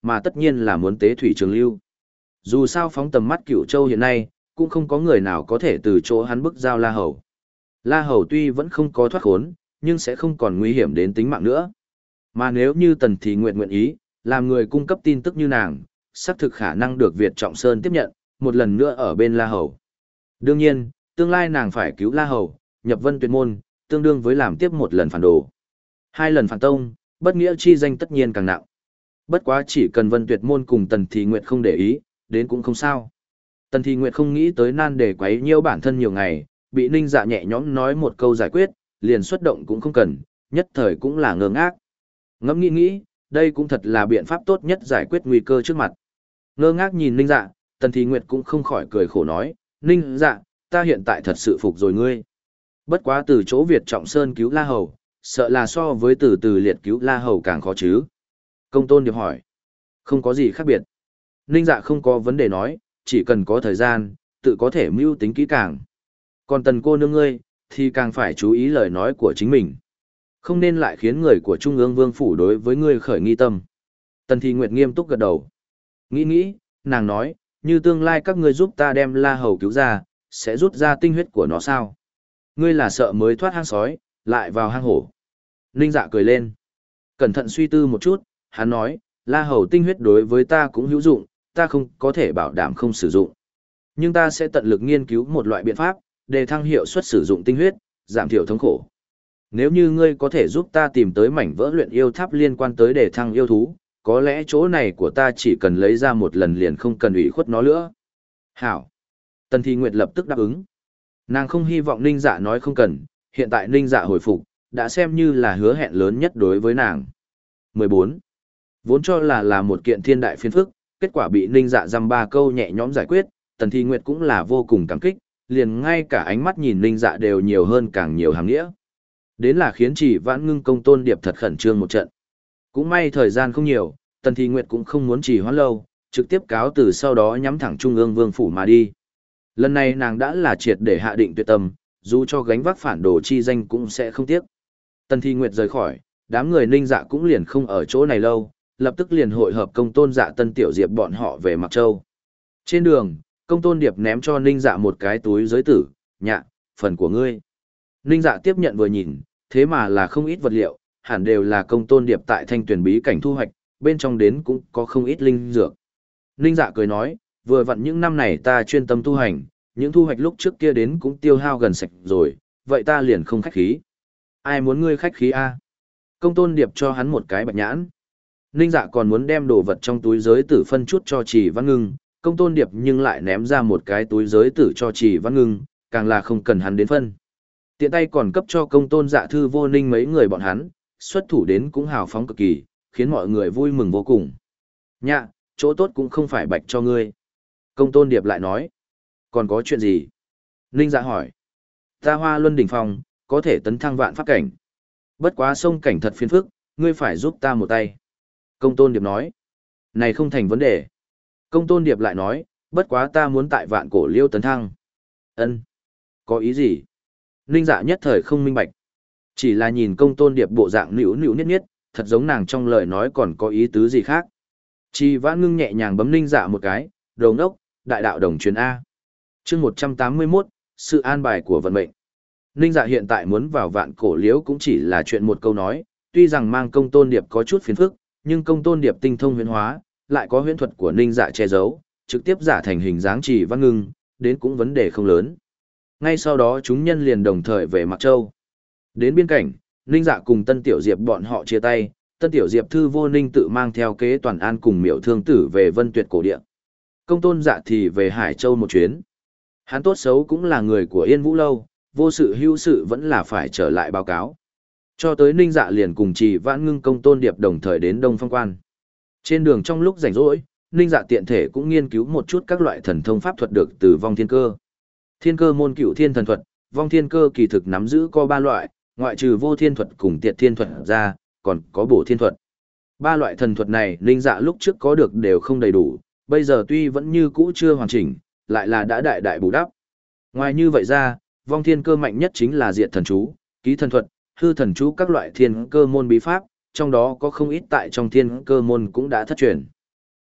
mà tất nhiên là muốn tế thủy trường lưu. Dù sao phóng tầm mắt Cửu Châu hiện nay, cũng không có người nào có thể từ chỗ hắn bức giao La Hầu. La Hầu tuy vẫn không có thoát khốn, nhưng sẽ không còn nguy hiểm đến tính mạng nữa. Mà nếu như Tần Thị Nguyệt nguyện ý, làm người cung cấp tin tức như nàng, xác thực khả năng được Việt Trọng Sơn tiếp nhận, một lần nữa ở bên La Hầu. Đương nhiên, tương lai nàng phải cứu La Hầu, nhập Vân Tuyệt môn, tương đương với làm tiếp một lần phản đồ. Hai lần phản tông, bất nghĩa chi danh tất nhiên càng nặng. Bất quá chỉ cần Vân Tuyệt môn cùng Tần Thị Nguyệt không để ý, đến cũng không sao. Tần Thị Nguyệt không nghĩ tới nan đề quấy nhiễu bản thân nhiều ngày, bị Ninh Dạ nhẹ nhõm nói một câu giải quyết, liền xuất động cũng không cần, nhất thời cũng là ngơ ngác. Ngẫm nghĩ nghĩ, đây cũng thật là biện pháp tốt nhất giải quyết nguy cơ trước mặt. Ngơ ngác nhìn Ninh Dạ, Tần Thị Nguyệt cũng không khỏi cười khổ nói, Ninh Dạ, ta hiện tại thật sự phục rồi ngươi. Bất quá từ chỗ Việt Trọng Sơn cứu La Hầu, sợ là so với từ từ liệt cứu La Hầu càng khó chứ. Công Tôn Điệp hỏi, không có gì khác biệt. Ninh Dạ không có vấn đề nói, chỉ cần có thời gian, tự có thể mưu tính kỹ càng. Còn Tần cô nương ngươi, thì càng phải chú ý lời nói của chính mình. Không nên lại khiến người của Trung ương Vương Phủ đối với ngươi khởi nghi tâm. Tần Thị Nguyệt nghiêm túc gật đầu. Nghĩ nghĩ, nàng nói, như tương lai các ngươi giúp ta đem La Hầu cứu ra, sẽ rút ra tinh huyết của nó sao? Ngươi là sợ mới thoát hang sói, lại vào hang hổ. Ninh Dạ cười lên. Cẩn thận suy tư một chút, hắn nói, La Hầu tinh huyết đối với ta cũng hữu dụng, ta không có thể bảo đảm không sử dụng. Nhưng ta sẽ tận lực nghiên cứu một loại biện pháp, để thăng hiệu suất sử dụng tinh huyết, giảm thiểu thống khổ. Nếu như ngươi có thể giúp ta tìm tới mảnh vỡ luyện yêu tháp liên quan tới để thăng yêu thú, có lẽ chỗ này của ta chỉ cần lấy ra một lần liền không cần ủy khuất nó nữa. Hảo. Tần Thị Nguyệt lập tức đáp ứng. Nàng không hy vọng Ninh Dạ nói không cần, hiện tại Ninh Dạ hồi phục, đã xem như là hứa hẹn lớn nhất đối với nàng. mười bốn. Vốn cho là là một kiện thiên đại phiền phức, kết quả bị Ninh Dạ dăm ba câu nhẹ nhõm giải quyết, Tần Thị Nguyệt cũng là vô cùng cảm kích, liền ngay cả ánh mắt nhìn Ninh Dạ đều nhiều hơn càng nhiều hàng nghĩa. Đến là khiến Chỉ Vãn Ngưng Công Tôn Điệp thật khẩn trương một trận. Cũng may thời gian không nhiều, Tần Thị Nguyệt cũng không muốn trì hoãn lâu, trực tiếp cáo từ sau đó nhắm thẳng Trung ương Vương Phủ mà đi. Lần này nàng đã là triệt để hạ định tuyệt tâm, dù cho gánh vác phản đồ chi danh cũng sẽ không tiếc. Tần Thị Nguyệt rời khỏi, đám người Ninh Dạ cũng liền không ở chỗ này lâu, lập tức liền hội hợp Công Tôn Dạ Tân Tiểu Diệp bọn họ về Mặc Châu. Trên đường, Công Tôn Điệp ném cho Ninh Dạ một cái túi giới tử, nhạ, phần của ngươi. Ninh Dạ tiếp nhận vừa nhìn, thế mà là không ít vật liệu, hẳn đều là Công Tôn Điệp tại Thanh Tuyển bí cảnh thu hoạch, bên trong đến cũng có không ít linh dược. Ninh Dạ cười nói, vừa vặn những năm này ta chuyên tâm tu hành, những thu hoạch lúc trước kia đến cũng tiêu hao gần sạch rồi, vậy ta liền không khách khí. Ai muốn ngươi khách khí a? Công Tôn Điệp cho hắn một cái bạch nhãn. Ninh Dạ còn muốn đem đồ vật trong túi giới tử phân chút cho Trì Văn Ngưng, Công Tôn Điệp nhưng lại ném ra một cái túi giới tử cho Trì Văn Ngưng, càng là không cần hắn đến phân. Tiện tay còn cấp cho Công Tôn Dạ Thư Vô Ninh mấy người bọn hắn, xuất thủ đến cũng hào phóng cực kỳ, khiến mọi người vui mừng vô cùng. Nhạ, chỗ tốt cũng không phải bạch cho ngươi. Công Tôn Điệp lại nói, còn có chuyện gì? Ninh Dạ hỏi, ta Hoa Luân đỉnh phong, có thể tấn thăng vạn pháp cảnh. Bất quá sông cảnh thật phiền phức, ngươi phải giúp ta một tay. Công Tôn Điệp nói, này không thành vấn đề. Công Tôn Điệp lại nói, bất quá ta muốn tại vạn cổ liêu tấn thăng. Ân, có ý gì? Ninh Dạ nhất thời không minh bạch. Chỉ là nhìn Công Tôn Điệp bộ dạng nữu nữu niết niết, thật giống nàng trong lời nói còn có ý tứ gì khác. Trì Vãn Ngưng nhẹ nhàng bấm Ninh Dạ một cái, đầu ngốc, đại đạo đồng truyền A. chương một trăm tám mươi mốt, sự an bài của vận mệnh. Ninh Dạ hiện tại muốn vào vạn cổ liễu cũng chỉ là chuyện một câu nói, tuy rằng mang Công Tôn Điệp có chút phiền phức, nhưng Công Tôn Điệp tinh thông huyễn hóa, lại có huyễn thuật của Ninh Dạ che giấu, trực tiếp giả thành hình dáng Trì Vãn Ngưng, đến cũng vấn đề không lớn. Ngay sau đó chúng nhân liền đồng thời về Mặc Châu. Đến biên cảnh, Ninh Dạ cùng Tân Tiểu Diệp bọn họ chia tay, Tân Tiểu Diệp Thư Vô Ninh tự mang theo kế toàn an cùng Miểu Thương Tử về Vân Tuyệt cổ địa. Công Tôn Dạ thì về Hải Châu một chuyến. Hắn tốt xấu cũng là người của Yên Vũ Lâu, vô sự hữu sự vẫn là phải trở lại báo cáo. Cho tới Ninh Dạ liền cùng Trì Vãn Ngưng Công Tôn Điệp đồng thời đến Đông Phong Quan. Trên đường trong lúc rảnh rỗi, Ninh Dạ tiện thể cũng nghiên cứu một chút các loại thần thông pháp thuật được từ Vong Thiên Cơ. Thiên Cơ môn Cựu Thiên thần thuật, Vong Thiên Cơ kỳ thực nắm giữ có ba loại, ngoại trừ Vô Thiên thuật cùng Tiệt Thiên thuật ra, còn có Bổ Thiên thuật. Ba loại thần thuật này Ninh Dạ lúc trước có được đều không đầy đủ, bây giờ tuy vẫn như cũ chưa hoàn chỉnh, lại là đã đại đại bù đắp. Ngoài như vậy ra, Vong Thiên Cơ mạnh nhất chính là Diệt thần chú, Ký thần thuật, Hư thần chú các loại thiên cơ môn bí pháp, trong đó có không ít tại trong thiên cơ môn cũng đã thất truyền.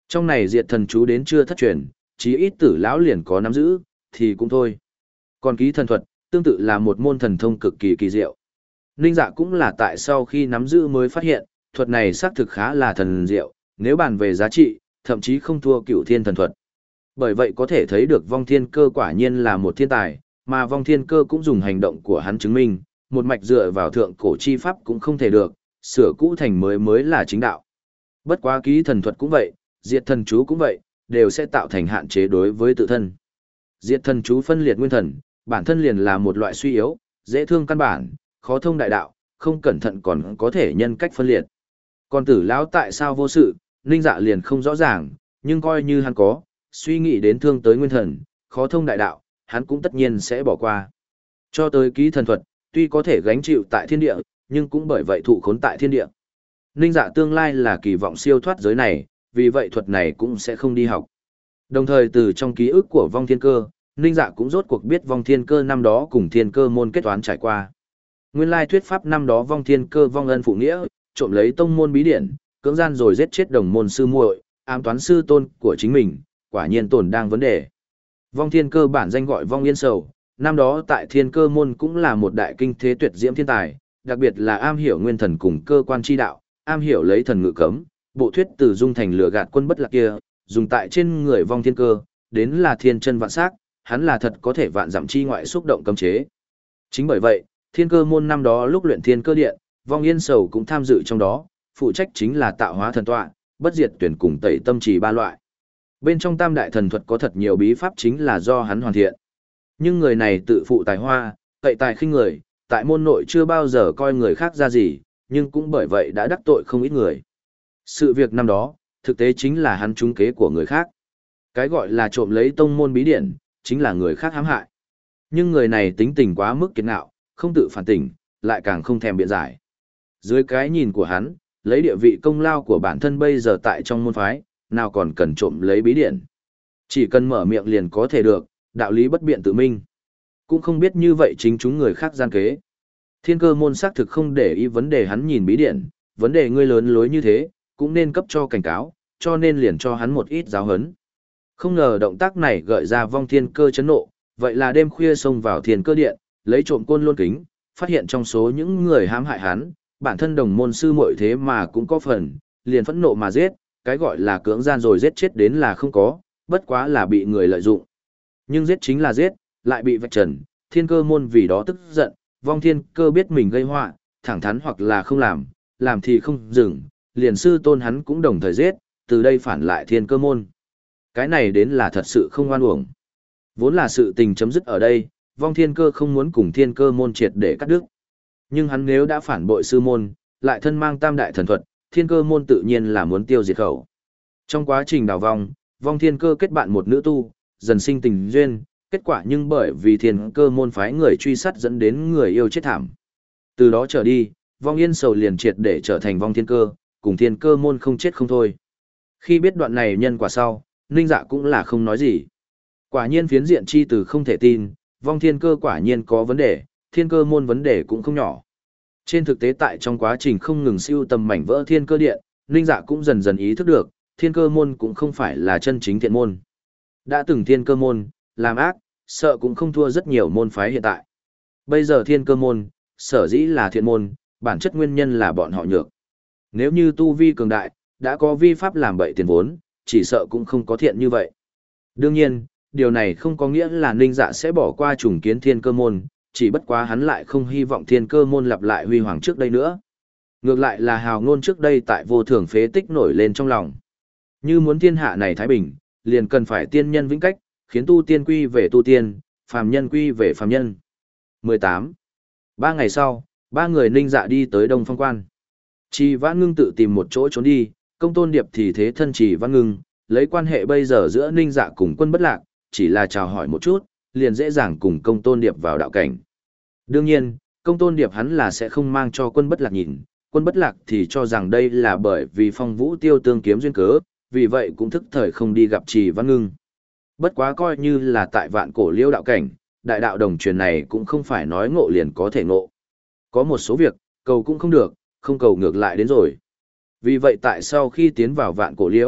Trong này diệt thần chú đến chưa thất truyền, chí ít tử lão liền có nắm giữ, thì cũng thôi. Còn ký thần thuật, tương tự là một môn thần thông cực kỳ kỳ diệu. Ninh Dạ cũng là tại sau khi nắm giữ mới phát hiện, thuật này xác thực khá là thần diệu, nếu bàn về giá trị, thậm chí không thua cửu thiên thần thuật. Bởi vậy có thể thấy được Vong Thiên Cơ quả nhiên là một thiên tài, mà Vong Thiên Cơ cũng dùng hành động của hắn chứng minh, một mạch dựa vào thượng cổ chi pháp cũng không thể được, sửa cũ thành mới mới là chính đạo. Bất quá ký thần thuật cũng vậy, diệt thần chú cũng vậy, đều sẽ tạo thành hạn chế đối với tự thân. Diệt thần chú phân liệt nguyên thần, bản thân liền là một loại suy yếu, dễ thương căn bản, khó thông đại đạo, không cẩn thận còn có thể nhân cách phân liệt. Còn tử lão tại sao vô sự, Ninh Dạ liền không rõ ràng, nhưng coi như hắn có, suy nghĩ đến thương tới nguyên thần, khó thông đại đạo, hắn cũng tất nhiên sẽ bỏ qua. Cho tới ký thần thuật, tuy có thể gánh chịu tại thiên địa, nhưng cũng bởi vậy thụ khốn tại thiên địa. Ninh Dạ tương lai là kỳ vọng siêu thoát giới này, vì vậy thuật này cũng sẽ không đi học. Đồng thời từ trong ký ức của Vong Thiên Cơ, Ninh Dạ cũng rốt cuộc biết Vong Thiên Cơ năm đó cùng Thiên Cơ môn kết toán trải qua. Nguyên lai thuyết pháp năm đó Vong Thiên Cơ vong ân phụ nghĩa, trộm lấy tông môn bí điển, cưỡng gian rồi giết chết đồng môn sư muội, ám toán sư tôn của chính mình, quả nhiên tồn đang vấn đề. Vong Thiên Cơ bản danh gọi Vong Yên Sầu, năm đó tại Thiên Cơ môn cũng là một đại kinh thế tuyệt diễm thiên tài, đặc biệt là am hiểu nguyên thần cùng cơ quan chi đạo, am hiểu lấy thần ngự cấm, bộ thuyết từ dung thành lửa gạt quân bất lạc kia, dùng tại trên người Vong Thiên Cơ, đến là thiên chân vạn sắc, hắn là thật có thể vạn dặm chi ngoại xúc động cấm chế. Chính bởi vậy, Thiên Cơ môn năm đó lúc luyện Thiên Cơ điện, Vong Yên Sầu cũng tham dự trong đó, phụ trách chính là tạo hóa thần tọa, bất diệt tuyển cùng tẩy tâm trì ba loại. Bên trong tam đại thần thuật có thật nhiều bí pháp chính là do hắn hoàn thiện. Nhưng người này tự phụ tài hoa, cậy tài khinh người, tại môn nội chưa bao giờ coi người khác ra gì, nhưng cũng bởi vậy đã đắc tội không ít người. Sự việc năm đó, thực tế chính là hắn trúng kế của người khác. Cái gọi là trộm lấy tông môn bí điển, chính là người khác hãm hại. Nhưng người này tính tình quá mức kiệt ngạo, không tự phản tỉnh, lại càng không thèm biện giải. Dưới cái nhìn của hắn, lấy địa vị công lao của bản thân bây giờ tại trong môn phái, nào còn cần trộm lấy bí điển. Chỉ cần mở miệng liền có thể được, đạo lý bất biện tự minh. Cũng không biết như vậy chính chúng người khác gian kế. Thiên Cơ môn xác thực không để ý vấn đề hắn nhìn bí điển, vấn đề ngươi lớn lối như thế, cũng nên cấp cho cảnh cáo, cho nên liền cho hắn một ít giáo hấn. Không ngờ động tác này gợi ra Vong Thiên Cơ chấn nộ, vậy là đêm khuya xông vào Thiên Cơ điện, lấy trộm côn lôn kính, phát hiện trong số những người hãm hại hắn, bản thân đồng môn sư muội thế mà cũng có phần, liền phẫn nộ mà giết, cái gọi là cưỡng gian rồi giết chết đến là không có, bất quá là bị người lợi dụng. Nhưng giết chính là giết, lại bị vạch trần, Thiên Cơ môn vì đó tức giận, Vong Thiên Cơ biết mình gây họa, thẳng thắn hoặc là không làm, làm thì không dừng, liền sư tôn hắn cũng đồng thời giết, từ đây phản lại Thiên Cơ môn. Cái này đến là thật sự không oan uổng. Vốn là sự tình chấm dứt ở đây, Vong Thiên Cơ không muốn cùng Thiên Cơ môn triệt để cắt đứt. Nhưng hắn nếu đã phản bội sư môn, lại thân mang tam đại thần thuật, Thiên Cơ môn tự nhiên là muốn tiêu diệt khẩu. Trong quá trình đào vong, Vong Thiên Cơ kết bạn một nữ tu, dần sinh tình duyên, kết quả nhưng bởi vì Thiên Cơ môn phái người truy sát dẫn đến người yêu chết thảm. Từ đó trở đi, Vong Yên Sầu liền triệt để trở thành Vong Thiên Cơ, cùng Thiên Cơ môn không chết không thôi. Khi biết đoạn này nhân quả sau, Ninh Dạ cũng là không nói gì. Quả nhiên phiến diện chi từ không thể tin, Vong Thiên Cơ quả nhiên có vấn đề, Thiên Cơ môn vấn đề cũng không nhỏ. Trên thực tế tại trong quá trình không ngừng siêu tầm mảnh vỡ Thiên Cơ điện, Ninh Dạ cũng dần dần ý thức được, Thiên Cơ môn cũng không phải là chân chính thiện môn. Đã từng Thiên Cơ môn, làm ác, sợ cũng không thua rất nhiều môn phái hiện tại. Bây giờ Thiên Cơ môn, sở dĩ là thiện môn, bản chất nguyên nhân là bọn họ nhược. Nếu như tu vi cường đại, đã có vi pháp làm bậy tiền vốn, chỉ sợ cũng không có thiện như vậy. Đương nhiên, điều này không có nghĩa là Ninh Dạ sẽ bỏ qua trùng kiến Thiên Cơ môn, chỉ bất quá hắn lại không hy vọng Thiên Cơ môn lặp lại huy hoàng trước đây nữa. Ngược lại là hào ngôn trước đây tại vô thường phế tích nổi lên trong lòng. Như muốn thiên hạ này thái bình, liền cần phải tiên nhân vĩnh cách, khiến tu tiên quy về tu tiên, phàm nhân quy về phàm nhân. mười tám. Ba ngày sau, ba người Ninh Dạ đi tới Đông Phong Quan. Trì Vãn Ngưng tự tìm một chỗ trốn đi, Công Tôn Điệp thì thế thân Trì Vãn Ngưng, lấy quan hệ bây giờ giữa Ninh Dạ cùng Quân Bất Lạc, chỉ là chào hỏi một chút, liền dễ dàng cùng Công Tôn Điệp vào đạo cảnh. Đương nhiên, Công Tôn Điệp hắn là sẽ không mang cho Quân Bất Lạc nhìn, Quân Bất Lạc thì cho rằng đây là bởi vì Phong Vũ Tiêu tương kiếm duyên cớ, vì vậy cũng thức thời không đi gặp Trì Vãn Ngưng. Bất quá coi như là tại Vạn Cổ Liêu đạo cảnh, đại đạo đồng truyền này cũng không phải nói ngộ liền có thể ngộ. Có một số việc, cầu cũng không được, không cầu ngược lại đến rồi. Vì vậy tại sau khi tiến vào Vạn Cổ Liễu,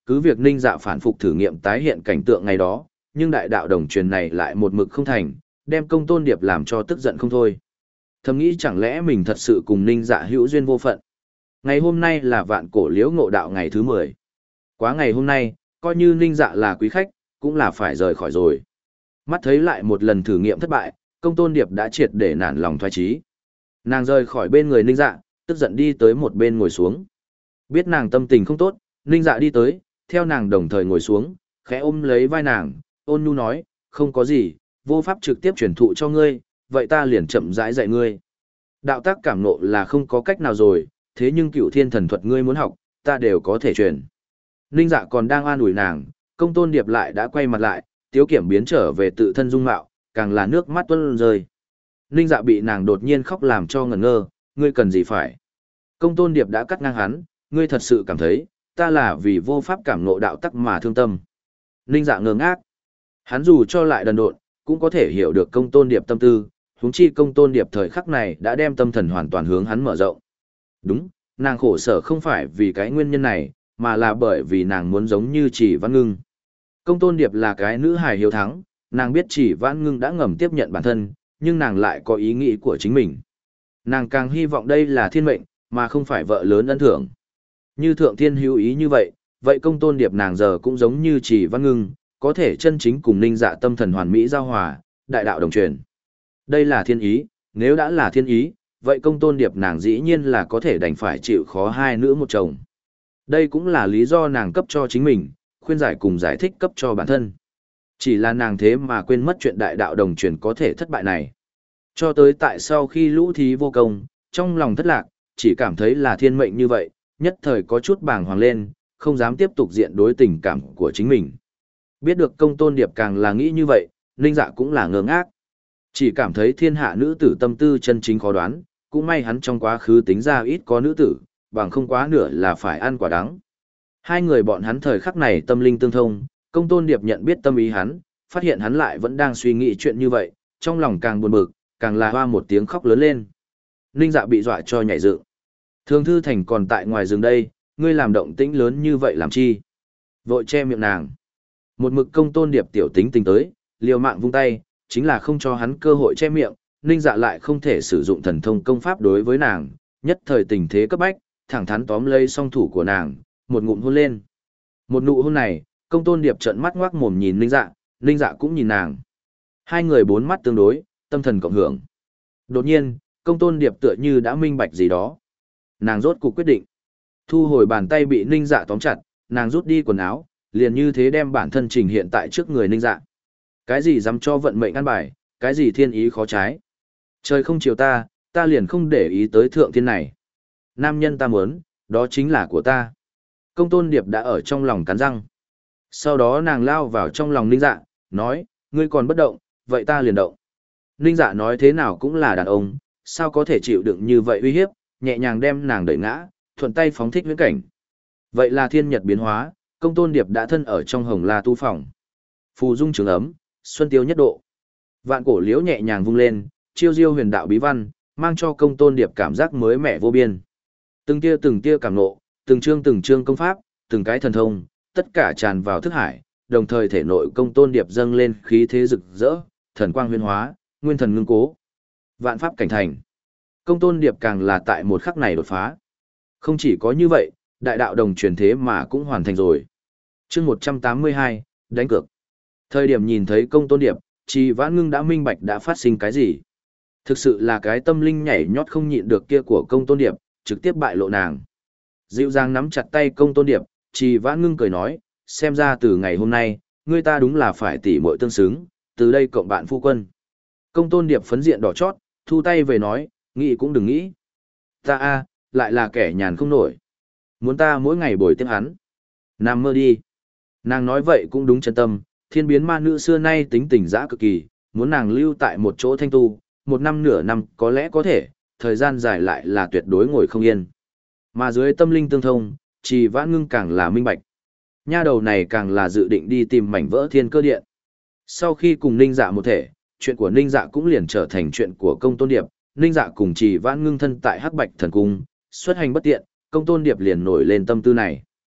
Cứ việc Ninh Dạ phản phục thử nghiệm tái hiện cảnh tượng ngày đó, nhưng đại đạo đồng truyền này lại một mực không thành, đem Công Tôn Điệp làm cho tức giận không thôi. Thầm nghĩ chẳng lẽ mình thật sự cùng Ninh Dạ hữu duyên vô phận. Ngày hôm nay là vạn cổ liễu ngộ đạo ngày thứ mười. Quá ngày hôm nay, coi như Ninh Dạ là quý khách, cũng là phải rời khỏi rồi. Mắt thấy lại một lần thử nghiệm thất bại, Công Tôn Điệp đã triệt để nản lòng thoái chí. Nàng rời khỏi bên người Ninh Dạ, tức giận đi tới một bên ngồi xuống. Biết nàng tâm tình không tốt, Ninh Dạ đi tới, theo nàng đồng thời ngồi xuống, khẽ ôm lấy vai nàng, ôn nhu nói, không có gì, vô pháp trực tiếp truyền thụ cho ngươi, vậy ta liền chậm rãi dạy ngươi. Đạo tác cảm ngộ là không có cách nào rồi, thế nhưng cựu thiên thần thuật ngươi muốn học, ta đều có thể truyền. Ninh Dạ còn đang an ủi nàng, Công Tôn Điệp lại đã quay mặt lại, tiếu kiểm biến trở về tự thân dung mạo, càng là nước mắt tuôn rơi. Ninh Dạ bị nàng đột nhiên khóc làm cho ngẩn ngơ, ngươi cần gì phải. Công Tôn Điệp đã cắt ngang hắn, ngươi thật sự cảm thấy, ta là vì vô pháp cảm ngộ đạo tắc mà thương tâm. Ninh Dạ ngơ ngác. Hắn dù cho lại đần độn, cũng có thể hiểu được Công Tôn Điệp tâm tư, huống chi Công Tôn Điệp thời khắc này đã đem tâm thần hoàn toàn hướng hắn mở rộng. Đúng, nàng khổ sở không phải vì cái nguyên nhân này, mà là bởi vì nàng muốn giống như Chỉ Văn Ngưng. Công Tôn Điệp là cái nữ hài hiếu thắng, nàng biết Chỉ Văn Ngưng đã ngầm tiếp nhận bản thân, nhưng nàng lại có ý nghĩ của chính mình. Nàng càng hy vọng đây là thiên mệnh, mà không phải vợ lớn ân thưởng. Như thượng thiên hữu ý như vậy, vậy Công Tôn Điệp nàng giờ cũng giống như Chỉ Văn Ngưng, có thể chân chính cùng Ninh Dạ tâm thần hoàn mỹ giao hòa, đại đạo đồng truyền. Đây là thiên ý, nếu đã là thiên ý, vậy Công Tôn Điệp nàng dĩ nhiên là có thể đành phải chịu khó hai nữ một chồng. Đây cũng là lý do nàng cấp cho chính mình, khuyên giải cùng giải thích cấp cho bản thân. Chỉ là nàng thế mà quên mất chuyện đại đạo đồng truyền có thể thất bại này. Cho tới tại sau khi lũ thí vô công, trong lòng thất lạc, chỉ cảm thấy là thiên mệnh như vậy, nhất thời có chút bàng hoàng lên, không dám tiếp tục diện đối tình cảm của chính mình. Biết được Công Tôn Điệp càng là nghĩ như vậy, Ninh Dạ cũng là ngơ ngác. Chỉ cảm thấy thiên hạ nữ tử tâm tư chân chính khó đoán, cũng may hắn trong quá khứ tính ra ít có nữ tử, bằng không quá nửa là phải ăn quả đắng. Hai người bọn hắn thời khắc này tâm linh tương thông, Công Tôn Điệp nhận biết tâm ý hắn, phát hiện hắn lại vẫn đang suy nghĩ chuyện như vậy, trong lòng càng buồn bực, càng là hoa một tiếng khóc lớn lên. Ninh Dạ bị dọa cho nhảy dựng. Thường Thư Thành còn tại ngoài rừng đây, ngươi làm động tĩnh lớn như vậy làm chi? Vội che miệng nàng. Một mực Công Tôn Điệp tiểu tính tình tới, liều mạng vung tay, chính là không cho hắn cơ hội che miệng, Ninh Dạ lại không thể sử dụng thần thông công pháp đối với nàng, nhất thời tình thế cấp bách, thẳng thắn tóm lấy song thủ của nàng, một ngụm hôn lên. Một nụ hôn này, Công Tôn Điệp trợn mắt ngoác mồm nhìn Ninh Dạ, Ninh Dạ cũng nhìn nàng. Hai người bốn mắt tương đối, tâm thần cộng hưởng. Đột nhiên, Công Tôn Điệp tựa như đã minh bạch gì đó. Nàng rốt cuộc quyết định. Thu hồi bàn tay bị Ninh Dạ tóm chặt, nàng rút đi quần áo, liền như thế đem bản thân trình hiện tại trước người Ninh Dạ. Cái gì dám cho vận mệnh ăn bài, cái gì thiên ý khó trái. Trời không chiều ta, ta liền không để ý tới thượng thiên này. Nam nhân ta muốn, đó chính là của ta. Công Tôn Điệp đã ở trong lòng cắn răng. Sau đó nàng lao vào trong lòng Ninh Dạ, nói, ngươi còn bất động, vậy ta liền động. Ninh Dạ nói thế nào cũng là đàn ông, sao có thể chịu đựng như vậy uy hiếp, nhẹ nhàng đem nàng đẩy ngã, thuận tay phóng thích huyễn cảnh. Vậy là thiên nhật biến hóa, Công Tôn Điệp đã thân ở trong hồng la tu phòng. Phù dung trường ấm, xuân tiêu nhất độ. Vạn cổ liễu nhẹ nhàng vung lên, chiêu diêu huyền đạo bí văn, mang cho Công Tôn Điệp cảm giác mới mẻ vô biên. Từng tia từng tia cảm ngộ, từng chương từng chương công pháp, từng cái thần thông, tất cả tràn vào thức hải, đồng thời thể nội Công Tôn Điệp dâng lên khí thế rực rỡ, thần quang huyễn hóa, nguyên thần ngưng cố. Vạn pháp cảnh thành. Công Tôn Điệp càng là tại một khắc này đột phá. Không chỉ có như vậy, đại đạo đồng truyền thế mà cũng hoàn thành rồi. Chương một trăm tám mươi hai, đánh cược. Thời điểm nhìn thấy Công Tôn Điệp, Trì Vãn Ngưng đã minh bạch đã phát sinh cái gì. Thực sự là cái tâm linh nhảy nhót không nhịn được kia của Công Tôn Điệp, trực tiếp bại lộ nàng. Dịu dàng nắm chặt tay Công Tôn Điệp, Trì Vãn Ngưng cười nói, xem ra từ ngày hôm nay, ngươi ta đúng là phải tỉ muội tương xứng, từ đây cộng bạn phu quân. Công Tôn Điệp phấn diện đỏ chót, thu tay về nói, nghĩ cũng đừng nghĩ. Ta a, lại là kẻ nhàn không nổi. Muốn ta mỗi ngày bồi tiếp hắn. Nằm mơ đi. Nàng nói vậy cũng đúng chân tâm, thiên biến ma nữ xưa nay tính tình dã cực kỳ, muốn nàng lưu tại một chỗ thanh tu, một năm nửa năm có lẽ có thể, thời gian dài lại là tuyệt đối ngồi không yên. Mà dưới tâm linh tương thông, Trì Vãn Ngưng càng là minh bạch. Nha đầu này càng là dự định đi tìm mảnh vỡ thiên cơ điện. Sau khi cùng Ninh Dạ một thể, chuyện của Ninh Dạ cũng liền trở thành chuyện của Công Tôn Điệp, Ninh Dạ cùng Trì Vãn Ngưng thân tại Hắc Bạch Thần Cung, xuất hành bất tiện, Công Tôn Điệp liền nổi lên tâm tư này.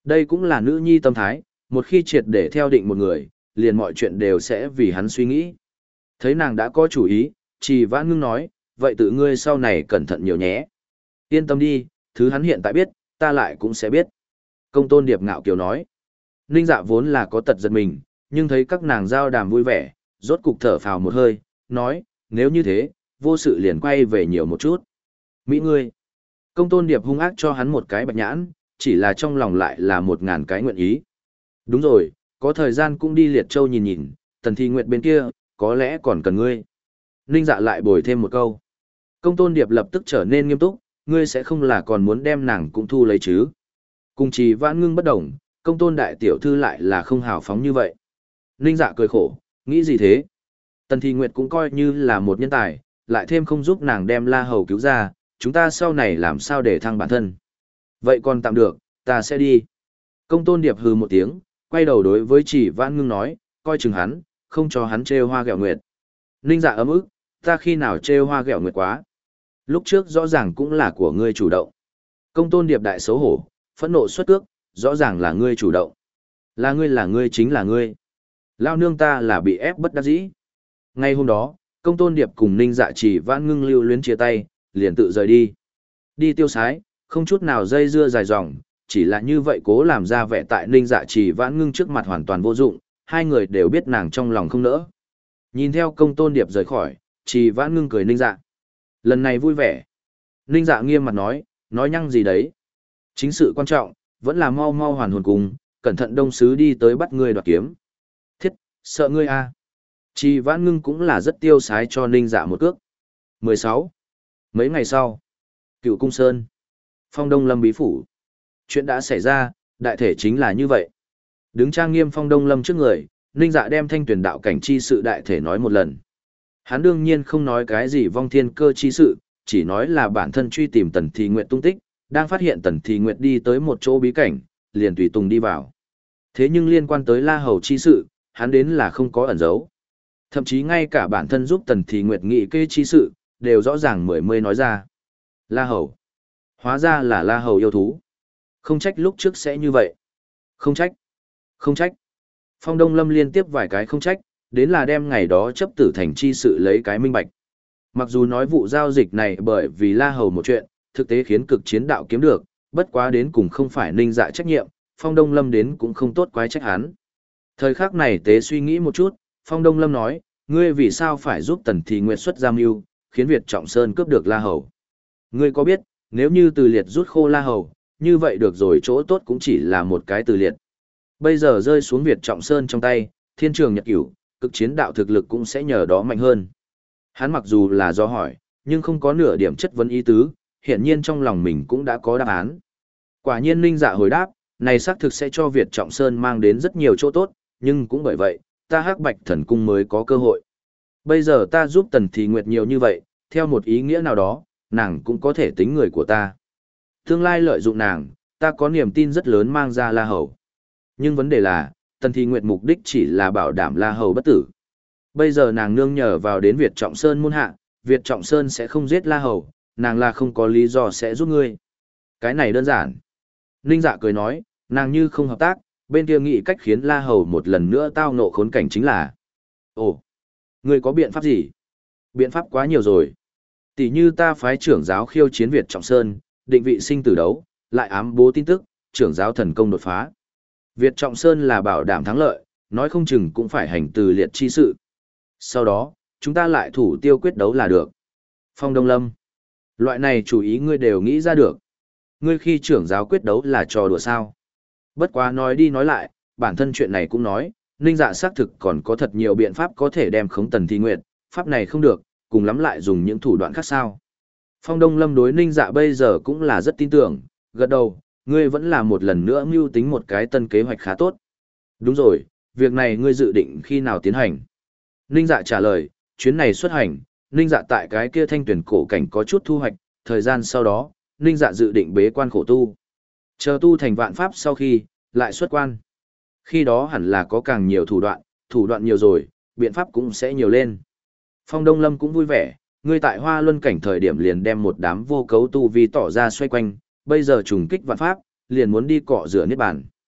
Đây cũng là nữ nhi tâm thái, một khi triệt để theo định một người, liền mọi chuyện đều sẽ vì hắn suy nghĩ. Thấy nàng đã có chủ ý, Trì Vãn Ngưng nói, vậy tự ngươi sau này cẩn thận nhiều nhé. Yên tâm đi, thứ hắn hiện tại biết, ta lại cũng sẽ biết. Công tôn Điệp ngạo kiều nói. Ninh Dạ vốn là có tật giật mình, nhưng thấy các nàng giao đàm vui vẻ, rốt cục thở phào một hơi, nói, nếu như thế, vô sự liền quay về nhiều một chút. Mỹ ngươi. Công tôn Điệp hung ác cho hắn một cái bạch nhãn, chỉ là trong lòng lại là một ngàn cái nguyện ý. Đúng rồi, có thời gian cũng đi Liệt Châu nhìn nhìn, Tần Thi Nguyệt bên kia, có lẽ còn cần ngươi. Ninh Dạ lại bồi thêm một câu. Công tôn Điệp lập tức trở nên nghiêm túc, ngươi sẽ không là còn muốn đem nàng cũng thu lấy chứ. Cùng Trì Vãn Ngưng bất đồng, công tôn đại tiểu thư lại là không hào phóng như vậy. Ninh Dạ cười khổ, nghĩ gì thế? Tần Thi Nguyệt cũng coi như là một nhân tài, lại thêm không giúp nàng đem La Hầu cứu ra, chúng ta sau này làm sao để thăng bản thân. Vậy còn tạm được, ta sẽ đi. Công tôn Điệp hừ một tiếng, quay đầu đối với Trì Vãn Ngưng nói, coi chừng hắn, không cho hắn trêu hoa ghẹo nguyệt. Ninh Dạ ấm ức, ta khi nào trêu hoa ghẹo nguyệt quá. Lúc trước rõ ràng cũng là của ngươi chủ động. Công tôn Điệp đại xấu hổ, phẫn nộ xuất cước, rõ ràng là ngươi chủ động. Là ngươi là ngươi chính là ngươi. Lao nương ta là bị ép bất đắc dĩ. Ngay hôm đó, công tôn Điệp cùng Ninh Dạ Trì Vãn Ngưng lưu luyến chia tay, liền tự rời đi. Đi tiêu sái, không chút nào dây dưa dài dòng, chỉ là như vậy cố làm ra vẻ tại Ninh Dạ Trì Vãn Ngưng trước mặt hoàn toàn vô dụng, hai người đều biết nàng trong lòng không nỡ. Nhìn theo công tôn Điệp rời khỏi, Trì Vãn Ngưng cười Ninh Dạ. Lần này vui vẻ. Ninh Dạ nghiêm mặt nói, nói nhăng gì đấy. Chính sự quan trọng, vẫn là mau mau hoàn hồn cùng, cẩn thận đông sứ đi tới bắt ngươi đoạt kiếm. Thiết, sợ ngươi à. Trì Vãn Ngưng cũng là rất tiêu sái cho Ninh Dạ một cước. mười sáu. Mấy ngày sau, Cựu Cung Sơn, Phong Đông Lâm bí phủ. Chuyện đã xảy ra, đại thể chính là như vậy. Đứng trang nghiêm Phong Đông Lâm trước người, Ninh Dạ đem thanh tuyển đạo cảnh chi sự đại thể nói một lần. Hắn đương nhiên không nói cái gì vong thiên cơ chi sự, chỉ nói là bản thân truy tìm Tần Thị Nguyệt tung tích, đang phát hiện Tần Thị Nguyệt đi tới một chỗ bí cảnh, liền tùy tùng đi vào. Thế nhưng liên quan tới La Hầu chi sự, hắn đến là không có ẩn giấu. Thậm chí ngay cả bản thân giúp Tần Thị Nguyệt nghị kê chi sự, đều rõ ràng mười mươi nói ra. La Hầu. Hóa ra là La Hầu yêu thú. Không trách lúc trước sẽ như vậy. Không trách. Không trách. Phong Đông Lâm liên tiếp vài cái không trách, đến là đem ngày đó chấp tử thành chi sự lấy cái minh bạch. Mặc dù nói vụ giao dịch này bởi vì La Hầu một chuyện, thực tế khiến cực chiến đạo kiếm được, bất quá đến cùng không phải Ninh Dạ trách nhiệm, Phong Đông Lâm đến cũng không tốt quái trách hắn. Thời khắc này tế suy nghĩ một chút, Phong Đông Lâm nói, ngươi vì sao phải giúp Tần Thị Nguyệt xuất giam mưu, khiến Việt Trọng Sơn cướp được La Hầu. Ngươi có biết, nếu như từ liệt rút khô La Hầu, như vậy được rồi chỗ tốt cũng chỉ là một cái từ liệt. Bây giờ rơi xuống Việt Trọng Sơn trong tay, thiên trường nhật cửu, cực chiến đạo thực lực cũng sẽ nhờ đó mạnh hơn. Hắn mặc dù là do hỏi, nhưng không có nửa điểm chất vấn ý tứ, hiển nhiên trong lòng mình cũng đã có đáp án. Quả nhiên Ninh Dạ hồi đáp, này xác thực sẽ cho Việt Trọng Sơn mang đến rất nhiều chỗ tốt, nhưng cũng bởi vậy, ta Hắc Bạch Thần Cung mới có cơ hội. Bây giờ ta giúp Tần Thị Nguyệt nhiều như vậy, theo một ý nghĩa nào đó, nàng cũng có thể tính người của ta. Tương lai lợi dụng nàng, ta có niềm tin rất lớn mang ra La Hầu. Nhưng vấn đề là, Tần Thị Nguyệt mục đích chỉ là bảo đảm La Hầu bất tử. Bây giờ nàng nương nhờ vào đến Việt Trọng Sơn môn hạ, Việt Trọng Sơn sẽ không giết La Hầu, nàng là không có lý do sẽ giúp ngươi. Cái này đơn giản. Ninh Dạ cười nói, nàng như không hợp tác, bên kia nghĩ cách khiến La Hầu một lần nữa tao ngộ khốn cảnh chính là. Ồ, ngươi có biện pháp gì? Biện pháp quá nhiều rồi. Tỷ như ta phái trưởng giáo khiêu chiến Việt Trọng Sơn, định vị sinh tử đấu, lại ám bố tin tức, trưởng giáo thần công đột phá. Việt Trọng Sơn là bảo đảm thắng lợi, nói không chừng cũng phải hành từ liệt chi sự. Sau đó, chúng ta lại thủ tiêu quyết đấu là được. Phong Đông Lâm. Loại này chủ ý ngươi đều nghĩ ra được. Ngươi khi trưởng giáo quyết đấu là trò đùa sao. Bất quá nói đi nói lại, bản thân chuyện này cũng nói, Ninh Dạ xác thực còn có thật nhiều biện pháp có thể đem khống Tần Thị Nguyệt, pháp này không được, cùng lắm lại dùng những thủ đoạn khác sao. Phong Đông Lâm đối Ninh Dạ bây giờ cũng là rất tin tưởng, gật đầu, ngươi vẫn là một lần nữa mưu tính một cái tân kế hoạch khá tốt. Đúng rồi, việc này ngươi dự định khi nào tiến hành? Ninh Dạ trả lời, chuyến này xuất hành, Ninh Dạ tại cái kia thanh tuyển cổ cảnh có chút thu hoạch, thời gian sau đó, Ninh Dạ dự định bế quan khổ tu. Chờ tu thành vạn pháp sau khi, lại xuất quan. Khi đó hẳn là có càng nhiều thủ đoạn, thủ đoạn nhiều rồi, biện pháp cũng sẽ nhiều lên. Phong Đông Lâm cũng vui vẻ, ngươi tại Hoa Luân cảnh thời điểm liền đem một đám vô cấu tu vi tỏ ra xoay quanh, bây giờ trùng kích vạn pháp, liền muốn đi cọ rửa niết bàn.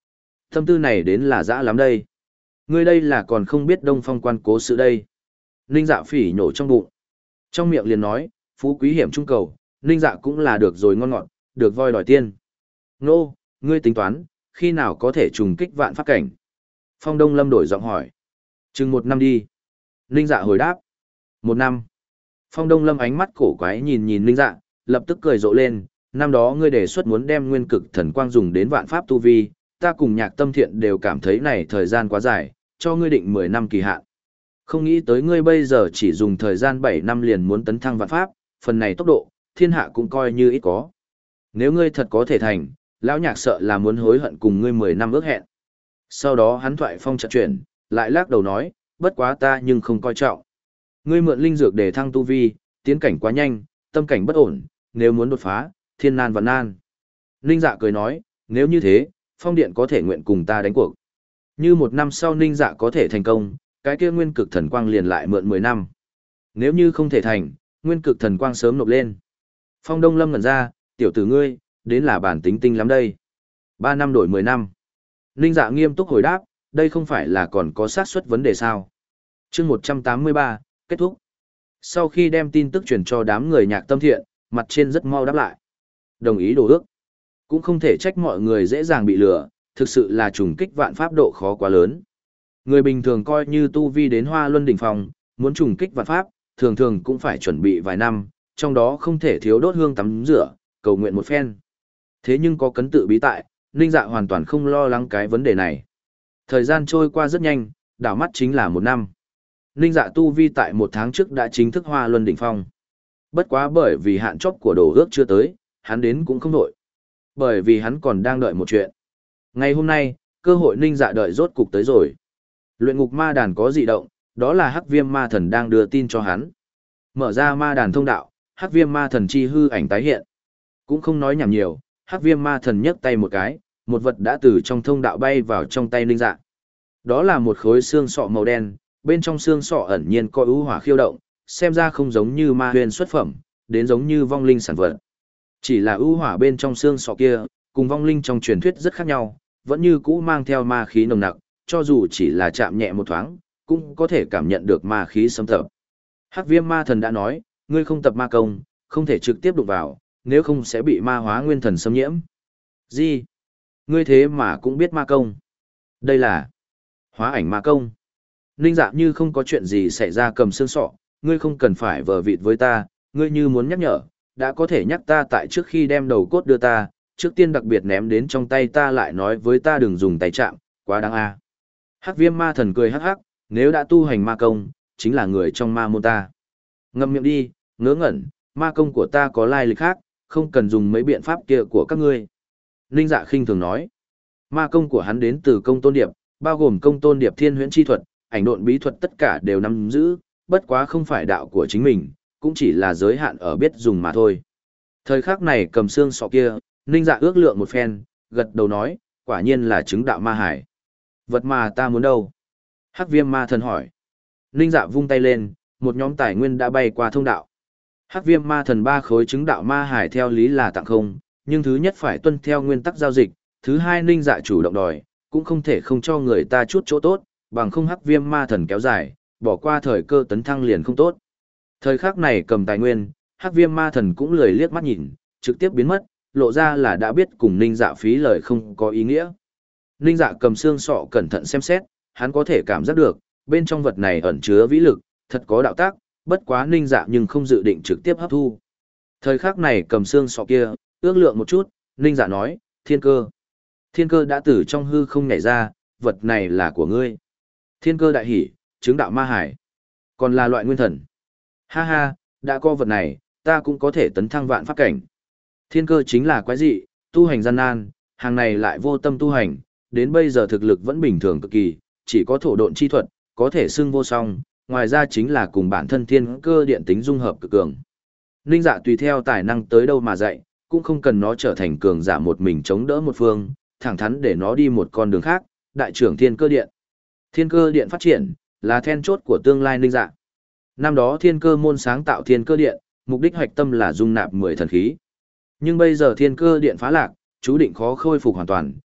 Tâm tư này đến là dã lắm đây. Ngươi đây là còn không biết Đông Phong quan cố sự đây. Ninh Dạ phỉ nhổ trong bụng. Trong miệng liền nói, phú quý hiểm trung cầu, Ninh Dạ cũng là được rồi ngon ngọt, được voi đòi tiên. Nô, ngươi tính toán, khi nào có thể trùng kích vạn pháp cảnh? Phong Đông Lâm đổi giọng hỏi. Chừng một năm đi. Ninh Dạ hồi đáp. Một năm. Phong Đông Lâm ánh mắt cổ quái nhìn nhìn Ninh Dạ, lập tức cười rộ lên. Năm đó ngươi đề xuất muốn đem nguyên cực thần quang dùng đến vạn pháp tu vi, ta cùng Nhạc Tâm Thiện đều cảm thấy này thời gian quá dài, cho ngươi định mười năm kỳ hạn. Không nghĩ tới ngươi bây giờ chỉ dùng thời gian bảy năm liền muốn tấn thăng vạn pháp, phần này tốc độ, thiên hạ cũng coi như ít có. Nếu ngươi thật có thể thành, lão Nhạc sợ là muốn hối hận cùng ngươi mười năm ước hẹn. Sau đó hắn thoại phong chợt chuyển, lại lắc đầu nói, bất quá ta nhưng không coi trọng. Ngươi mượn linh dược để thăng tu vi, tiến cảnh quá nhanh, tâm cảnh bất ổn, nếu muốn đột phá, thiên nan vạn nan. Ninh Dạ cười nói, nếu như thế, Phong Điện có thể nguyện cùng ta đánh cuộc. Như một năm sau Ninh Dạ có thể thành công, cái kia nguyên cực thần quang liền lại mượn mười năm. Nếu như không thể thành, nguyên cực thần quang sớm nộp lên. Phong Đông Lâm ngẩn ra, tiểu tử ngươi, đến là bản tính tinh lắm đây. Ba năm đổi mười năm. Ninh Dạ nghiêm túc hồi đáp, đây không phải là còn có xác suất vấn đề sao. chương một trăm tám mươi ba, kết thúc. Sau khi đem tin tức truyền cho đám người Nhạc Tâm Thiện, mặt trên rất mau đáp lại. Đồng ý đồ ước. Cũng không thể trách mọi người dễ dàng bị lừa, thực sự là trùng kích vạn pháp độ khó quá lớn. Người bình thường coi như tu vi đến Hoa Luân đỉnh phong, muốn trùng kích vạn pháp, thường thường cũng phải chuẩn bị vài năm, trong đó không thể thiếu đốt hương tắm rửa, cầu nguyện một phen. Thế nhưng có cấn tự bí tại, Ninh Dạ hoàn toàn không lo lắng cái vấn đề này. Thời gian trôi qua rất nhanh, đảo mắt chính là một năm. Ninh Dạ tu vi tại một tháng trước đã chính thức Hoa Luân đỉnh phong. Bất quá bởi vì hạn chót của đồ ước chưa tới, hắn đến cũng không đổi. Bởi vì hắn còn đang đợi một chuyện. Ngày hôm nay, cơ hội Ninh Dạ đợi rốt cục tới rồi. Luyện ngục ma đàn có dị động, đó là Hắc Viêm ma thần đang đưa tin cho hắn. Mở ra ma đàn thông đạo, Hắc Viêm ma thần chi hư ảnh tái hiện. Cũng không nói nhảm nhiều, Hắc Viêm ma thần nhấc tay một cái, một vật đã từ trong thông đạo bay vào trong tay Ninh Dạ. Đó là một khối xương sọ màu đen, bên trong xương sọ ẩn nhiên có ưu hỏa khiêu động, xem ra không giống như ma huyền xuất phẩm, đến giống như vong linh sản vật. Chỉ là ưu hỏa bên trong xương sọ kia, cùng vong linh trong truyền thuyết rất khác nhau, vẫn như cũ mang theo ma khí nồng nặc, cho dù chỉ là chạm nhẹ một thoáng, cũng có thể cảm nhận được ma khí xâm tập. Hắc Viêm ma thần đã nói, ngươi không tập ma công, không thể trực tiếp đụng vào, nếu không sẽ bị ma hóa nguyên thần xâm nhiễm. Gì? Ngươi thế mà cũng biết ma công? Đây là hóa ảnh ma công. Ninh Dạ như không có chuyện gì xảy ra cầm xương sọ, ngươi không cần phải vờ vịt với ta, ngươi như muốn nhắc nhở, đã có thể nhắc ta tại trước khi đem đầu cốt đưa ta, trước tiên đặc biệt ném đến trong tay ta lại nói với ta đừng dùng tay chạm, quá đáng a. Hắc Viêm ma thần cười hắc hắc, nếu đã tu hành ma công, chính là người trong ma môn ta. Ngậm miệng đi, ngớ ngẩn, ma công của ta có lai lịch khác, không cần dùng mấy biện pháp kia của các ngươi. Ninh Dạ khinh thường nói, ma công của hắn đến từ công tôn điệp, bao gồm công tôn điệp thiên huyễn chi thuật, ảnh độn bí thuật tất cả đều nắm giữ, bất quá không phải đạo của chính mình, cũng chỉ là giới hạn ở biết dùng mà thôi. Thời khắc này cầm xương sọ kia, Ninh Dạ ước lượng một phen, gật đầu nói, quả nhiên là chứng đạo ma hải. Vật mà ta muốn đâu? Hắc Viêm ma thần hỏi. Ninh Dạ vung tay lên, một nhóm tài nguyên đã bay qua thông đạo. Hắc Viêm ma thần ba khối chứng đạo ma hải theo lý là tặng không, nhưng thứ nhất phải tuân theo nguyên tắc giao dịch, thứ hai Ninh Dạ chủ động đòi, cũng không thể không cho người ta chút chỗ tốt, bằng không Hắc Viêm ma thần kéo dài, bỏ qua thời cơ tấn thăng liền không tốt. Thời khắc này cầm tài nguyên, Hắc Viêm ma thần cũng lười liếc mắt nhìn, trực tiếp biến mất, lộ ra là đã biết cùng Ninh Dạ phí lời không có ý nghĩa. Ninh Dạ cầm xương sọ cẩn thận xem xét, hắn có thể cảm giác được, bên trong vật này ẩn chứa vĩ lực, thật có đạo tác, bất quá Ninh Dạ nhưng không dự định trực tiếp hấp thu. Thời khắc này cầm xương sọ kia, ước lượng một chút, Ninh Dạ nói, thiên cơ. Thiên cơ đã từ trong hư không nhảy ra, vật này là của ngươi. Thiên cơ đại hỉ, chứng đạo ma hải. Còn là loại nguyên thần. Ha ha, đã có vật này, ta cũng có thể tấn thăng vạn pháp cảnh. Thiên cơ chính là quái dị, tu hành gian nan, hàng này lại vô tâm tu hành, đến bây giờ thực lực vẫn bình thường cực kỳ, chỉ có thổ độn chi thuật, có thể xưng vô song, ngoài ra chính là cùng bản thân thiên cơ điện tính dung hợp cực cường. Ninh Dạ tùy theo tài năng tới đâu mà dạy, cũng không cần nó trở thành cường giả một mình chống đỡ một phương, thẳng thắn để nó đi một con đường khác, đại trưởng thiên cơ điện. Thiên cơ điện phát triển, là then chốt của tương lai Ninh Dạ. Năm đó thiên cơ môn sáng tạo thiên cơ điện, mục đích hoạch tâm là dung nạp mười thần khí. Nhưng bây giờ thiên cơ điện phá lạc, chú định khó khôi phục hoàn toàn,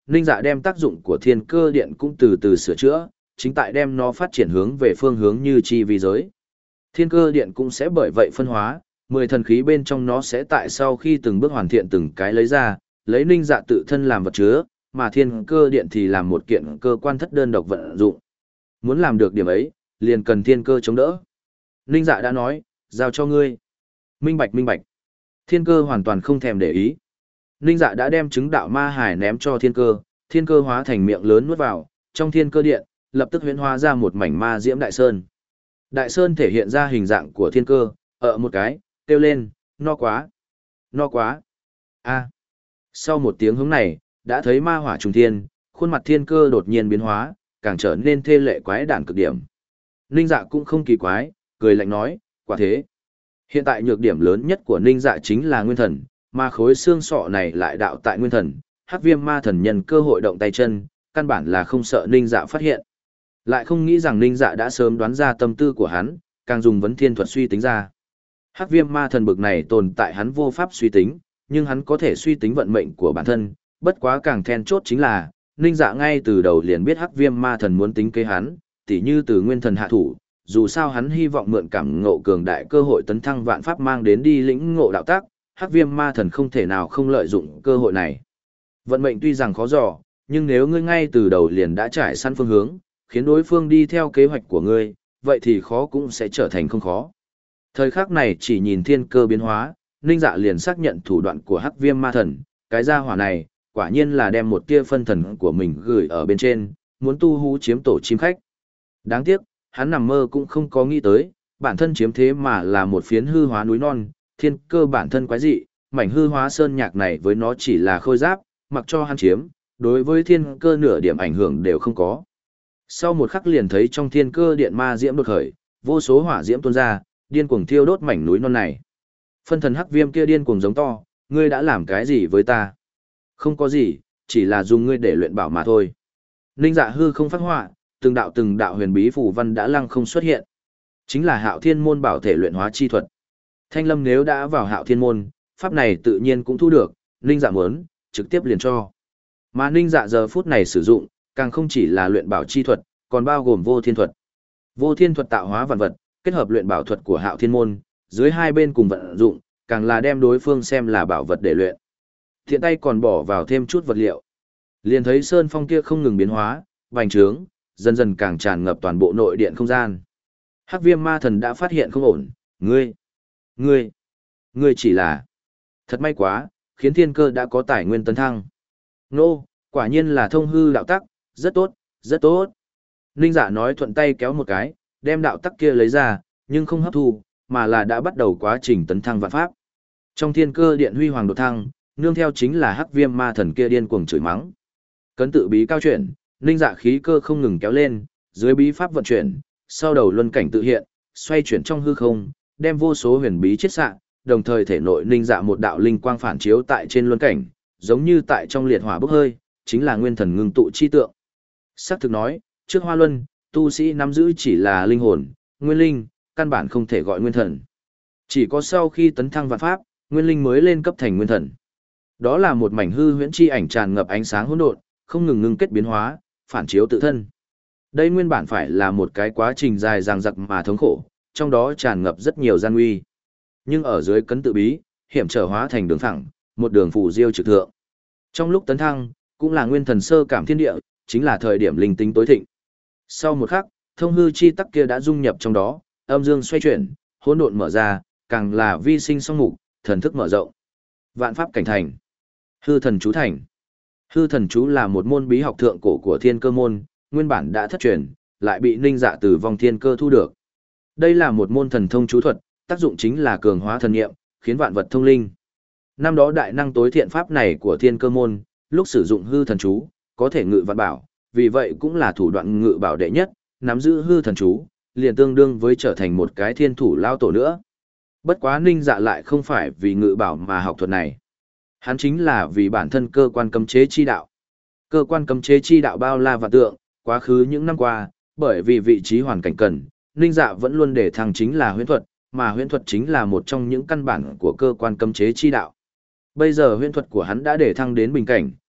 Ninh Dạ đem tác dụng của thiên cơ điện cũng từ từ sửa chữa, chính tại đem nó phát triển hướng về phương hướng như chi vi giới. Thiên cơ điện cũng sẽ bởi vậy phân hóa, mười thần khí bên trong nó sẽ tại sau khi từng bước hoàn thiện từng cái lấy ra, lấy Ninh Dạ tự thân làm vật chứa, mà thiên cơ điện thì làm một kiện cơ quan thất đơn độc vận dụng. Muốn làm được điểm ấy, liền cần thiên cơ chống đỡ. Ninh Dạ đã nói, giao cho ngươi. Minh bạch minh bạch. Thiên cơ hoàn toàn không thèm để ý. Ninh Dạ đã đem chứng đạo ma hải ném cho thiên cơ, thiên cơ hóa thành miệng lớn nuốt vào, trong thiên cơ điện, lập tức huyễn hóa ra một mảnh ma diễm đại sơn. Đại sơn thể hiện ra hình dạng của thiên cơ, ở một cái, kêu lên, no quá, no quá. A. Sau một tiếng hướng này, đã thấy ma hỏa trùng thiên, khuôn mặt thiên cơ đột nhiên biến hóa, càng trở nên thê lệ quái đản cực điểm. Ninh Dạ cũng không kỳ quái, cười lạnh nói, quả thế. Hiện tại nhược điểm lớn nhất của Ninh Dạ chính là nguyên thần, mà khối xương sọ này lại đạo tại nguyên thần, Hắc Viêm Ma Thần nhân cơ hội động tay chân, căn bản là không sợ Ninh Dạ phát hiện. Lại không nghĩ rằng Ninh Dạ đã sớm đoán ra tâm tư của hắn, càng dùng vấn thiên thuật suy tính ra. Hắc Viêm Ma Thần bực này tồn tại hắn vô pháp suy tính, nhưng hắn có thể suy tính vận mệnh của bản thân, bất quá càng then chốt chính là, Ninh Dạ ngay từ đầu liền biết Hắc Viêm Ma Thần muốn tính kế hắn, tỉ như từ nguyên thần hạ thủ, dù sao hắn hy vọng mượn cảm ngộ cường đại cơ hội tấn thăng vạn pháp mang đến đi lĩnh ngộ đạo tác, Hắc Viêm Ma Thần không thể nào không lợi dụng cơ hội này. Vận mệnh tuy rằng khó dò, nhưng nếu ngươi ngay từ đầu liền đã trải sẵn phương hướng, khiến đối phương đi theo kế hoạch của ngươi, vậy thì khó cũng sẽ trở thành không khó. Thời khắc này chỉ nhìn thiên cơ biến hóa, Ninh Dạ liền xác nhận thủ đoạn của Hắc Viêm Ma Thần, cái gia hỏa này, quả nhiên là đem một tia phân thần của mình gửi ở bên trên, muốn tu hú chiếm tổ chim khách. Đáng tiếc, hắn nằm mơ cũng không có nghĩ tới, bản thân chiếm thế mà là một phiến hư hóa núi non, thiên cơ bản thân quái dị, mảnh hư hóa sơn nhạc này với nó chỉ là khôi giáp, mặc cho hắn chiếm, đối với thiên cơ nửa điểm ảnh hưởng đều không có. Sau một khắc liền thấy trong thiên cơ điện ma diễm đột khởi, vô số hỏa diễm tuôn ra, điên cuồng thiêu đốt mảnh núi non này. Phân thần Hắc Viêm kia điên cuồng giống to, ngươi đã làm cái gì với ta? Không có gì, chỉ là dùng ngươi để luyện bảo mà thôi. Ninh Dạ hư không phát họa, từng đạo từng đạo huyền bí phù văn đã lăng không xuất hiện. Chính là Hạo Thiên môn bảo thể luyện hóa chi thuật. Thanh Lâm nếu đã vào Hạo Thiên môn, pháp này tự nhiên cũng thu được, Ninh Dạ muốn, trực tiếp liền cho. Mà Ninh Dạ giờ phút này sử dụng, càng không chỉ là luyện bảo chi thuật, còn bao gồm vô thiên thuật. Vô thiên thuật tạo hóa vạn vật, kết hợp luyện bảo thuật của Hạo Thiên môn, dưới hai bên cùng vận dụng, càng là đem đối phương xem là bảo vật để luyện. Thiện tay còn bỏ vào thêm chút vật liệu. Liền thấy sơn phong kia không ngừng biến hóa, bành trướng, dần dần càng tràn ngập toàn bộ nội điện không gian. Hắc Viêm Ma Thần đã phát hiện không ổn, ngươi, ngươi, ngươi chỉ là... Thật may quá, khiến thiên cơ đã có tài nguyên tấn thăng. Nô, quả nhiên là thông hư đạo tắc, rất tốt, rất tốt. Ninh Dạ nói thuận tay kéo một cái, đem đạo tắc kia lấy ra, nhưng không hấp thu, mà là đã bắt đầu quá trình tấn thăng vạn pháp. Trong thiên cơ điện huy hoàng đột thăng, nương theo chính là Hắc Viêm Ma Thần kia điên cuồng chửi mắng. Cấn tự bí cao chuyển, Ninh Dạ khí cơ không ngừng kéo lên, dưới bí pháp vận chuyển, sau đầu luân cảnh tự hiện, xoay chuyển trong hư không, đem vô số huyền bí chiết xạ, đồng thời thể nội Ninh Dạ một đạo linh quang phản chiếu tại trên luân cảnh, giống như tại trong liệt hỏa bốc hơi, chính là nguyên thần ngưng tụ chi tượng. Sắc thực nói, trước Hoa Luân, tu sĩ nắm giữ chỉ là linh hồn, nguyên linh, căn bản không thể gọi nguyên thần. Chỉ có sau khi tấn thăng vạn pháp, nguyên linh mới lên cấp thành nguyên thần. Đó là một mảnh hư huyễn chi ảnh tràn ngập ánh sáng hỗn độn, không ngừng ngưng kết biến hóa, phản chiếu tự thân. Đây nguyên bản phải là một cái quá trình dài dằng dặc mà thống khổ, trong đó tràn ngập rất nhiều gian nguy. Nhưng ở dưới cấn tự bí, hiểm trở hóa thành đường thẳng, một đường phù diêu trực thượng. Trong lúc tấn thăng, cũng là nguyên thần sơ cảm thiên địa, chính là thời điểm linh tính tối thịnh. Sau một khắc, thông hư chi tắc kia đã dung nhập trong đó, âm dương xoay chuyển, hỗn độn mở ra, càng là vi sinh song mục, thần thức mở rộng. Vạn pháp cảnh thành. Hư thần chú thành. Hư thần chú là một môn bí học thượng cổ của thiên cơ môn, nguyên bản đã thất truyền, lại bị Ninh Dạ từ vòng thiên cơ thu được. Đây là một môn thần thông chú thuật, tác dụng chính là cường hóa thần nghiệm, khiến vạn vật thông linh. Năm đó đại năng tối thiện pháp này của thiên cơ môn, lúc sử dụng hư thần chú, có thể ngự vạn bảo, vì vậy cũng là thủ đoạn ngự bảo đệ nhất, nắm giữ hư thần chú, liền tương đương với trở thành một cái thiên thủ lao tổ nữa. Bất quá Ninh Dạ lại không phải vì ngự bảo mà học thuật này. Hắn chính là vì bản thân cơ quan cấm chế chi đạo. Cơ quan cấm chế chi đạo bao la vạn tượng, quá khứ những năm qua, bởi vì vị trí hoàn cảnh cần, Ninh Dạ vẫn luôn để thăng chính là huyễn thuật, mà huyễn thuật chính là một trong những căn bản của cơ quan cấm chế chi đạo. Bây giờ huyễn thuật của hắn đã để thăng đến bình cảnh,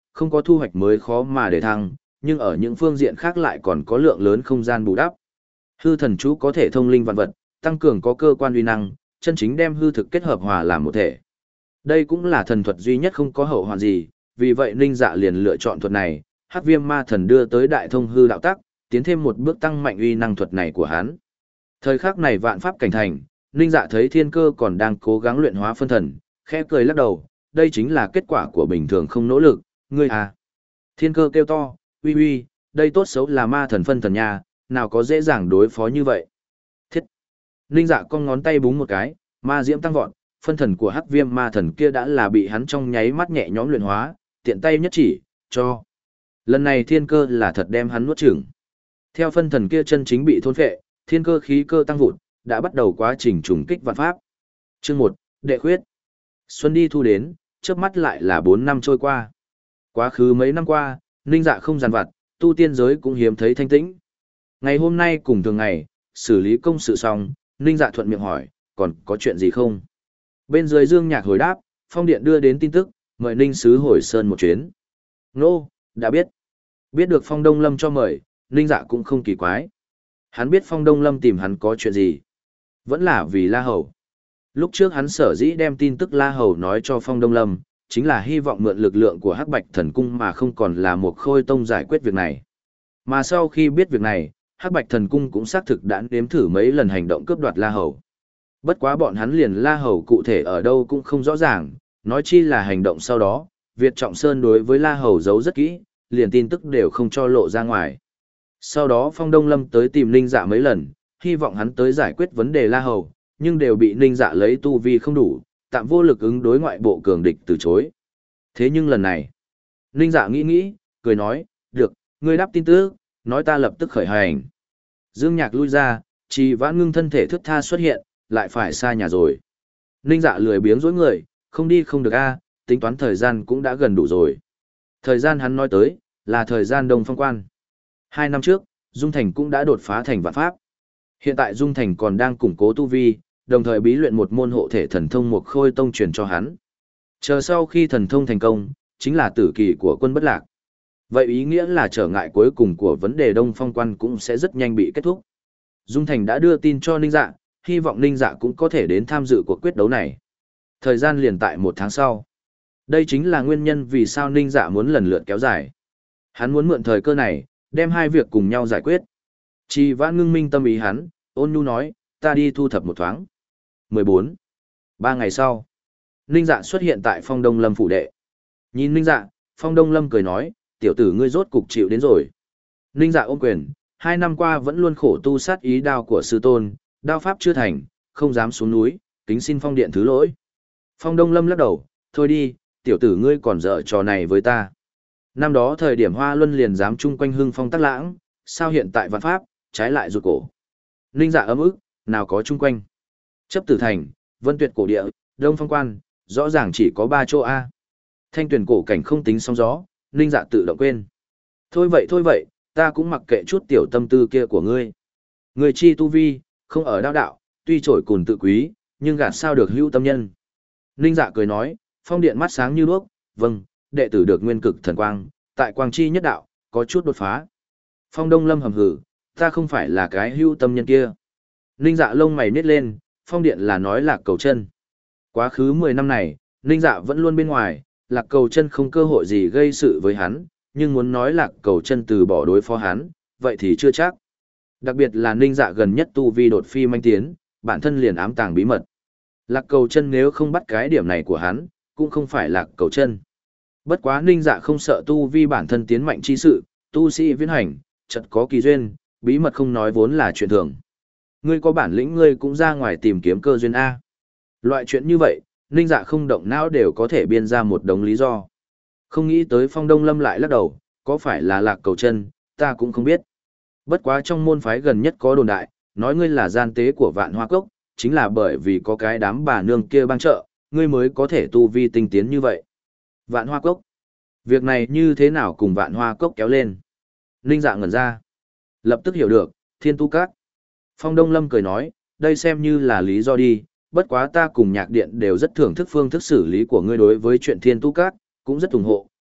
không có thu hoạch mới khó mà để thăng, nhưng ở những phương diện khác lại còn có lượng lớn không gian bù đắp. Hư thần chú có thể thông linh vạn vật, tăng cường có cơ quan uy năng, chân chính đem hư thực kết hợp hòa làm một thể. Đây cũng là thần thuật duy nhất không có hậu hoạn gì, vì vậy Ninh Dạ liền lựa chọn thuật này, Hắc Viêm Ma Thần đưa tới đại thông hư đạo tắc, tiến thêm một bước tăng mạnh uy năng thuật này của hắn. Thời khắc này vạn pháp cảnh thành, Ninh Dạ thấy Thiên Cơ còn đang cố gắng luyện hóa phân thần, khẽ cười lắc đầu, đây chính là kết quả của bình thường không nỗ lực, ngươi à. Thiên Cơ kêu to, uy uy, đây tốt xấu là ma thần phân thần nha, nào có dễ dàng đối phó như vậy. Thiết. Ninh Dạ cong ngón tay búng một cái, ma diễm tăng vọt, phân thần của Hắc Viêm Ma Thần kia đã là bị hắn trong nháy mắt nhẹ nhõm luyện hóa, tiện tay nhất chỉ, cho. Lần này Thiên Cơ là thật đem hắn nuốt chửng. Theo phân thần kia chân chính bị thôn phệ, Thiên Cơ khí cơ tăng vụt, đã bắt đầu quá trình trùng kích vạn pháp. Chương một, Đệ khuyết. Xuân đi thu đến, chớp mắt lại là bốn năm trôi qua. Quá khứ mấy năm qua, Ninh Dạ không giàn vặt, tu tiên giới cũng hiếm thấy thanh tĩnh. Ngày hôm nay cùng thường ngày, xử lý công sự xong, Ninh Dạ thuận miệng hỏi, còn có chuyện gì không? Bên dưới Dương Nhạc hồi đáp, Phong Điện đưa đến tin tức, mời Ninh Sứ hồi Sơn một chuyến. Nô, đã biết. Biết được Phong Đông Lâm cho mời, Ninh Dạ cũng không kỳ quái. Hắn biết Phong Đông Lâm tìm hắn có chuyện gì. Vẫn là vì La Hầu. Lúc trước hắn sở dĩ đem tin tức La Hầu nói cho Phong Đông Lâm, chính là hy vọng mượn lực lượng của Hắc Bạch Thần Cung mà không còn là một Khôi Tông giải quyết việc này. Mà sau khi biết việc này, Hắc Bạch Thần Cung cũng xác thực đã nếm thử mấy lần hành động cướp đoạt La Hầu. Bất quá bọn hắn liền La Hầu cụ thể ở đâu cũng không rõ ràng, nói chi là hành động sau đó, Việt Trọng Sơn đối với La Hầu giấu rất kỹ, liền tin tức đều không cho lộ ra ngoài. Sau đó Phong Đông Lâm tới tìm Ninh Dạ mấy lần, hy vọng hắn tới giải quyết vấn đề La Hầu, nhưng đều bị Ninh Dạ lấy tu vi không đủ, tạm vô lực ứng đối ngoại bộ cường địch từ chối. Thế nhưng lần này, Ninh Dạ nghĩ nghĩ, cười nói, được, ngươi đáp tin tức, nói ta lập tức khởi hành. Dương Nhạc lui ra, Trì Vãn Ngưng thân thể thướt tha xuất hiện, lại phải xa nhà rồi. Ninh Dạ lười biếng dối người, không đi không được a, tính toán thời gian cũng đã gần đủ rồi. Thời gian hắn nói tới, là thời gian Đông Phong Quan. Hai năm trước, Dung Thành cũng đã đột phá thành vạn pháp. Hiện tại Dung Thành còn đang củng cố tu vi, đồng thời bí luyện một môn hộ thể thần thông một Khôi Tông truyền cho hắn. Chờ sau khi thần thông thành công, chính là tử kỳ của quân bất lạc. Vậy ý nghĩa là trở ngại cuối cùng của vấn đề Đông Phong Quan cũng sẽ rất nhanh bị kết thúc. Dung Thành đã đưa tin cho Ninh Dạ, hy vọng Ninh Dạ cũng có thể đến tham dự cuộc quyết đấu này. Thời gian liền tại một tháng sau. Đây chính là nguyên nhân vì sao Ninh Dạ muốn lần lượt kéo dài. Hắn muốn mượn thời cơ này, đem hai việc cùng nhau giải quyết. Trì Vãn Ngưng minh tâm ý hắn, ôn nhu nói, ta đi thu thập một thoáng. mười bốn. Ba ngày sau, Ninh Dạ xuất hiện tại Phong Đông Lâm phủ đệ. Nhìn Ninh Dạ, Phong Đông Lâm cười nói, tiểu tử ngươi rốt cục chịu đến rồi. Ninh Dạ ôm quyền, hai năm qua vẫn luôn khổ tu sát ý đao của sư tôn, đao pháp chưa thành, không dám xuống núi, kính xin Phong Điện thứ lỗi. Phong Đông Lâm lắc đầu, thôi đi, tiểu tử ngươi còn dở trò này với ta. Năm đó thời điểm Hoa Luân liền dám chung quanh hưng phong tắc lãng, sao hiện tại vạn pháp, trái lại rụt cổ. Ninh Dạ ấm ức, nào có chung quanh. Chấp Tử Thành, Vân Tuyệt cổ địa, Đông Phong Quan, rõ ràng chỉ có ba chỗ A. Thanh Tuyển cổ cảnh không tính sóng gió, Ninh Dạ tự động quên. Thôi vậy thôi vậy, ta cũng mặc kệ chút tiểu tâm tư kia của ngươi. Người chi tu vi, không ở đao đạo, tuy trổi cùn tự quý, nhưng gạt sao được hữu tâm nhân. Ninh Dạ cười nói, Phong Điện mắt sáng như đuốc, vâng, đệ tử được nguyên cực thần quang, tại quang chi nhất đạo, có chút đột phá. Phong Đông Lâm hầm hử, ta không phải là cái hữu tâm nhân kia. Ninh Dạ lông mày nhếch lên, Phong Điện là nói Lạc Cầu Chân. Quá khứ mười năm này, Ninh Dạ vẫn luôn bên ngoài, Lạc Cầu Chân không cơ hội gì gây sự với hắn, nhưng muốn nói Lạc Cầu Chân từ bỏ đối phó hắn, vậy thì chưa chắc. Đặc biệt là Ninh Dạ gần nhất tu vi đột phi manh tiến, bản thân liền ám tàng bí mật. Lạc Cầu Chân nếu không bắt cái điểm này của hắn, cũng không phải Lạc Cầu Chân. Bất quá Ninh Dạ không sợ tu vi bản thân tiến mạnh chi sự, tu sĩ viễn hành, chợt có kỳ duyên, bí mật không nói vốn là chuyện thường. Ngươi có bản lĩnh ngươi cũng ra ngoài tìm kiếm cơ duyên A. Loại chuyện như vậy, Ninh Dạ không động não đều có thể biên ra một đống lý do. Không nghĩ tới Phong Đông Lâm lại lắc đầu, có phải là Lạc Cầu Chân, ta cũng không biết. Bất quá trong môn phái gần nhất có đồn đại, nói ngươi là gian tế của Vạn Hoa Cốc, chính là bởi vì có cái đám bà nương kia bang trợ, ngươi mới có thể tu vi tinh tiến như vậy. Vạn Hoa Cốc. Việc này như thế nào cùng Vạn Hoa Cốc kéo lên? Ninh Dạ ngẩn ra. Lập tức hiểu được, Thiên Tu Các. Phong Đông Lâm cười nói, đây xem như là lý do đi, bất quá ta cùng Nhạc Điện đều rất thưởng thức phương thức xử lý của ngươi đối với chuyện Thiên Tu Các, cũng rất ủng hộ,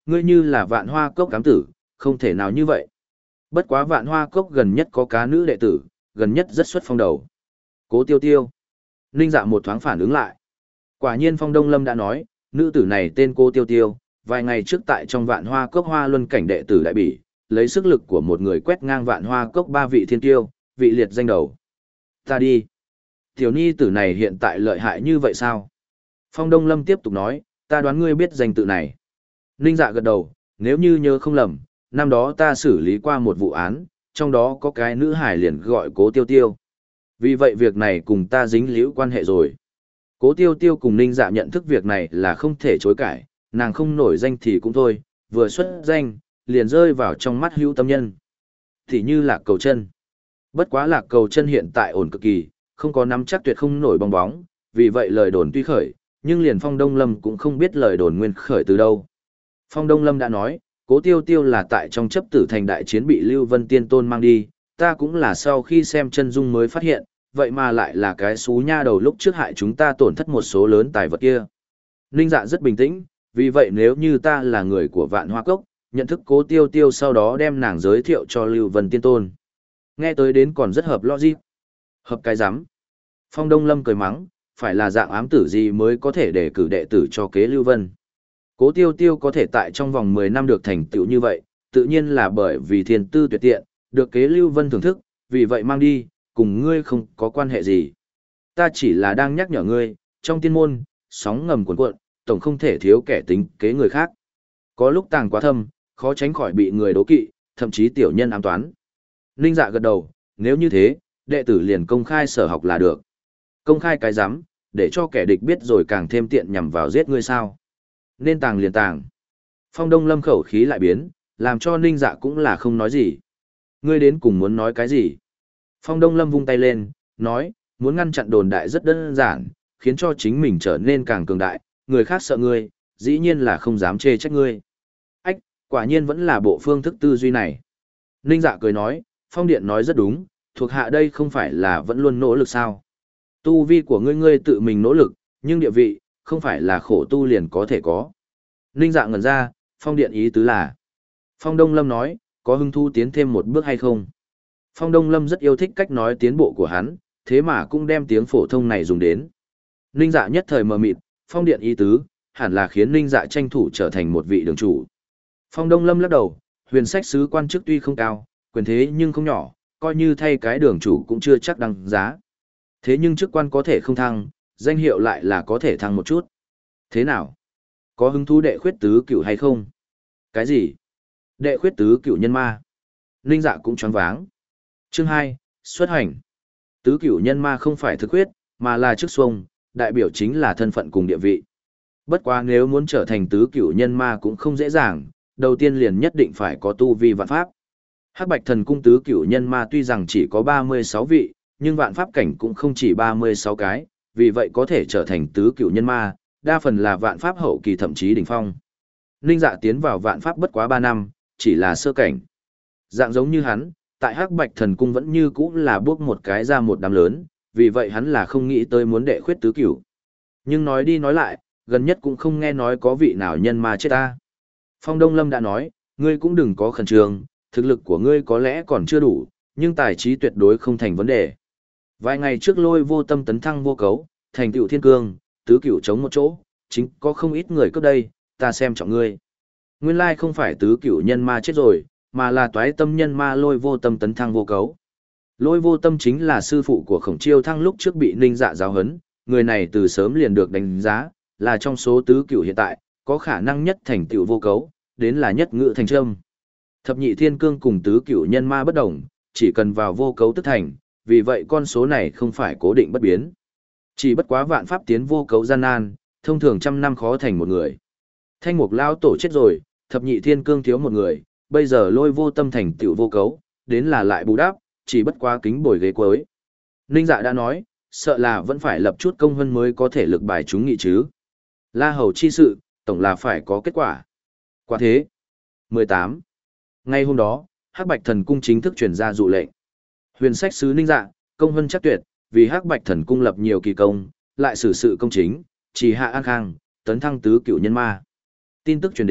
ngươi như là Vạn Hoa Cốc cám tử, không thể nào như vậy. Bất quá Vạn Hoa Cốc gần nhất có cá nữ đệ tử, gần nhất rất xuất phong đầu. Cố Tiêu Tiêu. Ninh Dạ một thoáng phản ứng lại. Quả nhiên Phong Đông Lâm đã nói, nữ tử này tên Cố Tiêu Tiêu, vài ngày trước tại trong Vạn Hoa Cốc Hoa Luân cảnh đệ tử đại bỉ, lấy sức lực của một người quét ngang Vạn Hoa Cốc ba vị thiên tiêu, vị liệt danh đầu. Ta đi. Tiểu ni tử này hiện tại lợi hại như vậy sao? Phong Đông Lâm tiếp tục nói, ta đoán ngươi biết danh tự này. Ninh Dạ gật đầu, nếu như nhớ không lầm, năm đó ta xử lý qua một vụ án, trong đó có cái nữ hải liền gọi Cố Tiêu Tiêu. Vì vậy việc này cùng ta dính liễu quan hệ rồi. Cố Tiêu Tiêu cùng Ninh Dạ nhận thức việc này là không thể chối cãi, nàng không nổi danh thì cũng thôi, vừa xuất danh, liền rơi vào trong mắt hữu tâm nhân. Thì như Lạc Cầu Chân. Bất quá Lạc Cầu Chân hiện tại ổn cực kỳ, không có nắm chắc tuyệt không nổi bong bóng, vì vậy lời đồn tuy khởi, nhưng liền Phong Đông Lâm cũng không biết lời đồn nguyên khởi từ đâu. Phong Đông Lâm đã nói, Cố Tiêu Tiêu là tại trong chấp tử thành đại chiến bị Lưu Vân Tiên Tôn mang đi, ta cũng là sau khi xem chân dung mới phát hiện, vậy mà lại là cái xú nha đầu lúc trước hại chúng ta tổn thất một số lớn tài vật kia. Ninh Dạ rất bình tĩnh, vì vậy nếu như ta là người của Vạn Hoa Cốc, nhận thức Cố Tiêu Tiêu sau đó đem nàng giới thiệu cho Lưu Vân Tiên Tôn. Nghe tới đến còn rất hợp logic. Hợp cái rắm. Phong Đông Lâm cười mắng, phải là dạng ám tử gì mới có thể để cử đệ tử cho kế Lưu Vân. Cố Tiêu Tiêu có thể tại trong vòng mười năm được thành tựu như vậy, tự nhiên là bởi vì thiên tư tuyệt tiện, được kế Lưu Vân thưởng thức, vì vậy mang đi, cùng ngươi không có quan hệ gì. Ta chỉ là đang nhắc nhở ngươi, trong tiên môn, sóng ngầm cuồn cuộn, tổng không thể thiếu kẻ tính kế người khác. Có lúc tàng quá thâm, khó tránh khỏi bị người đố kỵ, thậm chí tiểu nhân ám toán. Ninh Dạ gật đầu, nếu như thế, đệ tử liền công khai sở học là được. Công khai cái rắm, để cho kẻ địch biết rồi càng thêm tiện nhằm vào giết ngươi sao. Nên tàng liền tàng. Phong Đông Lâm khẩu khí lại biến, làm cho Ninh Dạ cũng là không nói gì. Ngươi đến cùng muốn nói cái gì? Phong Đông Lâm vung tay lên, nói, muốn ngăn chặn đồn đại rất đơn giản, khiến cho chính mình trở nên càng cường đại, người khác sợ ngươi, dĩ nhiên là không dám chê trách ngươi. Ách, quả nhiên vẫn là bộ phương thức tư duy này. Ninh Dạ cười nói, Phong Điện nói rất đúng, thuộc hạ đây không phải là vẫn luôn nỗ lực sao. Tu vi của ngươi ngươi tự mình nỗ lực, nhưng địa vị, không phải là khổ tu liền có thể có. Ninh Dạ ngẩn ra, Phong Điện ý tứ là. Phong Đông Lâm nói, có hứng thú tiến thêm một bước hay không? Phong Đông Lâm rất yêu thích cách nói tiến bộ của hắn, thế mà cũng đem tiếng phổ thông này dùng đến. Ninh Dạ nhất thời mờ mịt, Phong Điện ý tứ, hẳn là khiến Ninh Dạ tranh thủ trở thành một vị đường chủ. Phong Đông Lâm lắc đầu, huyền sách sứ quan chức tuy không cao, quyền thế nhưng không nhỏ, coi như thay cái đường chủ cũng chưa chắc đăng giá. Thế nhưng chức quan có thể không thăng, danh hiệu lại là có thể thăng một chút. Thế nào? Có hứng thú đệ khuyết tứ cửu hay không? Cái gì? Đệ khuyết tứ cửu nhân ma. Ninh Dạ cũng choáng váng. Chương hai, xuất hành. Tứ cửu nhân ma không phải thực huyết, mà là chức xuông, đại biểu chính là thân phận cùng địa vị. Bất quá nếu muốn trở thành tứ cửu nhân ma cũng không dễ dàng, đầu tiên liền nhất định phải có tu vi vạn pháp. Hắc Bạch Thần Cung tứ cửu nhân ma tuy rằng chỉ có ba mươi sáu vị, nhưng vạn pháp cảnh cũng không chỉ ba mươi sáu cái, vì vậy có thể trở thành tứ cửu nhân ma, đa phần là vạn pháp hậu kỳ thậm chí đỉnh phong. Ninh Dạ tiến vào vạn pháp bất quá ba năm, chỉ là sơ cảnh. Dạng giống như hắn, tại Hắc Bạch Thần Cung vẫn như cũ là bước một cái ra một đám lớn, vì vậy hắn là không nghĩ tới muốn đệ khuyết tứ cửu. Nhưng nói đi nói lại, gần nhất cũng không nghe nói có vị nào nhân ma chết ta. Phong Đông Lâm đã nói, ngươi cũng đừng có khẩn trương, thực lực của ngươi có lẽ còn chưa đủ, nhưng tài trí tuyệt đối không thành vấn đề. Vài ngày trước Lôi Vô Tâm tấn thăng vô cấu, thành tựu thiên cương, tứ cửu chống một chỗ, chính có không ít người cấp đây, ta xem trọng ngươi. Nguyên lai không phải tứ cửu nhân ma chết rồi, mà là toái tâm nhân ma Lôi Vô Tâm tấn thăng vô cấu. Lôi Vô Tâm chính là sư phụ của Khổng Chiêu Thăng lúc trước bị Ninh Dạ giáo huấn, người này từ sớm liền được đánh giá, là trong số tứ cửu hiện tại, có khả năng nhất thành tựu vô cấu, đến là nhất ngự thành trâm. Thập nhị thiên cương cùng tứ cửu nhân ma bất đồng, chỉ cần vào vô cấu tức thành, vì vậy con số này không phải cố định bất biến. Chỉ bất quá vạn pháp tiến vô cấu gian nan, thông thường trăm năm khó thành một người. Thanh mục lao tổ chết rồi, thập nhị thiên cương thiếu một người, bây giờ Lôi Vô Tâm thành tựu vô cấu, đến là lại bù đắp, chỉ bất quá kính bồi ghế cuối. Ninh Dạ đã nói, sợ là vẫn phải lập chút công hơn mới có thể lực bài chúng nghị chứ. La hầu chi sự, tổng là phải có kết quả. Quả thế. mười tám. Ngay hôm đó, Hắc Bạch Thần Cung chính thức truyền ra dụ lệnh. Huyền sách sứ Ninh Dạ, công vân chắc tuyệt, vì Hắc Bạch Thần Cung lập nhiều kỳ công, lại xử sự công chính, chỉ hạ an khang, tấn thăng tứ cửu nhân ma. Tin tức truyền đến,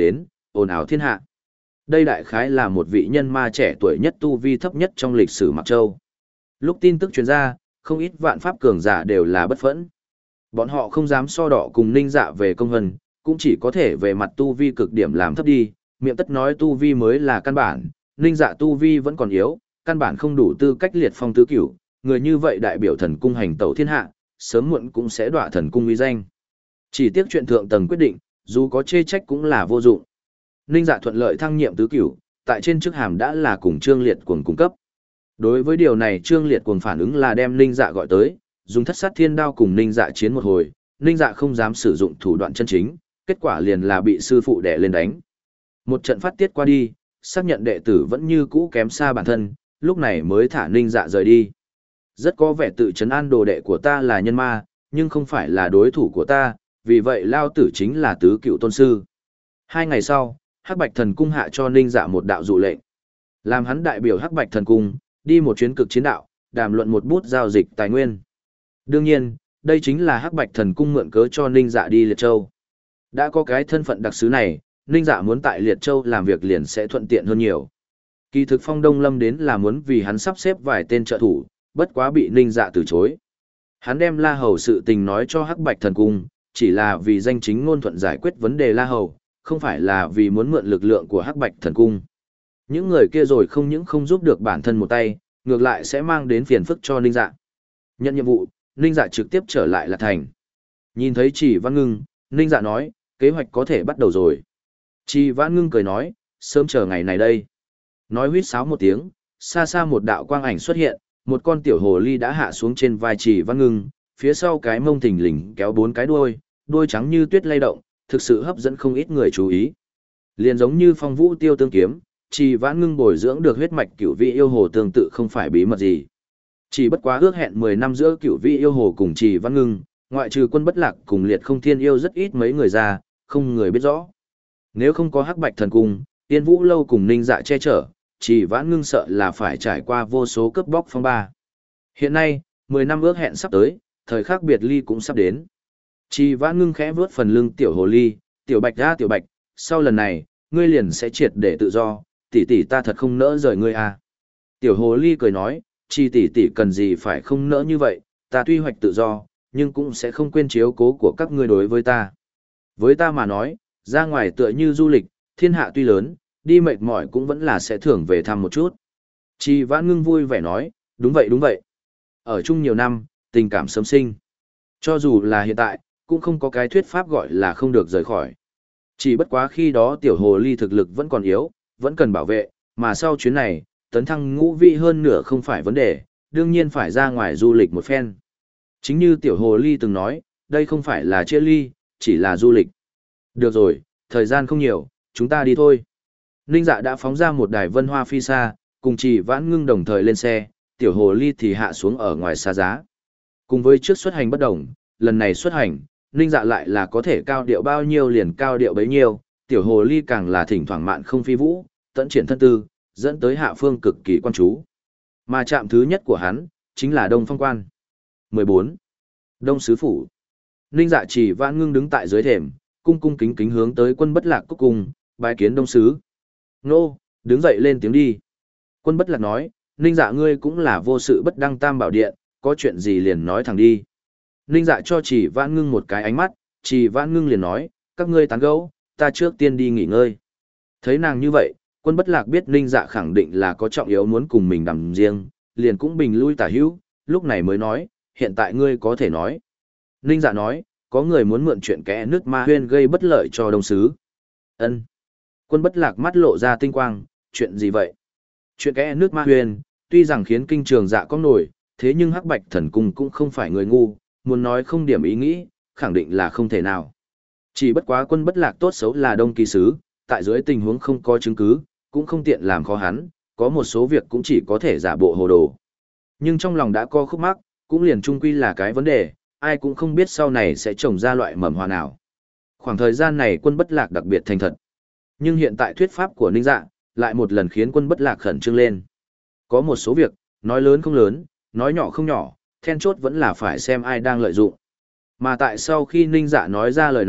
ồn ào thiên hạ. Đây đại khái là một vị nhân ma trẻ tuổi nhất tu vi thấp nhất trong lịch sử Mạc Châu. Lúc tin tức truyền ra, không ít vạn pháp cường giả đều là bất phẫn. Bọn họ không dám so đỏ cùng Ninh Dạ về công hân, cũng chỉ có thể về mặt tu vi cực điểm làm thấp đi, miệng tất nói tu vi mới là căn bản, Ninh Dạ tu vi vẫn còn yếu, căn bản không đủ tư cách liệt phong tứ cửu, người như vậy đại biểu thần cung hành tẩu thiên hạ, sớm muộn cũng sẽ đọa thần cung uy danh. Chỉ tiếc chuyện thượng tầng quyết định, dù có chê trách cũng là vô dụng. Ninh Dạ thuận lợi thăng nhiệm tứ cửu, tại trên chức hàm đã là cùng Trương Liệt Cuồng cung cấp. Đối với điều này Trương Liệt Cuồng phản ứng là đem Ninh Dạ gọi tới, dùng thất sát thiên đao cùng Ninh Dạ chiến một hồi, Ninh Dạ không dám sử dụng thủ đoạn chân chính, kết quả liền là bị sư phụ đè lên đánh. Một trận phát tiết qua đi, xác nhận đệ tử vẫn như cũ kém xa bản thân, lúc này mới thả Ninh Dạ rời đi. Rất có vẻ tự trấn an đồ đệ của ta là nhân ma, nhưng không phải là đối thủ của ta, vì vậy Lao Tử chính là tứ cựu tôn sư. Hai ngày sau, Hắc Bạch Thần Cung hạ cho Ninh Dạ một đạo dụ lệnh. Làm hắn đại biểu Hắc Bạch Thần Cung, đi một chuyến cực chiến đạo, đàm luận một bút giao dịch tài nguyên. Đương nhiên, đây chính là Hắc Bạch Thần Cung mượn cớ cho Ninh Dạ đi Liệt Châu. Đã có cái thân phận đặc sứ này, Ninh Dạ muốn tại Liệt Châu làm việc liền sẽ thuận tiện hơn nhiều. Kỳ thực Phong Đông Lâm đến là muốn vì hắn sắp xếp vài tên trợ thủ, bất quá bị Ninh Dạ từ chối. Hắn đem La Hầu sự tình nói cho Hắc Bạch Thần Cung, chỉ là vì danh chính ngôn thuận giải quyết vấn đề La Hầu, không phải là vì muốn mượn lực lượng của Hắc Bạch Thần Cung. Những người kia rồi không những không giúp được bản thân một tay, ngược lại sẽ mang đến phiền phức cho Ninh Dạ. Nhận nhiệm vụ, Ninh Dạ trực tiếp trở lại Lạc Thành. Nhìn thấy Chỉ Văn Ngưng, Ninh Dạ nói, kế hoạch có thể bắt đầu rồi. Chỉ Văn Ngưng cười nói, sớm chờ ngày này đây. Nói huýt sáo một tiếng, xa xa một đạo quang ảnh xuất hiện, một con tiểu hồ ly đã hạ xuống trên vai Chỉ Văn Ngưng, phía sau cái mông thình lình kéo bốn cái đuôi, đuôi trắng như tuyết lay động, thực sự hấp dẫn không ít người chú ý. Liền giống như Phong Vũ Tiêu Tương Kiếm, Chỉ Vãn Ngưng bồi dưỡng được huyết mạch cửu vị yêu hồ tương tự không phải bí mật gì. Chỉ bất quá ước hẹn mười năm giữa cửu vị yêu hồ cùng Chỉ Vãn Ngưng, ngoại trừ Quân Bất Lạc cùng Liệt Không Thiên yêu rất ít mấy người ra, không người biết rõ. Nếu không có Hắc Bạch Thần Cung, Tiên Vũ Lâu cùng Ninh Dạ che chở, Chỉ Vãn Ngưng sợ là phải trải qua vô số cướp bóc phong ba. Hiện nay, mười năm ước hẹn sắp tới, thời khắc biệt ly cũng sắp đến. Chỉ Vãn Ngưng khẽ vuốt phần lưng tiểu hồ ly, "Tiểu Bạch a Tiểu Bạch, sau lần này, ngươi liền sẽ triệt để tự do, tỷ tỷ ta thật không nỡ rời ngươi à." Tiểu hồ ly cười nói, "Chi tỷ tỷ cần gì phải không nỡ như vậy, ta tuy hoạch tự do, nhưng cũng sẽ không quên chiếu cố của các ngươi đối với ta. Với ta mà nói, ra ngoài tựa như du lịch, thiên hạ tuy lớn, đi mệt mỏi cũng vẫn là sẽ thưởng về thăm một chút." Chi Vãn Ngưng vui vẻ nói, "Đúng vậy đúng vậy. Ở chung nhiều năm, tình cảm sớm sinh. Cho dù là hiện tại, cũng không có cái thuyết pháp gọi là không được rời khỏi. Chỉ bất quá khi đó tiểu hồ ly thực lực vẫn còn yếu, vẫn cần bảo vệ, mà sau chuyến này, tấn thăng ngũ vị hơn nửa không phải vấn đề, đương nhiên phải ra ngoài du lịch một phen." Chính như tiểu hồ ly từng nói, đây không phải là chia ly, chỉ là du lịch. "Được rồi, thời gian không nhiều, chúng ta đi thôi." Ninh Dạ đã phóng ra một đài vân hoa phi xa, cùng Chỉ Vãn Ngưng đồng thời lên xe, tiểu hồ ly thì hạ xuống ở ngoài xa giá. Cùng với trước xuất hành bất đồng, lần này xuất hành, Ninh Dạ lại là có thể cao điệu bao nhiêu liền cao điệu bấy nhiêu, tiểu hồ ly càng là thỉnh thoảng mạn không phi vũ, tận triển thân tư, dẫn tới hạ phương cực kỳ quan chú. Mà trạm thứ nhất của hắn, chính là Đông Phong Quan. mười bốn. Đông Sứ Phủ. Ninh Dạ Chỉ Vãn Ngưng đứng tại dưới thềm, cung cung kính kính hướng tới Quân Bất Lạc cúc cung, bái kiến Đông Sứ. "Nô, đứng dậy lên tiếng đi." Quân Bất Lạc nói, "Ninh Dạ ngươi cũng là vô sự bất đăng tam bảo điện, có chuyện gì liền nói thẳng đi." Ninh Dạ cho Chỉ Vãn Ngưng một cái ánh mắt, Chỉ Vãn Ngưng liền nói, "Các ngươi tán gẫu, ta trước tiên đi nghỉ ngơi." Thấy nàng như vậy, Quân Bất Lạc biết Ninh Dạ khẳng định là có trọng yếu muốn cùng mình đàm riêng, liền cũng bình lui tả hữu, lúc này mới nói, "Hiện tại ngươi có thể nói." Ninh Dạ nói, "Có người muốn mượn chuyện kẽ nước ma huyên gây bất lợi cho Đông Sứ." Ân. Quân Bất Lạc mắt lộ ra tinh quang, "Chuyện gì vậy?" "Chuyện kẽ nước ma huyên, tuy rằng khiến kinh trường dạ có nổi, thế nhưng Hắc Bạch Thần Cung cũng không phải người ngu, muốn nói không điểm ý nghĩ, khẳng định là không thể nào. Chỉ bất quá Quân Bất Lạc tốt xấu là Đông Kỳ Sứ, tại dưới tình huống không có chứng cứ, cũng không tiện làm khó hắn, có một số việc cũng chỉ có thể giả bộ hồ đồ. Nhưng trong lòng đã có khúc mắc, cũng liền chung quy là cái vấn đề, ai cũng không biết sau này sẽ trồng ra loại mầm hoa nào. Khoảng thời gian này Quân Bất Lạc đặc biệt thành thật. Nhưng hiện tại thuyết pháp của Ninh Dạ, lại một lần khiến Quân Bất Lạc khẩn trương lên. Có một số việc, nói lớn không lớn, nói nhỏ không nhỏ, then chốt vẫn là phải xem ai đang lợi dụng. Mà tại sau khi Ninh Dạ nói ra lời này,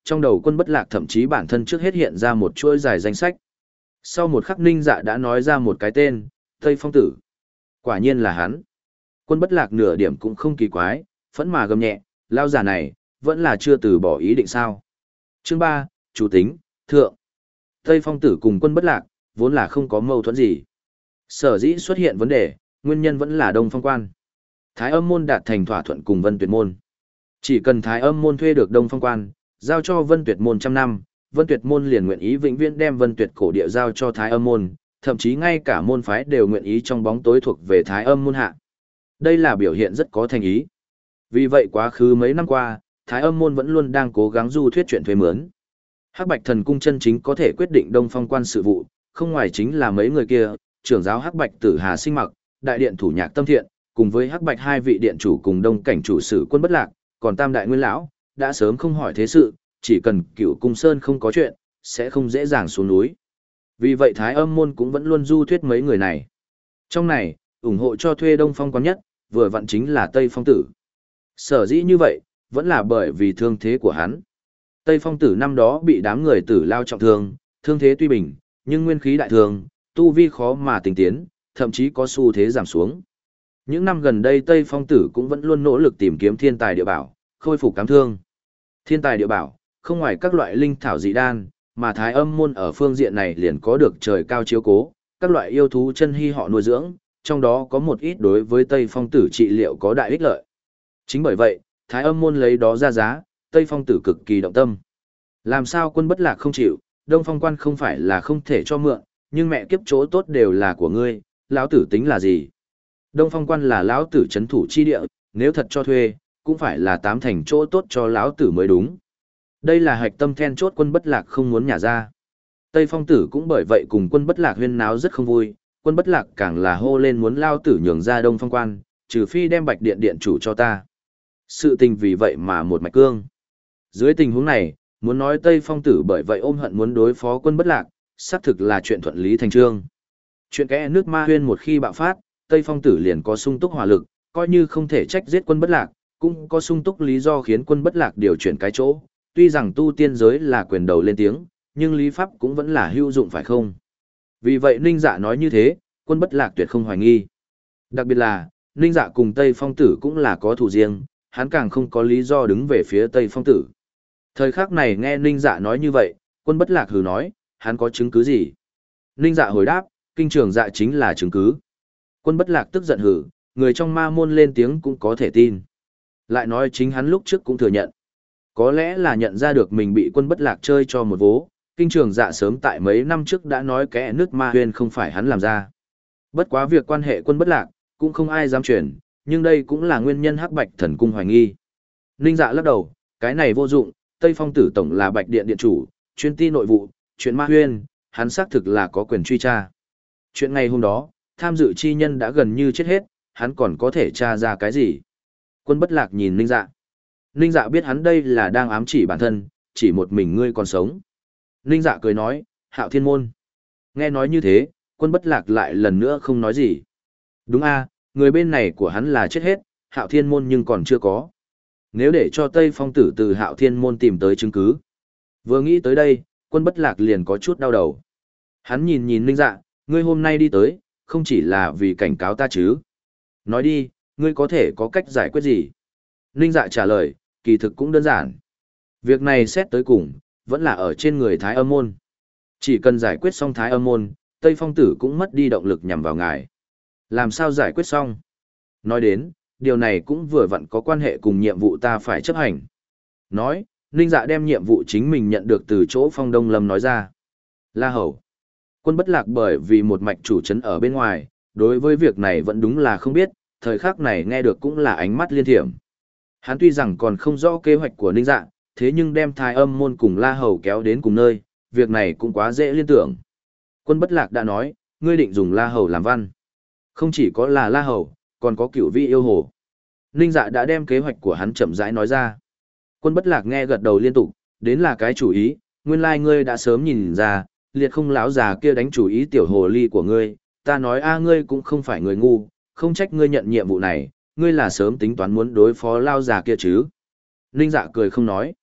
trong đầu Quân Bất Lạc thậm chí bản thân trước hết hiện ra một chuỗi dài danh sách. Sau một khắc Ninh Dạ đã nói ra một cái tên, Tây Phong Tử. Quả nhiên là hắn. Quân Bất Lạc nửa điểm cũng không kỳ quái, phẫn mà gầm nhẹ, lao giả này, vẫn là chưa từ bỏ ý định sao. Chương ba, chủ tính, thượng. Tây Phong Tử cùng Quân Bất Lạc, vốn là không có mâu thuẫn gì. Sở dĩ xuất hiện vấn đề, nguyên nhân vẫn là Đông Phong Quan. Thái Âm môn đạt thành thỏa thuận cùng Vân Tuyệt môn. Chỉ cần Thái Âm môn thuê được Đông Phong Quan, giao cho Vân Tuyệt môn trăm năm, Vân Tuyệt môn liền nguyện ý vĩnh viễn đem Vân Tuyệt cổ địa giao cho Thái Âm môn, thậm chí ngay cả môn phái đều nguyện ý trong bóng tối thuộc về Thái Âm môn hạ. Đây là biểu hiện rất có thành ý. Vì vậy quá khứ mấy năm qua, Thái Âm môn vẫn luôn đang cố gắng du thuyết chuyện thuê mướn. Hắc Bạch Thần cung chân chính có thể quyết định Đông Phong Quan sự vụ, không ngoài chính là mấy người kia, trưởng giáo Hắc Bạch Tử Hà Sinh Mặc, đại điện thủ Nhạc Tâm Thiện, cùng với Hắc Bạch hai vị điện chủ cùng Đông cảnh chủ sử Quân Bất Lạc, còn Tam đại nguyên lão đã sớm không hỏi thế sự, chỉ cần Cửu Cung Sơn không có chuyện, sẽ không dễ dàng xuống núi. Vì vậy Thái Âm môn cũng vẫn luôn du thuyết mấy người này. Trong này, ủng hộ cho thuê Đông Phong Quan nhất, vừa vặn chính là Tây Phong Tử. Sở dĩ như vậy, vẫn là bởi vì thương thế của hắn. Tây Phong Tử năm đó bị đám người tử lao trọng thương, thương thế tuy bình, nhưng nguyên khí đại thương, tu vi khó mà tinh tiến, thậm chí có xu thế giảm xuống. Những năm gần đây Tây Phong Tử cũng vẫn luôn nỗ lực tìm kiếm thiên tài địa bảo, khôi phục cám thương. Thiên tài địa bảo, không ngoài các loại linh thảo dị đan, mà Thái Âm môn ở phương diện này liền có được trời cao chiếu cố, các loại yêu thú chân hy họ nuôi dưỡng, trong đó có một ít đối với Tây Phong Tử trị liệu có đại ích lợi. Chính bởi vậy, Thái Âm môn lấy đó ra giá, Tây Phong Tử cực kỳ động tâm. Làm sao Quân Bất Lạc không chịu, Đông Phong Quan không phải là không thể cho mượn, nhưng mẹ kiếp chỗ tốt đều là của ngươi, lão tử tính là gì? Đông Phong Quan là lão tử trấn thủ chi địa, nếu thật cho thuê, cũng phải là tám thành chỗ tốt cho lão tử mới đúng. Đây là hạch tâm then chốt Quân Bất Lạc không muốn nhả ra. Tây Phong Tử cũng bởi vậy cùng Quân Bất Lạc huyên náo rất không vui, Quân Bất Lạc càng là hô lên muốn lão tử nhường ra Đông Phong Quan, trừ phi đem Bạch Điện điện chủ cho ta. Sự tình vì vậy mà một mạch cương. Dưới tình huống này, muốn nói Tây Phong Tử bởi vậy ôm hận muốn đối phó Quân Bất Lạc, xác thực là chuyện thuận lý thành trương. Chuyện kẽ nước ma huyên một khi bạo phát, Tây Phong Tử liền có sung túc hỏa lực, coi như không thể trách giết Quân Bất Lạc, cũng có sung túc lý do khiến Quân Bất Lạc điều chuyển cái chỗ. Tuy rằng tu tiên giới là quyền đầu lên tiếng, nhưng lý pháp cũng vẫn là hữu dụng phải không? Vì vậy Ninh Dạ nói như thế, Quân Bất Lạc tuyệt không hoài nghi. Đặc biệt là, Ninh Dạ cùng Tây Phong Tử cũng là có thù riêng, hắn càng không có lý do đứng về phía Tây Phong Tử. Thời khắc này nghe Ninh Dạ nói như vậy, Quân Bất Lạc hừ nói, hắn có chứng cứ gì? Ninh Dạ hồi đáp, kinh trường dạ chính là chứng cứ. Quân Bất Lạc tức giận hừ, người trong ma môn lên tiếng cũng có thể tin. Lại nói chính hắn lúc trước cũng thừa nhận. Có lẽ là nhận ra được mình bị Quân Bất Lạc chơi cho một vố, kinh trường dạ sớm tại mấy năm trước đã nói kẽ nước ma huyên không phải hắn làm ra. Bất quá việc quan hệ Quân Bất Lạc, cũng không ai dám truyền, nhưng đây cũng là nguyên nhân Hắc Bạch Thần cung hoài nghi. Ninh Dạ lắc đầu, cái này vô dụng, Tây Phong Tử tổng là Bạch Điện điện chủ, chuyên ti nội vụ, chuyện ma huyên, hắn xác thực là có quyền truy tra. Chuyện ngày hôm đó, tham dự chi nhân đã gần như chết hết, hắn còn có thể tra ra cái gì? Quân Bất Lạc nhìn Ninh Dạ. Ninh Dạ biết hắn đây là đang ám chỉ bản thân, chỉ một mình ngươi còn sống. Ninh Dạ cười nói, Hạo Thiên môn. Nghe nói như thế, Quân Bất Lạc lại lần nữa không nói gì. Đúng a, người bên này của hắn là chết hết, Hạo Thiên môn nhưng còn chưa có. Nếu để cho Tây Phong Tử từ Hạo Thiên môn tìm tới chứng cứ. Vừa nghĩ tới đây, Quân Bất Lạc liền có chút đau đầu. Hắn nhìn nhìn Ninh Dạ, ngươi hôm nay đi tới, không chỉ là vì cảnh cáo ta chứ. Nói đi, ngươi có thể có cách giải quyết gì? Ninh Dạ trả lời, kỳ thực cũng đơn giản. Việc này xét tới cùng, vẫn là ở trên người Thái Âm môn. Chỉ cần giải quyết xong Thái Âm môn, Tây Phong Tử cũng mất đi động lực nhằm vào ngài. Làm sao giải quyết xong? Nói đến, điều này cũng vừa vặn có quan hệ cùng nhiệm vụ ta phải chấp hành. Nói, Ninh Dạ đem nhiệm vụ chính mình nhận được từ chỗ Phong Đông Lâm nói ra. La Hầu. Quân Bất Lạc bởi vì một mạch chủ trấn ở bên ngoài, đối với việc này vẫn đúng là không biết, thời khắc này nghe được cũng là ánh mắt liên thiểm. Hắn tuy rằng còn không rõ kế hoạch của Ninh Dạ, thế nhưng đem Thái Âm môn cùng La Hầu kéo đến cùng nơi, việc này cũng quá dễ liên tưởng. Quân Bất Lạc đã nói, ngươi định dùng La Hầu làm văn. Không chỉ có là La Hầu, còn có Cửu Vị yêu hồ. Ninh Dạ đã đem kế hoạch của hắn chậm rãi nói ra. Quân Bất Lạc nghe gật đầu liên tục, đến là cái chủ ý, nguyên lai ngươi đã sớm nhìn ra, liệt không lão già kia đánh chủ ý tiểu hồ ly của ngươi, ta nói a ngươi cũng không phải người ngu, không trách ngươi nhận nhiệm vụ này, ngươi là sớm tính toán muốn đối phó lao già kia chứ. Ninh Dạ cười không nói.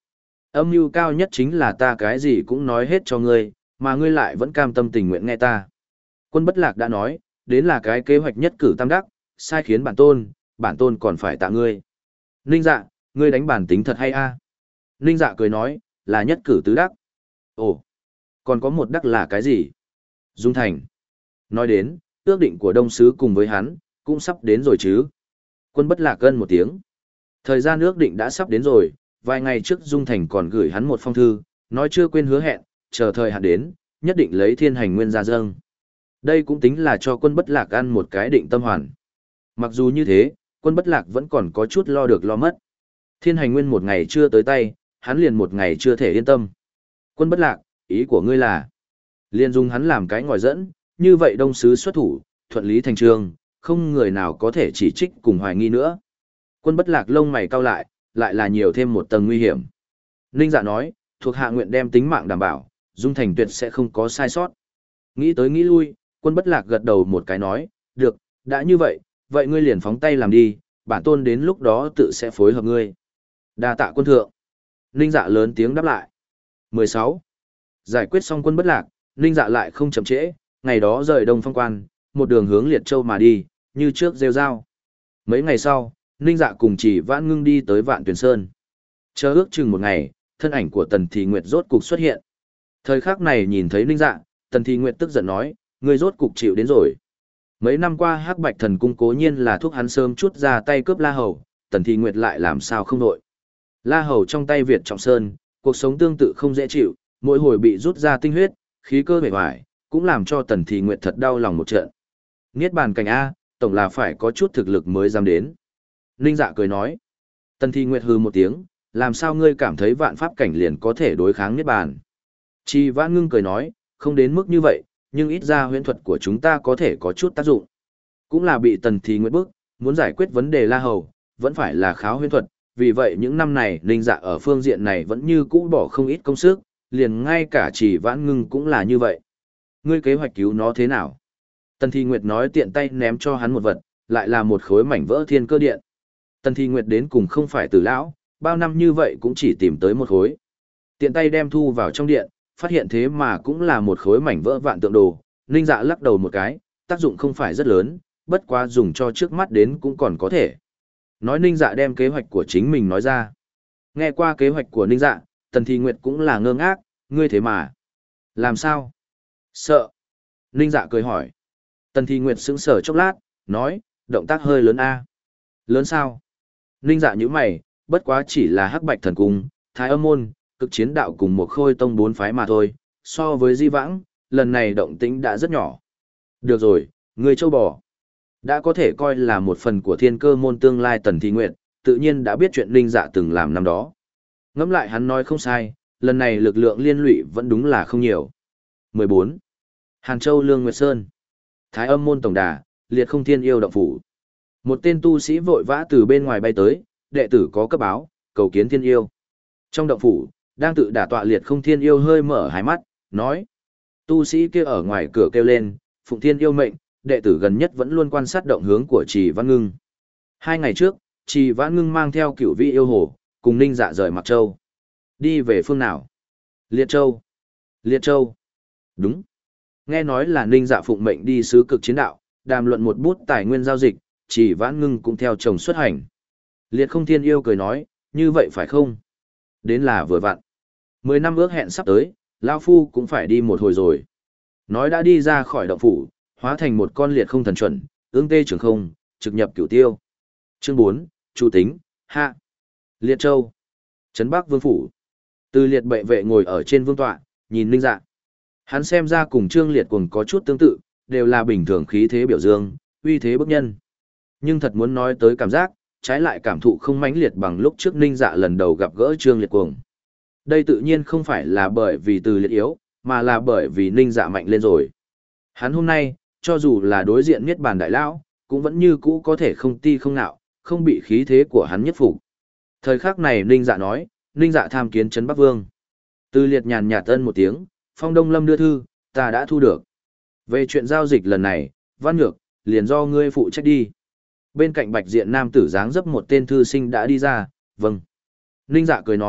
Âm mưu cao nhất chính là ta cái gì cũng nói hết cho ngươi, mà ngươi lại vẫn cam tâm tình nguyện nghe ta. Quân bất lạc đã nói, đến là cái kế hoạch nhất cử tam đắc, sai khiến bản tôn, bản tôn còn phải tạ ngươi. Ninh dạ, ngươi đánh bản tính thật hay a? Ninh dạ cười nói, là nhất cử tứ đắc. Ồ, còn có một đắc là cái gì? Dung thành. Nói đến, ước định của đông sứ cùng với hắn, cũng sắp đến rồi chứ. Quân bất lạc gân một tiếng. Thời gian ước định đã sắp đến rồi, vài ngày trước Dung Thành còn gửi hắn một phong thư, nói chưa quên hứa hẹn, chờ thời hạn đến, nhất định lấy thiên hành nguyên ra dâng. Đây cũng tính là cho quân bất lạc ăn một cái định tâm hoàn. Mặc dù như thế, quân bất lạc vẫn còn có chút lo được lo mất. Thiên hành nguyên một ngày chưa tới tay, hắn liền một ngày chưa thể yên tâm. Quân bất lạc, ý của ngươi là, liền dùng hắn làm cái ngòi dẫn, như vậy đông sứ xuất thủ, thuận lý thành trường, không người nào có thể chỉ trích cùng hoài nghi nữa. Quân bất lạc lông mày cau lại, lại là nhiều thêm một tầng nguy hiểm. Ninh dạ nói, thuộc hạ nguyện đem tính mạng đảm bảo, Dung Thành tuyệt sẽ không có sai sót. Nghĩ tới nghĩ lui, quân bất lạc gật đầu một cái nói, được, đã như vậy, vậy ngươi liền phóng tay làm đi, bản tôn đến lúc đó tự sẽ phối hợp ngươi. Đa tạ quân thượng. Ninh dạ lớn tiếng đáp lại. mười sáu. Giải quyết xong quân bất lạc, Ninh dạ lại không chậm trễ, ngày đó rời Đông Phong Quan, một đường hướng Liệt Châu mà đi, như trước rêu rao. Mấy ngày sau, Ninh dạ cùng chỉ Vãn Ngưng đi tới Vạn Tuyền Sơn. Chờ ước chừng một ngày, thân ảnh của Tần Thị Nguyệt rốt cục xuất hiện. Thời khắc này nhìn thấy Ninh dạ, Tần Thị Nguyệt tức giận nói, ngươi rốt cục chịu đến rồi. Mấy năm qua Hắc Bạch Thần Cung cố nhiên là thuốc hắn sớm chút ra tay cướp La Hầu, Tần Thị Nguyệt lại làm sao không đội. La Hầu trong tay Việt Trọng Sơn, cuộc sống tương tự không dễ chịu, mỗi hồi bị rút ra tinh huyết, khí cơ bể hoài, cũng làm cho Tần Thị Nguyệt thật đau lòng một trận. Niết bàn cảnh A, tổng là phải có chút thực lực mới dám đến. Ninh dạ cười nói. Tần Thị Nguyệt hừ một tiếng, làm sao ngươi cảm thấy vạn pháp cảnh liền có thể đối kháng Niết bàn. Chi Vãn Ngưng cười nói, không đến mức như vậy, nhưng ít ra huyễn thuật của chúng ta có thể có chút tác dụng. Cũng là bị Tần Thị Nguyệt bức, muốn giải quyết vấn đề La Hầu, vẫn phải là kháo huyễn thuật, vì vậy những năm này Ninh dạ ở phương diện này vẫn như cũ bỏ không ít công sức, liền ngay cả Chỉ Vãn Ngưng cũng là như vậy. Ngươi kế hoạch cứu nó thế nào? Tần Thị Nguyệt nói tiện tay ném cho hắn một vật, lại là một khối mảnh vỡ thiên cơ điện. Tần Thị Nguyệt đến cùng không phải tử lão, bao năm như vậy cũng chỉ tìm tới một khối. Tiện tay đem thu vào trong điện, phát hiện thế mà cũng là một khối mảnh vỡ vạn tượng đồ. Ninh dạ lắc đầu một cái, tác dụng không phải rất lớn, bất quá dùng cho trước mắt đến cũng còn có thể. Nói Ninh dạ đem kế hoạch của chính mình nói ra. Nghe qua kế hoạch của Ninh dạ, Tần Thị Nguyệt cũng là ngơ ngác, ngươi thế mà. Làm sao? Sợ. Ninh dạ cười hỏi. Tần Thị Nguyệt sững sờ chốc lát, nói, động tác hơi lớn a. Lớn sao? Ninh dạ nhíu mày, bất quá chỉ là Hắc Bạch Thần Cung, Thái Âm Môn, Cực Chiến Đạo cùng một Khôi Tông bốn phái mà thôi, so với Di Vãng, lần này động tĩnh đã rất nhỏ. Được rồi, ngươi châu bò. Đã có thể coi là một phần của Thiên Cơ Môn tương lai Tần Thị Nguyệt, tự nhiên đã biết chuyện Ninh dạ từng làm năm đó. Ngẫm lại hắn nói không sai, lần này lực lượng liên lụy vẫn đúng là không nhiều. mười bốn. Hàn Châu Lương Nguyệt Sơn. Thái Âm Môn tổng đà, Liệt Không Thiên Yêu động phủ. Một tên tu sĩ vội vã từ bên ngoài bay tới, đệ tử có cấp báo, cầu kiến Thiên Yêu. Trong động phủ, đang tự đả tọa Liệt Không Thiên Yêu hơi mở hai mắt, nói. Tu sĩ kia ở ngoài cửa kêu lên, Phụng Thiên Yêu mệnh, đệ tử gần nhất vẫn luôn quan sát động hướng của Trì Văn Ngưng. Hai ngày trước, Trì Văn Ngưng mang theo cửu vị yêu hồ, cùng Ninh dạ rời Mạc Châu. Đi về phương nào? Liệt Châu. Liệt Châu. Đúng. Nghe nói là Ninh dạ phụng mệnh đi sứ Cực Chiến Đạo, đàm luận một bút tài nguyên giao dịch, Trì Vãn Ngưng cũng theo chồng xuất hành. Liệt Không Thiên Yêu cười nói, như vậy phải không? Đến là vừa vặn. Mười năm ước hẹn sắp tới, Lao Phu cũng phải đi một hồi rồi. Nói đã đi ra khỏi động phủ, hóa thành một con liệt không thần chuẩn, ương tê trường không, trực nhập cửu tiêu. Chương bốn, Chu tính, hạ. Liệt Châu. Trấn Bắc Vương phủ. Từ Liệt bệ vệ ngồi ở trên vương tọa, nhìn Ninh dạ. Hắn xem ra cùng Trương Liệt cùng có chút tương tự, đều là bình thường khí thế biểu dương, uy thế bức nhân. Nhưng thật muốn nói tới cảm giác, trái lại cảm thụ không mãnh liệt bằng lúc trước Ninh dạ lần đầu gặp gỡ Trương Liệt cuồng. Đây tự nhiên không phải là bởi vì Từ Liệt yếu, mà là bởi vì Ninh dạ mạnh lên rồi. Hắn hôm nay, cho dù là đối diện Niết Bàn đại lão, cũng vẫn như cũ có thể không ti không nạo, không bị khí thế của hắn nhất phục. Thời khắc này Ninh dạ nói, Ninh dạ tham kiến Trấn Bắc Vương. Từ Liệt nhàn nhạt ân một tiếng, Phong Đông Lâm đưa thư, ta đã thu được. Về chuyện giao dịch lần này, Văn Nhược, liền do ngươi phụ trách đi. Bên cạnh Bạch Diện nam tử dáng dấp một tên thư sinh đã đi ra, vâng. Ninh dạ cười nói,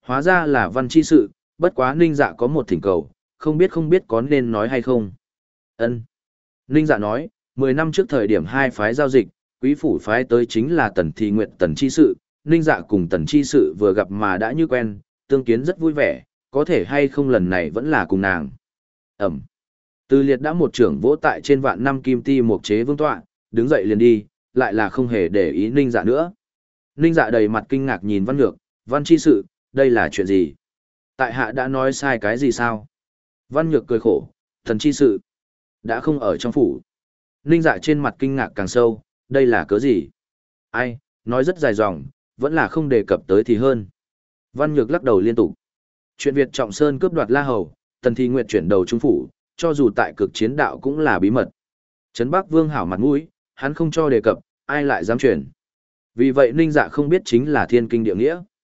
Hóa ra là văn chi sự, bất quá Ninh Dạ có một thỉnh cầu, không biết không biết có nên nói hay không. Ân. Ninh Dạ nói, mười năm trước thời điểm hai phái giao dịch, quý phủ phái tới chính là Tần Thị Nguyệt Tần chi sự, Ninh Dạ cùng Tần chi sự vừa gặp mà đã như quen, tương kiến rất vui vẻ, có thể hay không lần này vẫn là cùng nàng. Ẩm. Từ Liệt đã một trưởng vỗ tại trên vạn năm kim ti mục chế vương tọa, đứng dậy liền đi, lại là không hề để ý Ninh Dạ nữa. Ninh Dạ đầy mặt kinh ngạc nhìn Văn Nhược, Văn chi sự, đây là chuyện gì? Tại hạ đã nói sai cái gì sao? Văn Nhược cười khổ, Thần chi sự, đã không ở trong phủ. Ninh Dạ trên mặt kinh ngạc càng sâu, đây là cớ gì? Ai, nói rất dài dòng, vẫn là không đề cập tới thì hơn. Văn Nhược lắc đầu liên tục. Chuyện Việt Trọng Sơn cướp đoạt La Hầu, Tần Thị Nguyệt chuyển đầu trung phủ, cho dù tại cực chiến đạo cũng là bí mật. Trấn Bắc Vương hảo mặt mũi, hắn không cho đề cập, ai lại dám chuyển. Vì vậy Ninh Dạ không biết chính là thiên kinh địa nghĩa.